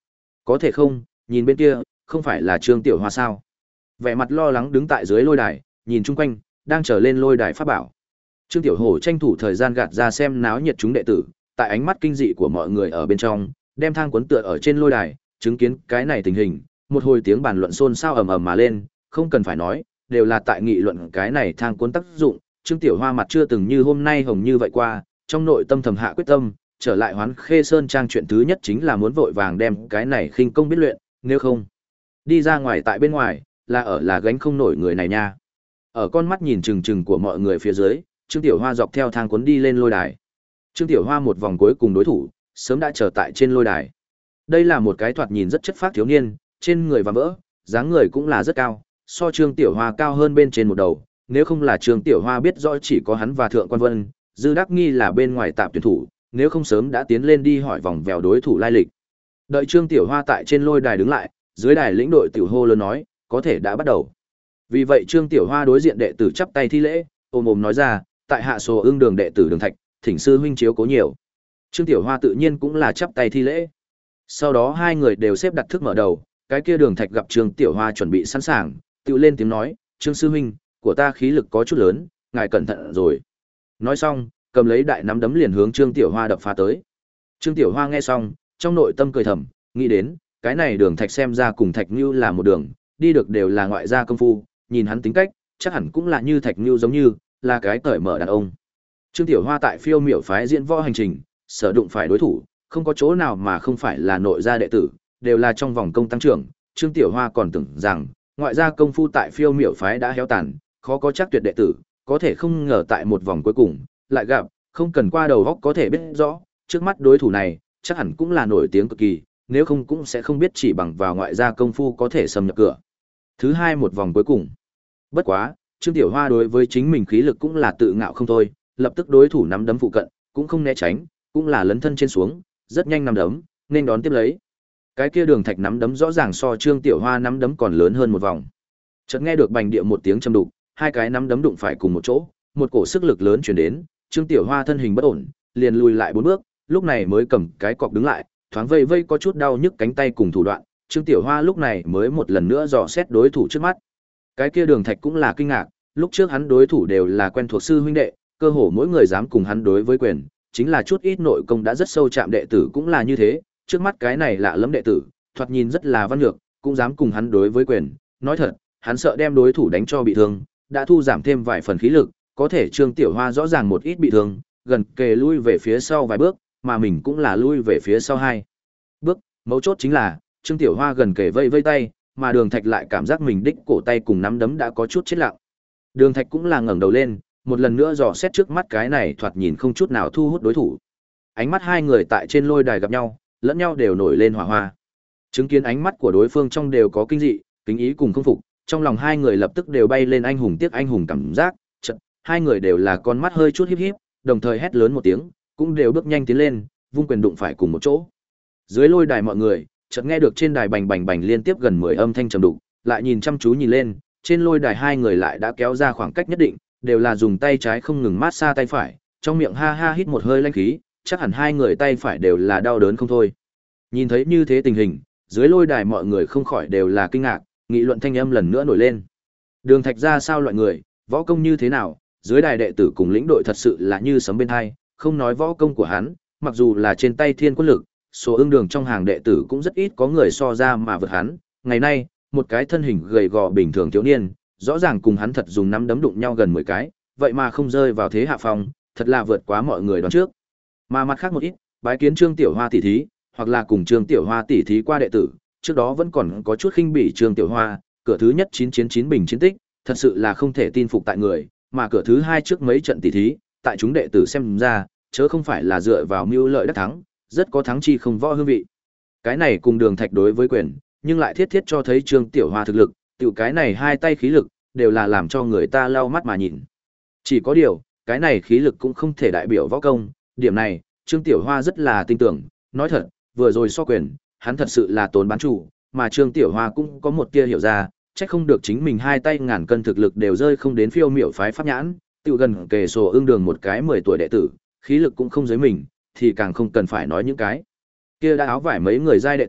Có thể không, nhìn bên kia, không phải là Trương Tiểu Hoa sao? Vẻ mặt lo lắng đứng tại dưới lôi đài, nhìn chung quanh, đang trở lên lôi đài pháp bảo. Trương Tiểu Hổ tranh thủ thời gian gạt ra xem náo nhiệt chúng đệ tử, tại ánh mắt kinh dị của mọi người ở bên trong, đem thang cuốn tựa ở trên lôi đài, chứng kiến cái này tình hình, một hồi tiếng bàn luận xôn xao ầm ầm mà lên, không cần phải nói, đều là tại nghị luận cái này thang cuốn tác dụng. Trương Tiểu Hoa mặt chưa từng như hôm nay hồng như vậy qua, trong nội tâm thầm hạ quyết tâm, trở lại Hoán Khê Sơn trang chuyện thứ nhất chính là muốn vội vàng đem cái này khinh công biết luyện, nếu không, đi ra ngoài tại bên ngoài, là ở là gánh không nổi người này nha. Ở con mắt nhìn chừng chừng của mọi người phía dưới, Trương Tiểu Hoa dọc theo thang cuốn đi lên lôi đài. Trương Tiểu Hoa một vòng cuối cùng đối thủ, sớm đã chờ tại trên lôi đài. Đây là một cái thoạt nhìn rất chất phác thiếu niên, trên người và vỡ, dáng người cũng là rất cao, so Trương Tiểu Hoa cao hơn bên trên một đầu, nếu không là Trương Tiểu Hoa biết rõ chỉ có hắn và Thượng Quan Vân, Dư Đắc nghi là bên ngoài tạm tuyển thủ, nếu không sớm đã tiến lên đi hỏi vòng vèo đối thủ lai lịch. Đợi Trương Tiểu Hoa tại trên lôi đài đứng lại, dưới đài lĩnh đội tiểu hô lớn nói, có thể đã bắt đầu. Vì vậy Trương Tiểu Hoa đối diện đệ tử chắp tay thi lễ, ôm ôm nói ra, tại hạ số ương đường đệ tử Đường Thạch, thỉnh sư huynh chiếu cố nhiều. Trương Tiểu Hoa tự nhiên cũng là chắp tay thi lễ. Sau đó hai người đều xếp đặt thức mở đầu, cái kia Đường Thạch gặp Trương Tiểu Hoa chuẩn bị sẵn sàng, tự lên tiếng nói, Trương sư huynh, của ta khí lực có chút lớn, ngài cẩn thận rồi. Nói xong, cầm lấy đại nắm đấm liền hướng Trương Tiểu Hoa đập phá tới. Trương Tiểu Hoa nghe xong, trong nội tâm cười thầm, nghĩ đến, cái này Đường Thạch xem ra cùng Thạch Nưu là một đường, đi được đều là ngoại gia công phu, nhìn hắn tính cách, chắc hẳn cũng là như Thạch Nưu giống như, là cái cởi mở đàn ông. Trương Tiểu Hoa tại Phiêu Miểu phái diễn võ hành trình, sở đụng phải đối thủ, không có chỗ nào mà không phải là nội gia đệ tử, đều là trong vòng công tăng trưởng. Trương Tiểu Hoa còn tưởng rằng, ngoại gia công phu tại Phiêu Miểu phái đã héo tàn, khó có chắc tuyệt đệ tử, có thể không ngờ tại một vòng cuối cùng, lại gặp, không cần qua đầu góc có thể biết rõ, trước mắt đối thủ này, chắc hẳn cũng là nổi tiếng cực kỳ, nếu không cũng sẽ không biết chỉ bằng vào ngoại gia công phu có thể xâm nhập cửa. Thứ hai một vòng cuối cùng. Bất quá, Trương Tiểu Hoa đối với chính mình khí lực cũng là tự ngạo không thôi, lập tức đối thủ nắm đấm phụ cận, cũng không né tránh, cũng là lấn thân trên xuống, rất nhanh nắm đấm, nên đón tiếp lấy. Cái kia Đường Thạch nắm đấm rõ ràng so Trương Tiểu Hoa nắm đấm còn lớn hơn một vòng. Chợt nghe được bành địa một tiếng trầm đục, hai cái nắm đấm đụng phải cùng một chỗ, một cổ sức lực lớn truyền đến, Trương Tiểu Hoa thân hình bất ổn, liền lùi lại bốn bước, lúc này mới cầm cái cọc đứng lại, thoáng vây vây có chút đau nhức cánh tay cùng thủ đoạn, Trương Tiểu Hoa lúc này mới một lần nữa dò xét đối thủ trước mắt. Cái kia Đường Thạch cũng là kinh ngạc, lúc trước hắn đối thủ đều là quen thuộc sư huynh đệ, cơ hồ mỗi người dám cùng hắn đối với quyền, chính là chút ít nội công đã rất sâu chạm đệ tử cũng là như thế, trước mắt cái này lạ lẫm đệ tử, thoạt nhìn rất là văn nhược, cũng dám cùng hắn đối với quyền, nói thật, hắn sợ đem đối thủ đánh cho bị thương, đã thu giảm thêm vài phần khí lực, có thể Trương Tiểu Hoa rõ ràng một ít bị thương, gần kề lui về phía sau vài bước, mà mình cũng là lui về phía sau hai bước, mấu chốt chính là, Trương Tiểu Hoa gần kề vây vây tay, mà Đường Thạch lại cảm giác mình đích cổ tay cùng nắm đấm đã có chút chết lặng. Đường Thạch cũng là ngẩng đầu lên, một lần nữa dò xét trước mắt cái này thoạt nhìn không chút nào thu hút đối thủ. Ánh mắt hai người tại trên lôi đài gặp nhau, lẫn nhau đều nổi lên hỏa hoa. Chứng kiến ánh mắt của đối phương trong đều có kinh dị, kính ý cùng không phục, trong lòng hai người lập tức đều bay lên anh hùng tiếc anh hùng cảm giác, chợt, hai người đều là con mắt hơi chút híp híp, đồng thời hét lớn một tiếng, cũng đều bước nhanh tiến lên, vung quyền đụng phải cùng một chỗ. Dưới lôi đài mọi người, chợt nghe được trên đài bành bành bành liên tiếp gần mười âm thanh trầm đục, lại nhìn chăm chú nhìn lên, trên lôi đài hai người lại đã kéo ra khoảng cách nhất định, đều là dùng tay trái không ngừng mát xa tay phải, trong miệng ha ha hít một hơi lanh khí, chắc hẳn hai người tay phải đều là đau đớn không thôi. Nhìn thấy như thế tình hình, dưới lôi đài mọi người không khỏi đều là kinh ngạc, nghị luận thanh âm lần nữa nổi lên. Đường Thạch ra sao loại người, võ công như thế nào, dưới đài đệ tử cùng lĩnh đội thật sự là như sấm bên hai, không nói võ công của hắn, mặc dù là trên tay thiên quân lực, số ương đường trong hàng đệ tử cũng rất ít có người so ra mà vượt hắn. Ngày nay, một cái thân hình gầy gò bình thường thiếu niên, rõ ràng cùng hắn thật dùng nắm đấm đụng nhau gần mười cái, vậy mà không rơi vào thế hạ phong, thật là vượt quá mọi người đoán trước. Mà mặt khác một ít, bái kiến Trương Tiểu Hoa tỷ thí, hoặc là cùng Trương Tiểu Hoa tỷ thí qua đệ tử, trước đó vẫn còn có chút khinh bỉ Trương Tiểu Hoa, cửa thứ nhất chín chiến chín bình chiến tích, thật sự là không thể tin phục tại người, mà cửa thứ hai trước mấy trận tỷ thí, tại chúng đệ tử xem ra, chớ không phải là dựa vào mưu lợi đắc thắng, rất có thắng chi không võ hương vị. Cái này cùng Đường Thạch đối với quyền, nhưng lại thiết thiết cho thấy Trương Tiểu Hoa thực lực, tiểu cái này hai tay khí lực, đều là làm cho người ta lau mắt mà nhìn. Chỉ có điều, cái này khí lực cũng không thể đại biểu võ công, điểm này, Trương Tiểu Hoa rất là tin tưởng, nói thật, vừa rồi so quyền, hắn thật sự là tốn bán chủ, mà Trương Tiểu Hoa cũng có một tia hiểu ra, chắc không được chính mình hai tay ngàn cân thực lực đều rơi không đến Phiêu Miểu phái pháp nhãn, tiểu gần kề sổ ương đường một cái mười tuổi đệ tử, khí lực cũng không dưới mình, thì càng không cần phải nói những cái kia đã áo vải mấy người giai đệ tử,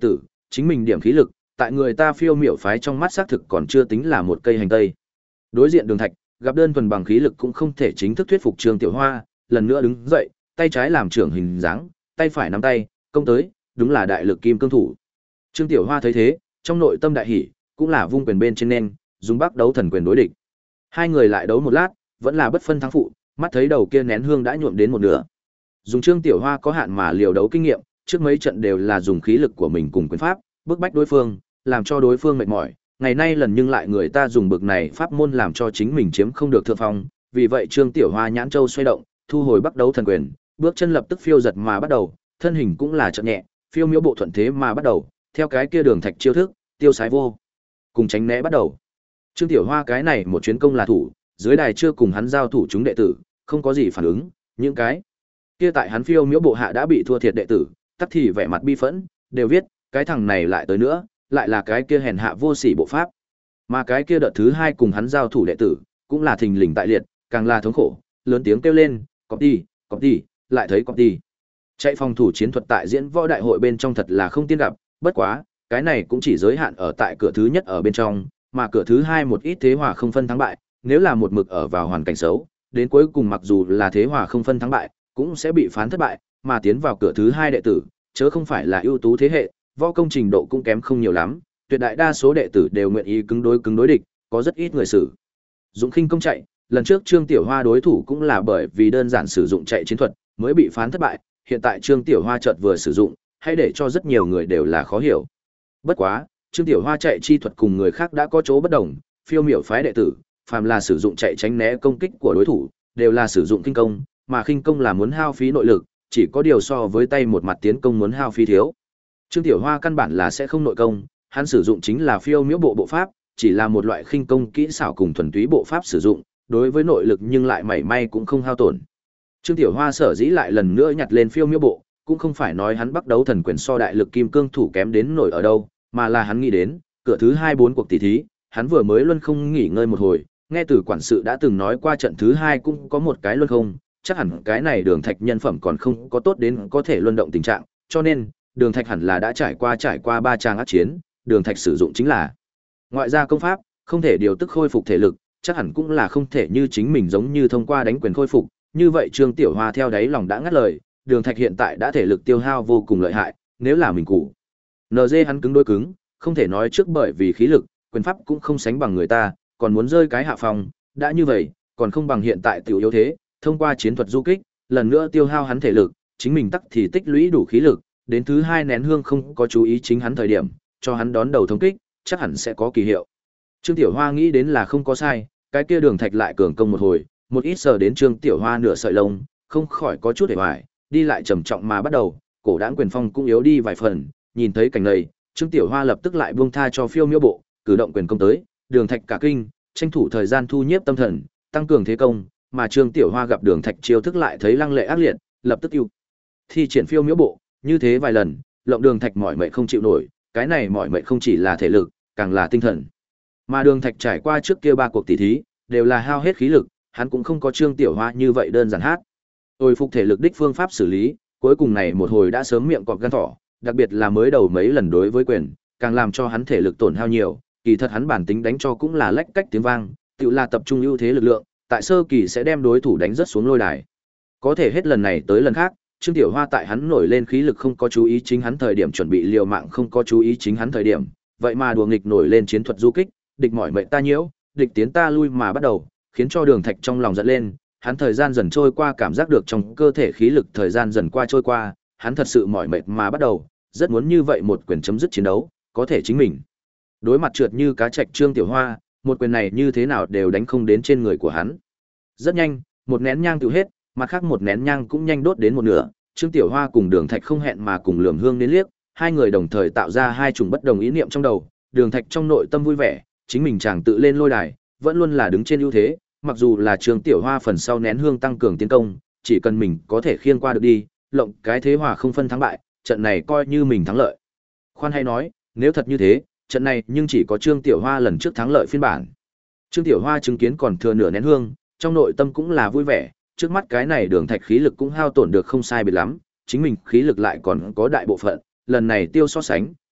chính mình điểm khí lực, tại người ta phiêu miểu phái trong mắt xác thực còn chưa tính là một cây hành tây. Đối diện Đường Thạch, gặp đơn thuần bằng khí lực cũng không thể chính thức thuyết phục Trương Tiểu Hoa, lần nữa đứng dậy, tay trái làm trưởng hình dáng, tay phải nắm tay, công tới, đúng là đại lực kim cương thủ. Trương Tiểu Hoa thấy thế, trong nội tâm đại hỉ, cũng là vung quyền bên trên nên, dùng Bắc Đấu Thần quyền đối địch. Hai người lại đấu một lát, vẫn là bất phân thắng phụ, mắt thấy đầu kia nén hương đã nhuộm đến một nửa. Dùng Trương Tiểu Hoa có hạn mà liều đấu kinh nghiệm, trước mấy trận đều là dùng khí lực của mình cùng quyền pháp, bức bách đối phương, làm cho đối phương mệt mỏi. Ngày nay lần nhưng lại người ta dùng bực này pháp môn làm cho chính mình chiếm không được thượng phong, vì vậy Trương Tiểu Hoa nhãn châu xoay động, thu hồi Bắc Đấu Thần quyền, bước chân lập tức phiêu giật mà bắt đầu, thân hình cũng là chậm nhẹ, phiêu miễu bộ thuận thế mà bắt đầu, theo cái kia Đường Thạch chiêu thức, tiêu sái vô cùng tránh né bắt đầu. Trương Tiểu Hoa cái này một chuyến công là thủ, dưới đài chưa cùng hắn giao thủ chúng đệ tử, không có gì phản ứng, những cái kia tại hắn phiêu miễu bộ hạ đã bị thua thiệt đệ tử, tắc thì vẻ mặt bi phẫn, đều viết, cái thằng này lại tới nữa, lại là cái kia hèn hạ vô sỉ bộ pháp. Mà cái kia đợt thứ hai cùng hắn giao thủ đệ tử, cũng là thình lình tại liệt, càng là thống khổ, lớn tiếng kêu lên, "Cọp đi, cọp đi", lại thấy cọp đi. Chạy phòng thủ chiến thuật tại diễn võ đại hội bên trong thật là không tiên gặp, bất quá, cái này cũng chỉ giới hạn ở tại cửa thứ nhất ở bên trong, mà cửa thứ hai một ít thế hòa không phân thắng bại, nếu là một mực ở vào hoàn cảnh xấu, đến cuối cùng mặc dù là thế hòa không phân thắng bại, cũng sẽ bị phán thất bại, mà tiến vào cửa thứ hai đệ tử, chớ không phải là ưu tú thế hệ, võ công trình độ cũng kém không nhiều lắm, tuyệt đại đa số đệ tử đều nguyện ý cứng đối cứng đối địch, có rất ít người sử dụng khinh công chạy, lần trước Trương Tiểu Hoa đối thủ cũng là bởi vì đơn giản sử dụng chạy chiến thuật, mới bị phán thất bại, hiện tại Trương Tiểu Hoa chợt vừa sử dụng, hay để cho rất nhiều người đều là khó hiểu. Bất quá, Trương Tiểu Hoa chạy chi thuật cùng người khác đã có chỗ bất đồng, phiêu miểu phái đệ tử, phàm là sử dụng chạy tránh né công kích của đối thủ, đều là sử dụng khinh công, mà khinh công là muốn hao phí nội lực, chỉ có điều so với tay một mặt tiến công muốn hao phí thiếu. Trương Tiểu Hoa căn bản là sẽ không nội công, hắn sử dụng chính là phiêu miểu bộ bộ pháp, chỉ là một loại khinh công kỹ xảo cùng thuần túy bộ pháp sử dụng, đối với nội lực nhưng lại mảy may cũng không hao tổn. Trương Tiểu Hoa sở dĩ lại lần nữa nhặt lên phiêu miểu bộ, cũng không phải nói hắn Bắc Đấu Thần quyền so đại lực kim cương thủ kém đến nổi ở đâu, mà là hắn nghĩ đến, cửa thứ hai bốn cuộc tỷ thí, hắn vừa mới luân không nghỉ ngơi một hồi, nghe từ quản sự đã từng nói qua trận thứ hai cũng có một cái luân không, chắc hẳn cái này Đường Thạch nhân phẩm còn không có tốt đến có thể luân động tình trạng, cho nên, Đường Thạch hẳn là đã trải qua trải qua ba trang ác chiến, Đường Thạch sử dụng chính là ngoại gia công pháp, không thể điều tức khôi phục thể lực, chắc hẳn cũng là không thể như chính mình giống như thông qua đánh quyền khôi phục, như vậy Trương Tiểu Hoa theo đáy lòng đã ngắt lời, Đường Thạch hiện tại đã thể lực tiêu hao vô cùng lợi hại, nếu là mình cũ en giê hắn cứng đối cứng, không thể nói trước bởi vì khí lực, quyền pháp cũng không sánh bằng người ta, còn muốn rơi cái hạ phòng, đã như vậy, còn không bằng hiện tại tiểu yếu thế, thông qua chiến thuật du kích, lần nữa tiêu hao hắn thể lực, chính mình tắc thì tích lũy đủ khí lực, đến thứ hai nén hương không có chú ý chính hắn thời điểm, cho hắn đón đầu thống kích, chắc hẳn sẽ có kỳ hiệu. Trương Tiểu Hoa nghĩ đến là không có sai, cái kia Đường Thạch lại cường công một hồi, một ít sờ đến Trương Tiểu Hoa nửa sợi lông, không khỏi có chút hề hoài, đi lại trầm trọng mà bắt đầu, cổ đãng quyền phong cũng yếu đi vài phần, nhìn thấy cảnh này, Trương Tiểu Hoa lập tức lại buông tha cho phiêu miêu bộ, cử động quyền công tới, Đường Thạch cả kinh, tranh thủ thời gian thu nhiếp tâm thần, tăng cường thế công, mà Trương Tiểu Hoa gặp Đường Thạch chiêu thức lại thấy lăng lệ ác liệt, lập tức ưu thi triển phiêu miêu bộ, như thế vài lần, lộng Đường Thạch mỏi mệt không chịu nổi, cái này mỏi mệt không chỉ là thể lực, càng là tinh thần. Mà Đường Thạch trải qua trước kia ba cuộc tỷ thí, đều là hao hết khí lực, hắn cũng không có Trương Tiểu Hoa như vậy đơn giản hát. Hồi phục thể lực đích phương pháp xử lý, cuối cùng này một hồi đã sớm miệng cọp gan thỏ, đặc biệt là mới đầu mấy lần đối với quyền, càng làm cho hắn thể lực tổn hao nhiều, kỳ thật hắn bản tính đánh cho cũng là lách cách tiếng vang, tự là tập trung ưu thế lực lượng, tại sơ kỳ sẽ đem đối thủ đánh rất xuống lôi đài. Có thể hết lần này tới lần khác, Trương Tiểu Hoa tại hắn nổi lên khí lực không có chú ý chính hắn thời điểm chuẩn bị liều mạng không có chú ý chính hắn thời điểm, vậy mà đùa nghịch nổi lên chiến thuật du kích, địch mỏi mệt ta nhiễu, địch tiến ta lui mà bắt đầu, khiến cho Đường Thạch trong lòng giận lên, hắn thời gian dần trôi qua cảm giác được trong cơ thể khí lực thời gian dần qua trôi qua, hắn thật sự mỏi mệt mà bắt đầu, rất muốn như vậy một quyền chấm dứt chiến đấu, có thể chính mình đối mặt trượt như cá trạch Trương Tiểu Hoa, một quyền này như thế nào đều đánh không đến trên người của hắn. Rất nhanh, một nén nhang tiêu hết, mặt khác một nén nhang cũng nhanh đốt đến một nửa, Trương Tiểu Hoa cùng Đường Thạch không hẹn mà cùng lườm hương đến liếc, hai người đồng thời tạo ra hai chủng bất đồng ý niệm trong đầu, Đường Thạch trong nội tâm vui vẻ, chính mình chàng tự lên lôi đài, vẫn luôn là đứng trên ưu thế, mặc dù là Trương Tiểu Hoa phần sau nén hương tăng cường tiến công, chỉ cần mình có thể khiêng qua được đi, lộng cái thế hòa không phân thắng bại, trận này coi như mình thắng lợi. Khoan hay nói, nếu thật như thế, trận này nhưng chỉ có Trương Tiểu Hoa lần trước thắng lợi phiên bản. Trương Tiểu Hoa chứng kiến còn thừa nửa nén hương, trong nội tâm cũng là vui vẻ, trước mắt cái này Đường Thạch khí lực cũng hao tổn được không sai biệt lắm, chính mình khí lực lại còn có đại bộ phận, lần này tiêu so sánh,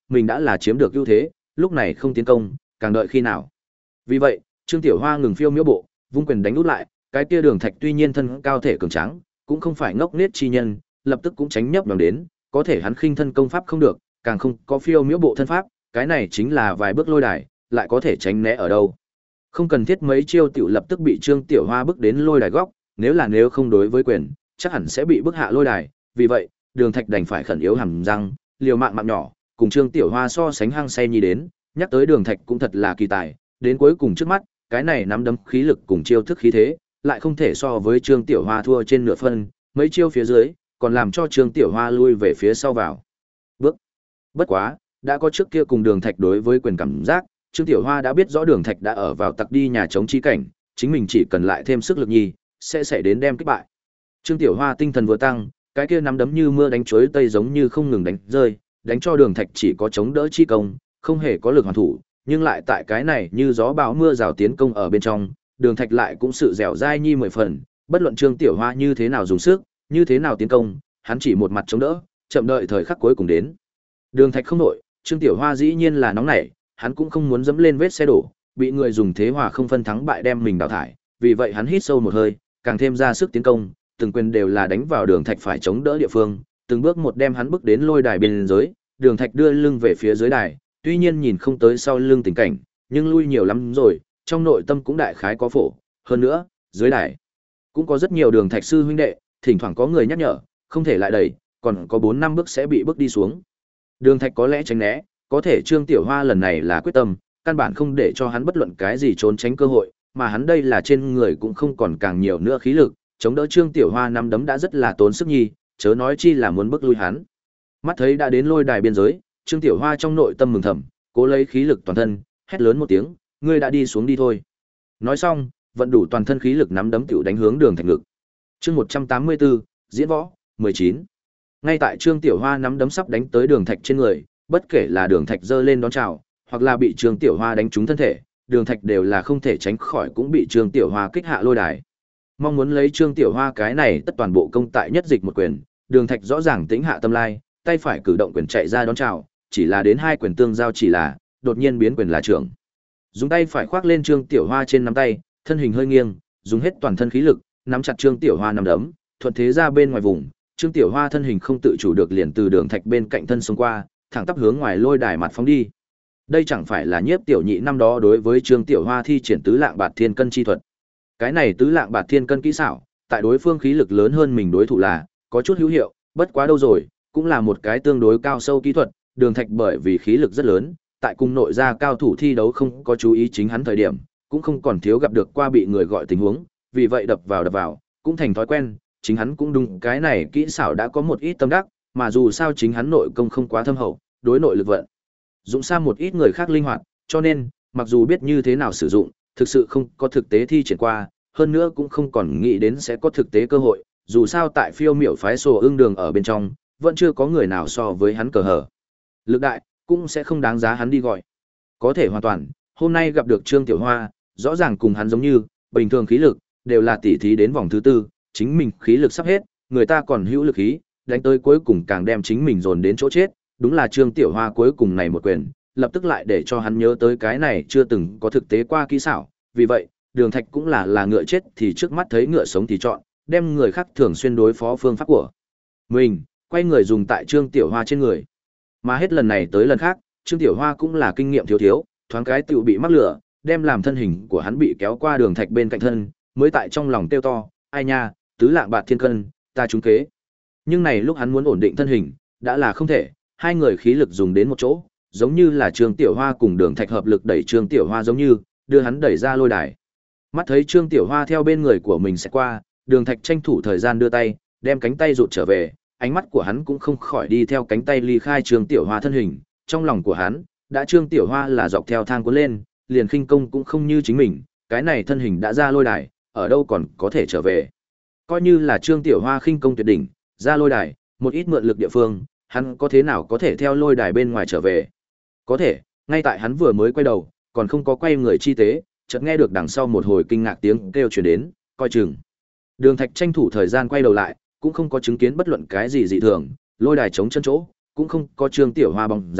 mình đã là chiếm được ưu thế, lúc này không tiến công, càng đợi khi nào. Vì vậy, Trương Tiểu Hoa ngừng phiêu miễu bộ, vung quyền đánh út lại, cái kia Đường Thạch tuy nhiên thân cao thể cường tráng, cũng không phải ngốc nghếch chi nhân, lập tức cũng tránh nhấp nhòm đến, có thể hắn khinh thân công pháp không được, càng không có phiêu miễu bộ thân pháp, cái này chính là vài bước lôi đài, lại có thể tránh né ở đâu. Không cần thiết mấy chiêu tiểu lập tức bị Trương Tiểu Hoa bước đến lôi đài góc, nếu là nếu không đối với quyền, chắc hẳn sẽ bị bức hạ lôi đài, vì vậy, Đường Thạch đành phải khẩn yếu hàm răng, liều mạng mạng nhỏ, cùng Trương Tiểu Hoa so sánh hăng say nhi đến, nhắc tới Đường Thạch cũng thật là kỳ tài, đến cuối cùng trước mắt, cái này nắm đấm khí lực cùng chiêu thức khí thế, lại không thể so với Trương Tiểu Hoa thua trên nửa phân, mấy chiêu phía dưới, còn làm cho Trương Tiểu Hoa lui về phía sau vào. Bước. Bất quá, đã có trước kia cùng Đường Thạch đối với quyền cảm giác, Trương Tiểu Hoa đã biết rõ Đường Thạch đã ở vào tặc đi nhà chống chi cảnh, chính mình chỉ cần lại thêm sức lực nhi, sẽ xảy đến đem kích bại. Trương Tiểu Hoa tinh thần vừa tăng, cái kia nắm đấm như mưa đánh chuối tây giống như không ngừng đánh rơi, đánh cho Đường Thạch chỉ có chống đỡ chi công, không hề có lực hoàn thủ, nhưng lại tại cái này như gió bão mưa rào tiến công ở bên trong, Đường Thạch lại cũng sự dẻo dai nhi mười phần, bất luận Trương Tiểu Hoa như thế nào dùng sức, như thế nào tiến công, hắn chỉ một mặt chống đỡ, chậm đợi thời khắc cuối cùng đến. Đường Thạch không nổi, Trương Tiểu Hoa dĩ nhiên là nóng nảy, hắn cũng không muốn dẫm lên vết xe đổ, bị người dùng thế hòa không phân thắng bại đem mình đào thải, vì vậy hắn hít sâu một hơi, càng thêm ra sức tiến công, từng quyền đều là đánh vào Đường Thạch phải chống đỡ địa phương, từng bước một đem hắn bước đến lôi đài bên dưới, Đường Thạch đưa lưng về phía dưới đài, tuy nhiên nhìn không tới sau lưng tình cảnh, nhưng lui nhiều lắm rồi, trong nội tâm cũng đại khái có phổ, hơn nữa, dưới đài cũng có rất nhiều Đường Thạch sư huynh đệ, thỉnh thoảng có người nhắc nhở, không thể lại đẩy, còn có bốn năm bước sẽ bị bước đi xuống. Đường Thạch có lẽ tránh né, có thể Trương Tiểu Hoa lần này là quyết tâm, căn bản không để cho hắn bất luận cái gì trốn tránh cơ hội, mà hắn đây là trên người cũng không còn càng nhiều nữa khí lực, chống đỡ Trương Tiểu Hoa năm đấm đã rất là tốn sức nhi, chớ nói chi là muốn bước lui hắn. Mắt thấy đã đến lôi đài biên giới, Trương Tiểu Hoa trong nội tâm mừng thầm, cố lấy khí lực toàn thân, hét lớn một tiếng, ngươi đã đi xuống đi thôi. Nói xong, vận đủ toàn thân khí lực nắm đấm tiểu đánh hướng Đường Thạch ngực. Chương một trăm tám mươi tư, diễn võ, mười chín. Ngay tại Trương Tiểu Hoa nắm đấm sắp đánh tới Đường Thạch trên người, bất kể là Đường Thạch giơ lên đón chào, hoặc là bị Trương Tiểu Hoa đánh trúng thân thể, Đường Thạch đều là không thể tránh khỏi cũng bị Trương Tiểu Hoa kích hạ lôi đài. Mong muốn lấy Trương Tiểu Hoa cái này tất toàn bộ công tại nhất dịch một quyền, Đường Thạch rõ ràng tĩnh hạ tâm lai, tay phải cử động quyền chạy ra đón chào, chỉ là đến hai quyền tương giao chỉ là, đột nhiên biến quyền là trưởng. Dùng tay phải khoác lên Trương Tiểu Hoa trên nắm tay, thân hình hơi nghiêng, dùng hết toàn thân khí lực, nắm chặt Trương Tiểu Hoa nắm đấm, thuận thế ra bên ngoài vùng, Trương Tiểu Hoa thân hình không tự chủ được liền từ Đường Thạch bên cạnh thân xông qua, thẳng tắp hướng ngoài lôi đài mặt phóng đi. Đây chẳng phải là Nhiếp Tiểu Nhị năm đó đối với Trương Tiểu Hoa thi triển tứ lạng bạt thiên cân chi thuật. Cái này tứ lạng bạt thiên cân kỹ xảo, tại đối phương khí lực lớn hơn mình đối thủ là có chút hữu hiệu, bất quá đâu rồi, cũng là một cái tương đối cao sâu kỹ thuật, Đường Thạch bởi vì khí lực rất lớn, tại cùng nội gia cao thủ thi đấu không có chú ý chính hắn thời điểm, cũng không còn thiếu gặp được qua bị người gọi tình huống, vì vậy đập vào đập vào, cũng thành thói quen, chính hắn cũng đúng cái này kỹ xảo đã có một ít tâm đắc, mà dù sao chính hắn nội công không quá thâm hậu, đối nội lực vận dụng xa một ít người khác linh hoạt, cho nên, mặc dù biết như thế nào sử dụng, thực sự không có thực tế thi triển qua, hơn nữa cũng không còn nghĩ đến sẽ có thực tế cơ hội, dù sao tại phiêu miểu phái sổ ưng đường ở bên trong, vẫn chưa có người nào so với hắn cờ hở. Lực đại, cũng sẽ không đáng giá hắn đi gọi. Có thể hoàn toàn, hôm nay gặp được Trương Tiểu Hoa, rõ ràng cùng hắn giống như, bình thường khí lực, đều là tỉ thí đến vòng thứ tư, chính mình khí lực sắp hết, người ta còn hữu lực khí, đánh tới cuối cùng càng đem chính mình dồn đến chỗ chết, đúng là Trương Tiểu Hoa cuối cùng này một quyền, lập tức lại để cho hắn nhớ tới cái này chưa từng có thực tế qua kỹ xảo, vì vậy, Đường Thạch cũng là là ngựa chết thì trước mắt thấy ngựa sống thì chọn, đem người khác thường xuyên đối phó phương pháp của mình, quay người dùng tại Trương Tiểu Hoa trên người. Mà hết lần này tới lần khác, Trương Tiểu Hoa cũng là kinh nghiệm thiếu thiếu, thoáng cái tiểu bị mắc lửa, đem làm thân hình của hắn bị kéo qua Đường Thạch bên cạnh thân, mới tại trong lòng tiêu to, ai nha, tứ lạng bạt thiên cân, ta trúng kế. Nhưng này lúc hắn muốn ổn định thân hình, đã là không thể, hai người khí lực dùng đến một chỗ, giống như là Trương Tiểu Hoa cùng Đường Thạch hợp lực đẩy Trương Tiểu Hoa giống như, đưa hắn đẩy ra lôi đài. Mắt thấy Trương Tiểu Hoa theo bên người của mình sẽ qua, Đường Thạch tranh thủ thời gian đưa tay, đem cánh tay rụt trở về, ánh mắt của hắn cũng không khỏi đi theo cánh tay ly khai Trương Tiểu Hoa thân hình, trong lòng của hắn, đã Trương Tiểu Hoa là dọc theo thang cuốn lên, liền khinh công cũng không như chính mình, cái này thân hình đã ra lôi đài, ở đâu còn có thể trở về. Coi như là Trương Tiểu Hoa khinh công tuyệt đỉnh, ra lôi đài, một ít mượn lực địa phương, hắn có thế nào có thể theo lôi đài bên ngoài trở về. Có thể, ngay tại hắn vừa mới quay đầu, còn không có quay người chi tế, chợt nghe được đằng sau một hồi kinh ngạc tiếng kêu truyền đến, coi chừng. Đường Thạch tranh thủ thời gian quay đầu lại, cũng không có chứng kiến bất luận cái gì dị thường, lôi đài trống chân chỗ, cũng không có Trương Tiểu Hoa bóng dáng,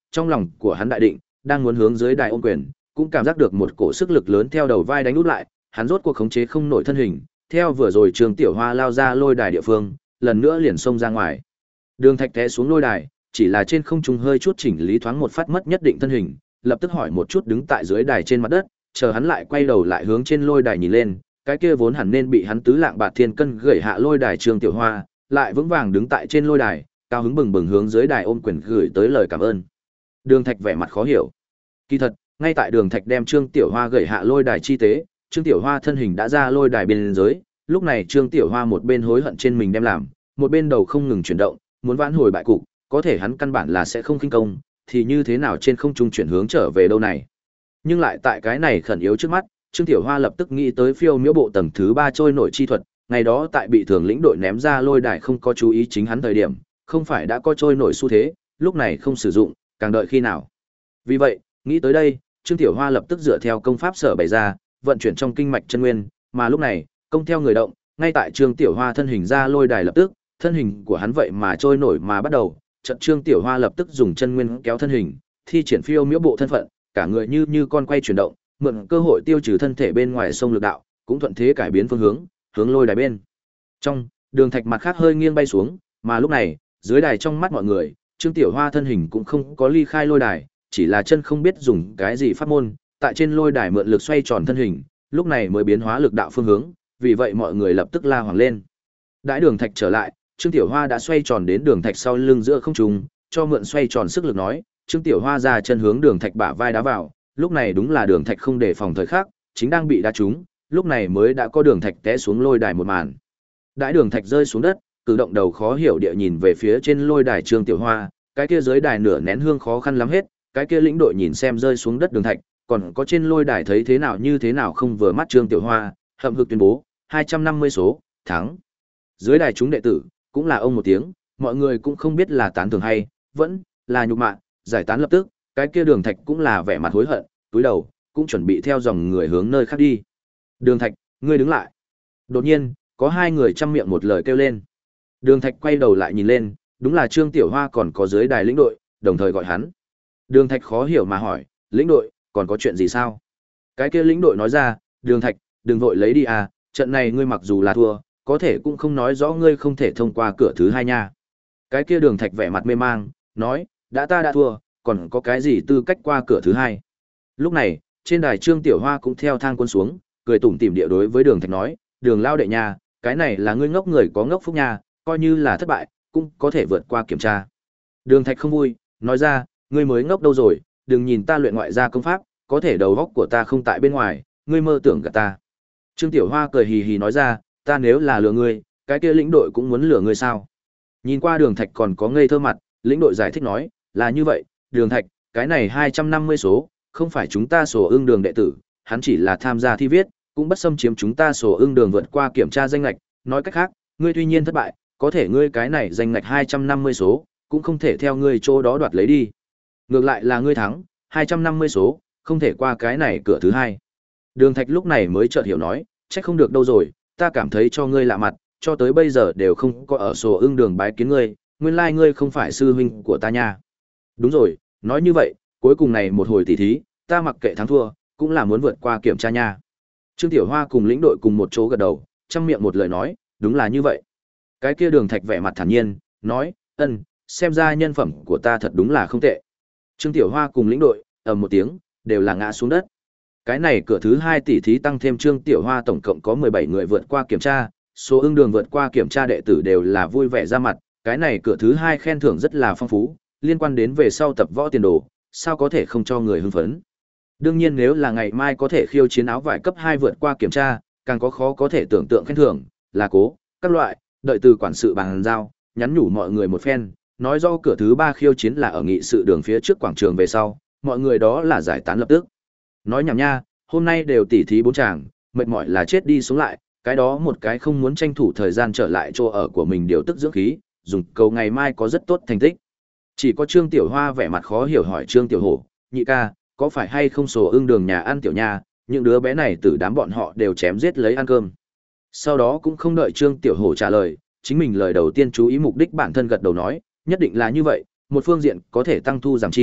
trong lòng của hắn đại định, đang muốn hướng dưới đài ôm quyền, cũng cảm giác được một cổ sức lực lớn theo đầu vai đánh úp lại, hắn rốt cuộc khống chế không nổi thân hình, theo vừa rồi Trương Tiểu Hoa lao ra lôi đài địa phương, lần nữa liền xông ra ngoài. Đường Thạch té xuống lôi đài, chỉ là trên không trung hơi chút chỉnh lý thoáng một phát mất nhất định thân hình, lập tức hỏi một chút đứng tại dưới đài trên mặt đất, chờ hắn lại quay đầu lại hướng trên lôi đài nhìn lên, cái kia vốn hẳn nên bị hắn tứ lạng bạt thiên cân gửi hạ lôi đài Trương Tiểu Hoa, lại vững vàng đứng tại trên lôi đài, cao hứng bừng bừng hướng dưới đài ôm quyền gửi tới lời cảm ơn. Đường Thạch vẻ mặt khó hiểu. Kỳ thật, ngay tại Đường Thạch đem Trương Tiểu Hoa gửi hạ lôi đài chi tế, Trương Tiểu Hoa thân hình đã ra lôi đài bên dưới, lúc này Trương Tiểu Hoa một bên hối hận trên mình đem làm, một bên đầu không ngừng chuyển động, muốn vãn hồi bại cục, có thể hắn căn bản là sẽ không khinh công, thì như thế nào trên không trung chuyển hướng trở về đâu này. Nhưng lại tại cái này khẩn yếu trước mắt, Trương Tiểu Hoa lập tức nghĩ tới phiêu miễu bộ tầng thứ ba trôi nổi chi thuật, ngày đó tại bị thường lĩnh đội ném ra lôi đài không có chú ý chính hắn thời điểm, không phải đã có trôi nổi xu thế, lúc này không sử dụng, càng đợi khi nào. Vì vậy, nghĩ tới đây, Trương Tiểu Hoa lập tức dựa theo công pháp sở bày ra, vận chuyển trong kinh mạch chân nguyên, mà lúc này, công theo người động, ngay tại Trương Tiểu Hoa thân hình ra lôi đài lập tức, thân hình của hắn vậy mà trôi nổi mà bắt đầu, trận Trương Tiểu Hoa lập tức dùng chân nguyên kéo thân hình, thi triển phiêu miễu bộ thân phận, cả người như như con quay chuyển động, mượn cơ hội tiêu trừ thân thể bên ngoài sông lực đạo, cũng thuận thế cải biến phương hướng, hướng lôi đài bên. Trong, Đường Thạch mặt khác hơi nghiêng bay xuống, mà lúc này, dưới đài trong mắt mọi người, Trương Tiểu Hoa thân hình cũng không có ly khai lôi đài, chỉ là chân không biết dùng cái gì pháp môn, tại trên lôi đài mượn lực xoay tròn thân hình, lúc này mới biến hóa lực đạo phương hướng, vì vậy mọi người lập tức la hoảng lên. Đãi Đường Thạch trở lại, Trương Tiểu Hoa đã xoay tròn đến Đường Thạch sau lưng giữa không trung, cho mượn xoay tròn sức lực nói, Trương Tiểu Hoa ra chân hướng Đường Thạch bả vai đá vào, lúc này đúng là Đường Thạch không để phòng thời khắc, chính đang bị đá trúng, lúc này mới đã có Đường Thạch té xuống lôi đài một màn. Đãi Đường Thạch rơi xuống đất, cử động đầu khó hiểu địa nhìn về phía trên lôi đài Trương Tiểu Hoa, cái kia dưới đài nửa nén hương khó khăn lắm hết, cái kia lĩnh đội nhìn xem rơi xuống đất Đường Thạch, còn có trên lôi đài thấy thế nào như thế nào không vừa mắt Trương Tiểu Hoa, hậm hực tuyên bố, hai trăm năm mươi số, thắng. Dưới đài chúng đệ tử, cũng là ông một tiếng, mọi người cũng không biết là tán thưởng hay, vẫn là nhục mạ, giải tán lập tức, cái kia Đường Thạch cũng là vẻ mặt hối hận, túi đầu, cũng chuẩn bị theo dòng người hướng nơi khác đi. Đường Thạch, ngươi đứng lại. Đột nhiên, có hai người chăm miệng một lời kêu lên. Đường Thạch quay đầu lại nhìn lên, đúng là Trương Tiểu Hoa còn có dưới đài lĩnh đội, đồng thời gọi hắn. Đường Thạch khó hiểu mà hỏi, lĩnh đội, còn có chuyện gì sao? Cái kia lĩnh đội nói ra, Đường Thạch, đừng vội lấy đi à, trận này ngươi mặc dù là thua, có thể cũng không nói rõ ngươi không thể thông qua cửa thứ hai nha. Cái kia Đường Thạch vẻ mặt mê mang, nói, đã ta đã thua, còn có cái gì tư cách qua cửa thứ hai? Lúc này, trên đài Trương Tiểu Hoa cũng theo thang quân xuống, cười tủm tỉm địa đối với Đường Thạch nói, Đường lao đệ nha, cái này là ngươi ngốc người có ngốc phúc nha, coi như là thất bại, cũng có thể vượt qua kiểm tra. Đường Thạch không vui, nói ra, ngươi mới ngốc đâu rồi, đừng nhìn ta luyện ngoại gia công pháp, có thể đầu óc của ta không tại bên ngoài, ngươi mơ tưởng gạt ta. Trương Tiểu Hoa cười hì hì nói ra, ta nếu là lừa ngươi, cái kia lĩnh đội cũng muốn lừa ngươi sao? Nhìn qua Đường Thạch còn có ngây thơ mặt, lĩnh đội giải thích nói, là như vậy, Đường Thạch, cái này hai trăm năm mươi số, không phải chúng ta sổ ưng đường đệ tử, hắn chỉ là tham gia thi viết, cũng bất xâm chiếm chúng ta sổ ưng đường vượt qua kiểm tra danh ngạch, nói cách khác, ngươi tuy nhiên thất bại, có thể ngươi cái này danh ngạch hai trăm năm mươi số, cũng không thể theo ngươi chỗ đó đoạt lấy đi. Ngược lại là ngươi thắng, hai trăm năm mươi số, không thể qua cái này cửa thứ hai. Đường Thạch lúc này mới chợt hiểu nói, chắc không được đâu rồi, ta cảm thấy cho ngươi lạ mặt, cho tới bây giờ đều không có ở sổ ưng đường bái kiến ngươi, nguyên lai ngươi không phải sư huynh của ta nha. Đúng rồi, nói như vậy, cuối cùng này một hồi tỉ thí, ta mặc kệ thắng thua, cũng là muốn vượt qua kiểm tra nha. Trương Tiểu Hoa cùng lĩnh đội cùng một chỗ gật đầu, chăm miệng một lời nói, đúng là như vậy. Cái kia Đường Thạch vẻ mặt thản nhiên, nói, ân, xem ra nhân phẩm của ta thật đúng là không tệ. Trương Tiểu Hoa cùng lĩnh đội, ầm một tiếng, đều là ngã xuống đất. Cái này cửa thứ hai tỷ thí tăng thêm Trương Tiểu Hoa tổng cộng có mười bảy người vượt qua kiểm tra, số ưng đường vượt qua kiểm tra đệ tử đều là vui vẻ ra mặt, cái này cửa thứ hai khen thưởng rất là phong phú, liên quan đến về sau tập võ tiền đồ, sao có thể không cho người hưng phấn. Đương nhiên nếu là ngày mai có thể khiêu chiến áo vải cấp hai vượt qua kiểm tra, càng có khó có thể tưởng tượng khen thưởng, là cố, các loại, đợi từ quản sự bàn giao, nhắn nhủ mọi người một phen, nói do cửa thứ ba khiêu chiến là ở nghị sự đường phía trước quảng trường về sau, mọi người đó là giải tán lập tức. Nói nhảm nha, hôm nay đều tỉ thí bốn chàng, mệt mỏi là chết đi sống lại, cái đó một cái không muốn tranh thủ thời gian trở lại chỗ ở của mình điều tức dưỡng khí, dùng cầu ngày mai có rất tốt thành tích. Chỉ có Trương Tiểu Hoa vẻ mặt khó hiểu hỏi Trương Tiểu Hổ, nhị ca, có phải hay không sổ ưng đường nhà ăn tiểu nha, những đứa bé này từ đám bọn họ đều chém giết lấy ăn cơm. Sau đó cũng không đợi Trương Tiểu Hổ trả lời, chính mình lời đầu tiên chú ý mục đích bản thân gật đầu nói, nhất định là như vậy, một phương diện có thể tăng thu giảm chi,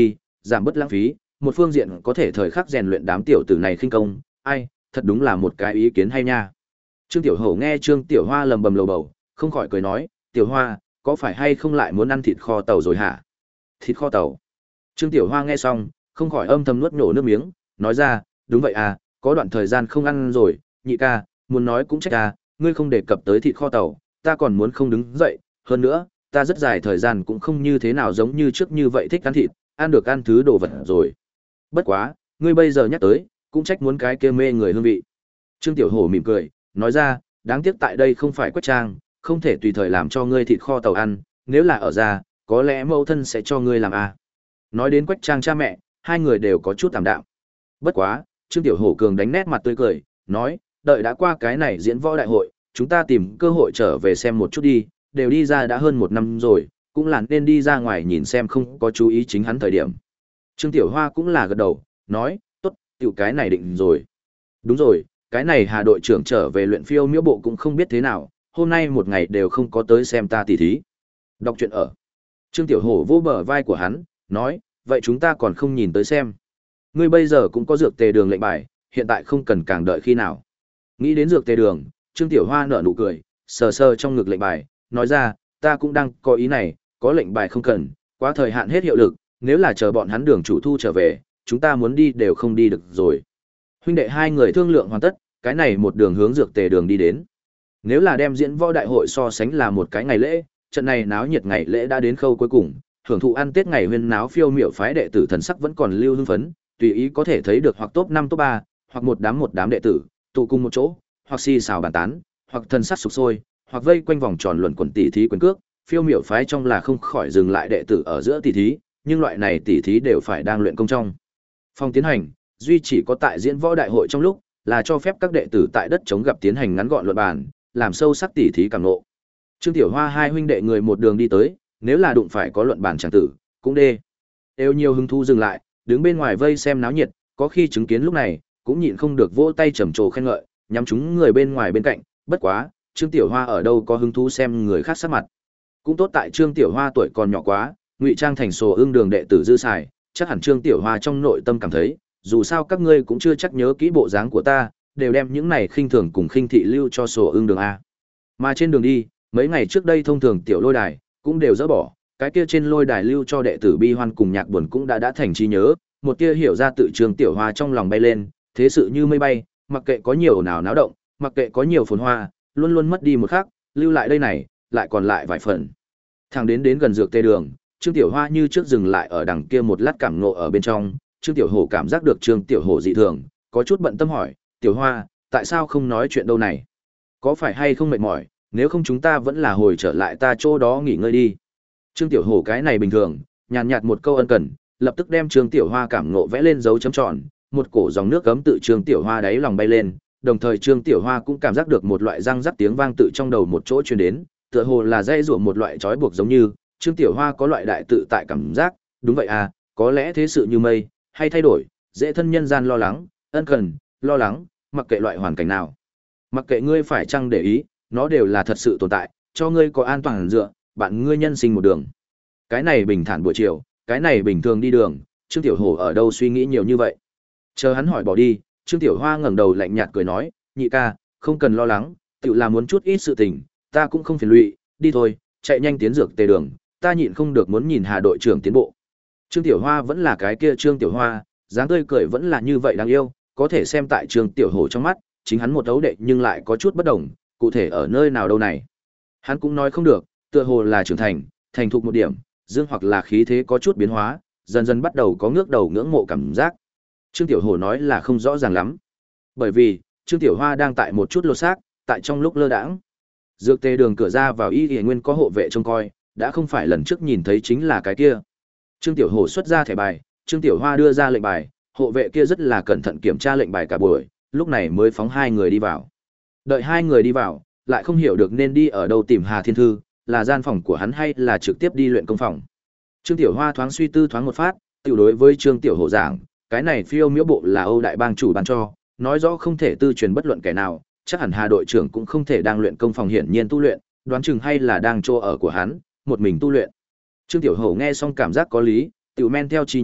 giảm bớt lãng phí, một phương diện có thể thời khắc rèn luyện đám tiểu tử này khinh công, ai, thật đúng là một cái ý kiến hay nha. Trương Tiểu Hổ nghe Trương Tiểu Hoa lầm bầm lầu bầu, không khỏi cười nói, Tiểu Hoa, có phải hay không lại muốn ăn thịt kho tàu rồi hả? Thịt kho tàu. Trương Tiểu Hoa nghe xong, không khỏi âm thầm nuốt nổ nước miếng, nói ra, đúng vậy à, có đoạn thời gian không ăn rồi, nhị ca, muốn nói cũng trách à, ngươi không đề cập tới thịt kho tàu, ta còn muốn không đứng dậy, hơn nữa, ta rất dài thời gian cũng không như thế nào giống như trước như vậy thích ăn thịt, ăn được ăn thứ đồ vật rồi. Bất quá, ngươi bây giờ nhắc tới, cũng trách muốn cái kia mê người hương vị. Trương Tiểu Hổ mỉm cười, nói ra, đáng tiếc tại đây không phải Quách Trang, không thể tùy thời làm cho ngươi thịt kho tàu ăn, nếu là ở ra, có lẽ mẫu thân sẽ cho ngươi làm à. Nói đến Quách Trang cha mẹ, hai người đều có chút tạm đạm. Bất quá, Trương Tiểu Hổ cường đánh nét mặt tươi cười, nói, đợi đã qua cái này diễn võ đại hội, chúng ta tìm cơ hội trở về xem một chút đi, đều đi ra đã hơn một năm rồi, cũng là nên đi ra ngoài nhìn xem không có chú ý chính hắn thời điểm. Trương Tiểu Hoa cũng là gật đầu, nói, tốt, tiểu cái này định rồi. Đúng rồi, cái này Hà đội trưởng trở về luyện phiêu miễu bộ cũng không biết thế nào, hôm nay một ngày đều không có tới xem ta tỉ thí. Đọc truyện ở. Trương Tiểu Hổ vô bờ vai của hắn, nói, vậy chúng ta còn không nhìn tới xem. Ngươi bây giờ cũng có dược tề đường lệnh bài, hiện tại không cần càng đợi khi nào. Nghĩ đến dược tề đường, Trương Tiểu Hoa nở nụ cười, sờ sờ trong ngực lệnh bài, nói ra, ta cũng đang có ý này, có lệnh bài không cần, quá thời hạn hết hiệu lực, nếu là chờ bọn hắn đường chủ thu trở về, chúng ta muốn đi đều không đi được rồi. Huynh đệ hai người thương lượng hoàn tất, cái này một đường hướng dược tề đường đi đến. Nếu là đem diễn võ đại hội so sánh là một cái ngày lễ, trận này náo nhiệt ngày lễ đã đến khâu cuối cùng, hưởng thụ ăn Tết ngày huyên náo phiêu miểu phái đệ tử thần sắc vẫn còn lưu hưng phấn, tùy ý có thể thấy được hoặc top năm top ba, hoặc một đám một đám đệ tử, tụ cùng một chỗ, hoặc xì xào bàn tán, hoặc thần sắc sục sôi, hoặc vây quanh vòng tròn luận quần tỷ thí quyền cước, phiêu miểu phái trong là không khỏi dừng lại đệ tử ở giữa tỷ thí, nhưng loại này tỷ thí đều phải đang luyện công trong. Phòng tiến hành, duy chỉ có tại diễn võ đại hội trong lúc, là cho phép các đệ tử tại đất chống gặp tiến hành ngắn gọn luận bàn, làm sâu sắc tỷ thí cảm ngộ. Trương Tiểu Hoa hai huynh đệ người một đường đi tới, nếu là đụng phải có luận bàn chẳng tử, cũng đê. Đều nhiều hứng thú dừng lại, đứng bên ngoài vây xem náo nhiệt, có khi chứng kiến lúc này, cũng nhịn không được vỗ tay trầm trồ khen ngợi, nhắm chúng người bên ngoài bên cạnh, bất quá, Trương Tiểu Hoa ở đâu có hứng thú xem người khác sắc mặt. Cũng tốt tại Trương Tiểu Hoa tuổi còn nhỏ quá, ngụy trang thành sổ ương đường đệ tử dư xài, chắc hẳn Trương Tiểu Hoa trong nội tâm cảm thấy, dù sao các ngươi cũng chưa chắc nhớ kỹ bộ dáng của ta, đều đem những này khinh thường cùng khinh thị lưu cho sổ ương đường a. Mà trên đường đi, mấy ngày trước đây thông thường tiểu lôi đài cũng đều dỡ bỏ, cái kia trên lôi đài lưu cho đệ tử bi hoan cùng nhạc buồn cũng đã đã thành trí nhớ, một tia hiểu ra tự Trương Tiểu Hoa trong lòng bay lên, thế sự như mây bay, mặc kệ có nhiều nào náo động, mặc kệ có nhiều phồn hoa, luôn luôn mất đi một khắc, lưu lại đây này, lại còn lại vài phần. Thẳng đến đến gần dược tê đường, Trương Tiểu Hoa như trước dừng lại ở đằng kia một lát cảm ngộ ở bên trong, Trương Tiểu Hổ cảm giác được Trương Tiểu Hổ dị thường, có chút bận tâm hỏi, Tiểu Hoa, tại sao không nói chuyện đâu này? Có phải hay không mệt mỏi, nếu không chúng ta vẫn là hồi trở lại ta chỗ đó nghỉ ngơi đi. Trương Tiểu Hổ cái này bình thường, nhàn nhạt một câu ân cần, lập tức đem Trương Tiểu Hoa cảm ngộ vẽ lên dấu chấm tròn, một cổ dòng nước gấm tự Trương Tiểu Hoa đáy lòng bay lên, đồng thời Trương Tiểu Hoa cũng cảm giác được một loại răng rắc tiếng vang tự trong đầu một chỗ truyền đến, tựa hồ là dây rủa một loại trói buộc giống như, Trương Tiểu Hoa có loại đại tự tại cảm giác, đúng vậy à, có lẽ thế sự như mây, hay thay đổi, dễ thân nhân gian lo lắng, ân cần, lo lắng, mặc kệ loại hoàn cảnh nào. Mặc kệ ngươi phải chăng để ý, nó đều là thật sự tồn tại, cho ngươi có an toàn dựa, bạn ngươi nhân sinh một đường. Cái này bình thản buổi chiều, cái này bình thường đi đường, Trương Tiểu Hổ ở đâu suy nghĩ nhiều như vậy. Chờ hắn hỏi bỏ đi, Trương Tiểu Hoa ngẩng đầu lạnh nhạt cười nói, nhị ca, không cần lo lắng, tự là muốn chút ít sự tình, ta cũng không phiền lụy, đi thôi, chạy nhanh tiến dược tề đường, ta nhịn không được muốn nhìn Hà đội trưởng tiến bộ. Trương Tiểu Hoa vẫn là cái kia Trương Tiểu Hoa, dáng tươi cười vẫn là như vậy đáng yêu, có thể xem tại Trương Tiểu Hổ trong mắt, chính hắn một đấu đệ nhưng lại có chút bất đồng, cụ thể ở nơi nào đâu này. Hắn cũng nói không được, tựa hồ là trưởng thành, thành thục một điểm, dương hoặc là khí thế có chút biến hóa, dần dần bắt đầu có ngước đầu ngưỡng mộ cảm giác. Trương Tiểu Hổ nói là không rõ ràng lắm. Bởi vì, Trương Tiểu Hoa đang tại một chút lột xác, tại trong lúc lơ đãng. Dược tề đường cửa ra vào y y nguyên có hộ vệ trông coi, đã không phải lần trước nhìn thấy chính là cái kia. Trương Tiểu Hổ xuất ra thẻ bài, Trương Tiểu Hoa đưa ra lệnh bài, hộ vệ kia rất là cẩn thận kiểm tra lệnh bài cả buổi, lúc này mới phóng hai người đi vào. Đợi hai người đi vào, lại không hiểu được nên đi ở đâu tìm Hà Thiên Thư, là gian phòng của hắn hay là trực tiếp đi luyện công phòng. Trương Tiểu Hoa thoáng suy tư thoáng một phát, tiểu đối với Trương Tiểu Hổ giảng, cái này phiêu miễu bộ là Âu đại bang chủ ban cho, nói rõ không thể tư truyền bất luận kẻ nào, chắc hẳn Hà đội trưởng cũng không thể đang luyện công phòng hiển nhiên tu luyện, đoán chừng hay là đang chỗ ở của hắn, một mình tu luyện. Trương Tiểu Hổ nghe xong cảm giác có lý, tiểu men theo trí nhớ,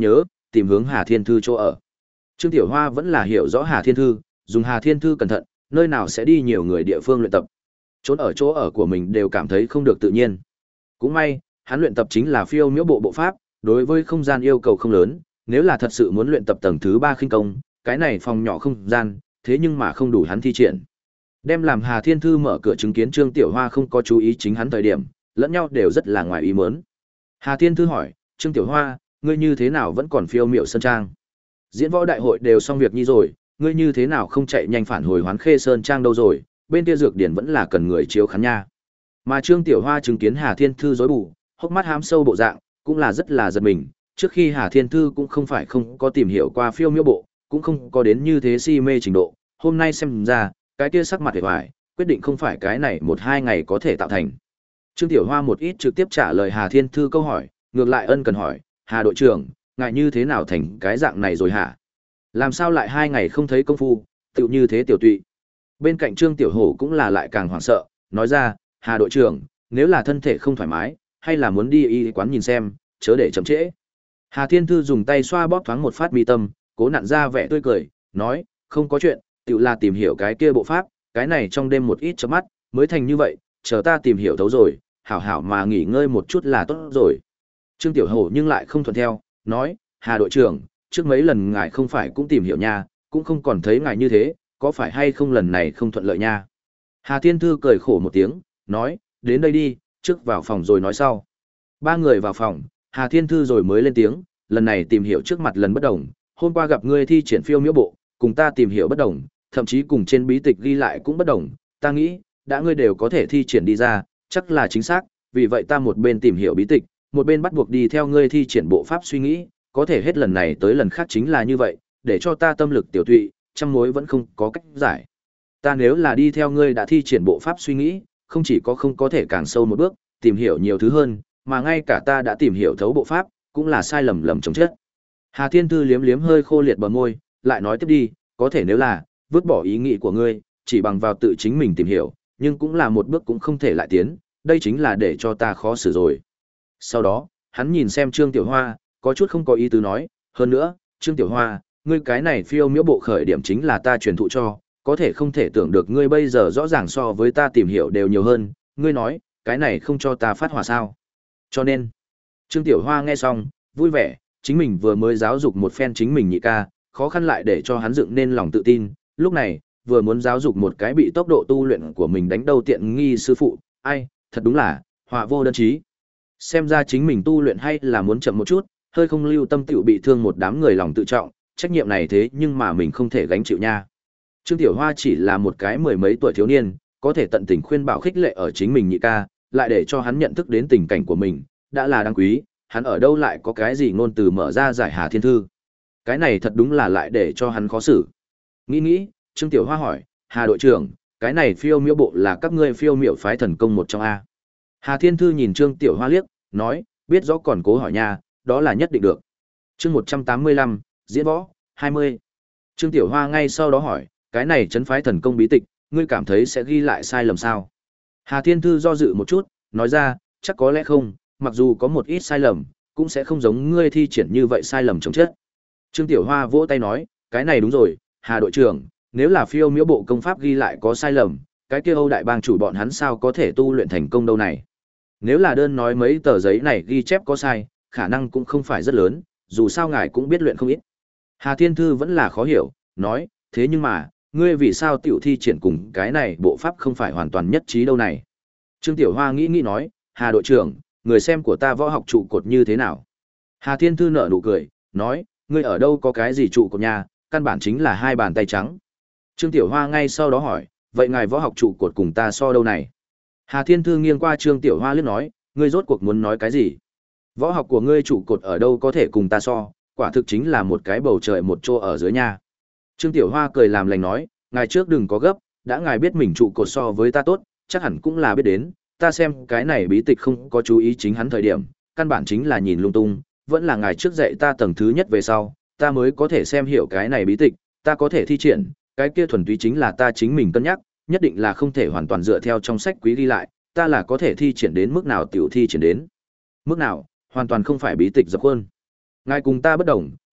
tìm hướng Hà Thiên Thư chỗ ở. Trương Tiểu Hoa vẫn là hiểu rõ Hà Thiên Thư, dùng Hà Thiên Thư cẩn thận, nơi nào sẽ đi nhiều người địa phương luyện tập. Trốn ở chỗ ở của mình đều cảm thấy không được tự nhiên. Cũng may, hắn luyện tập chính là phiêu miễu bộ bộ pháp, đối với không gian yêu cầu không lớn, nếu là thật sự muốn luyện tập tầng thứ ba khinh công, cái này phòng nhỏ không gian, thế nhưng mà không đủ hắn thi triển. Đem làm Hà Thiên Thư mở cửa chứng kiến Trương Tiểu Hoa không có chú ý chính hắn thời điểm, lẫn nhau đều rất là ngoài ý muốn. Hà Thiên Thư hỏi, Trương Tiểu Hoa, ngươi như thế nào vẫn còn phiêu miệu sơn trang? Diễn võ đại hội đều xong việc nhi rồi, ngươi như thế nào không chạy nhanh phản hồi Hoán Khê Sơn trang đâu rồi, bên kia dược điển vẫn là cần người chiếu khán nha. Mà Trương Tiểu Hoa chứng kiến Hà Thiên Thư rối bù, hốc mắt hám sâu bộ dạng, cũng là rất là giật mình, trước khi Hà Thiên Thư cũng không phải không có tìm hiểu qua phiêu miêu bộ, cũng không có đến như thế si mê trình độ, hôm nay xem ra, cái kia sắc mặt hề hoài, quyết định không phải cái này một hai ngày có thể tạo thành. Trương Tiểu Hoa một ít trực tiếp trả lời Hà Thiên Thư câu hỏi, ngược lại ân cần hỏi, Hà đội trưởng, ngại như thế nào thành cái dạng này rồi hả? Làm sao lại hai ngày không thấy công phu, tựu như thế tiểu tụy. Bên cạnh Trương Tiểu Hổ cũng là lại càng hoảng sợ, nói ra, Hà đội trưởng, nếu là thân thể không thoải mái, hay là muốn đi y quán nhìn xem, chớ để chậm trễ. Hà Thiên Thư dùng tay xoa bóp thoáng một phát mi tâm, cố nặn ra vẻ tươi cười, nói, không có chuyện, tựu là tìm hiểu cái kia bộ pháp, cái này trong đêm một ít chớp mắt, mới thành như vậy, chờ ta tìm hiểu thấu rồi, hảo hảo mà nghỉ ngơi một chút là tốt rồi. Trương Tiểu Hổ nhưng lại không thuận theo, nói, Hà đội trưởng, trước mấy lần ngài không phải cũng tìm hiểu nha, cũng không còn thấy ngài như thế, có phải hay không lần này không thuận lợi nha. Hà Thiên Thư cười khổ một tiếng, nói, đến đây đi, trước vào phòng rồi nói sau. Ba người vào phòng, Hà Thiên Thư rồi mới lên tiếng, lần này tìm hiểu trước mặt lần bất đồng, hôm qua gặp ngươi thi triển phiêu miễu bộ, cùng ta tìm hiểu bất đồng, thậm chí cùng trên bí tịch ghi lại cũng bất đồng, ta nghĩ, đã ngươi đều có thể thi triển đi ra, chắc là chính xác, vì vậy ta một bên tìm hiểu bí tịch, một bên bắt buộc đi theo ngươi thi triển bộ pháp suy nghĩ, có thể hết lần này tới lần khác chính là như vậy, để cho ta tâm lực tiểu tụy, trăm mối vẫn không có cách giải. Ta nếu là đi theo ngươi đã thi triển bộ pháp suy nghĩ, không chỉ có không có thể càng sâu một bước, tìm hiểu nhiều thứ hơn, mà ngay cả ta đã tìm hiểu thấu bộ pháp, cũng là sai lầm lầm chống chết. Hà Thiên Thư liếm liếm hơi khô liệt bờ môi, lại nói tiếp đi, có thể nếu là, vứt bỏ ý nghĩ của ngươi, chỉ bằng vào tự chính mình tìm hiểu, nhưng cũng là một bước cũng không thể lại tiến, đây chính là để cho ta khó xử rồi. Sau đó, hắn nhìn xem Trương Tiểu Hoa, có chút không có ý tứ nói, hơn nữa, Trương Tiểu Hoa, ngươi cái này phiêu miễu bộ khởi điểm chính là ta truyền thụ cho, có thể không thể tưởng được ngươi bây giờ rõ ràng so với ta tìm hiểu đều nhiều hơn, ngươi nói, cái này không cho ta phát hỏa sao. Cho nên, Trương Tiểu Hoa nghe xong, vui vẻ, chính mình vừa mới giáo dục một phen chính mình nhị ca, khó khăn lại để cho hắn dựng nên lòng tự tin, lúc này, vừa muốn giáo dục một cái bị tốc độ tu luyện của mình đánh đầu tiện nghi sư phụ, ai, thật đúng là, họa vô đơn chí. Xem ra chính mình tu luyện hay là muốn chậm một chút, hơi không lưu tâm tiểu bị thương một đám người lòng tự trọng, trách nhiệm này thế nhưng mà mình không thể gánh chịu nha. Trương Tiểu Hoa chỉ là một cái mười mấy tuổi thiếu niên, có thể tận tình khuyên bảo khích lệ ở chính mình nhị ca, lại để cho hắn nhận thức đến tình cảnh của mình, đã là đáng quý, hắn ở đâu lại có cái gì ngôn từ mở ra giải Hà Thiên Thư. Cái này thật đúng là lại để cho hắn khó xử. Nghĩ nghĩ, Trương Tiểu Hoa hỏi, Hà đội trưởng, cái này phiêu miễu bộ là các ngươi phiêu miểu phái thần công một trong A. Hà Thiên Thư nhìn Trương Tiểu Hoa liếc, nói, biết rõ còn cố hỏi nha, đó là nhất định được. Chương một trăm tám mươi lăm, diễn võ, hai mươi. Trương Tiểu Hoa ngay sau đó hỏi, cái này trấn phái thần công bí tịch, ngươi cảm thấy sẽ ghi lại sai lầm sao? Hà Thiên Thư do dự một chút, nói ra, chắc có lẽ không, mặc dù có một ít sai lầm, cũng sẽ không giống ngươi thi triển như vậy sai lầm chống chết. Trương Tiểu Hoa vỗ tay nói, cái này đúng rồi, Hà đội trưởng, nếu là phiêu miễu bộ công pháp ghi lại có sai lầm, cái kia Âu đại bang chủ bọn hắn sao có thể tu luyện thành công đâu này? Nếu là đơn nói mấy tờ giấy này ghi chép có sai, khả năng cũng không phải rất lớn, dù sao ngài cũng biết luyện không ít. Hà Thiên Thư vẫn là khó hiểu, nói, thế nhưng mà, ngươi vì sao tiểu thi triển cùng cái này bộ pháp không phải hoàn toàn nhất trí đâu này? Trương Tiểu Hoa nghĩ nghĩ nói, Hà đội trưởng, người xem của ta võ học trụ cột như thế nào? Hà Thiên Thư nở nụ cười, nói, ngươi ở đâu có cái gì trụ cột nhà, căn bản chính là hai bàn tay trắng. Trương Tiểu Hoa ngay sau đó hỏi, vậy ngài võ học trụ cột cùng ta so đâu này? Hà Thiên Thư nghiêng qua Trương Tiểu Hoa liếc nói, ngươi rốt cuộc muốn nói cái gì? Võ học của ngươi trụ cột ở đâu có thể cùng ta so, quả thực chính là một cái bầu trời một chỗ ở dưới nhà. Trương Tiểu Hoa cười làm lành nói, ngài trước đừng có gấp, đã ngài biết mình trụ cột so với ta tốt, chắc hẳn cũng là biết đến, ta xem cái này bí tịch không có chú ý chính hắn thời điểm, căn bản chính là nhìn lung tung, vẫn là ngài trước dạy ta tầng thứ nhất về sau, ta mới có thể xem hiểu cái này bí tịch, ta có thể thi triển, cái kia thuần túy chính là ta chính mình cân nhắc, nhất định là không thể hoàn toàn dựa theo trong sách quý ghi lại, ta là có thể thi triển đến mức nào tiểu thi triển đến. Mức nào, hoàn toàn không phải bí tịch dập khuôn. Ngài cùng ta bất đồng,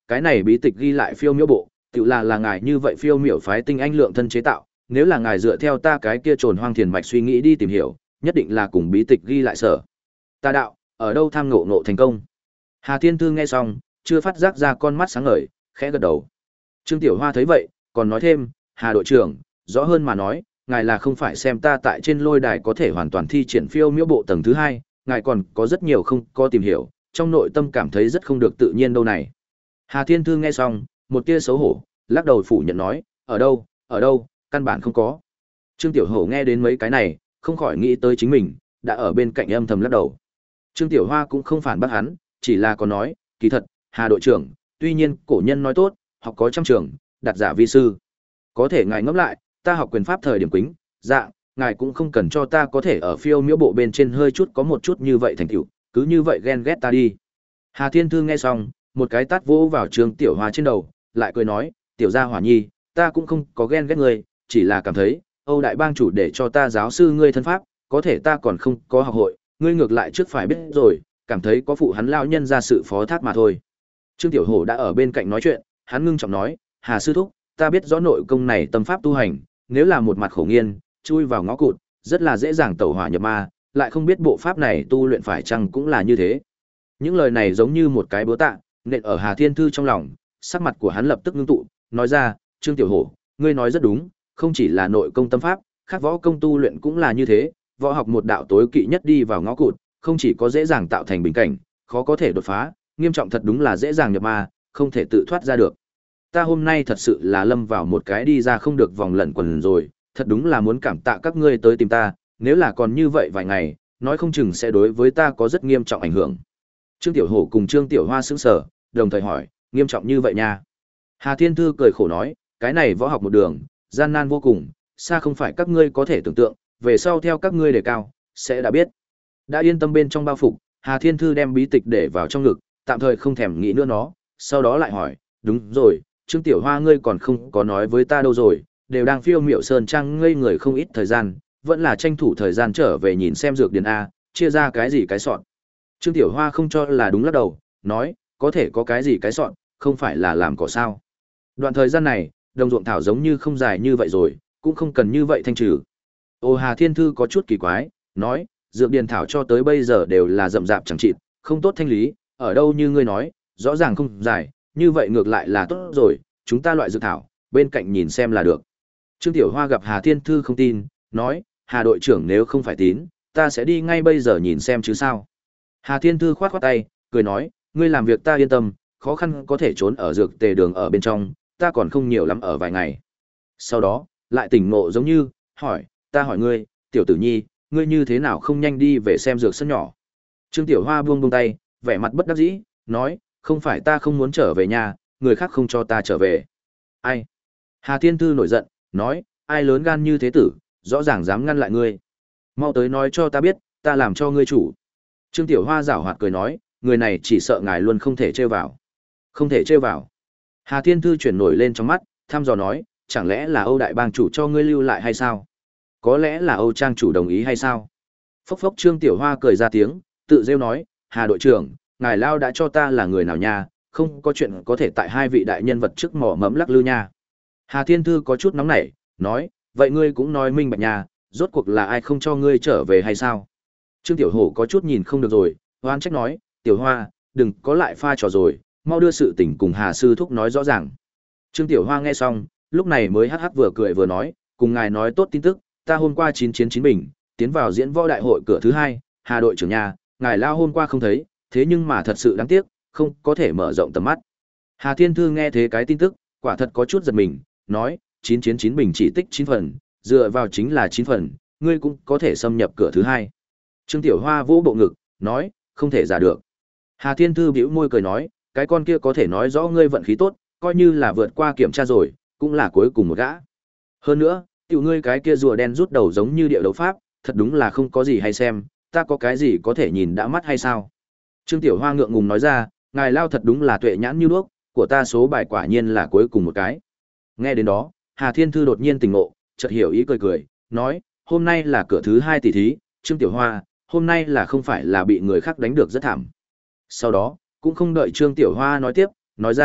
cái này bí tịch ghi lại phiêu miểu bộ, tự là là ngài như vậy phiêu miểu phái tinh anh lượng thân chế tạo, nếu là ngài dựa theo ta cái kia trồn hoang thiền mạch suy nghĩ đi tìm hiểu, nhất định là cùng bí tịch ghi lại sở. Ta đạo, ở đâu tham ngộ ngộ thành công. Hà Thiên Thư nghe xong, chưa phát giác ra con mắt sáng ngời, khẽ gật đầu. Trương Tiểu Hoa thấy vậy, còn nói thêm, Hà đội trưởng, rõ hơn mà nói, ngài là không phải xem ta tại trên lôi đài có thể hoàn toàn thi triển phiêu miễu bộ tầng thứ hai, ngài còn có rất nhiều không có tìm hiểu, trong nội tâm cảm thấy rất không được tự nhiên đâu này. Hà Thiên Thư nghe xong, một tia xấu hổ, lắc đầu phủ nhận nói, ở đâu, ở đâu, căn bản không có. Trương Tiểu Hổ nghe đến mấy cái này, không khỏi nghĩ tới chính mình, đã ở bên cạnh âm thầm lắc đầu. Trương Tiểu Hoa cũng không phản bác hắn, chỉ là có nói, kỳ thật, Hà đội trưởng, tuy nhiên cổ nhân nói tốt, học có trăm trường, đặt giả vi sư. Có thể ngài ngẫm lại, ta học quyền pháp thời điểm quính, dạ, ngài cũng không cần cho ta có thể ở phiêu miễu bộ bên trên hơi chút có một chút như vậy thành tựu, cứ như vậy ghen ghét ta đi. Hà Thiên Thư nghe xong, một cái tát vỗ vào Trương Tiểu Hoa trên đầu, lại cười nói, tiểu gia hỏa nhi, ta cũng không có ghen ghét ngươi, chỉ là cảm thấy, Âu đại bang chủ để cho ta giáo sư ngươi thân pháp, có thể ta còn không có học hội, ngươi ngược lại trước phải biết rồi, cảm thấy có phụ hắn lão nhân ra sự phó thác mà thôi. Trương Tiểu Hổ đã ở bên cạnh nói chuyện, hắn ngưng trọng nói, Hà sư thúc, ta biết rõ nội công này tâm pháp tu hành, nếu là một mặt khổ nghiên, chui vào ngõ cụt, rất là dễ dàng tẩu hỏa nhập ma, lại không biết bộ pháp này tu luyện phải chăng cũng là như thế. Những lời này giống như một cái búa tạ, nện ở Hà Thiên Thư trong lòng, sắc mặt của hắn lập tức ngưng tụ, nói ra, Trương Tiểu Hổ, ngươi nói rất đúng, không chỉ là nội công tâm pháp, khác võ công tu luyện cũng là như thế, võ học một đạo tối kỵ nhất đi vào ngõ cụt, không chỉ có dễ dàng tạo thành bình cảnh, khó có thể đột phá, nghiêm trọng thật đúng là dễ dàng nhập ma, không thể tự thoát ra được. Ta hôm nay thật sự là lâm vào một cái đi ra không được vòng lẩn quẩn rồi, thật đúng là muốn cảm tạ các ngươi tới tìm ta, nếu là còn như vậy vài ngày, nói không chừng sẽ đối với ta có rất nghiêm trọng ảnh hưởng. Trương Tiểu Hổ cùng Trương Tiểu Hoa sững sờ, đồng thời hỏi, nghiêm trọng như vậy nha. Hà Thiên Thư cười khổ nói, cái này võ học một đường, gian nan vô cùng, xa không phải các ngươi có thể tưởng tượng, về sau theo các ngươi đề cao, sẽ đã biết. Đã yên tâm bên trong bao phục, Hà Thiên Thư đem bí tịch để vào trong ngực, tạm thời không thèm nghĩ nữa nó, sau đó lại hỏi, đúng rồi, Trương Tiểu Hoa ngươi còn không có nói với ta đâu rồi, đều đang phiêu miểu sơn trang ngây người không ít thời gian, vẫn là tranh thủ thời gian trở về nhìn xem dược điển A, chia ra cái gì cái sọn. Trương Tiểu Hoa không cho là đúng lắc đầu, nói, có thể có cái gì cái sọn, không phải là làm cỏ sao. Đoạn thời gian này, đồng ruộng thảo giống như không dài như vậy rồi, cũng không cần như vậy thanh trừ. Ô Hà Thiên Thư có chút kỳ quái, nói, dược điển thảo cho tới bây giờ đều là rậm rạp chẳng chịt, không tốt thanh lý, ở đâu như ngươi nói, rõ ràng không dài, như vậy ngược lại là tốt rồi, chúng ta loại dược thảo, bên cạnh nhìn xem là được. Trương Tiểu Hoa gặp Hà Thiên Thư không tin, nói, Hà đội trưởng nếu không phải tín, ta sẽ đi ngay bây giờ nhìn xem chứ sao. Hà Thiên Thư khoát khoát tay, cười nói, ngươi làm việc ta yên tâm, khó khăn có thể trốn ở dược tề đường ở bên trong, ta còn không nhiều lắm ở vài ngày. Sau đó, lại tỉnh ngộ giống như, hỏi, ta hỏi ngươi, Tiểu Tử Nhi, ngươi như thế nào không nhanh đi về xem dược sân nhỏ. Trương Tiểu Hoa buông buông tay, vẻ mặt bất đắc dĩ, nói, không phải ta không muốn trở về nhà, người khác không cho ta trở về. Ai? Hà Thiên Thư nổi giận, nói, ai lớn gan như thế tử, rõ ràng dám ngăn lại ngươi. Mau tới nói cho ta biết, ta làm cho ngươi chủ. Trương Tiểu Hoa giảo hoạt cười nói, người này chỉ sợ ngài luôn không thể trêu vào. Không thể trêu vào. Hà Thiên Thư chuyển nổi lên trong mắt, thăm dò nói, chẳng lẽ là Âu đại bang chủ cho ngươi lưu lại hay sao? Có lẽ là Âu trang chủ đồng ý hay sao? Phốc phốc Trương Tiểu Hoa cười ra tiếng, tự rêu nói, Hà đội trưởng, ngài lao đã cho ta là người nào nha, không có chuyện có thể tại hai vị đại nhân vật trước mỏ mẫm lắc lư nha. Hà Thiên Thư có chút nóng nảy, nói, vậy ngươi cũng nói minh bạch nha, rốt cuộc là ai không cho ngươi trở về hay sao? Trương Tiểu Hổ có chút nhìn không được rồi, hoan trách nói, Tiểu Hoa, đừng có lại pha trò rồi, mau đưa sự tình cùng Hà Sư Thúc nói rõ ràng. Trương Tiểu Hoa nghe xong, lúc này mới hắc hắc vừa cười vừa nói, cùng ngài nói tốt tin tức, ta hôm qua chín chiến chín bình, tiến vào diễn võ đại hội cửa thứ hai, Hà đội trưởng nhà, ngài lao hôm qua không thấy, thế nhưng mà thật sự đáng tiếc, không có thể mở rộng tầm mắt. Hà Thiên Thư nghe thế cái tin tức, quả thật có chút giật mình, nói, chín chiến chín bình chỉ tích chín phần, dựa vào chính là chín phần, ngươi cũng có thể xâm nhập cửa thứ hai. Trương Tiểu Hoa vỗ bộ ngực, nói, không thể giả được. Hà Thiên Thư bĩu môi cười nói, cái con kia có thể nói rõ ngươi vận khí tốt, coi như là vượt qua kiểm tra rồi, cũng là cuối cùng một gã. Hơn nữa, tiểu ngươi cái kia rùa đen rút đầu giống như địa đấu pháp, thật đúng là không có gì hay xem, ta có cái gì có thể nhìn đã mắt hay sao? Trương Tiểu Hoa ngượng ngùng nói ra, ngài lao thật đúng là tuệ nhãn như đuốc, của ta số bài quả nhiên là cuối cùng một cái. Nghe đến đó, Hà Thiên Thư đột nhiên tỉnh ngộ, chợt hiểu ý cười cười, nói, hôm nay là cửa thứ hai tỷ thí, Trương Tiểu Hoa, hôm nay là không phải là bị người khác đánh được rất thảm. Sau đó, cũng không đợi Trương Tiểu Hoa nói tiếp, nói ra,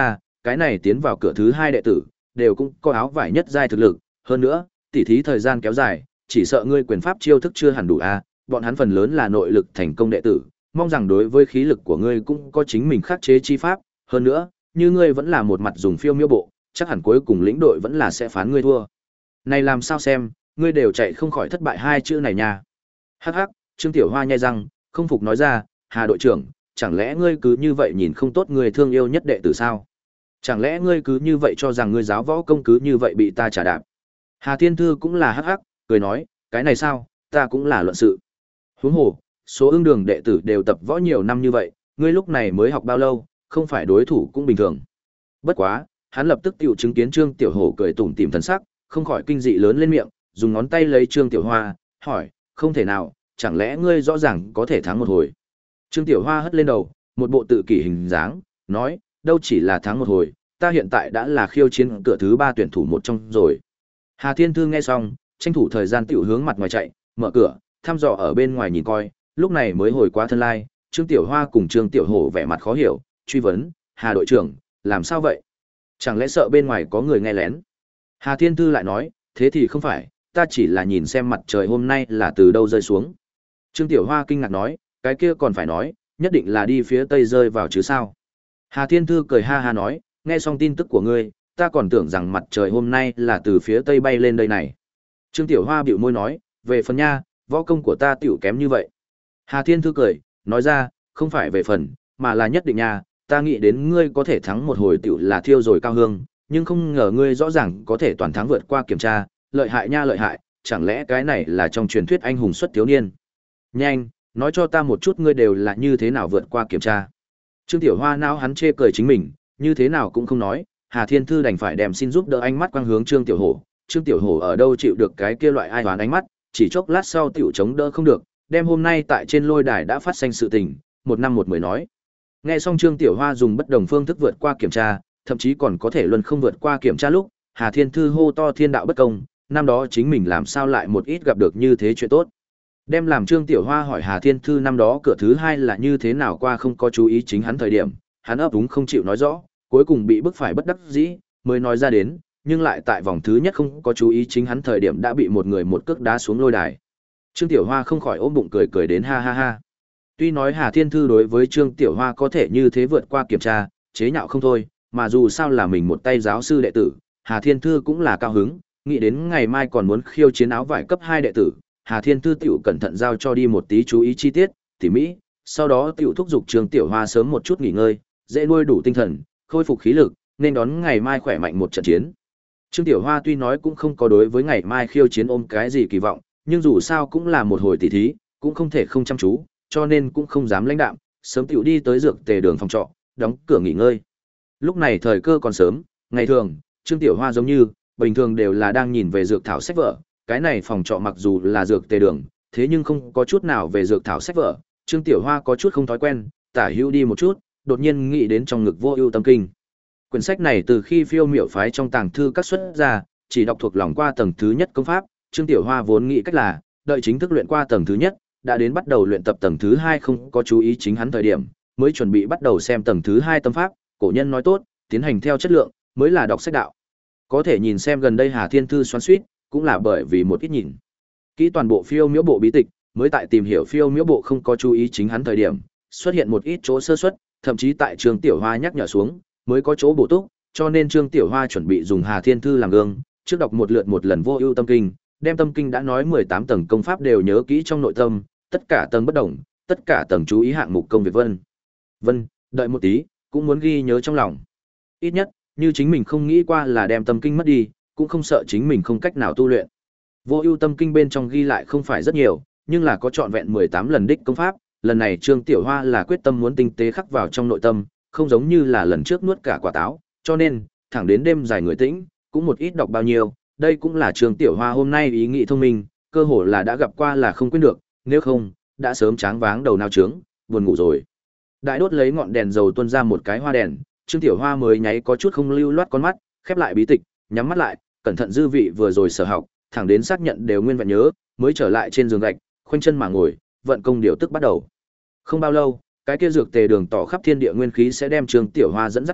cái này tiến vào cửa thứ hai đệ tử, đều cũng có áo vải nhất giai thực lực, hơn nữa, tỉ thí thời gian kéo dài, chỉ sợ ngươi quyền pháp chiêu thức chưa hẳn đủ a, bọn hắn phần lớn là nội lực thành công đệ tử, mong rằng đối với khí lực của ngươi cũng có chính mình khắc chế chi pháp, hơn nữa, như ngươi vẫn là một mặt dùng phiêu miêu bộ, chắc hẳn cuối cùng lĩnh đội vẫn là sẽ phán ngươi thua. Này làm sao xem, ngươi đều chạy không khỏi thất bại hai chữ này nha. Hắc hắc, Trương Tiểu Hoa nhai răng, không phục nói ra, Hà đội trưởng, chẳng lẽ ngươi cứ như vậy nhìn không tốt người thương yêu nhất đệ tử sao? Chẳng lẽ ngươi cứ như vậy cho rằng ngươi giáo võ công cứ như vậy bị ta trả đạp? Hà Thiên Thư cũng là hắc hắc, cười nói, cái này sao, ta cũng là luận sự. Huống hồ, số ưng đường đệ tử đều tập võ nhiều năm như vậy, ngươi lúc này mới học bao lâu, không phải đối thủ cũng bình thường. Bất quá, hắn lập tức tiểu chứng kiến Trương Tiểu Hổ cười tủm tỉm thần sắc, không khỏi kinh dị lớn lên miệng, dùng ngón tay lấy Trương Tiểu Hoa, hỏi, không thể nào, chẳng lẽ ngươi rõ ràng có thể thắng một hồi? Trương Tiểu Hoa hất lên đầu, một bộ tự kỷ hình dáng, nói, đâu chỉ là thắng một hồi, ta hiện tại đã là khiêu chiến cửa thứ ba tuyển thủ một trong rồi. Hà Thiên Thư nghe xong, tranh thủ thời gian tiểu hướng mặt ngoài chạy, mở cửa, thăm dò ở bên ngoài nhìn coi, lúc này mới hồi qua thân lai, Trương Tiểu Hoa cùng Trương Tiểu Hổ vẻ mặt khó hiểu, truy vấn, Hà đội trưởng, làm sao vậy? Chẳng lẽ sợ bên ngoài có người nghe lén? Hà Thiên Thư lại nói, thế thì không phải, ta chỉ là nhìn xem mặt trời hôm nay là từ đâu rơi xuống. Trương Tiểu Hoa kinh ngạc nói, cái kia còn phải nói, nhất định là đi phía tây rơi vào chứ sao? Hà Thiên Thư cười ha ha nói, nghe xong tin tức của ngươi, ta còn tưởng rằng mặt trời hôm nay là từ phía tây bay lên đây này. Trương Tiểu Hoa bĩu môi nói, về phần nha, võ công của ta tiểu kém như vậy. Hà Thiên Thư cười, nói ra, không phải về phần, mà là nhất định nha, ta nghĩ đến ngươi có thể thắng một hồi tiểu là thiêu rồi cao hương, nhưng không ngờ ngươi rõ ràng có thể toàn thắng vượt qua kiểm tra, lợi hại nha lợi hại, chẳng lẽ cái này là trong truyền thuyết anh hùng xuất thiếu niên. Nhanh, nói cho ta một chút ngươi đều là như thế nào vượt qua kiểm tra. Trương Tiểu Hoa não hắn chê cười chính mình, như thế nào cũng không nói, Hà Thiên Thư đành phải đem xin giúp đỡ ánh mắt quang hướng Trương Tiểu Hổ. Trương Tiểu Hổ ở đâu chịu được cái kia loại ai hoán ánh mắt, chỉ chốc lát sau tiểu chống đỡ không được, đem hôm nay tại trên lôi đài đã phát sinh sự tình, một năm một mười nói. Nghe xong Trương Tiểu Hoa dùng bất đồng phương thức vượt qua kiểm tra, thậm chí còn có thể luân không vượt qua kiểm tra lúc, Hà Thiên Thư hô to thiên đạo bất công, năm đó chính mình làm sao lại một ít gặp được như thế chuyện tốt. Đem làm Trương Tiểu Hoa hỏi Hà Thiên Thư năm đó cửa thứ hai là như thế nào qua không có chú ý chính hắn thời điểm, hắn ấp úng không chịu nói rõ, cuối cùng bị bức phải bất đắc dĩ, mới nói ra đến, nhưng lại tại vòng thứ nhất không có chú ý chính hắn thời điểm đã bị một người một cước đá xuống lôi đài. Trương Tiểu Hoa không khỏi ôm bụng cười cười đến ha ha ha. Tuy nói Hà Thiên Thư đối với Trương Tiểu Hoa có thể như thế vượt qua kiểm tra, chế nhạo không thôi, mà dù sao là mình một tay giáo sư đệ tử, Hà Thiên Thư cũng là cao hứng, nghĩ đến ngày mai còn muốn khiêu chiến áo vải cấp hai đệ tử, Hà Thiên Thư tiểu cẩn thận giao cho đi một tí chú ý chi tiết, tỉ mỹ, sau đó tiểu thúc giục Trương Tiểu Hoa sớm một chút nghỉ ngơi, dễ nuôi đủ tinh thần, khôi phục khí lực, nên đón ngày mai khỏe mạnh một trận chiến. Trương Tiểu Hoa tuy nói cũng không có đối với ngày mai khiêu chiến ôm cái gì kỳ vọng, nhưng dù sao cũng là một hồi tỉ thí, cũng không thể không chăm chú, cho nên cũng không dám lãnh đạm, sớm tiểu đi tới dược tề đường phòng trọ, đóng cửa nghỉ ngơi. Lúc này thời cơ còn sớm, ngày thường, Trương Tiểu Hoa giống như bình thường đều là đang nhìn về dược thảo sách vở, cái này phòng trọ mặc dù là dược tề đường, thế nhưng không có chút nào về dược thảo sách vở, Trương Tiểu Hoa có chút không thói quen, tả hữu đi một chút, đột nhiên nghĩ đến trong ngực Vô Ưu Tâm Kinh. Quyển sách này từ khi Phiêu Miểu phái trong tàng thư các xuất ra, chỉ đọc thuộc lòng qua tầng thứ nhất công pháp, Trương Tiểu Hoa vốn nghĩ cách là đợi chính thức luyện qua tầng thứ nhất, đã đến bắt đầu luyện tập tầng thứ hai không có chú ý chính hắn thời điểm, mới chuẩn bị bắt đầu xem tầng thứ hai tâm pháp, cổ nhân nói tốt, tiến hành theo chất lượng mới là đọc sách đạo. Có thể nhìn xem gần đây Hà Thiên Thư xoắn xuýt, cũng là bởi vì một ít nhìn kỹ toàn bộ Phiêu Miểu bộ bí tịch, mới tại tìm hiểu Phiêu Miểu bộ không có chú ý chính hắn thời điểm, xuất hiện một ít chỗ sơ suất, thậm chí tại Trương Tiểu Hoa nhắc nhở xuống, mới có chỗ bổ túc, cho nên Trương Tiểu Hoa chuẩn bị dùng Hà Thiên Thư làm gương, trước đọc một lượt một lần Vô Ưu Tâm Kinh, đem tâm kinh đã nói mười tám tầng công pháp đều nhớ kỹ trong nội tâm, tất cả tầng bất động, tất cả tầng chú ý hạng mục công việc vân. Vân, đợi một tí, cũng muốn ghi nhớ trong lòng. Ít nhất, như chính mình không nghĩ qua là đem tâm kinh mất đi, cũng không sợ chính mình không cách nào tu luyện. Vô Ưu Tâm Kinh bên trong ghi lại không phải rất nhiều, nhưng là có trọn vẹn mười tám lần đích công pháp, lần này Trương Tiểu Hoa là quyết tâm muốn tinh tế khắc vào trong nội tâm, không giống như là lần trước nuốt cả quả táo, cho nên, thẳng đến đêm dài người tĩnh, cũng một ít đọc bao nhiêu, đây cũng là Trương Tiểu Hoa hôm nay ý nghĩ thông minh, cơ hồ là đã gặp qua là không quên được, nếu không, đã sớm tráng váng đầu nao trướng, buồn ngủ rồi. Đại đốt lấy ngọn đèn dầu tuôn ra một cái hoa đèn, Trương Tiểu Hoa mới nháy có chút không lưu loát con mắt, khép lại bí tịch, nhắm mắt lại, cẩn thận dư vị vừa rồi sở học, thẳng đến xác nhận đều nguyên vẹn nhớ, mới trở lại trên giường gạch, khoanh chân mà ngồi, vận công điều tức bắt đầu. Không bao lâu, cái kia dược tề đường tỏ khắp thiên địa nguyên khí sẽ đem Trương Tiểu Hoa dẫn dắt tới,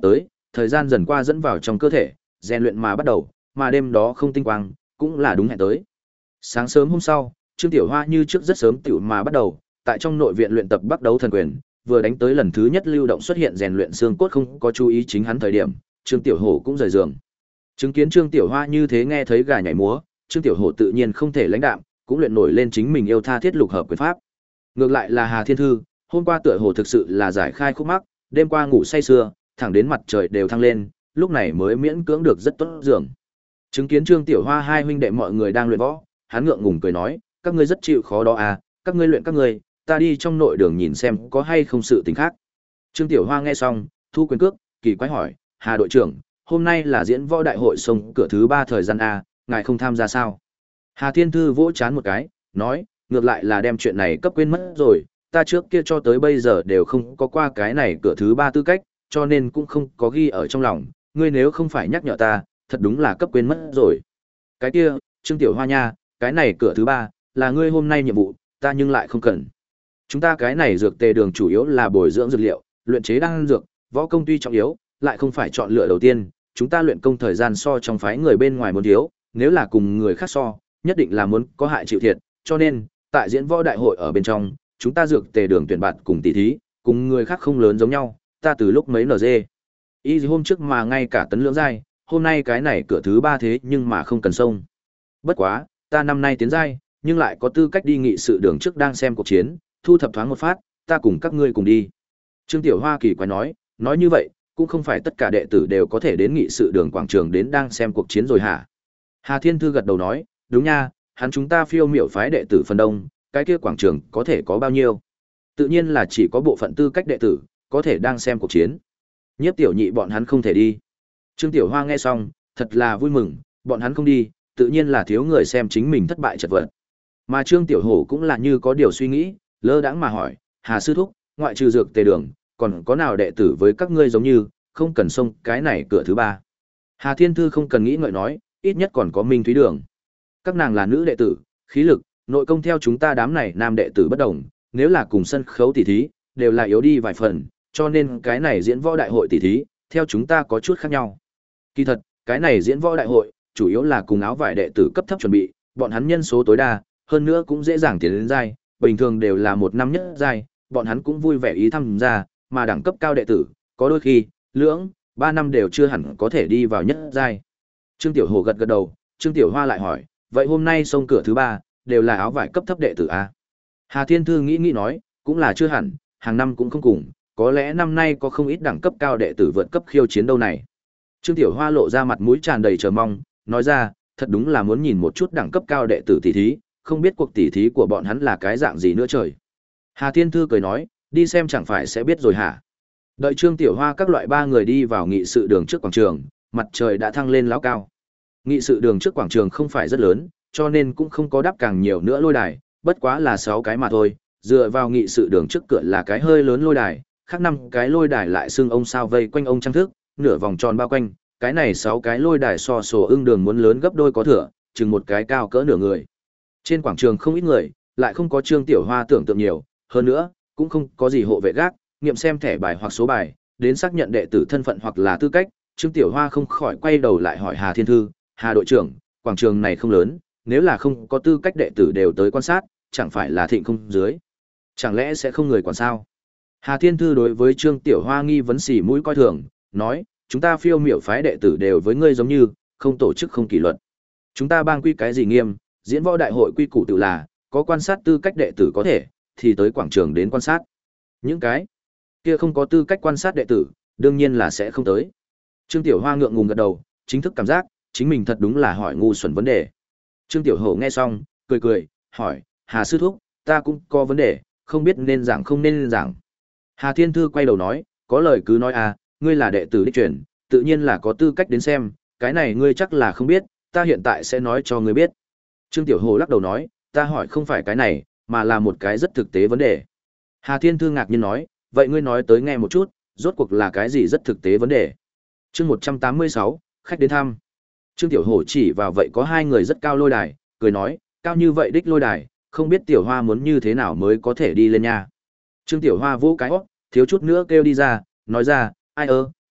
thời gian dần qua dẫn vào trong cơ thể, rèn luyện mà bắt đầu, mà đêm đó không tinh quang, cũng là đúng hẹn tới. Sáng sớm hôm sau, Trương Tiểu Hoa như trước rất sớm tiểu mà bắt đầu, tại trong nội viện luyện tập Bắc Đấu Thần Quyền, vừa đánh tới lần thứ nhất lưu động xuất hiện rèn luyện xương cốt không có chú ý chính hắn thời điểm, Trương Tiểu Hổ cũng rời giường. Chứng kiến Trương Tiểu Hoa như thế nghe thấy gà nhảy múa, Trương Tiểu Hổ tự nhiên không thể lãnh đạm, cũng luyện nổi lên chính mình yêu tha thiết lục hợp quyền pháp. Ngược lại là Hà Thiên Thư, hôm qua tựa hồ thực sự là giải khai khúc mắc, đêm qua ngủ say sưa, thẳng đến mặt trời đều thăng lên, lúc này mới miễn cưỡng được rất tốt giường. Chứng kiến Trương Tiểu Hoa hai huynh đệ mọi người đang luyện võ, hắn ngượng ngùng cười nói, các ngươi rất chịu khó đó à, các ngươi luyện các ngươi, ta đi trong nội đường nhìn xem có hay không sự tình khác. Trương Tiểu Hoa nghe xong, thu quyền cước, kỳ quái hỏi, Hà đội trưởng, hôm nay là diễn võ đại hội sông cửa thứ ba thời gian a, ngài không tham gia sao? Hà Thiên Thư vỗ chán một cái, nói, ngược lại là đem chuyện này cấp quên mất rồi, ta trước kia cho tới bây giờ đều không có qua cái này cửa thứ ba tư cách, cho nên cũng không có ghi ở trong lòng, ngươi nếu không phải nhắc nhở ta, thật đúng là cấp quên mất rồi. Cái kia, Trương Tiểu Hoa nha, cái này cửa thứ ba, là ngươi hôm nay nhiệm vụ, ta nhưng lại không cần. Chúng ta cái này dược tề đường chủ yếu là bồi dưỡng dược liệu, luyện chế đan dược, võ công tuy trọng yếu, lại không phải chọn lựa đầu tiên, chúng ta luyện công thời gian so trong phái người bên ngoài muốn thiếu, nếu là cùng người khác so, nhất định là muốn có hại chịu thiệt, cho nên, tại diễn võ đại hội ở bên trong, chúng ta dược tề đường tuyển bạt cùng tỷ thí, cùng người khác không lớn giống nhau, ta từ lúc mấy en giê. Y hôm trước mà ngay cả tấn lưỡng giai, hôm nay cái này cửa thứ ba thế nhưng mà không cần xông. Bất quá, ta năm nay tiến giai, nhưng lại có tư cách đi nghị sự đường trước đang xem cuộc chiến, thu thập thoáng một phát, ta cùng các ngươi cùng đi. Trương Tiểu Hoa kỳ quái nói, nói như vậy, cũng không phải tất cả đệ tử đều có thể đến nghị sự đường quảng trường đến đang xem cuộc chiến rồi hả? Hà Thiên Thư gật đầu nói, đúng nha, hắn chúng ta phiêu miểu phái đệ tử phần đông, cái kia quảng trường có thể có bao nhiêu? Tự nhiên là chỉ có bộ phận tư cách đệ tử, có thể đang xem cuộc chiến. Nhiếp tiểu nhị bọn hắn không thể đi. Trương Tiểu Hoa nghe xong, thật là vui mừng, bọn hắn không đi, tự nhiên là thiếu người xem chính mình thất bại chật vật. Mà Trương Tiểu Hổ cũng là như có điều suy nghĩ, lơ đãng mà hỏi, Hà sư thúc, ngoại trừ dược tề đường, còn có nào đệ tử với các ngươi giống như, không cần xông cái này cửa thứ ba. Hà Thiên Thư không cần nghĩ ngợi nói, ít nhất còn có Minh Thúy Đường. Các nàng là nữ đệ tử, khí lực, nội công theo chúng ta đám này nam đệ tử bất đồng, nếu là cùng sân khấu tỷ thí, đều là yếu đi vài phần, cho nên cái này diễn võ đại hội tỷ thí, theo chúng ta có chút khác nhau. Kỳ thật, cái này diễn võ đại hội, chủ yếu là cùng áo vải đệ tử cấp thấp chuẩn bị, bọn hắn nhân số tối đa, hơn nữa cũng dễ dàng tiến đến giai, bình thường đều là một năm nhất giai, bọn hắn cũng vui vẻ ý tham gia, mà đẳng cấp cao đệ tử, có đôi khi, lưỡng, ba năm đều chưa hẳn có thể đi vào nhất giai. Trương Tiểu Hồ gật gật đầu, Trương Tiểu Hoa lại hỏi, vậy hôm nay xông cửa thứ ba, đều là áo vải cấp thấp đệ tử a? Hà Thiên Thư nghĩ nghĩ nói, cũng là chưa hẳn, hàng năm cũng không cùng, có lẽ năm nay có không ít đẳng cấp cao đệ tử vượt cấp khiêu chiến đâu này. Trương Tiểu Hoa lộ ra mặt mũi tràn đầy chờ mong, nói ra, thật đúng là muốn nhìn một chút đẳng cấp cao đệ tử tỷ thí, không biết cuộc tỷ thí của bọn hắn là cái dạng gì nữa trời. Hà Thiên Thư cười nói, đi xem chẳng phải sẽ biết rồi hả? Đợi Trương Tiểu Hoa các loại ba người đi vào nghị sự đường trước quảng trường, mặt trời đã thăng lên lão cao. Nghị sự đường trước quảng trường không phải rất lớn, cho nên cũng không có đắp càng nhiều nữa lôi đài, bất quá là sáu cái mà thôi, dựa vào nghị sự đường trước cửa là cái hơi lớn lôi đài, khác năm cái lôi đài lại xưng ông sao vây quanh ông trang thức, nửa vòng tròn bao quanh, cái này sáu cái lôi đài so sổ ưng đường muốn lớn gấp đôi có thừa, chừng một cái cao cỡ nửa người. Trên quảng trường không ít người, lại không có Trương Tiểu Hoa tưởng tượng nhiều, hơn nữa, cũng không có gì hộ vệ gác, nghiệm xem thẻ bài hoặc số bài, đến xác nhận đệ tử thân phận hoặc là tư cách, Trương Tiểu Hoa không khỏi quay đầu lại hỏi Hà Thiên Thư, Hà đội trưởng, quảng trường này không lớn, nếu là không có tư cách đệ tử đều tới quan sát, chẳng phải là thịnh không dưới. Chẳng lẽ sẽ không người quản sao? Hà Thiên Thư đối với Trương Tiểu Hoa nghi vấn xỉ mũi coi thường, nói, chúng ta phiêu miểu phái đệ tử đều với ngươi giống như, không tổ chức không kỷ luật. Chúng ta bang quy cái gì nghiêm, diễn võ đại hội quy củ tự là, có quan sát tư cách đệ tử có thể, thì tới quảng trường đến quan sát. Những cái kia không có tư cách quan sát đệ tử, đương nhiên là sẽ không tới. Trương Tiểu Hoa ngượng ngùng gật đầu, chính thức cảm giác, chính mình thật đúng là hỏi ngu xuẩn vấn đề. Trương Tiểu Hổ nghe xong, cười cười, hỏi, Hà sư thúc, ta cũng có vấn đề, không biết nên giảng không nên giảng. Hà Thiên Thư quay đầu nói, có lời cứ nói à, ngươi là đệ tử đích truyền, tự nhiên là có tư cách đến xem, cái này ngươi chắc là không biết, ta hiện tại sẽ nói cho ngươi biết. Trương Tiểu Hồ lắc đầu nói, ta hỏi không phải cái này, mà là một cái rất thực tế vấn đề. Hà Thiên Thư ngạc nhiên nói, vậy ngươi nói tới nghe một chút, rốt cuộc là cái gì rất thực tế vấn đề. Chương một trăm tám mươi sáu, khách đến thăm. Trương Tiểu Hổ chỉ vào vậy có hai người rất cao lôi đài, cười nói, cao như vậy đích lôi đài, không biết Tiểu Hoa muốn như thế nào mới có thể đi lên nha. Trương Tiểu Hoa vỗ cái óc, thiếu chút nữa kêu đi ra, nói ra, ai ơ,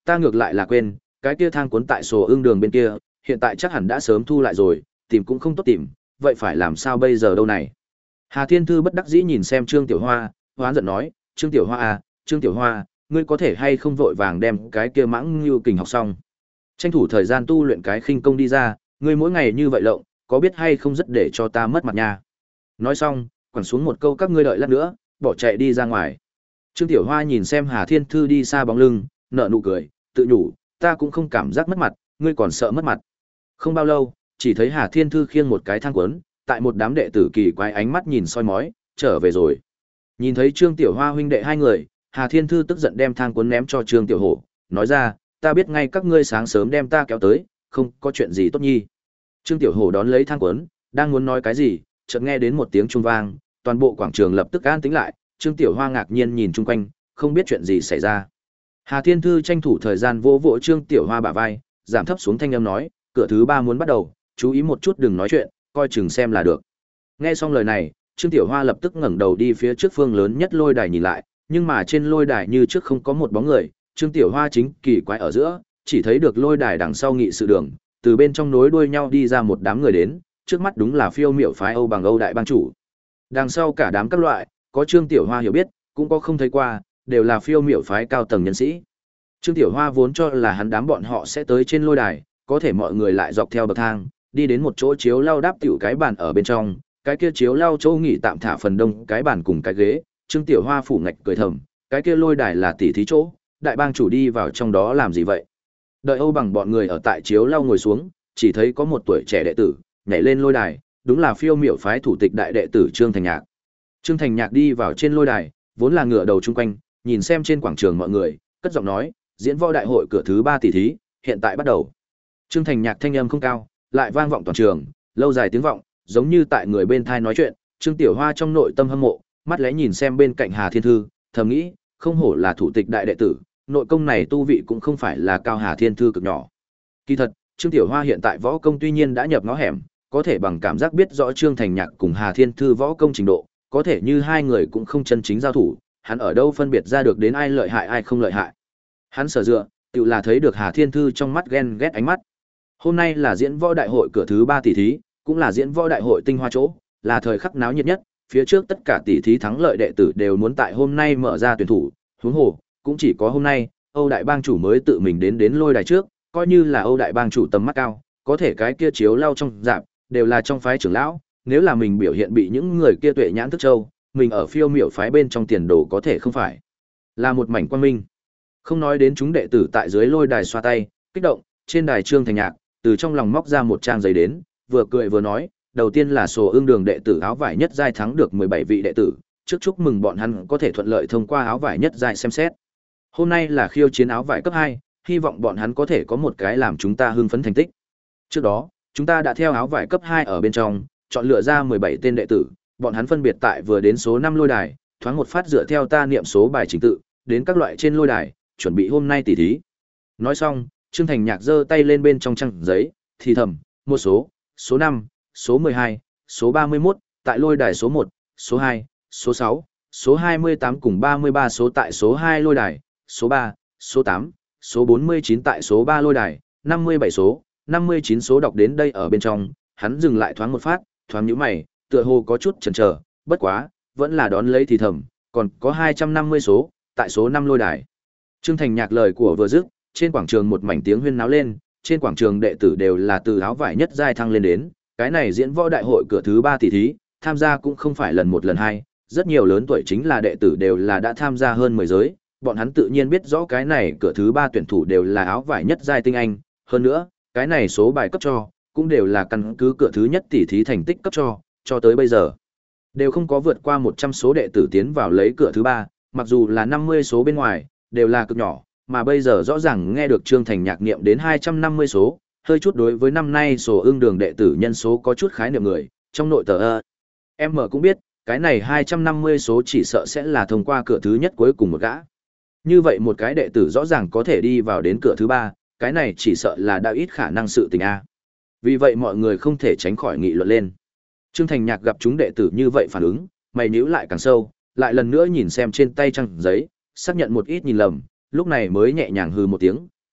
Ta ngược lại là quên, cái kia thang cuốn tại sổ ương đường bên kia, hiện tại chắc hẳn đã sớm thu lại rồi, tìm cũng không tốt tìm, vậy phải làm sao bây giờ đâu này? Hà Thiên Thư bất đắc dĩ nhìn xem Trương Tiểu Hoa, hoán giận nói, Trương Tiểu Hoa à, Trương Tiểu Hoa, ngươi có thể hay không vội vàng đem cái kia mãng lưu kình học xong. Tranh thủ thời gian tu luyện cái khinh công đi ra, ngươi mỗi ngày như vậy lộng, có biết hay không rất để cho ta mất mặt nha. Nói xong, quẳng xuống một câu các ngươi đợi lát nữa, bỏ chạy đi ra ngoài. Trương Tiểu Hoa nhìn xem Hà Thiên Thư đi xa bóng lưng, nở nụ cười, tự nhủ, ta cũng không cảm giác mất mặt, ngươi còn sợ mất mặt. Không bao lâu, chỉ thấy Hà Thiên Thư khiêng một cái thang cuốn, tại một đám đệ tử kỳ quái ánh mắt nhìn soi mói, trở về rồi. Nhìn thấy Trương Tiểu Hoa huynh đệ hai người, Hà Thiên Thư tức giận đem thang cuốn ném cho Trương Tiểu Hổ, nói ra, ta biết ngay các ngươi sáng sớm đem ta kéo tới, không có chuyện gì tốt nhi. Trương Tiểu Hổ đón lấy thang cuốn, đang muốn nói cái gì, chợt nghe đến một tiếng chuông vang, toàn bộ quảng trường lập tức an tĩnh lại, Trương Tiểu Hoa ngạc nhiên nhìn chung quanh, không biết chuyện gì xảy ra. Hà Thiên Thư tranh thủ thời gian vỗ vỗ Trương Tiểu Hoa bả vai, giảm thấp xuống thanh âm nói, cửa thứ ba muốn bắt đầu, chú ý một chút đừng nói chuyện, coi chừng xem là được. Nghe xong lời này, Trương Tiểu Hoa lập tức ngẩng đầu đi phía trước phương lớn nhất lôi đài nhìn lại, nhưng mà trên lôi đài như trước không có một bóng người, Trương Tiểu Hoa chính kỳ quái ở giữa, chỉ thấy được lôi đài đằng sau nghị sự đường, từ bên trong nối đuôi nhau đi ra một đám người đến, trước mắt đúng là phiêu miểu phái Âu Bằng Âu đại bang chủ. Đằng sau cả đám các loại, có Trương Tiểu Hoa hiểu biết, cũng có không thấy qua, đều là phiêu miểu phái cao tầng nhân sĩ. Trương Tiểu Hoa vốn cho là hắn đám bọn họ sẽ tới trên lôi đài, có thể mọi người lại dọc theo bậc thang, đi đến một chỗ chiếu lau đáp tiểu cái bàn ở bên trong, cái kia chiếu lau chỗ nghỉ tạm thả phần đông cái bàn cùng cái ghế, Trương Tiểu Hoa phủ ngạch cười thầm, cái kia lôi đài là tỉ thí chỗ, đại bang chủ đi vào trong đó làm gì vậy? Đợi Âu Bằng bọn người ở tại chiếu lau ngồi xuống, chỉ thấy có một tuổi trẻ đệ tử nhảy lên lôi đài, đúng là phiêu miểu phái thủ tịch đại đệ tử Trương Thành Nhạc. Trương Thành Nhạc đi vào trên lôi đài, vốn là ngửa đầu chung quanh, nhìn xem trên quảng trường mọi người, cất giọng nói, diễn võ đại hội cửa thứ ba tỷ thí, hiện tại bắt đầu. Trương Thành Nhạc thanh âm không cao, lại vang vọng toàn trường, lâu dài tiếng vọng, giống như tại người bên thai nói chuyện, Trương Tiểu Hoa trong nội tâm hâm mộ, mắt lẽ nhìn xem bên cạnh Hà Thiên Thư, thầm nghĩ, không hổ là thủ tịch đại đệ tử, nội công này tu vị cũng không phải là cao Hà Thiên Thư cực nhỏ. Kỳ thật, Trương Tiểu Hoa hiện tại võ công tuy nhiên đã nhập ngõ hẻm, có thể bằng cảm giác biết rõ Trương Thành Nhạc cùng Hà Thiên Thư võ công trình độ, có thể như hai người cũng không chân chính giao thủ, hắn ở đâu phân biệt ra được đến ai lợi hại ai không lợi hại. Hắn sở dựa, tự là thấy được Hà Thiên Thư trong mắt ghen ghét ánh mắt. Hôm nay là diễn võ đại hội cửa thứ ba tỷ thí, cũng là diễn võ đại hội tinh hoa chỗ, là thời khắc náo nhiệt nhất, phía trước tất cả tỷ thí thắng lợi đệ tử đều muốn tại hôm nay mở ra tuyển thủ, huống hồ, cũng chỉ có hôm nay, Âu đại bang chủ mới tự mình đến đến lôi đài trước, coi như là Âu đại bang chủ tầm mắt cao, có thể cái kia chiếu lau trong dạp, đều là trong phái trưởng lão, nếu là mình biểu hiện bị những người kia tuệ nhãn thức châu, mình ở phiêu miểu phái bên trong tiền đồ có thể không phải là một mảnh quang minh. Không nói đến chúng đệ tử tại dưới lôi đài xoa tay, kích động, trên đài Trương Thành Nhạc, từ trong lòng móc ra một trang giấy đến, vừa cười vừa nói, đầu tiên là sổ ương đường đệ tử áo vải nhất giai thắng được mười bảy vị đệ tử, trước chúc mừng bọn hắn có thể thuận lợi thông qua áo vải nhất giai xem xét. Hôm nay là khiêu chiến áo vải cấp hai, hy vọng bọn hắn có thể có một cái làm chúng ta hưng phấn thành tích. Trước đó, chúng ta đã theo áo vải cấp hai ở bên trong, chọn lựa ra mười bảy tên đệ tử, bọn hắn phân biệt tại vừa đến số năm lôi đài, thoáng một phát dựa theo ta niệm số bài trình tự, đến các loại trên lôi đài, chuẩn bị hôm nay tỉ thí. Nói xong, Trương Thành Nhạc giơ tay lên bên trong trang giấy, thì thầm, một số, số năm, số mười hai, số ba mươi mốt, tại lôi đài số một, số hai, số sáu, số hai mươi tám cùng ba mươi ba số tại số hai lôi đài, số ba, số tám, số bốn mươi chín tại số ba lôi đài, năm mươi bảy số, năm mươi chín số đọc đến đây ở bên trong, hắn dừng lại thoáng một phát, thoáng nhíu mày, tựa hồ có chút chần chờ, bất quá, vẫn là đón lấy thì thầm, còn có hai trăm năm mươi số, tại số năm lôi đài. Trương Thành Nhạc lời của vừa dứt, trên quảng trường một mảnh tiếng huyên náo lên, trên quảng trường đệ tử đều là từ áo vải nhất giai thăng lên đến, cái này diễn võ đại hội cửa thứ ba tỷ thí, tham gia cũng không phải lần một lần hai, rất nhiều lớn tuổi chính là đệ tử đều là đã tham gia hơn mười giới, bọn hắn tự nhiên biết rõ cái này cửa thứ ba tuyển thủ đều là áo vải nhất giai tinh anh, hơn nữa, cái này số bài cấp cho, cũng đều là căn cứ cửa thứ nhất tỷ thí thành tích cấp cho, cho tới bây giờ đều không có vượt qua một trăm số đệ tử tiến vào lấy cửa thứ ba, mặc dù là năm mươi số bên ngoài, đều là cực nhỏ, mà bây giờ rõ ràng nghe được Trương Thành Nhạc niệm đến hai trăm năm mươi số, hơi chút đối với năm nay sổ ương đường đệ tử nhân số có chút khái niệm người, trong nội tờ ơ. Em mở cũng biết, cái này hai trăm năm mươi số chỉ sợ sẽ là thông qua cửa thứ nhất cuối cùng một gã. Như vậy một cái đệ tử rõ ràng có thể đi vào đến cửa thứ ba, cái này chỉ sợ là đã ít khả năng sự tình a. Vì vậy mọi người không thể tránh khỏi nghị luận lên. Trương Thành Nhạc gặp chúng đệ tử như vậy phản ứng, mày nhíu lại càng sâu, lại lần nữa nhìn xem trên tay trang giấy, xác nhận một ít nhìn lầm, lúc này mới nhẹ nhàng hừ một tiếng,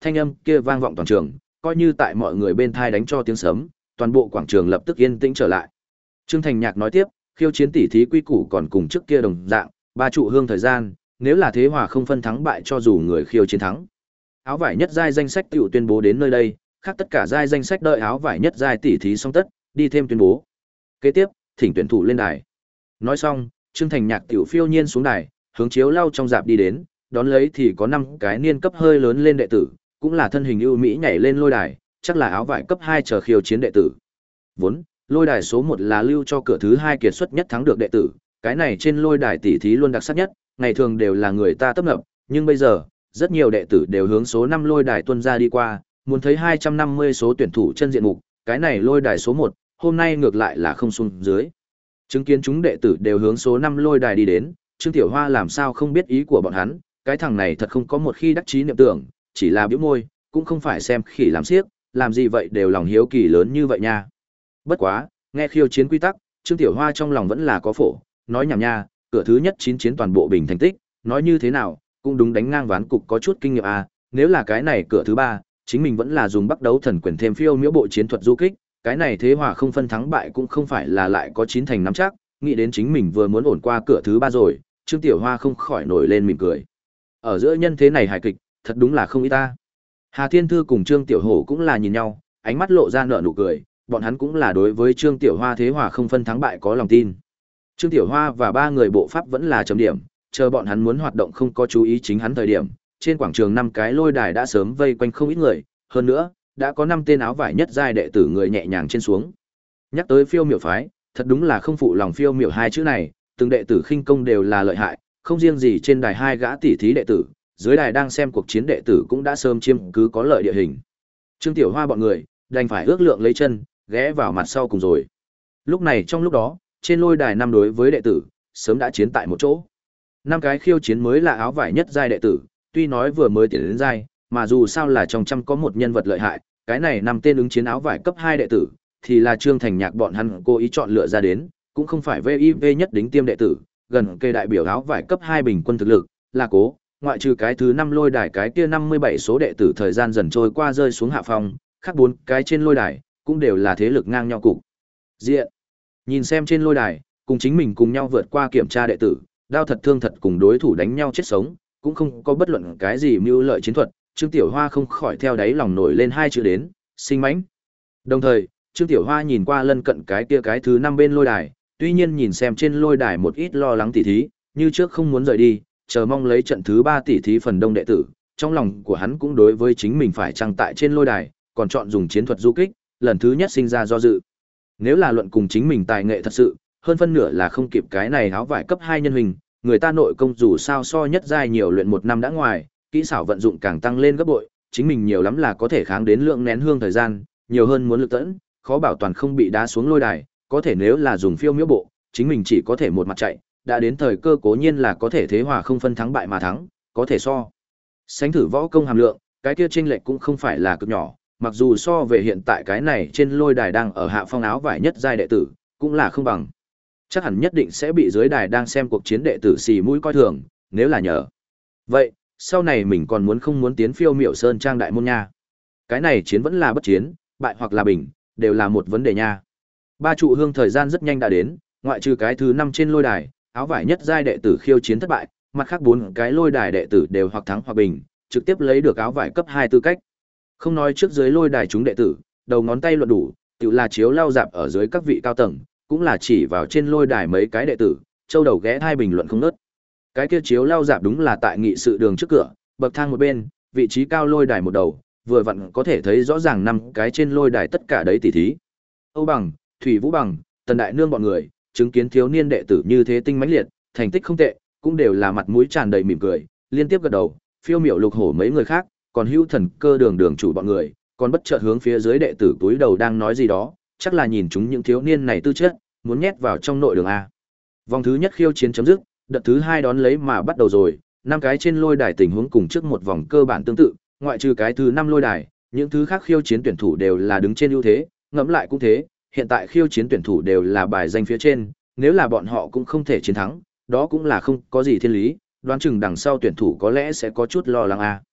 Thanh âm kia vang vọng toàn trường, coi như tại mọi người bên thai đánh cho tiếng sấm, toàn bộ quảng trường lập tức yên tĩnh trở lại. Trương Thành Nhạc nói tiếp, khiêu chiến tỷ thí quy củ còn cùng trước kia đồng dạng, ba trụ hương thời gian, nếu là thế hòa không phân thắng bại cho dù người khiêu chiến thắng. Áo vải nhất giai danh sách tiểu tuyên bố đến nơi đây, khác tất cả giai danh sách đợi áo vải nhất giai tỷ thí xong tất, đi thêm tuyên bố. Kế tiếp, thỉnh tuyển thủ lên đài. Nói xong, Trương Thành Nhạc tiểu phiêu nhiên xuống đài, hướng chiếu lau trong dạp đi đến, đón lấy thì có năm cái niên cấp hơi lớn lên đệ tử, cũng là thân hình ưu mỹ nhảy lên lôi đài, chắc là áo vải cấp hai chờ khiêu chiến đệ tử. Vốn, lôi đài số một là lưu cho cửa thứ hai kiệt xuất nhất thắng được đệ tử, cái này trên lôi đài tỷ thí luôn đặc sắc nhất, ngày thường đều là người ta tấp nập, nhưng bây giờ, rất nhiều đệ tử đều hướng số năm lôi đài tuân ra đi qua, muốn thấy hai trăm năm mươi số tuyển thủ chân diện mục, cái này lôi đài số một, hôm nay ngược lại là không xuống dưới. Chứng kiến chúng đệ tử đều hướng số năm lôi đài đi đến, Trương Tiểu Hoa làm sao không biết ý của bọn hắn, cái thằng này thật không có một khi đắc chí niệm tưởng, chỉ là bĩu môi, cũng không phải xem khỉ làm xiếc, làm gì vậy đều lòng hiếu kỳ lớn như vậy nha. Bất quá, nghe khiêu chiến quy tắc, Trương Tiểu Hoa trong lòng vẫn là có phổ, nói nhảm nha, cửa thứ nhất chín chiến toàn bộ bình thành tích, nói như thế nào, cũng đúng đánh ngang ván cục có chút kinh nghiệm à, nếu là cái này cửa thứ ba, chính mình vẫn là dùng bắt đấu thần quyền thêm phiêu miễu bộ chiến thuật du kích, cái này thế hòa không phân thắng bại cũng không phải là lại có chín thành nắm chắc, nghĩ đến chính mình vừa muốn ổn qua cửa thứ ba rồi, Trương Tiểu Hoa không khỏi nổi lên mỉm cười. Ở giữa nhân thế này hài kịch, thật đúng là không ít ta. Hà Thiên Thư cùng Trương Tiểu Hổ cũng là nhìn nhau, ánh mắt lộ ra nở nụ cười, bọn hắn cũng là đối với Trương Tiểu Hoa thế hòa không phân thắng bại có lòng tin. Trương Tiểu Hoa và ba người bộ pháp vẫn là chấm điểm, chờ bọn hắn muốn hoạt động không có chú ý chính hắn thời điểm, trên quảng trường năm cái lôi đài đã sớm vây quanh không ít người, hơn nữa, đã có năm tên áo vải nhất giai đệ tử người nhẹ nhàng trên xuống. Nhắc tới phiêu miểu phái, thật đúng là không phụ lòng phiêu miểu hai chữ này, từng đệ tử khinh công đều là lợi hại, không riêng gì trên đài hai gã tỷ thí đệ tử, dưới đài đang xem cuộc chiến đệ tử cũng đã sớm chiếm cứ có lợi địa hình. Trương Tiểu Hoa bọn người đành phải ước lượng lấy chân, ghé vào mặt sau cùng rồi. Lúc này trong lúc đó, trên lôi đài năm đối với đệ tử, sớm đã chiến tại một chỗ. Năm cái khiêu chiến mới là áo vải nhất giai đệ tử, tuy nói vừa mới tiến đến giai, mà dù sao là trong trăm có một nhân vật lợi hại, cái này năm tên ứng chiến áo vải cấp hai đệ tử, thì là Trương Thành Nhạc bọn hắn cố ý chọn lựa ra đến, cũng không phải vê i vê nhất đính tiêm đệ tử, gần kề đại biểu áo vải cấp hai bình quân thực lực, là cố, ngoại trừ cái thứ năm lôi đài cái kia năm mươi bảy số đệ tử thời gian dần trôi qua rơi xuống hạ phong, khác bốn cái trên lôi đài cũng đều là thế lực ngang nhau cục. Diện. Nhìn xem trên lôi đài, cùng chính mình cùng nhau vượt qua kiểm tra đệ tử, đao thật thương thật cùng đối thủ đánh nhau chết sống, cũng không có bất luận cái gì mưu lợi chiến thuật, Trương Tiểu Hoa không khỏi theo đáy lòng nổi lên hai chữ đến, sinh mãnh. Đồng thời, Trương Tiểu Hoa nhìn qua lân cận cái kia cái thứ năm bên lôi đài, tuy nhiên nhìn xem trên lôi đài một ít lo lắng tỉ thí, như trước không muốn rời đi, chờ mong lấy trận thứ ba tỉ thí phần đông đệ tử, trong lòng của hắn cũng đối với chính mình phải trang tại trên lôi đài, còn chọn dùng chiến thuật du kích, lần thứ nhất sinh ra do dự. Nếu là luận cùng chính mình tài nghệ thật sự, hơn phân nửa là không kịp cái này áo vải cấp hai nhân hình, người ta nội công dù sao so nhất giai nhiều luyện một năm đã ngoài, kỹ xảo vận dụng càng tăng lên gấp bội, chính mình nhiều lắm là có thể kháng đến lượng nén hương thời gian, nhiều hơn muốn lực tẫn, khó bảo toàn không bị đá xuống lôi đài, có thể nếu là dùng phiêu miễu bộ, chính mình chỉ có thể một mặt chạy, đã đến thời cơ cố nhiên là có thể thế hòa không phân thắng bại mà thắng, có thể so sánh thử võ công hàm lượng, cái kia chênh lệch cũng không phải là cực nhỏ, mặc dù so về hiện tại cái này trên lôi đài đang ở hạ phong áo vải nhất giai đệ tử, cũng là không bằng. Chắc hẳn nhất định sẽ bị dưới đài đang xem cuộc chiến đệ tử xì mũi coi thường, nếu là nhờ. Vậy, sau này mình còn muốn không muốn tiến phiêu miểu sơn trang đại môn nha. Cái này chiến vẫn là bất chiến, bại hoặc là bình, đều là một vấn đề nha. Ba trụ hương thời gian rất nhanh đã đến, ngoại trừ cái thứ năm trên lôi đài, áo vải nhất giai đệ tử khiêu chiến thất bại, mặt khác bốn cái lôi đài đệ tử đều hoặc thắng hoặc bình, trực tiếp lấy được áo vải cấp hai tư cách. Không nói trước dưới lôi đài chúng đệ tử, đầu ngón tay luận đủ, tự là chiếu lao dạp ở dưới các vị cao tầng, cũng là chỉ vào trên lôi đài mấy cái đệ tử, châu đầu ghé thai bình luận không ngớt. Cái kia chiếu lao dạp đúng là tại nghị sự đường trước cửa, bậc thang một bên, vị trí cao lôi đài một đầu, vừa vặn có thể thấy rõ ràng năm cái trên lôi đài tất cả đấy tỉ thí. Âu Bằng, Thủy Vũ Bằng, Tần Đại Nương bọn người, chứng kiến thiếu niên đệ tử như thế tinh mãnh liệt, thành tích không tệ, cũng đều là mặt mũi tràn đầy mỉm cười, liên tiếp gật đầu, phiêu miểu lục hổ mấy người khác, còn hữu thần cơ đường đường chủ bọn người, còn bất chợt hướng phía dưới đệ tử túi đầu đang nói gì đó, chắc là nhìn chúng những thiếu niên này tư chất, muốn nhét vào trong nội đường a. Vòng thứ nhất khiêu chiến chấm dứt, đợt thứ hai đón lấy mà bắt đầu rồi, năm cái trên lôi đài tình huống cùng trước một vòng cơ bản tương tự, ngoại trừ cái thứ năm lôi đài, những thứ khác khiêu chiến tuyển thủ đều là đứng trên ưu thế, ngẫm lại cũng thế, hiện tại khiêu chiến tuyển thủ đều là bài danh phía trên, nếu là bọn họ cũng không thể chiến thắng, đó cũng là không có gì thiên lý, đoán chừng đằng sau tuyển thủ có lẽ sẽ có chút lo lắng a.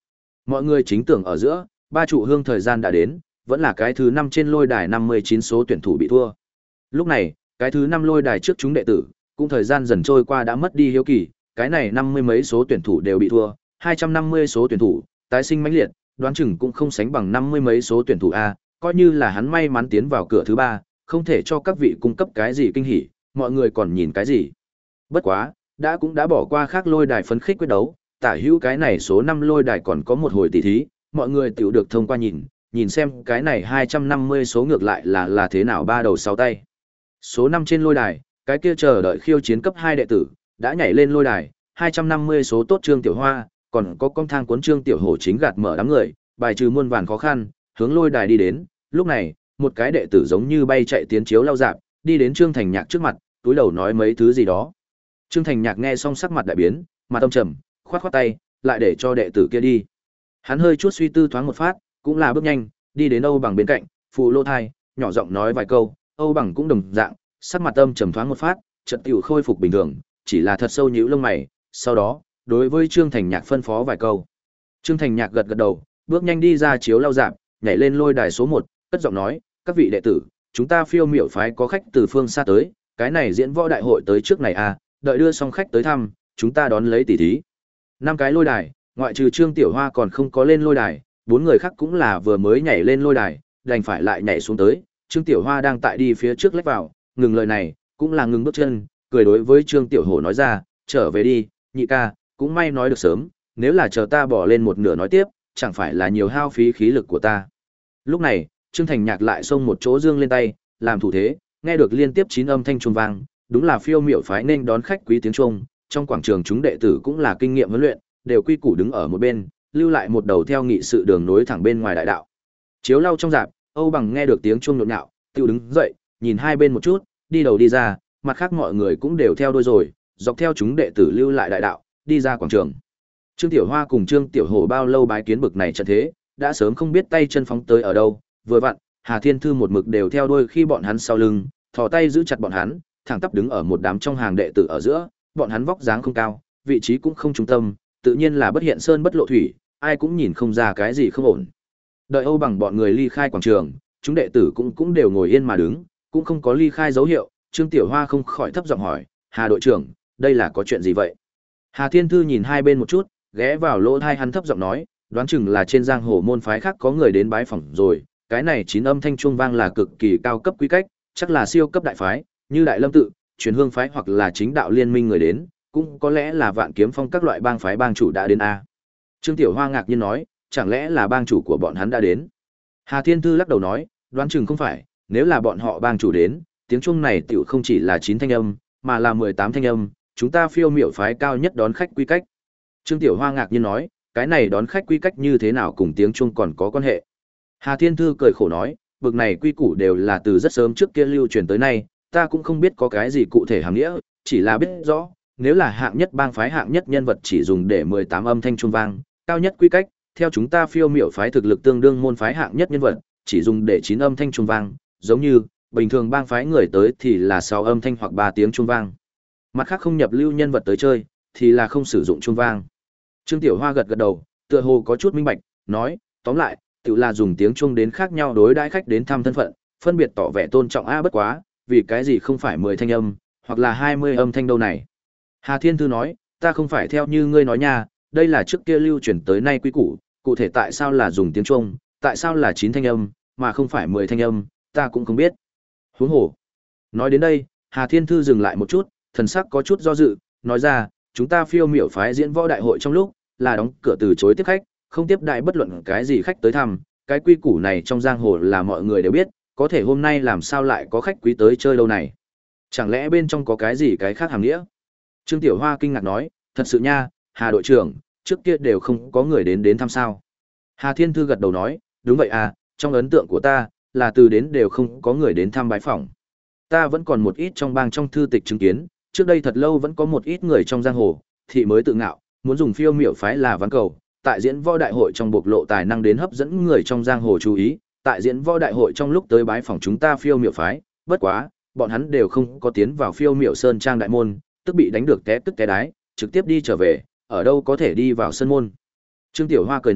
Mọi người chính tưởng ở giữa, ba trụ hương thời gian đã đến, vẫn là cái thứ năm trên lôi đài năm mươi chín số tuyển thủ bị thua. Lúc này, cái thứ năm lôi đài trước chúng đệ tử, cũng thời gian dần trôi qua đã mất đi hiếu kỳ, cái này năm mươi mấy số tuyển thủ đều bị thua, hai trăm năm mươi số tuyển thủ, tái sinh mãnh liệt, đoán chừng cũng không sánh bằng năm mươi mấy số tuyển thủ a, coi như là hắn may mắn tiến vào cửa thứ ba, không thể cho các vị cung cấp cái gì kinh hỉ, mọi người còn nhìn cái gì. Bất quá, đã cũng đã bỏ qua khác lôi đài phấn khích quyết đấu, tả hữu cái này số năm lôi đài còn có một hồi tỷ thí, mọi người tiểu được thông qua nhìn, nhìn xem cái này hai trăm năm mươi số ngược lại là là thế nào ba đầu sáu tay. Số năm trên lôi đài, cái kia chờ đợi khiêu chiến cấp hai đệ tử, đã nhảy lên lôi đài, hai trăm năm mươi số tốt Trương Tiểu Hoa, còn có con thang cuốn Trương Tiểu Hổ chính gạt mở đám người, bài trừ muôn vàn khó khăn, hướng lôi đài đi đến. Lúc này, một cái đệ tử giống như bay chạy tiến chiếu lao dạp, đi đến Trương Thành Nhạc trước mặt, túi đầu nói mấy thứ gì đó. Trương Thành Nhạc nghe xong sắc mặt đại biến, mặt tâm trầm, khoát khoát tay, lại để cho đệ tử kia đi. Hắn hơi chút suy tư thoáng một phát, cũng là bước nhanh, đi đến Âu Bằng bên cạnh, phụ lô thai, nhỏ giọng nói vài câu, Âu Bằng cũng đồng dạng, sắc mặt âm trầm thoáng một phát, chợt tiểu khôi phục bình thường, chỉ là thật sâu nhíu lông mày, sau đó, đối với Trương Thành Nhạc phân phó vài câu. Trương Thành Nhạc gật gật đầu, bước nhanh đi ra chiếu lao dạp, nhảy lên lôi đài số một, cất giọng nói, các vị đệ tử, chúng ta Phiêu Miểu phái có khách từ phương xa tới, cái này diễn võ đại hội tới trước này à, đợi đưa xong khách tới thăm, chúng ta đón lấy tỷ thí. Năm cái lôi đài, ngoại trừ Trương Tiểu Hoa còn không có lên lôi đài, bốn người khác cũng là vừa mới nhảy lên lôi đài, đành phải lại nhảy xuống tới. Trương Tiểu Hoa đang tại đi phía trước lách vào, ngừng lời này, cũng là ngừng bước chân, cười đối với Trương Tiểu Hổ nói ra, trở về đi, nhị ca, cũng may nói được sớm, nếu là chờ ta bỏ lên một nửa nói tiếp, chẳng phải là nhiều hao phí khí lực của ta. Lúc này, Trương Thành Nhạc lại xông một chỗ dương lên tay, làm thủ thế, nghe được liên tiếp chín âm thanh chuông vang, đúng là Phiêu Miểu phái nên đón khách quý tiếng chuông, trong quảng trường chúng đệ tử cũng là kinh nghiệm huấn luyện, đều quy củ đứng ở một bên, lưu lại một đầu theo nghị sự đường nối thẳng bên ngoài đại đạo. Chiếu lau trong dạp, Âu Bằng nghe được tiếng chuông nhộn nhạo, tiêu đứng dậy, nhìn hai bên một chút, đi đầu đi ra, mặt khác mọi người cũng đều theo đuôi rồi, dọc theo chúng đệ tử lưu lại đại đạo, đi ra quảng trường. Trương Tiểu Hoa cùng Trương Tiểu Hổ bao lâu bái kiến bực này trận thế, đã sớm không biết tay chân phóng tới ở đâu, vừa vặn, Hà Thiên Thư một mực đều theo đuôi khi bọn hắn sau lưng, thò tay giữ chặt bọn hắn, thẳng tắp đứng ở một đám trong hàng đệ tử ở giữa, bọn hắn vóc dáng không cao, vị trí cũng không trung tâm, tự nhiên là bất hiện sơn bất lộ thủy, ai cũng nhìn không ra cái gì không ổn. Đợi Âu Bằng bọn người ly khai quảng trường, chúng đệ tử cũng cũng đều ngồi yên mà đứng, cũng không có ly khai dấu hiệu, Trương Tiểu Hoa không khỏi thấp giọng hỏi, Hà đội trưởng, đây là có chuyện gì vậy? Hà Thiên Thư nhìn hai bên một chút, ghé vào lỗ tai hắn thấp giọng nói, đoán chừng là trên giang hồ môn phái khác có người đến bái phỏng rồi, cái này chín âm thanh chuông vang là cực kỳ cao cấp quy cách, chắc là siêu cấp đại phái, như Đại Lâm tự, Truyền Hương phái hoặc là chính đạo liên minh người đến, cũng có lẽ là Vạn Kiếm Phong các loại bang phái bang chủ đã đến a. Trương Tiểu Hoa ngạc nhiên nói, chẳng lẽ là bang chủ của bọn hắn đã đến? Hà Thiên Thư lắc đầu nói, đoán chừng không phải, nếu là bọn họ bang chủ đến, tiếng chuông này tiểu không chỉ là chín thanh âm, mà là mười tám thanh âm, chúng ta Phiêu Miểu phái cao nhất đón khách quy cách. Trương Tiểu Hoa ngạc nhiên nói, cái này đón khách quy cách như thế nào cùng tiếng chuông còn có quan hệ? Hà Thiên Thư cười khổ nói, bực này quy củ đều là từ rất sớm trước kia lưu truyền tới nay, ta cũng không biết có cái gì cụ thể hàm nghĩa, chỉ là biết rõ, nếu là hạng nhất bang phái hạng nhất nhân vật chỉ dùng để mười tám âm thanh chuông vang, cao nhất quy cách, theo chúng ta Phiêu Miểu phái thực lực tương đương môn phái hạng nhất nhân vật, chỉ dùng để chín âm thanh chuông vang, giống như bình thường bang phái người tới thì là sáu âm thanh hoặc ba tiếng chuông vang. Mặt khác không nhập lưu nhân vật tới chơi, thì là không sử dụng chuông vang. Trương Tiểu Hoa gật gật đầu, tựa hồ có chút minh bạch, nói, tóm lại, tự là dùng tiếng chuông đến khác nhau đối đãi khách đến thăm thân phận, phân biệt tỏ vẻ tôn trọng a bất quá, vì cái gì không phải mười thanh âm, hoặc là hai mươi âm thanh đâu này. Hà Thiên Thư nói, ta không phải theo như ngươi nói nha, đây là trước kia lưu truyền tới nay quy củ, cụ thể tại sao là dùng tiếng chuông, tại sao là chín thanh âm, mà không phải mười thanh âm, ta cũng không biết. Huống hồ. Nói đến đây, Hà Thiên Thư dừng lại một chút, thần sắc có chút do dự, nói ra, chúng ta Phiêu Miểu phái diễn võ đại hội trong lúc, là đóng cửa từ chối tiếp khách, không tiếp đại bất luận cái gì khách tới thăm, cái quy củ này trong giang hồ là mọi người đều biết, có thể hôm nay làm sao lại có khách quý tới chơi đâu này? Chẳng lẽ bên trong có cái gì cái khác hàm nghĩa? Trương Tiểu Hoa kinh ngạc nói, thật sự nha, Hà đội trưởng, trước kia đều không có người đến đến thăm sao? Hà Thiên Thư gật đầu nói, đúng vậy à, trong ấn tượng của ta, là từ đến đều không có người đến thăm bái phỏng. Ta vẫn còn một ít trong bang trong thư tịch chứng kiến, trước đây thật lâu vẫn có một ít người trong giang hồ, thị mới tự ngạo, muốn dùng Phiêu Miểu phái là ván cầu, tại diễn võ đại hội trong bộc lộ tài năng đến hấp dẫn người trong giang hồ chú ý, tại diễn võ đại hội trong lúc tới bái phỏng chúng ta Phiêu Miểu phái, bất quá, bọn hắn đều không có tiến vào Phiêu Miểu Sơn trang đại môn, tức bị đánh được té tức té đái, trực tiếp đi trở về, ở đâu có thể đi vào sân môn. Trương Tiểu Hoa cười nói,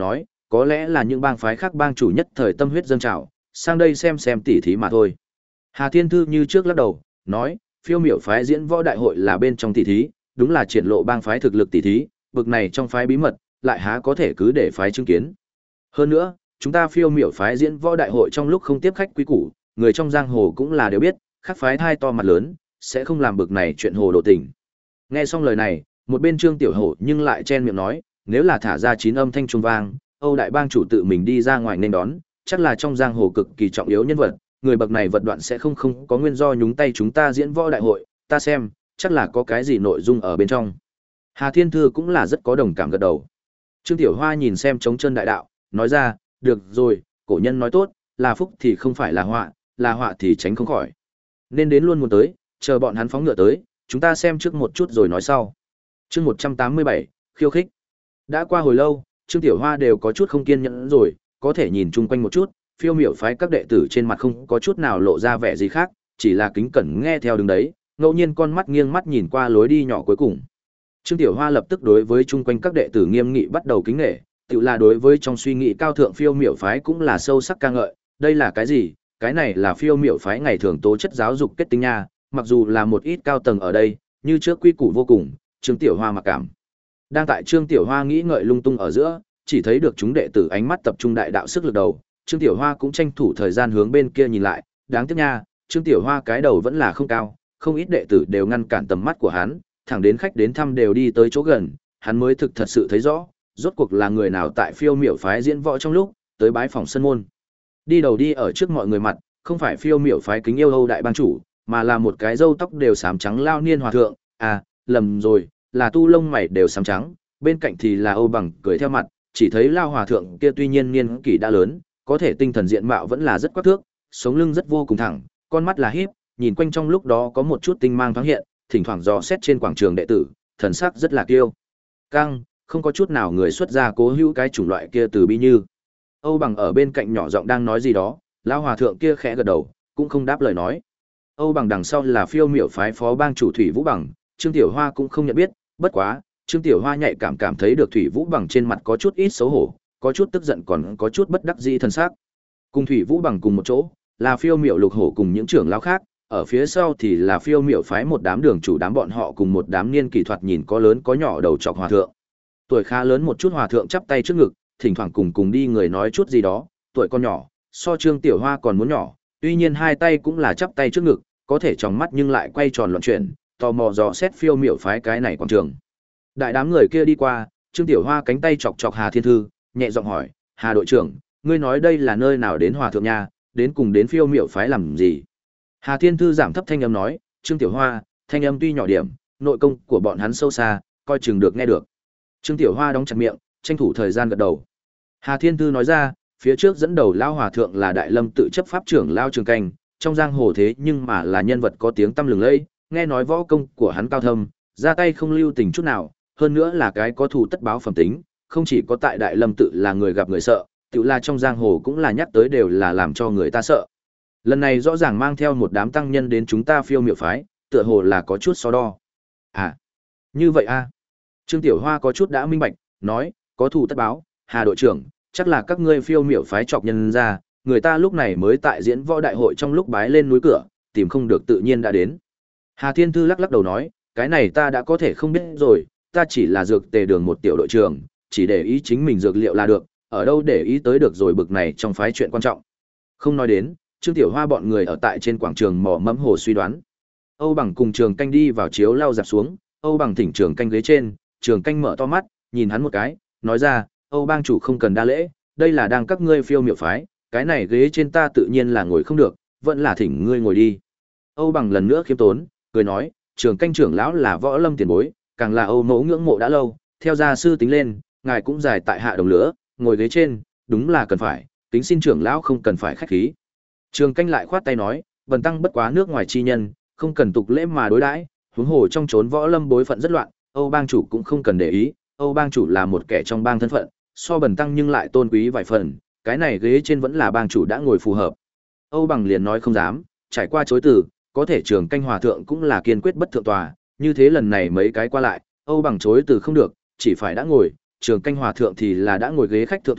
có lẽ là những bang phái khác bang chủ nhất thời tâm huyết dâng trào, sang đây xem xem tỉ thí mà thôi. Hà Thiên Thư như trước lắc đầu, nói, phiêu miểu phái diễn võ đại hội là bên trong tỉ thí, đúng là triển lộ bang phái thực lực tỉ thí, bực này trong phái bí mật, lại há có thể cứ để phái chứng kiến. Hơn nữa, chúng ta phiêu miểu phái diễn võ đại hội trong lúc không tiếp khách quý củ, người trong giang hồ cũng là đều biết, khác phái thai to mặt lớn, sẽ không làm bực này chuyện hồ đồ tình. Nghe xong lời này, một bên Trương Tiểu Hổ nhưng lại chen miệng nói, nếu là thả ra chín âm thanh trung vang, Âu đại bang chủ tự mình đi ra ngoài nên đón, chắc là trong giang hồ cực kỳ trọng yếu nhân vật, người bậc này vật đoạn sẽ không không có nguyên do nhúng tay chúng ta diễn võ đại hội, ta xem, chắc là có cái gì nội dung ở bên trong. Hà Thiên Thư cũng là rất có đồng cảm gật đầu. Trương Tiểu Hoa nhìn xem trống chân đại đạo, nói ra, được rồi, cổ nhân nói tốt, là phúc thì không phải là họa, là họa thì tránh không khỏi. Nên đến luôn muốn tới, chờ bọn hắn phóng ngựa tới, chúng ta xem trước một chút rồi nói sau. Chương một trăm tám mươi bảy, khiêu khích. Đã qua hồi lâu, Trương Tiểu Hoa đều có chút không kiên nhẫn rồi, có thể nhìn chung quanh một chút, phiêu miểu phái các đệ tử trên mặt không có chút nào lộ ra vẻ gì khác, chỉ là kính cẩn nghe theo đứng đấy, ngẫu nhiên con mắt nghiêng mắt nhìn qua lối đi nhỏ cuối cùng. Trương Tiểu Hoa lập tức đối với chung quanh các đệ tử nghiêm nghị bắt đầu kính nể, tự là đối với trong suy nghĩ cao thượng phiêu miểu phái cũng là sâu sắc ca ngợi, đây là cái gì? Cái này là phiêu miểu phái ngày thường tố chất giáo dục kết tinh nha, mặc dù là một ít cao tầng ở đây, như trước quy củ vô cùng, Trương Tiểu Hoa mặc cảm. Đang tại Trương Tiểu Hoa nghĩ ngợi lung tung ở giữa, chỉ thấy được chúng đệ tử ánh mắt tập trung đại đạo sức lực đầu, Trương Tiểu Hoa cũng tranh thủ thời gian hướng bên kia nhìn lại, đáng tiếc nha, Trương Tiểu Hoa cái đầu vẫn là không cao, không ít đệ tử đều ngăn cản tầm mắt của hắn, thẳng đến khách đến thăm đều đi tới chỗ gần, hắn mới thực thật sự thấy rõ, rốt cuộc là người nào tại phiêu miểu phái diễn võ trong lúc tới bái phòng sân môn. Đi đầu đi ở trước mọi người mặt, không phải phiêu miểu phái kính yêu Âu đại bang chủ, mà là một cái râu tóc đều xám trắng lao niên hòa thượng, à, lầm rồi, là tu lông mày đều xám trắng, bên cạnh thì là Âu Bằng cười theo mặt, chỉ thấy lao hòa thượng kia tuy nhiên niên kỷ đã lớn, có thể tinh thần diện mạo vẫn là rất quắc thước, sống lưng rất vô cùng thẳng, con mắt là híp, nhìn quanh trong lúc đó có một chút tinh mang thoáng hiện, thỉnh thoảng dò xét trên quảng trường đệ tử, thần sắc rất là kiêu căng, không có chút nào người xuất gia cố hữu cái chủng loại kia từ bi như. Âu Bằng ở bên cạnh nhỏ giọng đang nói gì đó, lão hòa thượng kia khẽ gật đầu, cũng không đáp lời nói. Âu Bằng đằng sau là phiêu miểu phái phó bang chủ Thủy Vũ Bằng, Trương Tiểu Hoa cũng không nhận biết, bất quá, Trương Tiểu Hoa nhạy cảm cảm thấy được Thủy Vũ Bằng trên mặt có chút ít xấu hổ, có chút tức giận còn có chút bất đắc dĩ thần sắc. Cùng Thủy Vũ Bằng cùng một chỗ, là phiêu miểu lục hổ cùng những trưởng lão khác, ở phía sau thì là phiêu miểu phái một đám đường chủ đám bọn họ cùng một đám niên kỷ thuật nhìn có lớn có nhỏ đầu trọc hòa thượng. Tuổi khá lớn một chút hòa thượng chắp tay trước ngực, thỉnh thoảng cùng cùng đi người nói chút gì đó, tuổi con nhỏ, so Trương Tiểu Hoa còn muốn nhỏ, tuy nhiên hai tay cũng là chắp tay trước ngực, có thể tròng mắt nhưng lại quay tròn loạn chuyển, tò mò dò xét phiêu miểu phái cái này quảng trường. Đại đám người kia đi qua, Trương Tiểu Hoa cánh tay chọc chọc Hà Thiên Thư, nhẹ giọng hỏi, Hà đội trưởng, ngươi nói đây là nơi nào đến hòa thượng nha, đến cùng đến phiêu miểu phái làm gì? Hà Thiên Thư giảm thấp thanh âm nói, Trương Tiểu Hoa, thanh âm tuy nhỏ điểm, nội công của bọn hắn sâu xa, coi chừng được nghe được. Trương Tiểu Hoa đóng chặt miệng, tranh thủ thời gian gật đầu. Hà Thiên Thư nói ra, phía trước dẫn đầu lao hòa thượng là Đại Lâm tự chấp pháp trưởng lao Trường Canh, trong giang hồ thế nhưng mà là nhân vật có tiếng tăm lừng lẫy, nghe nói võ công của hắn cao thâm, ra tay không lưu tình chút nào, hơn nữa là cái có thù tất báo phẩm tính, không chỉ có tại Đại Lâm tự là người gặp người sợ, tự là trong giang hồ cũng là nhắc tới đều là làm cho người ta sợ. Lần này rõ ràng mang theo một đám tăng nhân đến chúng ta phiêu miểu phái, tựa hồ là có chút so đo. À, như vậy a. À. Trương Tiểu Hoa có chút đã minh bạch, nói, có thù tất báo, Hà đội trưởng, chắc là các ngươi phiêu miểu phái chọc nhân ra, người ta lúc này mới tại diễn võ đại hội trong lúc bái lên núi cửa, tìm không được tự nhiên đã đến. Hà Thiên Thư lắc lắc đầu nói, cái này ta đã có thể không biết rồi, ta chỉ là dược tề đường một tiểu đội trưởng, chỉ để ý chính mình dược liệu là được, ở đâu để ý tới được rồi bực này trong phái chuyện quan trọng. Không nói đến, Trương Tiểu Hoa bọn người ở tại trên quảng trường mò mẫm hồ suy đoán. Âu Bằng cùng Trường Canh đi vào chiếu lao dạp xuống, Âu Bằng thỉnh Trường Canh ghế trên, Trường Canh mở to mắt, nhìn hắn một cái, nói ra, Âu bang chủ không cần đa lễ, đây là đang các ngươi phiêu miểu phái, cái này ghế trên ta tự nhiên là ngồi không được, vẫn là thỉnh ngươi ngồi đi. Âu Bằng lần nữa khiêm tốn, cười nói, Trường Canh trưởng lão là võ lâm tiền bối, càng là Âu mẫu ngưỡng mộ đã lâu, theo gia sư tính lên, ngài cũng dài tại hạ đồng lửa, ngồi ghế trên, đúng là cần phải, kính xin trưởng lão không cần phải khách khí. Trường Canh lại khoát tay nói, bần tăng bất quá nước ngoài chi nhân, không cần tục lễ mà đối đãi, huống hồ trong chốn võ lâm bối phận rất loạn, Âu bang chủ cũng không cần để ý, Âu bang chủ là một kẻ trong bang thân phận, so bần tăng nhưng lại tôn quý vài phần, cái này ghế trên vẫn là bang chủ đã ngồi phù hợp. Âu Bằng liền nói không dám, trải qua chối từ, có thể Trường Canh hòa thượng cũng là kiên quyết bất thượng tòa, như thế lần này mấy cái qua lại, Âu Bằng chối từ không được, chỉ phải đã ngồi, Trường Canh hòa thượng thì là đã ngồi ghế khách thượng thủ,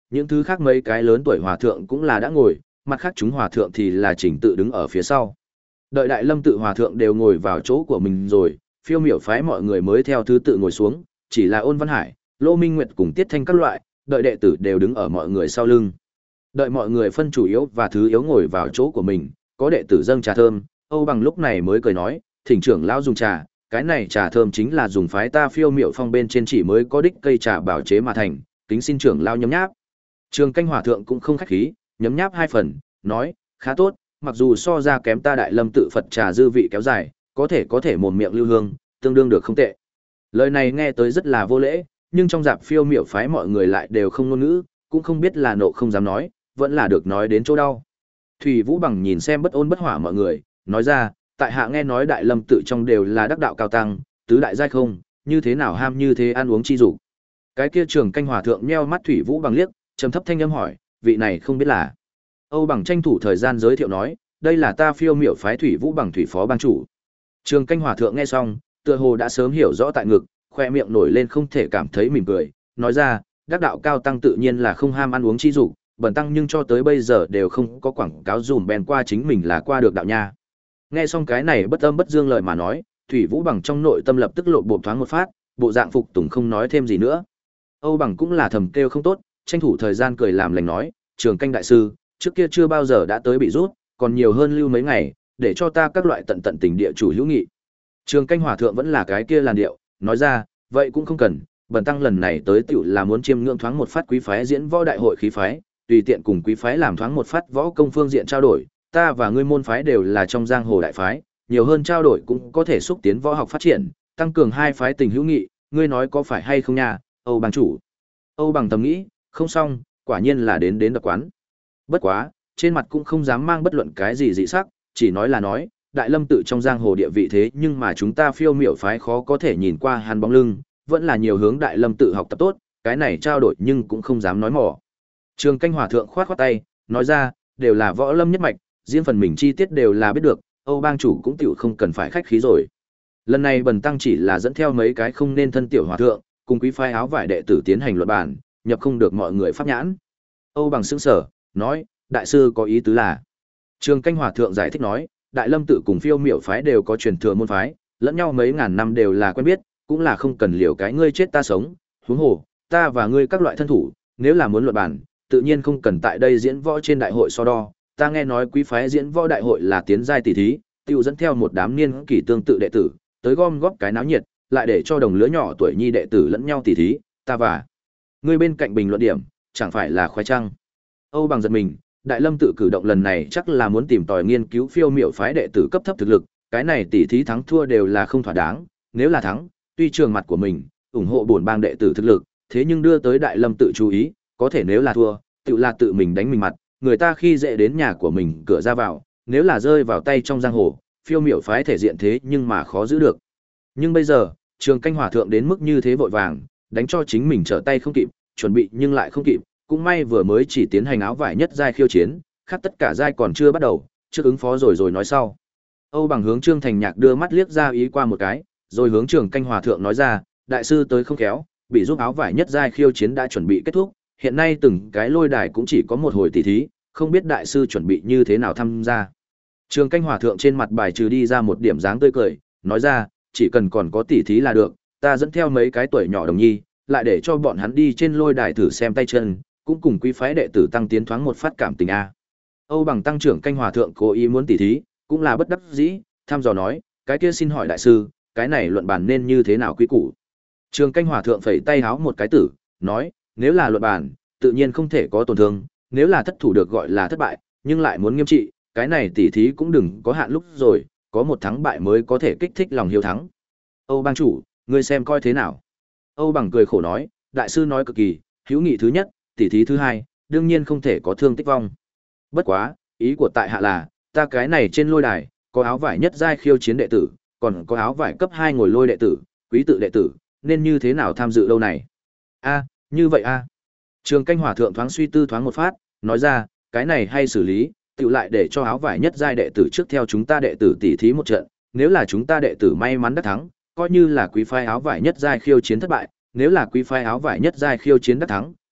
những thứ khác mấy cái lớn tuổi hòa thượng cũng là đã ngồi, mặt khác chúng hòa thượng thì là chỉnh tự đứng ở phía sau. Đợi Đại Lâm tự hòa thượng đều ngồi vào chỗ của mình rồi, phiêu miểu phái mọi người mới theo thứ tự ngồi xuống, chỉ là Ôn Văn Hải, Lô Minh Nguyệt cùng Tiết Thanh các loại, đợi đệ tử đều đứng ở mọi người sau lưng. Đợi mọi người phân chủ yếu và thứ yếu ngồi vào chỗ của mình, có đệ tử dâng trà thơm, Âu Bằng lúc này mới cười nói, thỉnh trưởng lão dùng trà, cái này trà thơm chính là dùng phái ta phiêu miểu phong bên trên chỉ mới có đích cây trà bảo chế mà thành, kính xin trưởng lão nhấm nháp. Trường Canh hòa thượng cũng không khách khí, nhấm nháp hai phần, nói, khá tốt, mặc dù so ra kém ta Đại Lâm tự Phật trà dư vị kéo dài, có thể có thể mồm miệng lưu hương, tương đương được không tệ. Lời này nghe tới rất là vô lễ, nhưng trong dạp phiêu miểu phái mọi người lại đều không ngôn ngữ, cũng không biết là nộ không dám nói, vẫn là được nói đến chỗ đau. Thủy Vũ Bằng nhìn xem bất ôn bất hỏa mọi người, nói ra, tại hạ nghe nói Đại Lâm tự trong đều là đắc đạo cao tăng, tứ đại giai không, như thế nào ham như thế ăn uống chi dục. Cái kia Trường Canh hòa thượng nheo mắt Thủy Vũ Bằng liếc, trầm thấp thanh âm hỏi, vị này không biết là. Âu Bằng tranh thủ thời gian giới thiệu nói, đây là ta phiêu miểu phái Thủy Vũ Bằng thủy phó bang chủ. Trường Canh hòa thượng nghe xong, tựa hồ đã sớm hiểu rõ tại ngực, khoe miệng nổi lên không thể cảm thấy mỉm cười, nói ra, đắc đạo cao tăng tự nhiên là không ham ăn uống chi dục, bần tăng nhưng cho tới bây giờ đều không có quảng cáo dùm bèn qua chính mình là qua được đạo nha. Nghe xong cái này bất âm bất dương lời mà nói, Thủy Vũ Bằng trong nội tâm lập tức lộ bộ thoáng một phát, bộ dạng phục tùng không nói thêm gì nữa. Âu Bằng cũng là thầm kêu không tốt, tranh thủ thời gian cười làm lành nói, Trường Canh đại sư, trước kia chưa bao giờ đã tới bị rút, còn nhiều hơn lưu mấy ngày, để cho ta các loại tận tận tình địa chủ hữu nghị. Trường Canh hòa thượng vẫn là cái kia làn điệu, nói ra, vậy cũng không cần, bần tăng lần này tới tiểu là muốn chiêm ngưỡng thoáng một phát quý phái diễn võ đại hội khí phái, tùy tiện cùng quý phái làm thoáng một phát võ công phương diện trao đổi, ta và ngươi môn phái đều là trong giang hồ đại phái, nhiều hơn trao đổi cũng có thể xúc tiến võ học phát triển, tăng cường hai phái tình hữu nghị, ngươi nói có phải hay không nha, Âu Bằng chủ. Âu Bằng thầm nghĩ, không xong, quả nhiên là đến đến đập quán. Bất quá, trên mặt cũng không dám mang bất luận cái gì dị sắc, chỉ nói là nói, Đại Lâm tự trong giang hồ địa vị thế nhưng mà chúng ta phiêu miểu phái khó có thể nhìn qua hắn bóng lưng, vẫn là nhiều hướng Đại Lâm tự học tập tốt, cái này trao đổi nhưng cũng không dám nói mỏ. Trường Canh hòa thượng khoát khoát tay, nói ra, đều là võ lâm nhất mạch, riêng phần mình chi tiết đều là biết được, Âu bang chủ cũng tiểu không cần phải khách khí rồi. Lần này bần tăng chỉ là dẫn theo mấy cái không nên thân tiểu hòa thượng, cùng quý phái áo vải đệ tử tiến hành luận bàn, nhập không được mọi người pháp nhãn. Âu Bằng sững sở, nói, đại sư có ý tứ là. Trường Canh hòa thượng giải thích nói, Đại Lâm tự cùng phiêu miểu phái đều có truyền thừa môn phái, lẫn nhau mấy ngàn năm đều là quen biết, cũng là không cần liều cái ngươi chết ta sống, huống hồ, ta và ngươi các loại thân thủ, nếu là muốn luận bàn, tự nhiên không cần tại đây diễn võ trên đại hội so đo, ta nghe nói quý phái diễn võ đại hội là tiến giai tỷ thí, tiêu dẫn theo một đám niên kỷ tương tự đệ tử, tới gom góp cái náo nhiệt, lại để cho đồng lứa nhỏ tuổi nhi đệ tử lẫn nhau tỷ thí, ta và ngươi bên cạnh bình luận điểm, chẳng phải là khoái trăng. Âu Bằng giật mình, Đại Lâm tự cử động lần này chắc là muốn tìm tòi nghiên cứu phiêu miểu phái đệ tử cấp thấp thực lực, cái này tỷ thí thắng thua đều là không thỏa đáng, nếu là thắng, tuy trường mặt của mình, ủng hộ bổn bang đệ tử thực lực, thế nhưng đưa tới Đại Lâm tự chú ý, có thể nếu là thua, tự là tự mình đánh mình mặt, người ta khi dễ đến nhà của mình cửa ra vào, nếu là rơi vào tay trong giang hồ, phiêu miểu phái thể diện thế nhưng mà khó giữ được. Nhưng bây giờ, Trường Canh hòa thượng đến mức như thế vội vàng, đánh cho chính mình trở tay không kịp, chuẩn bị nhưng lại không kịp, cũng may vừa mới chỉ tiến hành áo vải nhất giai khiêu chiến, khác tất cả giai còn chưa bắt đầu, trước ứng phó rồi rồi nói sau. Âu Bằng hướng Trương Thành Nhạc đưa mắt liếc ra ý qua một cái, rồi hướng Trường Canh hòa thượng nói ra, đại sư tới không khéo, bị giúp áo vải nhất giai khiêu chiến đã chuẩn bị kết thúc, hiện nay từng cái lôi đài cũng chỉ có một hồi tỷ thí, không biết đại sư chuẩn bị như thế nào tham gia. Trường Canh hòa thượng trên mặt bài trừ đi ra một điểm dáng tươi cười, nói ra, chỉ cần còn có tỷ thí là được, ta dẫn theo mấy cái tuổi nhỏ đồng nhi, lại để cho bọn hắn đi trên lôi đài thử xem tay chân, cũng cùng quý phái đệ tử tăng tiến thoáng một phát cảm tình a. Âu Bằng tăng trưởng Canh hòa thượng cố ý muốn tỷ thí, cũng là bất đắc dĩ, thăm dò nói, cái kia xin hỏi đại sư, cái này luận bàn nên như thế nào quy củ. Trường Canh hòa thượng phẩy tay háo một cái tử, nói, nếu là luận bàn, tự nhiên không thể có tổn thương, nếu là thất thủ được gọi là thất bại, nhưng lại muốn nghiêm trị, cái này tỷ thí cũng đừng có hạn lúc rồi, có một thắng bại mới có thể kích thích lòng hiếu thắng. Âu bang chủ, ngươi xem coi thế nào. Âu Bằng cười khổ nói, đại sư nói cực kỳ, hữu nghị thứ nhất, tỷ thí thứ hai, đương nhiên không thể có thương tích vong. Bất quá, ý của tại hạ là, ta cái này trên lôi đài, có áo vải nhất giai khiêu chiến đệ tử, còn có áo vải cấp hai ngồi lôi đệ tử, quý tự đệ tử, nên như thế nào tham dự lâu này? A, như vậy a. Trường Canh hòa thượng thoáng suy tư thoáng một phát, nói ra, cái này hay xử lý, tự lại để cho áo vải nhất giai đệ tử trước theo chúng ta đệ tử tỷ thí một trận, nếu là chúng ta đệ tử may mắn đắc thắng, coi như là quý phái áo vải nhất giai khiêu chiến thất bại, nếu là quý phái áo vải nhất giai khiêu chiến đắc thắng,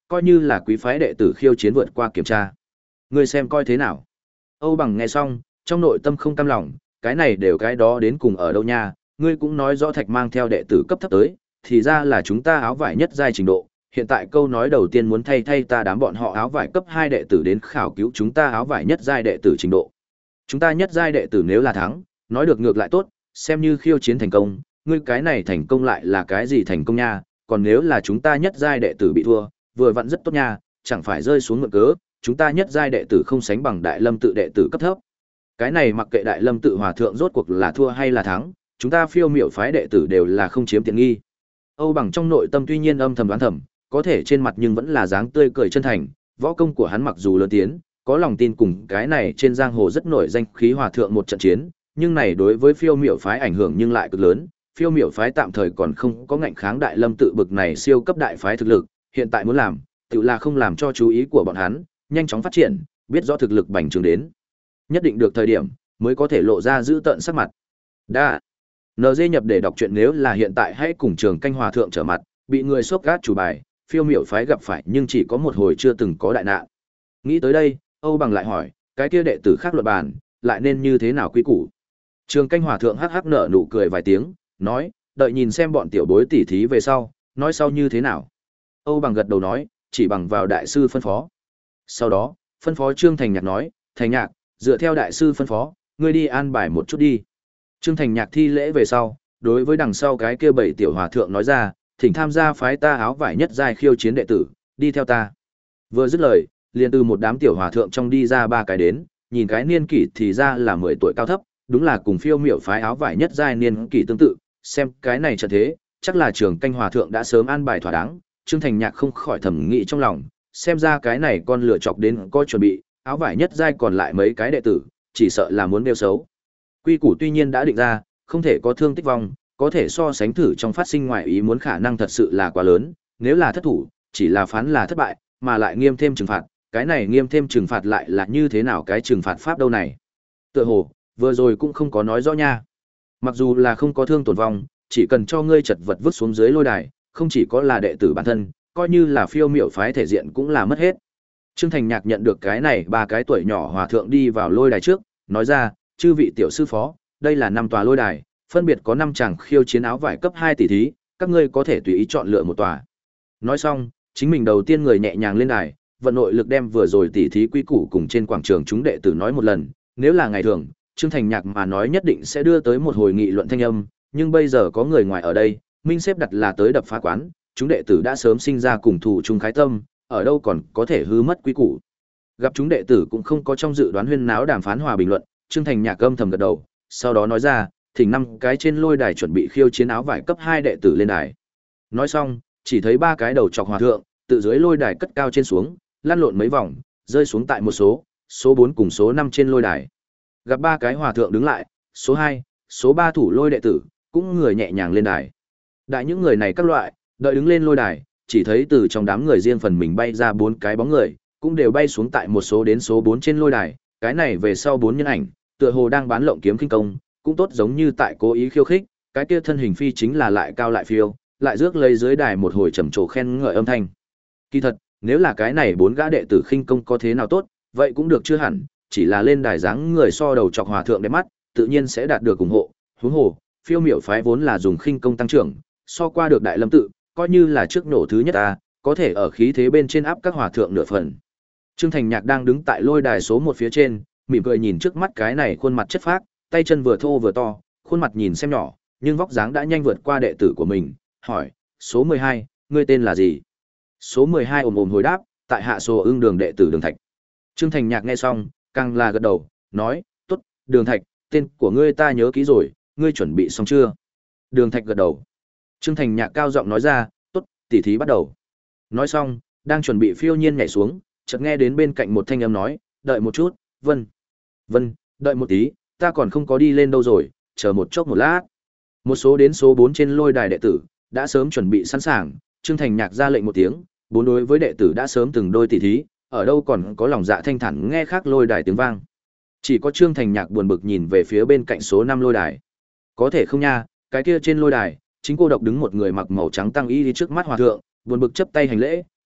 coi như là quý phái đệ tử khiêu chiến vượt qua kiểm tra. Ngươi xem coi thế nào? Âu Bằng nghe xong, trong nội tâm không cam lòng, cái này đều cái đó đến cùng ở đâu nha, ngươi cũng nói rõ Thạch mang theo đệ tử cấp thấp tới, thì ra là chúng ta áo vải nhất giai trình độ, hiện tại câu nói đầu tiên muốn thay thay ta đám bọn họ áo vải cấp hai đệ tử đến khảo cứu chúng ta áo vải nhất giai đệ tử trình độ. Chúng ta nhất giai đệ tử nếu là thắng, nói được ngược lại tốt, xem như khiêu chiến thành công, ngươi cái này thành công lại là cái gì thành công nha, còn nếu là chúng ta nhất giai đệ tử bị thua, vừa vặn rất tốt nha, chẳng phải rơi xuống mượn cớ, chúng ta nhất giai đệ tử không sánh bằng Đại Lâm tự đệ tử cấp thấp. Cái này mặc kệ Đại Lâm tự hòa thượng rốt cuộc là thua hay là thắng, chúng ta phiêu miểu phái đệ tử đều là không chiếm tiện nghi. Âu Bằng trong nội tâm tuy nhiên âm thầm đoán thầm, có thể trên mặt nhưng vẫn là dáng tươi cười chân thành, võ công của hắn mặc dù lớn tiến, có lòng tin cùng cái này trên giang hồ rất nổi danh khí hòa thượng một trận chiến, nhưng này đối với phiêu miểu phái ảnh hưởng nhưng lại cực lớn, phiêu miểu phái tạm thời còn không có ngạnh kháng Đại Lâm tự bực này siêu cấp đại phái thực lực, hiện tại muốn làm, tự là không làm cho chú ý của bọn hắn, nhanh chóng phát triển, biết rõ thực lực bành trướng đến. Nhất định được thời điểm, mới có thể lộ ra giữ tợn sắc mặt. Đa. en giê nhập để đọc truyện nếu là hiện tại hãy cùng Trường Canh hòa thượng trở mặt, bị người xốc gác chủ bài, phiêu miểu phái gặp phải nhưng chỉ có một hồi chưa từng có đại nạn. Nghĩ tới đây, Âu Bằng lại hỏi, cái kia đệ tử khác luận bàn, lại nên như thế nào quy củ? Trường Canh hòa thượng hắc hắc nở nụ cười vài tiếng, nói, đợi nhìn xem bọn tiểu bối tỉ thí về sau, nói sau như thế nào. Âu Bằng gật đầu nói, chỉ bằng vào đại sư phân phó. Sau đó, phân phó Trương Thành Nhạc nói, Thành Nhạc, dựa theo đại sư phân phó, ngươi đi an bài một chút đi. Trương Thành Nhạc thi lễ về sau, đối với đằng sau cái kia bảy tiểu hòa thượng nói ra, thỉnh tham gia phái ta áo vải nhất giai khiêu chiến đệ tử, đi theo ta. Vừa dứt lời, liền từ một đám tiểu hòa thượng trong đi ra ba cái đến, nhìn cái niên kỷ thì ra là mười tuổi cao thấp, đúng là cùng phiêu miểu phái áo vải nhất giai niên kỷ tương tự, xem cái này trận thế, chắc là Trường Canh hòa thượng đã sớm an bài thỏa đáng. Trương Thành Nhạc không khỏi thầm nghĩ trong lòng, xem ra cái này con lựa chọc đến coi chuẩn bị, áo vải nhất giai còn lại mấy cái đệ tử, chỉ sợ là muốn đeo xấu. Quy củ tuy nhiên đã định ra, không thể có thương tích vong, có thể so sánh thử trong phát sinh ngoại ý muốn khả năng thật sự là quá lớn, nếu là thất thủ, chỉ là phán là thất bại, mà lại nghiêm thêm trừng phạt, cái này nghiêm thêm trừng phạt lại là như thế nào cái trừng phạt pháp đâu này. Tựa hồ, vừa rồi cũng không có nói rõ nha. Mặc dù là không có thương tổn vong, chỉ cần cho ngươi chật vật vứt xuống dưới lôi đài, không chỉ có là đệ tử bản thân, coi như là phiêu miểu phái thể diện cũng là mất hết. Trương Thành Nhạc nhận được cái này ba cái tuổi nhỏ hòa thượng đi vào lôi đài trước, nói ra, chư vị tiểu sư phó, đây là năm tòa lôi đài, phân biệt có năm chàng khiêu chiến áo vải cấp hai tỷ thí, các ngươi có thể tùy ý chọn lựa một tòa. Nói xong, chính mình đầu tiên người nhẹ nhàng lên đài, vận nội lực đem vừa rồi tỷ thí quy củ cùng trên quảng trường chúng đệ tử nói một lần, nếu là ngày thường, Trương Thành Nhạc mà nói nhất định sẽ đưa tới một hồi nghị luận thanh âm, nhưng bây giờ có người ngoài ở đây, minh xếp đặt là tới đập phá quán, chúng đệ tử đã sớm sinh ra cùng thủ chung khái tâm, ở đâu còn có thể hư mất quy củ. Gặp chúng đệ tử cũng không có trong dự đoán huyên náo đàm phán hòa bình luận, Trương Thành Nhạc âm thầm gật đầu, sau đó nói ra, thỉnh năm cái trên lôi đài chuẩn bị khiêu chiến áo vải cấp hai đệ tử lên đài. Nói xong, chỉ thấy ba cái đầu chọc hòa thượng, tự dưới lôi đài cất cao trên xuống, lăn lộn mấy vòng, rơi xuống tại một số, số bốn cùng số năm trên lôi đài. Gặp ba cái hòa thượng đứng lại, số hai, số ba thủ lôi đệ tử, cũng người nhẹ nhàng lên đài. Đại những người này các loại, đợi đứng lên lôi đài, chỉ thấy từ trong đám người riêng phần mình bay ra bốn cái bóng người, cũng đều bay xuống tại một số đến số bốn trên lôi đài, cái này về sau bốn nhân ảnh, tựa hồ đang bán lộng kiếm khinh công, cũng tốt giống như tại cố ý khiêu khích, cái kia thân hình phi chính là lại cao lại phiêu, lại rước lấy dưới đài một hồi trầm trồ khen ngợi âm thanh. Kỳ thật, nếu là cái này bốn gã đệ tử khinh công có thế nào tốt, vậy cũng được chưa hẳn, chỉ là lên đài dáng người so đầu chọc hòa thượng đẹp mắt, tự nhiên sẽ đạt được ủng hộ. Huống hồ, phiêu miểu phái vốn là dùng khinh công tăng trưởng, so qua được Đại Lâm tự, coi như là trước nổ thứ nhất ta, có thể ở khí thế bên trên áp các hòa thượng nửa phần. Trương Thành Nhạc đang đứng tại lôi đài số một phía trên, mỉm cười nhìn trước mắt cái này khuôn mặt chất phác, tay chân vừa thô vừa to, khuôn mặt nhìn xem nhỏ, nhưng vóc dáng đã nhanh vượt qua đệ tử của mình, hỏi, số mười hai, ngươi tên là gì? Số mười hai ồm ồm hồi đáp, tại hạ Sồ Ưng Đường đệ tử Đường Thạch. Trương Thành Nhạc nghe xong, càng là gật đầu, nói, tốt, Đường Thạch, tên của ngươi ta nhớ kỹ rồi, ngươi chuẩn bị xong chưa? Đường Thạch gật đầu. Trương Thành Nhạc cao giọng nói ra, tốt, tỉ thí bắt đầu. Nói xong, đang chuẩn bị phiêu nhiên nhảy xuống, chợt nghe đến bên cạnh một thanh âm nói, đợi một chút, Vân. Vân, đợi một tí, ta còn không có đi lên đâu rồi, chờ một chốc một lát. Một số đến số bốn trên lôi đài đệ tử, đã sớm chuẩn bị sẵn sàng, Trương Thành Nhạc ra lệnh một tiếng, bốn đối với đệ tử đã sớm từng đôi tỉ thí, ở đâu còn có lòng dạ thanh thản nghe khác lôi đài tiếng vang. Chỉ có Trương Thành Nhạc buồn bực nhìn về phía bên cạnh số năm lôi đài. Có thể không nha, cái kia trên lôi đài, chính cô độc đứng một người mặc màu trắng tăng y đi trước mắt hòa thượng, buồn bực chấp tay hành lễ,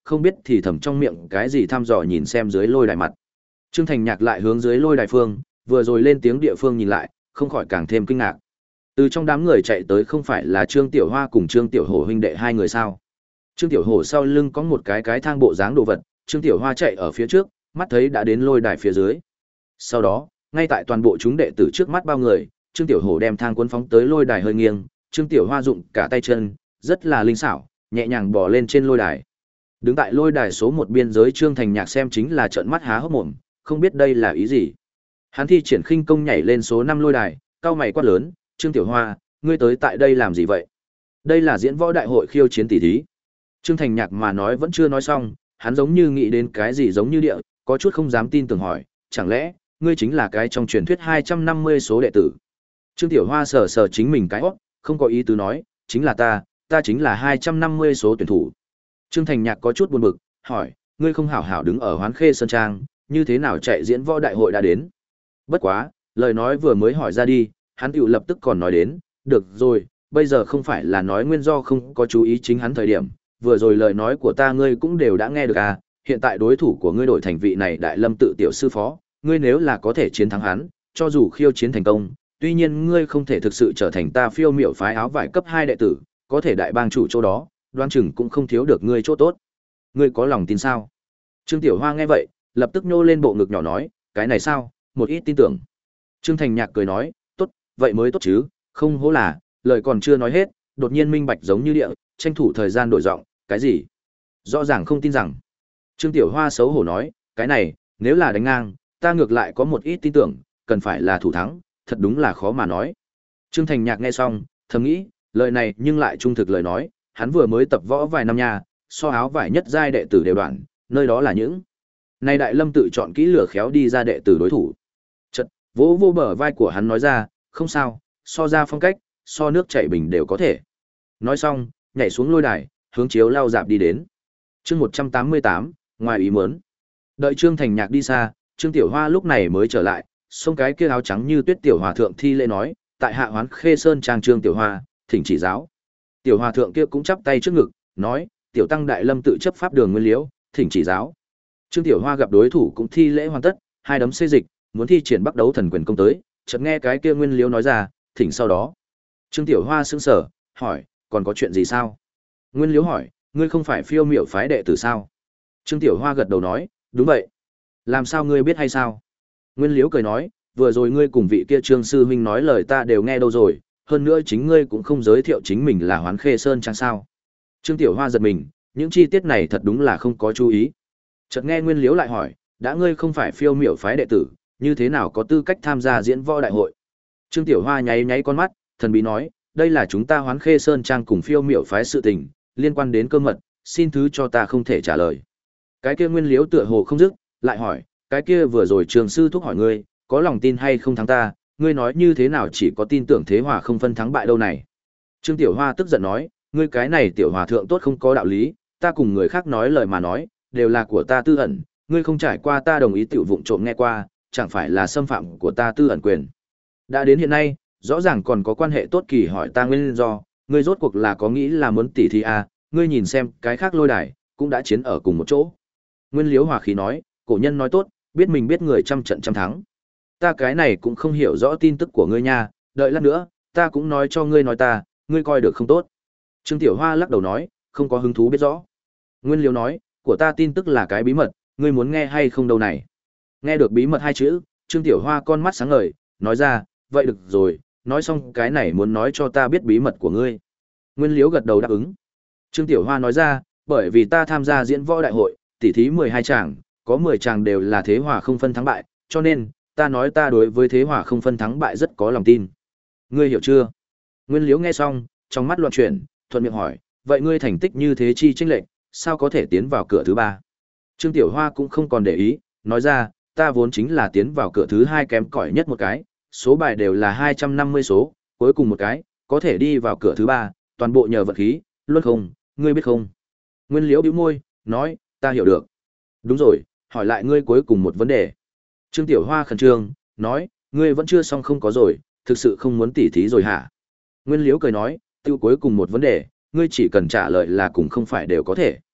không biết thì thầm trong miệng cái gì thăm dò nhìn xem dưới lôi đài mặt. Trương Thành Nhạc lại hướng dưới lôi đài phương, vừa rồi lên tiếng địa phương nhìn lại, không khỏi càng thêm kinh ngạc. Từ trong đám người chạy tới không phải là Trương Tiểu Hoa cùng Trương Tiểu Hổ huynh đệ hai người sao? Trương Tiểu Hổ sau lưng có một cái cái thang bộ dáng đồ vật, Trương Tiểu Hoa chạy ở phía trước, mắt thấy đã đến lôi đài phía dưới. Sau đó, ngay tại toàn bộ chúng đệ tử trước mắt bao người, Trương Tiểu Hổ đem thang cuốn phóng tới lôi đài hơi nghiêng, Trương Tiểu Hoa dụng cả tay chân, rất là linh xảo, nhẹ nhàng bò lên trên lôi đài. Đứng tại lôi đài số một biên giới Trương Thành Nhạc xem chính là trợn mắt há hốc mồm, không biết đây là ý gì. Hắn thi triển khinh công nhảy lên số năm lôi đài, cao mày quát lớn, "Trương Tiểu Hoa, ngươi tới tại đây làm gì vậy?" Đây là diễn võ đại hội khiêu chiến tỷ thí. Trương Thành Nhạc mà nói vẫn chưa nói xong, hắn giống như nghĩ đến cái gì giống như địa, có chút không dám tin tưởng hỏi, "Chẳng lẽ, ngươi chính là cái trong truyền thuyết hai trăm năm mươi số đệ tử?" Trương Tiểu Hoa sờ sờ chính mình cái óc, không có ý tứ nói, "Chính là ta, ta chính là hai trăm năm mươi số tuyển thủ." Trương Thành Nhạc có chút buồn bực, hỏi, "Ngươi không hảo hảo đứng ở Hoán Khê Sơn Trang, như thế nào chạy diễn võ đại hội đã đến?" Bất quá, lời nói vừa mới hỏi ra đi, hắn tiểu lập tức còn nói đến, "Được rồi, bây giờ không phải là nói nguyên do không có chú ý chính hắn thời điểm, vừa rồi lời nói của ta ngươi cũng đều đã nghe được à, hiện tại đối thủ của ngươi đổi thành vị này Đại Lâm tự tiểu sư phó, ngươi nếu là có thể chiến thắng hắn, cho dù khiêu chiến thành công, tuy nhiên ngươi không thể thực sự trở thành ta Phiêu Miểu phái áo vải cấp hai đệ tử, có thể đại bang chủ chỗ đó, đoan chừng cũng không thiếu được ngươi chỗ tốt. Ngươi có lòng tin sao?" Trương Tiểu Hoa nghe vậy, lập tức nhô lên bộ ngực nhỏ nói, "Cái này sao, một ít tin tưởng." Trương Thành Nhạc cười nói, "Tốt, vậy mới tốt chứ, không hổ là." Lời còn chưa nói hết, đột nhiên minh bạch giống như địa, tranh thủ thời gian đổi giọng, "Cái gì? Rõ ràng không tin rằng." Trương Tiểu Hoa xấu hổ nói, "Cái này, nếu là đánh ngang, ta ngược lại có một ít tin tưởng, cần phải là thủ thắng, thật đúng là khó mà nói." Trương Thành Nhạc nghe xong, thầm nghĩ, lời này nhưng lại trung thực lời nói, hắn vừa mới tập võ vài năm nha, so áo vải nhất giai đệ tử đều đoạn, nơi đó là những này Đại Lâm tự chọn kỹ lửa khéo đi ra đệ tử đối thủ. Chợt, vỗ vô bờ vai của hắn nói ra, "Không sao, so ra phong cách, so nước chảy bình đều có thể." Nói xong, nhảy xuống lôi đài, hướng chiếu lao dạp đi đến. Chương một trăm tám mươi tám, ngoài ý muốn. Đợi Trương Thành Nhạc đi xa, Trương Tiểu Hoa lúc này mới trở lại, xông cái kia áo trắng như tuyết tiểu hòa thượng thi lễ nói, "Tại hạ Hoán Khê Sơn Trang Trương Tiểu Hoa, thỉnh chỉ giáo." Tiểu hòa thượng kia cũng chắp tay trước ngực, nói, "Tiểu tăng Đại Lâm tự chấp pháp đường nguyên liễu, thỉnh chỉ giáo." Trương Tiểu Hoa gặp đối thủ cũng thi lễ hoàn tất, hai đấm xê dịch, muốn thi triển Bắc Đấu Thần Quyền công tới, chợt nghe cái kia nguyên liễu nói ra, "Thỉnh sau đó." Trương Tiểu Hoa sững sờ, hỏi, "Còn có chuyện gì sao?" Nguyên liễu hỏi, "Ngươi không phải Phiêu Miểu phái đệ tử sao?" Trương Tiểu Hoa gật đầu nói, "Đúng vậy." "Làm sao ngươi biết hay sao?" Nguyên liễu cười nói, "Vừa rồi ngươi cùng vị kia Trương sư huynh nói lời ta đều nghe đâu rồi, hơn nữa chính ngươi cũng không giới thiệu chính mình là Hoán Khê Sơn Trang sao?" Trương Tiểu Hoa giật mình, những chi tiết này thật đúng là không có chú ý. Chợt nghe Nguyên liễu lại hỏi, "Đã ngươi không phải Phiêu Miểu phái đệ tử, như thế nào có tư cách tham gia diễn võ đại hội?" Trương Tiểu Hoa nháy nháy con mắt, thần bí nói, "Đây là chúng ta Hoán Khê Sơn Trang cùng Phiêu Miểu phái sự tình, liên quan đến cơ mật, xin thứ cho ta không thể trả lời." Cái kia Nguyên liễu tựa hồ không dứt, lại hỏi, "Cái kia vừa rồi Trường sư thúc hỏi ngươi, có lòng tin hay không thắng ta, ngươi nói như thế nào chỉ có tin tưởng thế hòa không phân thắng bại đâu này?" Trương Tiểu Hoa tức giận nói, "Ngươi cái này tiểu hòa thượng tốt không có đạo lý, ta cùng người khác nói lời mà nói, đều là của ta tư ẩn, ngươi không trải qua ta đồng ý tiểu vụng trộm nghe qua, chẳng phải là xâm phạm của ta tư ẩn quyền. Đã đến hiện nay, rõ ràng còn có quan hệ tốt kỳ hỏi ta nguyên do, ngươi rốt cuộc là có nghĩ là muốn tỉ thi à, ngươi nhìn xem, cái khác lôi đài, cũng đã chiến ở cùng một chỗ." Nguyên liễu hòa khí nói, "Cổ nhân nói tốt, biết mình biết người trăm trận trăm thắng. Ta cái này cũng không hiểu rõ tin tức của ngươi nha, đợi lát nữa, ta cũng nói cho ngươi nói ta, ngươi coi được không tốt." Trương Tiểu Hoa lắc đầu nói, "Không có hứng thú biết rõ." Nguyên liễu nói, "Của ta tin tức là cái bí mật, ngươi muốn nghe hay không đâu này?" Nghe được bí mật hai chữ, Trương Tiểu Hoa con mắt sáng ngời, nói ra, "Vậy được rồi, nói xong cái này muốn nói cho ta biết bí mật của ngươi." Nguyên liễu gật đầu đáp ứng. Trương Tiểu Hoa nói ra, "Bởi vì ta tham gia diễn võ đại hội, tỷ thí mười hai chàng, có mười chàng đều là thế hòa không phân thắng bại, cho nên, ta nói ta đối với thế hòa không phân thắng bại rất có lòng tin. Ngươi hiểu chưa?" Nguyên liễu nghe xong, trong mắt loạn chuyển, thuận miệng hỏi, "Vậy ngươi thành tích như thế chi chênh lệch, sao có thể tiến vào cửa thứ ba?" Trương Tiểu Hoa cũng không còn để ý, nói ra, "Ta vốn chính là tiến vào cửa thứ hai kém cỏi nhất một cái, số bài đều là hai trăm năm mươi số, cuối cùng một cái, có thể đi vào cửa thứ ba, toàn bộ nhờ vật khí, luôn không, ngươi biết không?" Nguyên liễu bĩu môi, nói, "Ta hiểu được." "Đúng rồi, hỏi lại ngươi cuối cùng một vấn đề." Trương Tiểu Hoa khẩn trương, nói, "Ngươi vẫn chưa xong không có rồi, thực sự không muốn tỉ thí rồi hả?" Nguyên liễu cười nói, "Tiêu cuối cùng một vấn đề, ngươi chỉ cần trả lời là cùng không phải đều có thể."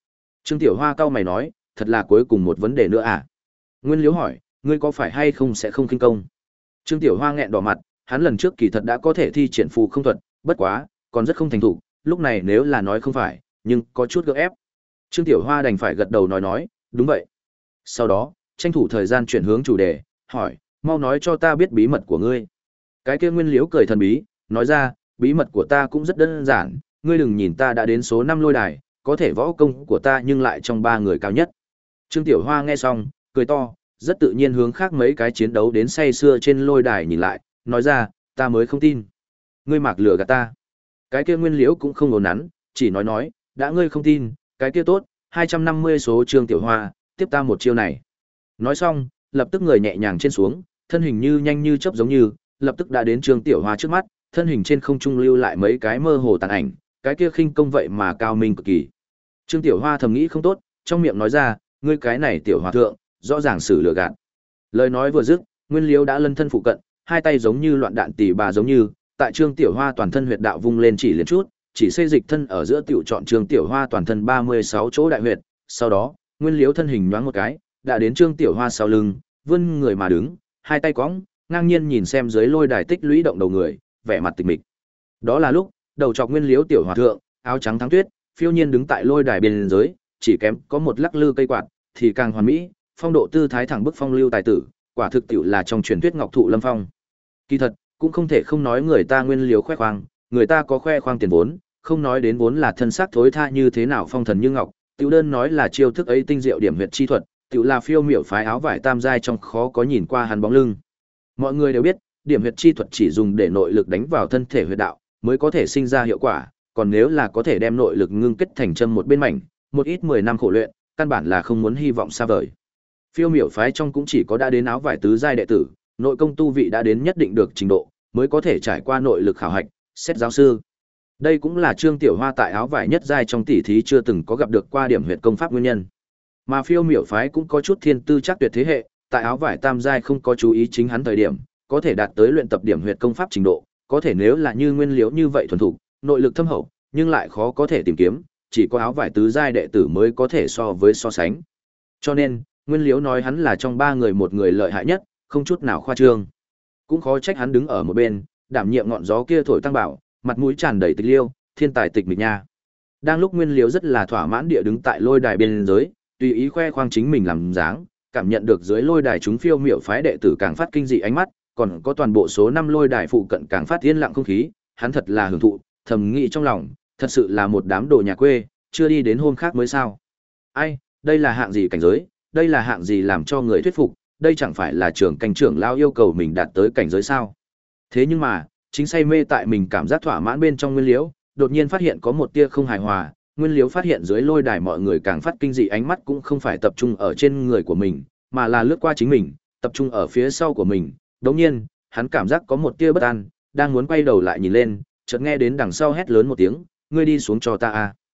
Trương Tiểu Hoa cau mày nói, thật là cuối cùng một vấn đề nữa à? Nguyên Liếu hỏi, ngươi có phải hay không sẽ không khinh công? Trương Tiểu Hoa nghẹn đỏ mặt, hắn lần trước kỳ thật đã có thể thi triển phù không thuật, bất quá, còn rất không thành thục, lúc này nếu là nói không phải, nhưng có chút gượng ép. Trương Tiểu Hoa đành phải gật đầu nói nói, đúng vậy. Sau đó, tranh thủ thời gian chuyển hướng chủ đề, hỏi, mau nói cho ta biết bí mật của ngươi. Cái kia Nguyên Liếu cười thần bí, nói ra, bí mật của ta cũng rất đơn giản, ngươi đừng nhìn ta đã đến số năm lôi đài, có thể võ công của ta nhưng lại trong ba người cao nhất. Trương Tiểu Hoa nghe xong, cười to, rất tự nhiên hướng khác mấy cái chiến đấu đến say xưa trên lôi đài nhìn lại, nói ra, ta mới không tin. Ngươi mạc lừa gạt ta. Cái kia Nguyên Liễu cũng không ngốn nắn, chỉ nói nói, đã ngươi không tin, cái kia tốt, hai trăm năm mươi số Trương Tiểu Hoa, tiếp ta một chiêu này. Nói xong, lập tức người nhẹ nhàng trên xuống, thân hình như nhanh như chớp giống như, lập tức đã đến Trương Tiểu Hoa trước mắt, thân hình trên không trung lưu lại mấy cái mơ hồ tàn ảnh, cái kia khinh công vậy mà cao minh cực kỳ. Trương Tiểu Hoa thầm nghĩ không tốt, trong miệng nói ra, ngươi cái này tiểu hòa thượng, rõ ràng xử lừa gạt. Lời nói vừa dứt, Nguyên Liễu đã lân thân phụ cận, hai tay giống như loạn đạn tỉ bà giống như, tại Trương Tiểu Hoa toàn thân huyệt đạo vung lên chỉ liền chút, chỉ xây dịch thân ở giữa tiểu chọn Trương Tiểu Hoa toàn thân ba mươi sáu chỗ đại huyệt, sau đó, Nguyên Liễu thân hình nhoáng một cái, đã đến Trương Tiểu Hoa sau lưng, vươn người mà đứng, hai tay cõng, ngang nhiên nhìn xem dưới lôi đài tích lũy động đầu người, vẻ mặt tịch mịch. Đó là lúc, đầu chọc Nguyên Liễu tiểu hòa thượng, áo trắng thắng tuyết, phiêu nhiên đứng tại lôi đài bên dưới, chỉ kém có một lắc lư cây quạt, thì càng hoàn mỹ, phong độ tư thái thẳng bức phong lưu tài tử, quả thực tiểu là trong truyền thuyết ngọc thụ lâm phong. Kỳ thật, cũng không thể không nói người ta Nguyên Liễu khoe khoang, người ta có khoe khoang tiền vốn, không nói đến vốn là thân xác thối tha như thế nào phong thần như ngọc, tiểu đơn nói là chiêu thức ấy tinh diệu điểm huyệt chi thuật, tiểu là phiêu miểu phái áo vải tam giai trong khó có nhìn qua hắn bóng lưng. Mọi người đều biết, điểm huyệt chi thuật chỉ dùng để nội lực đánh vào thân thể huyệt đạo, mới có thể sinh ra hiệu quả, còn nếu là có thể đem nội lực ngưng kết thành châm một bên mảnh, một ít mười năm khổ luyện, căn bản là không muốn hy vọng xa vời. Phiêu miểu phái trong cũng chỉ có đã đến áo vải tứ giai đệ tử, nội công tu vị đã đến nhất định được trình độ, mới có thể trải qua nội lực khảo hạch, xét giáo sư. Đây cũng là Trương Tiểu Hoa tại áo vải nhất giai trong tỷ thí chưa từng có gặp được qua điểm huyệt công pháp nguyên nhân. Mà phiêu miểu phái cũng có chút thiên tư chắc tuyệt thế hệ, tại áo vải tam giai không có chú ý chính hắn thời điểm, có thể đạt tới luyện tập điểm huyệt công pháp trình độ, có thể nếu là như Nguyên Liễu như vậy thuần thục, nội lực thâm hậu, nhưng lại khó có thể tìm kiếm, chỉ có áo vải tứ giai đệ tử mới có thể so với so sánh. Cho nên, Nguyên Liễu nói hắn là trong ba người một người lợi hại nhất, không chút nào khoa trương. Cũng khó trách hắn đứng ở một bên, đảm nhiệm ngọn gió kia thổi tăng bảo, mặt mũi tràn đầy tịch liêu, thiên tài tịch mịch nha. Đang lúc Nguyên Liễu rất là thỏa mãn địa đứng tại lôi đài bên dưới, tùy ý khoe khoang chính mình làm dáng, cảm nhận được dưới lôi đài chúng phiêu miểu phái đệ tử càng phát kinh dị ánh mắt, còn có toàn bộ số năm lôi đài phụ cận càng phát yên lặng không khí, hắn thật là hưởng thụ, thầm nghĩ trong lòng, thật sự là một đám đồ nhà quê, chưa đi đến hôm khác mới sao. Ai, đây là hạng gì cảnh giới, đây là hạng gì làm cho người thuyết phục, đây chẳng phải là trưởng cảnh trưởng lao yêu cầu mình đạt tới cảnh giới sao. Thế nhưng mà, chính say mê tại mình cảm giác thỏa mãn bên trong Nguyên Liễu, đột nhiên phát hiện có một tia không hài hòa, Nguyên Liễu phát hiện dưới lôi đài mọi người càng phát kinh dị ánh mắt cũng không phải tập trung ở trên người của mình, mà là lướt qua chính mình, tập trung ở phía sau của mình. Đống nhiên, hắn cảm giác có một tia bất an, đang muốn quay đầu lại nhìn lên, chợt nghe đến đằng sau hét lớn một tiếng, ngươi đi xuống cho ta a.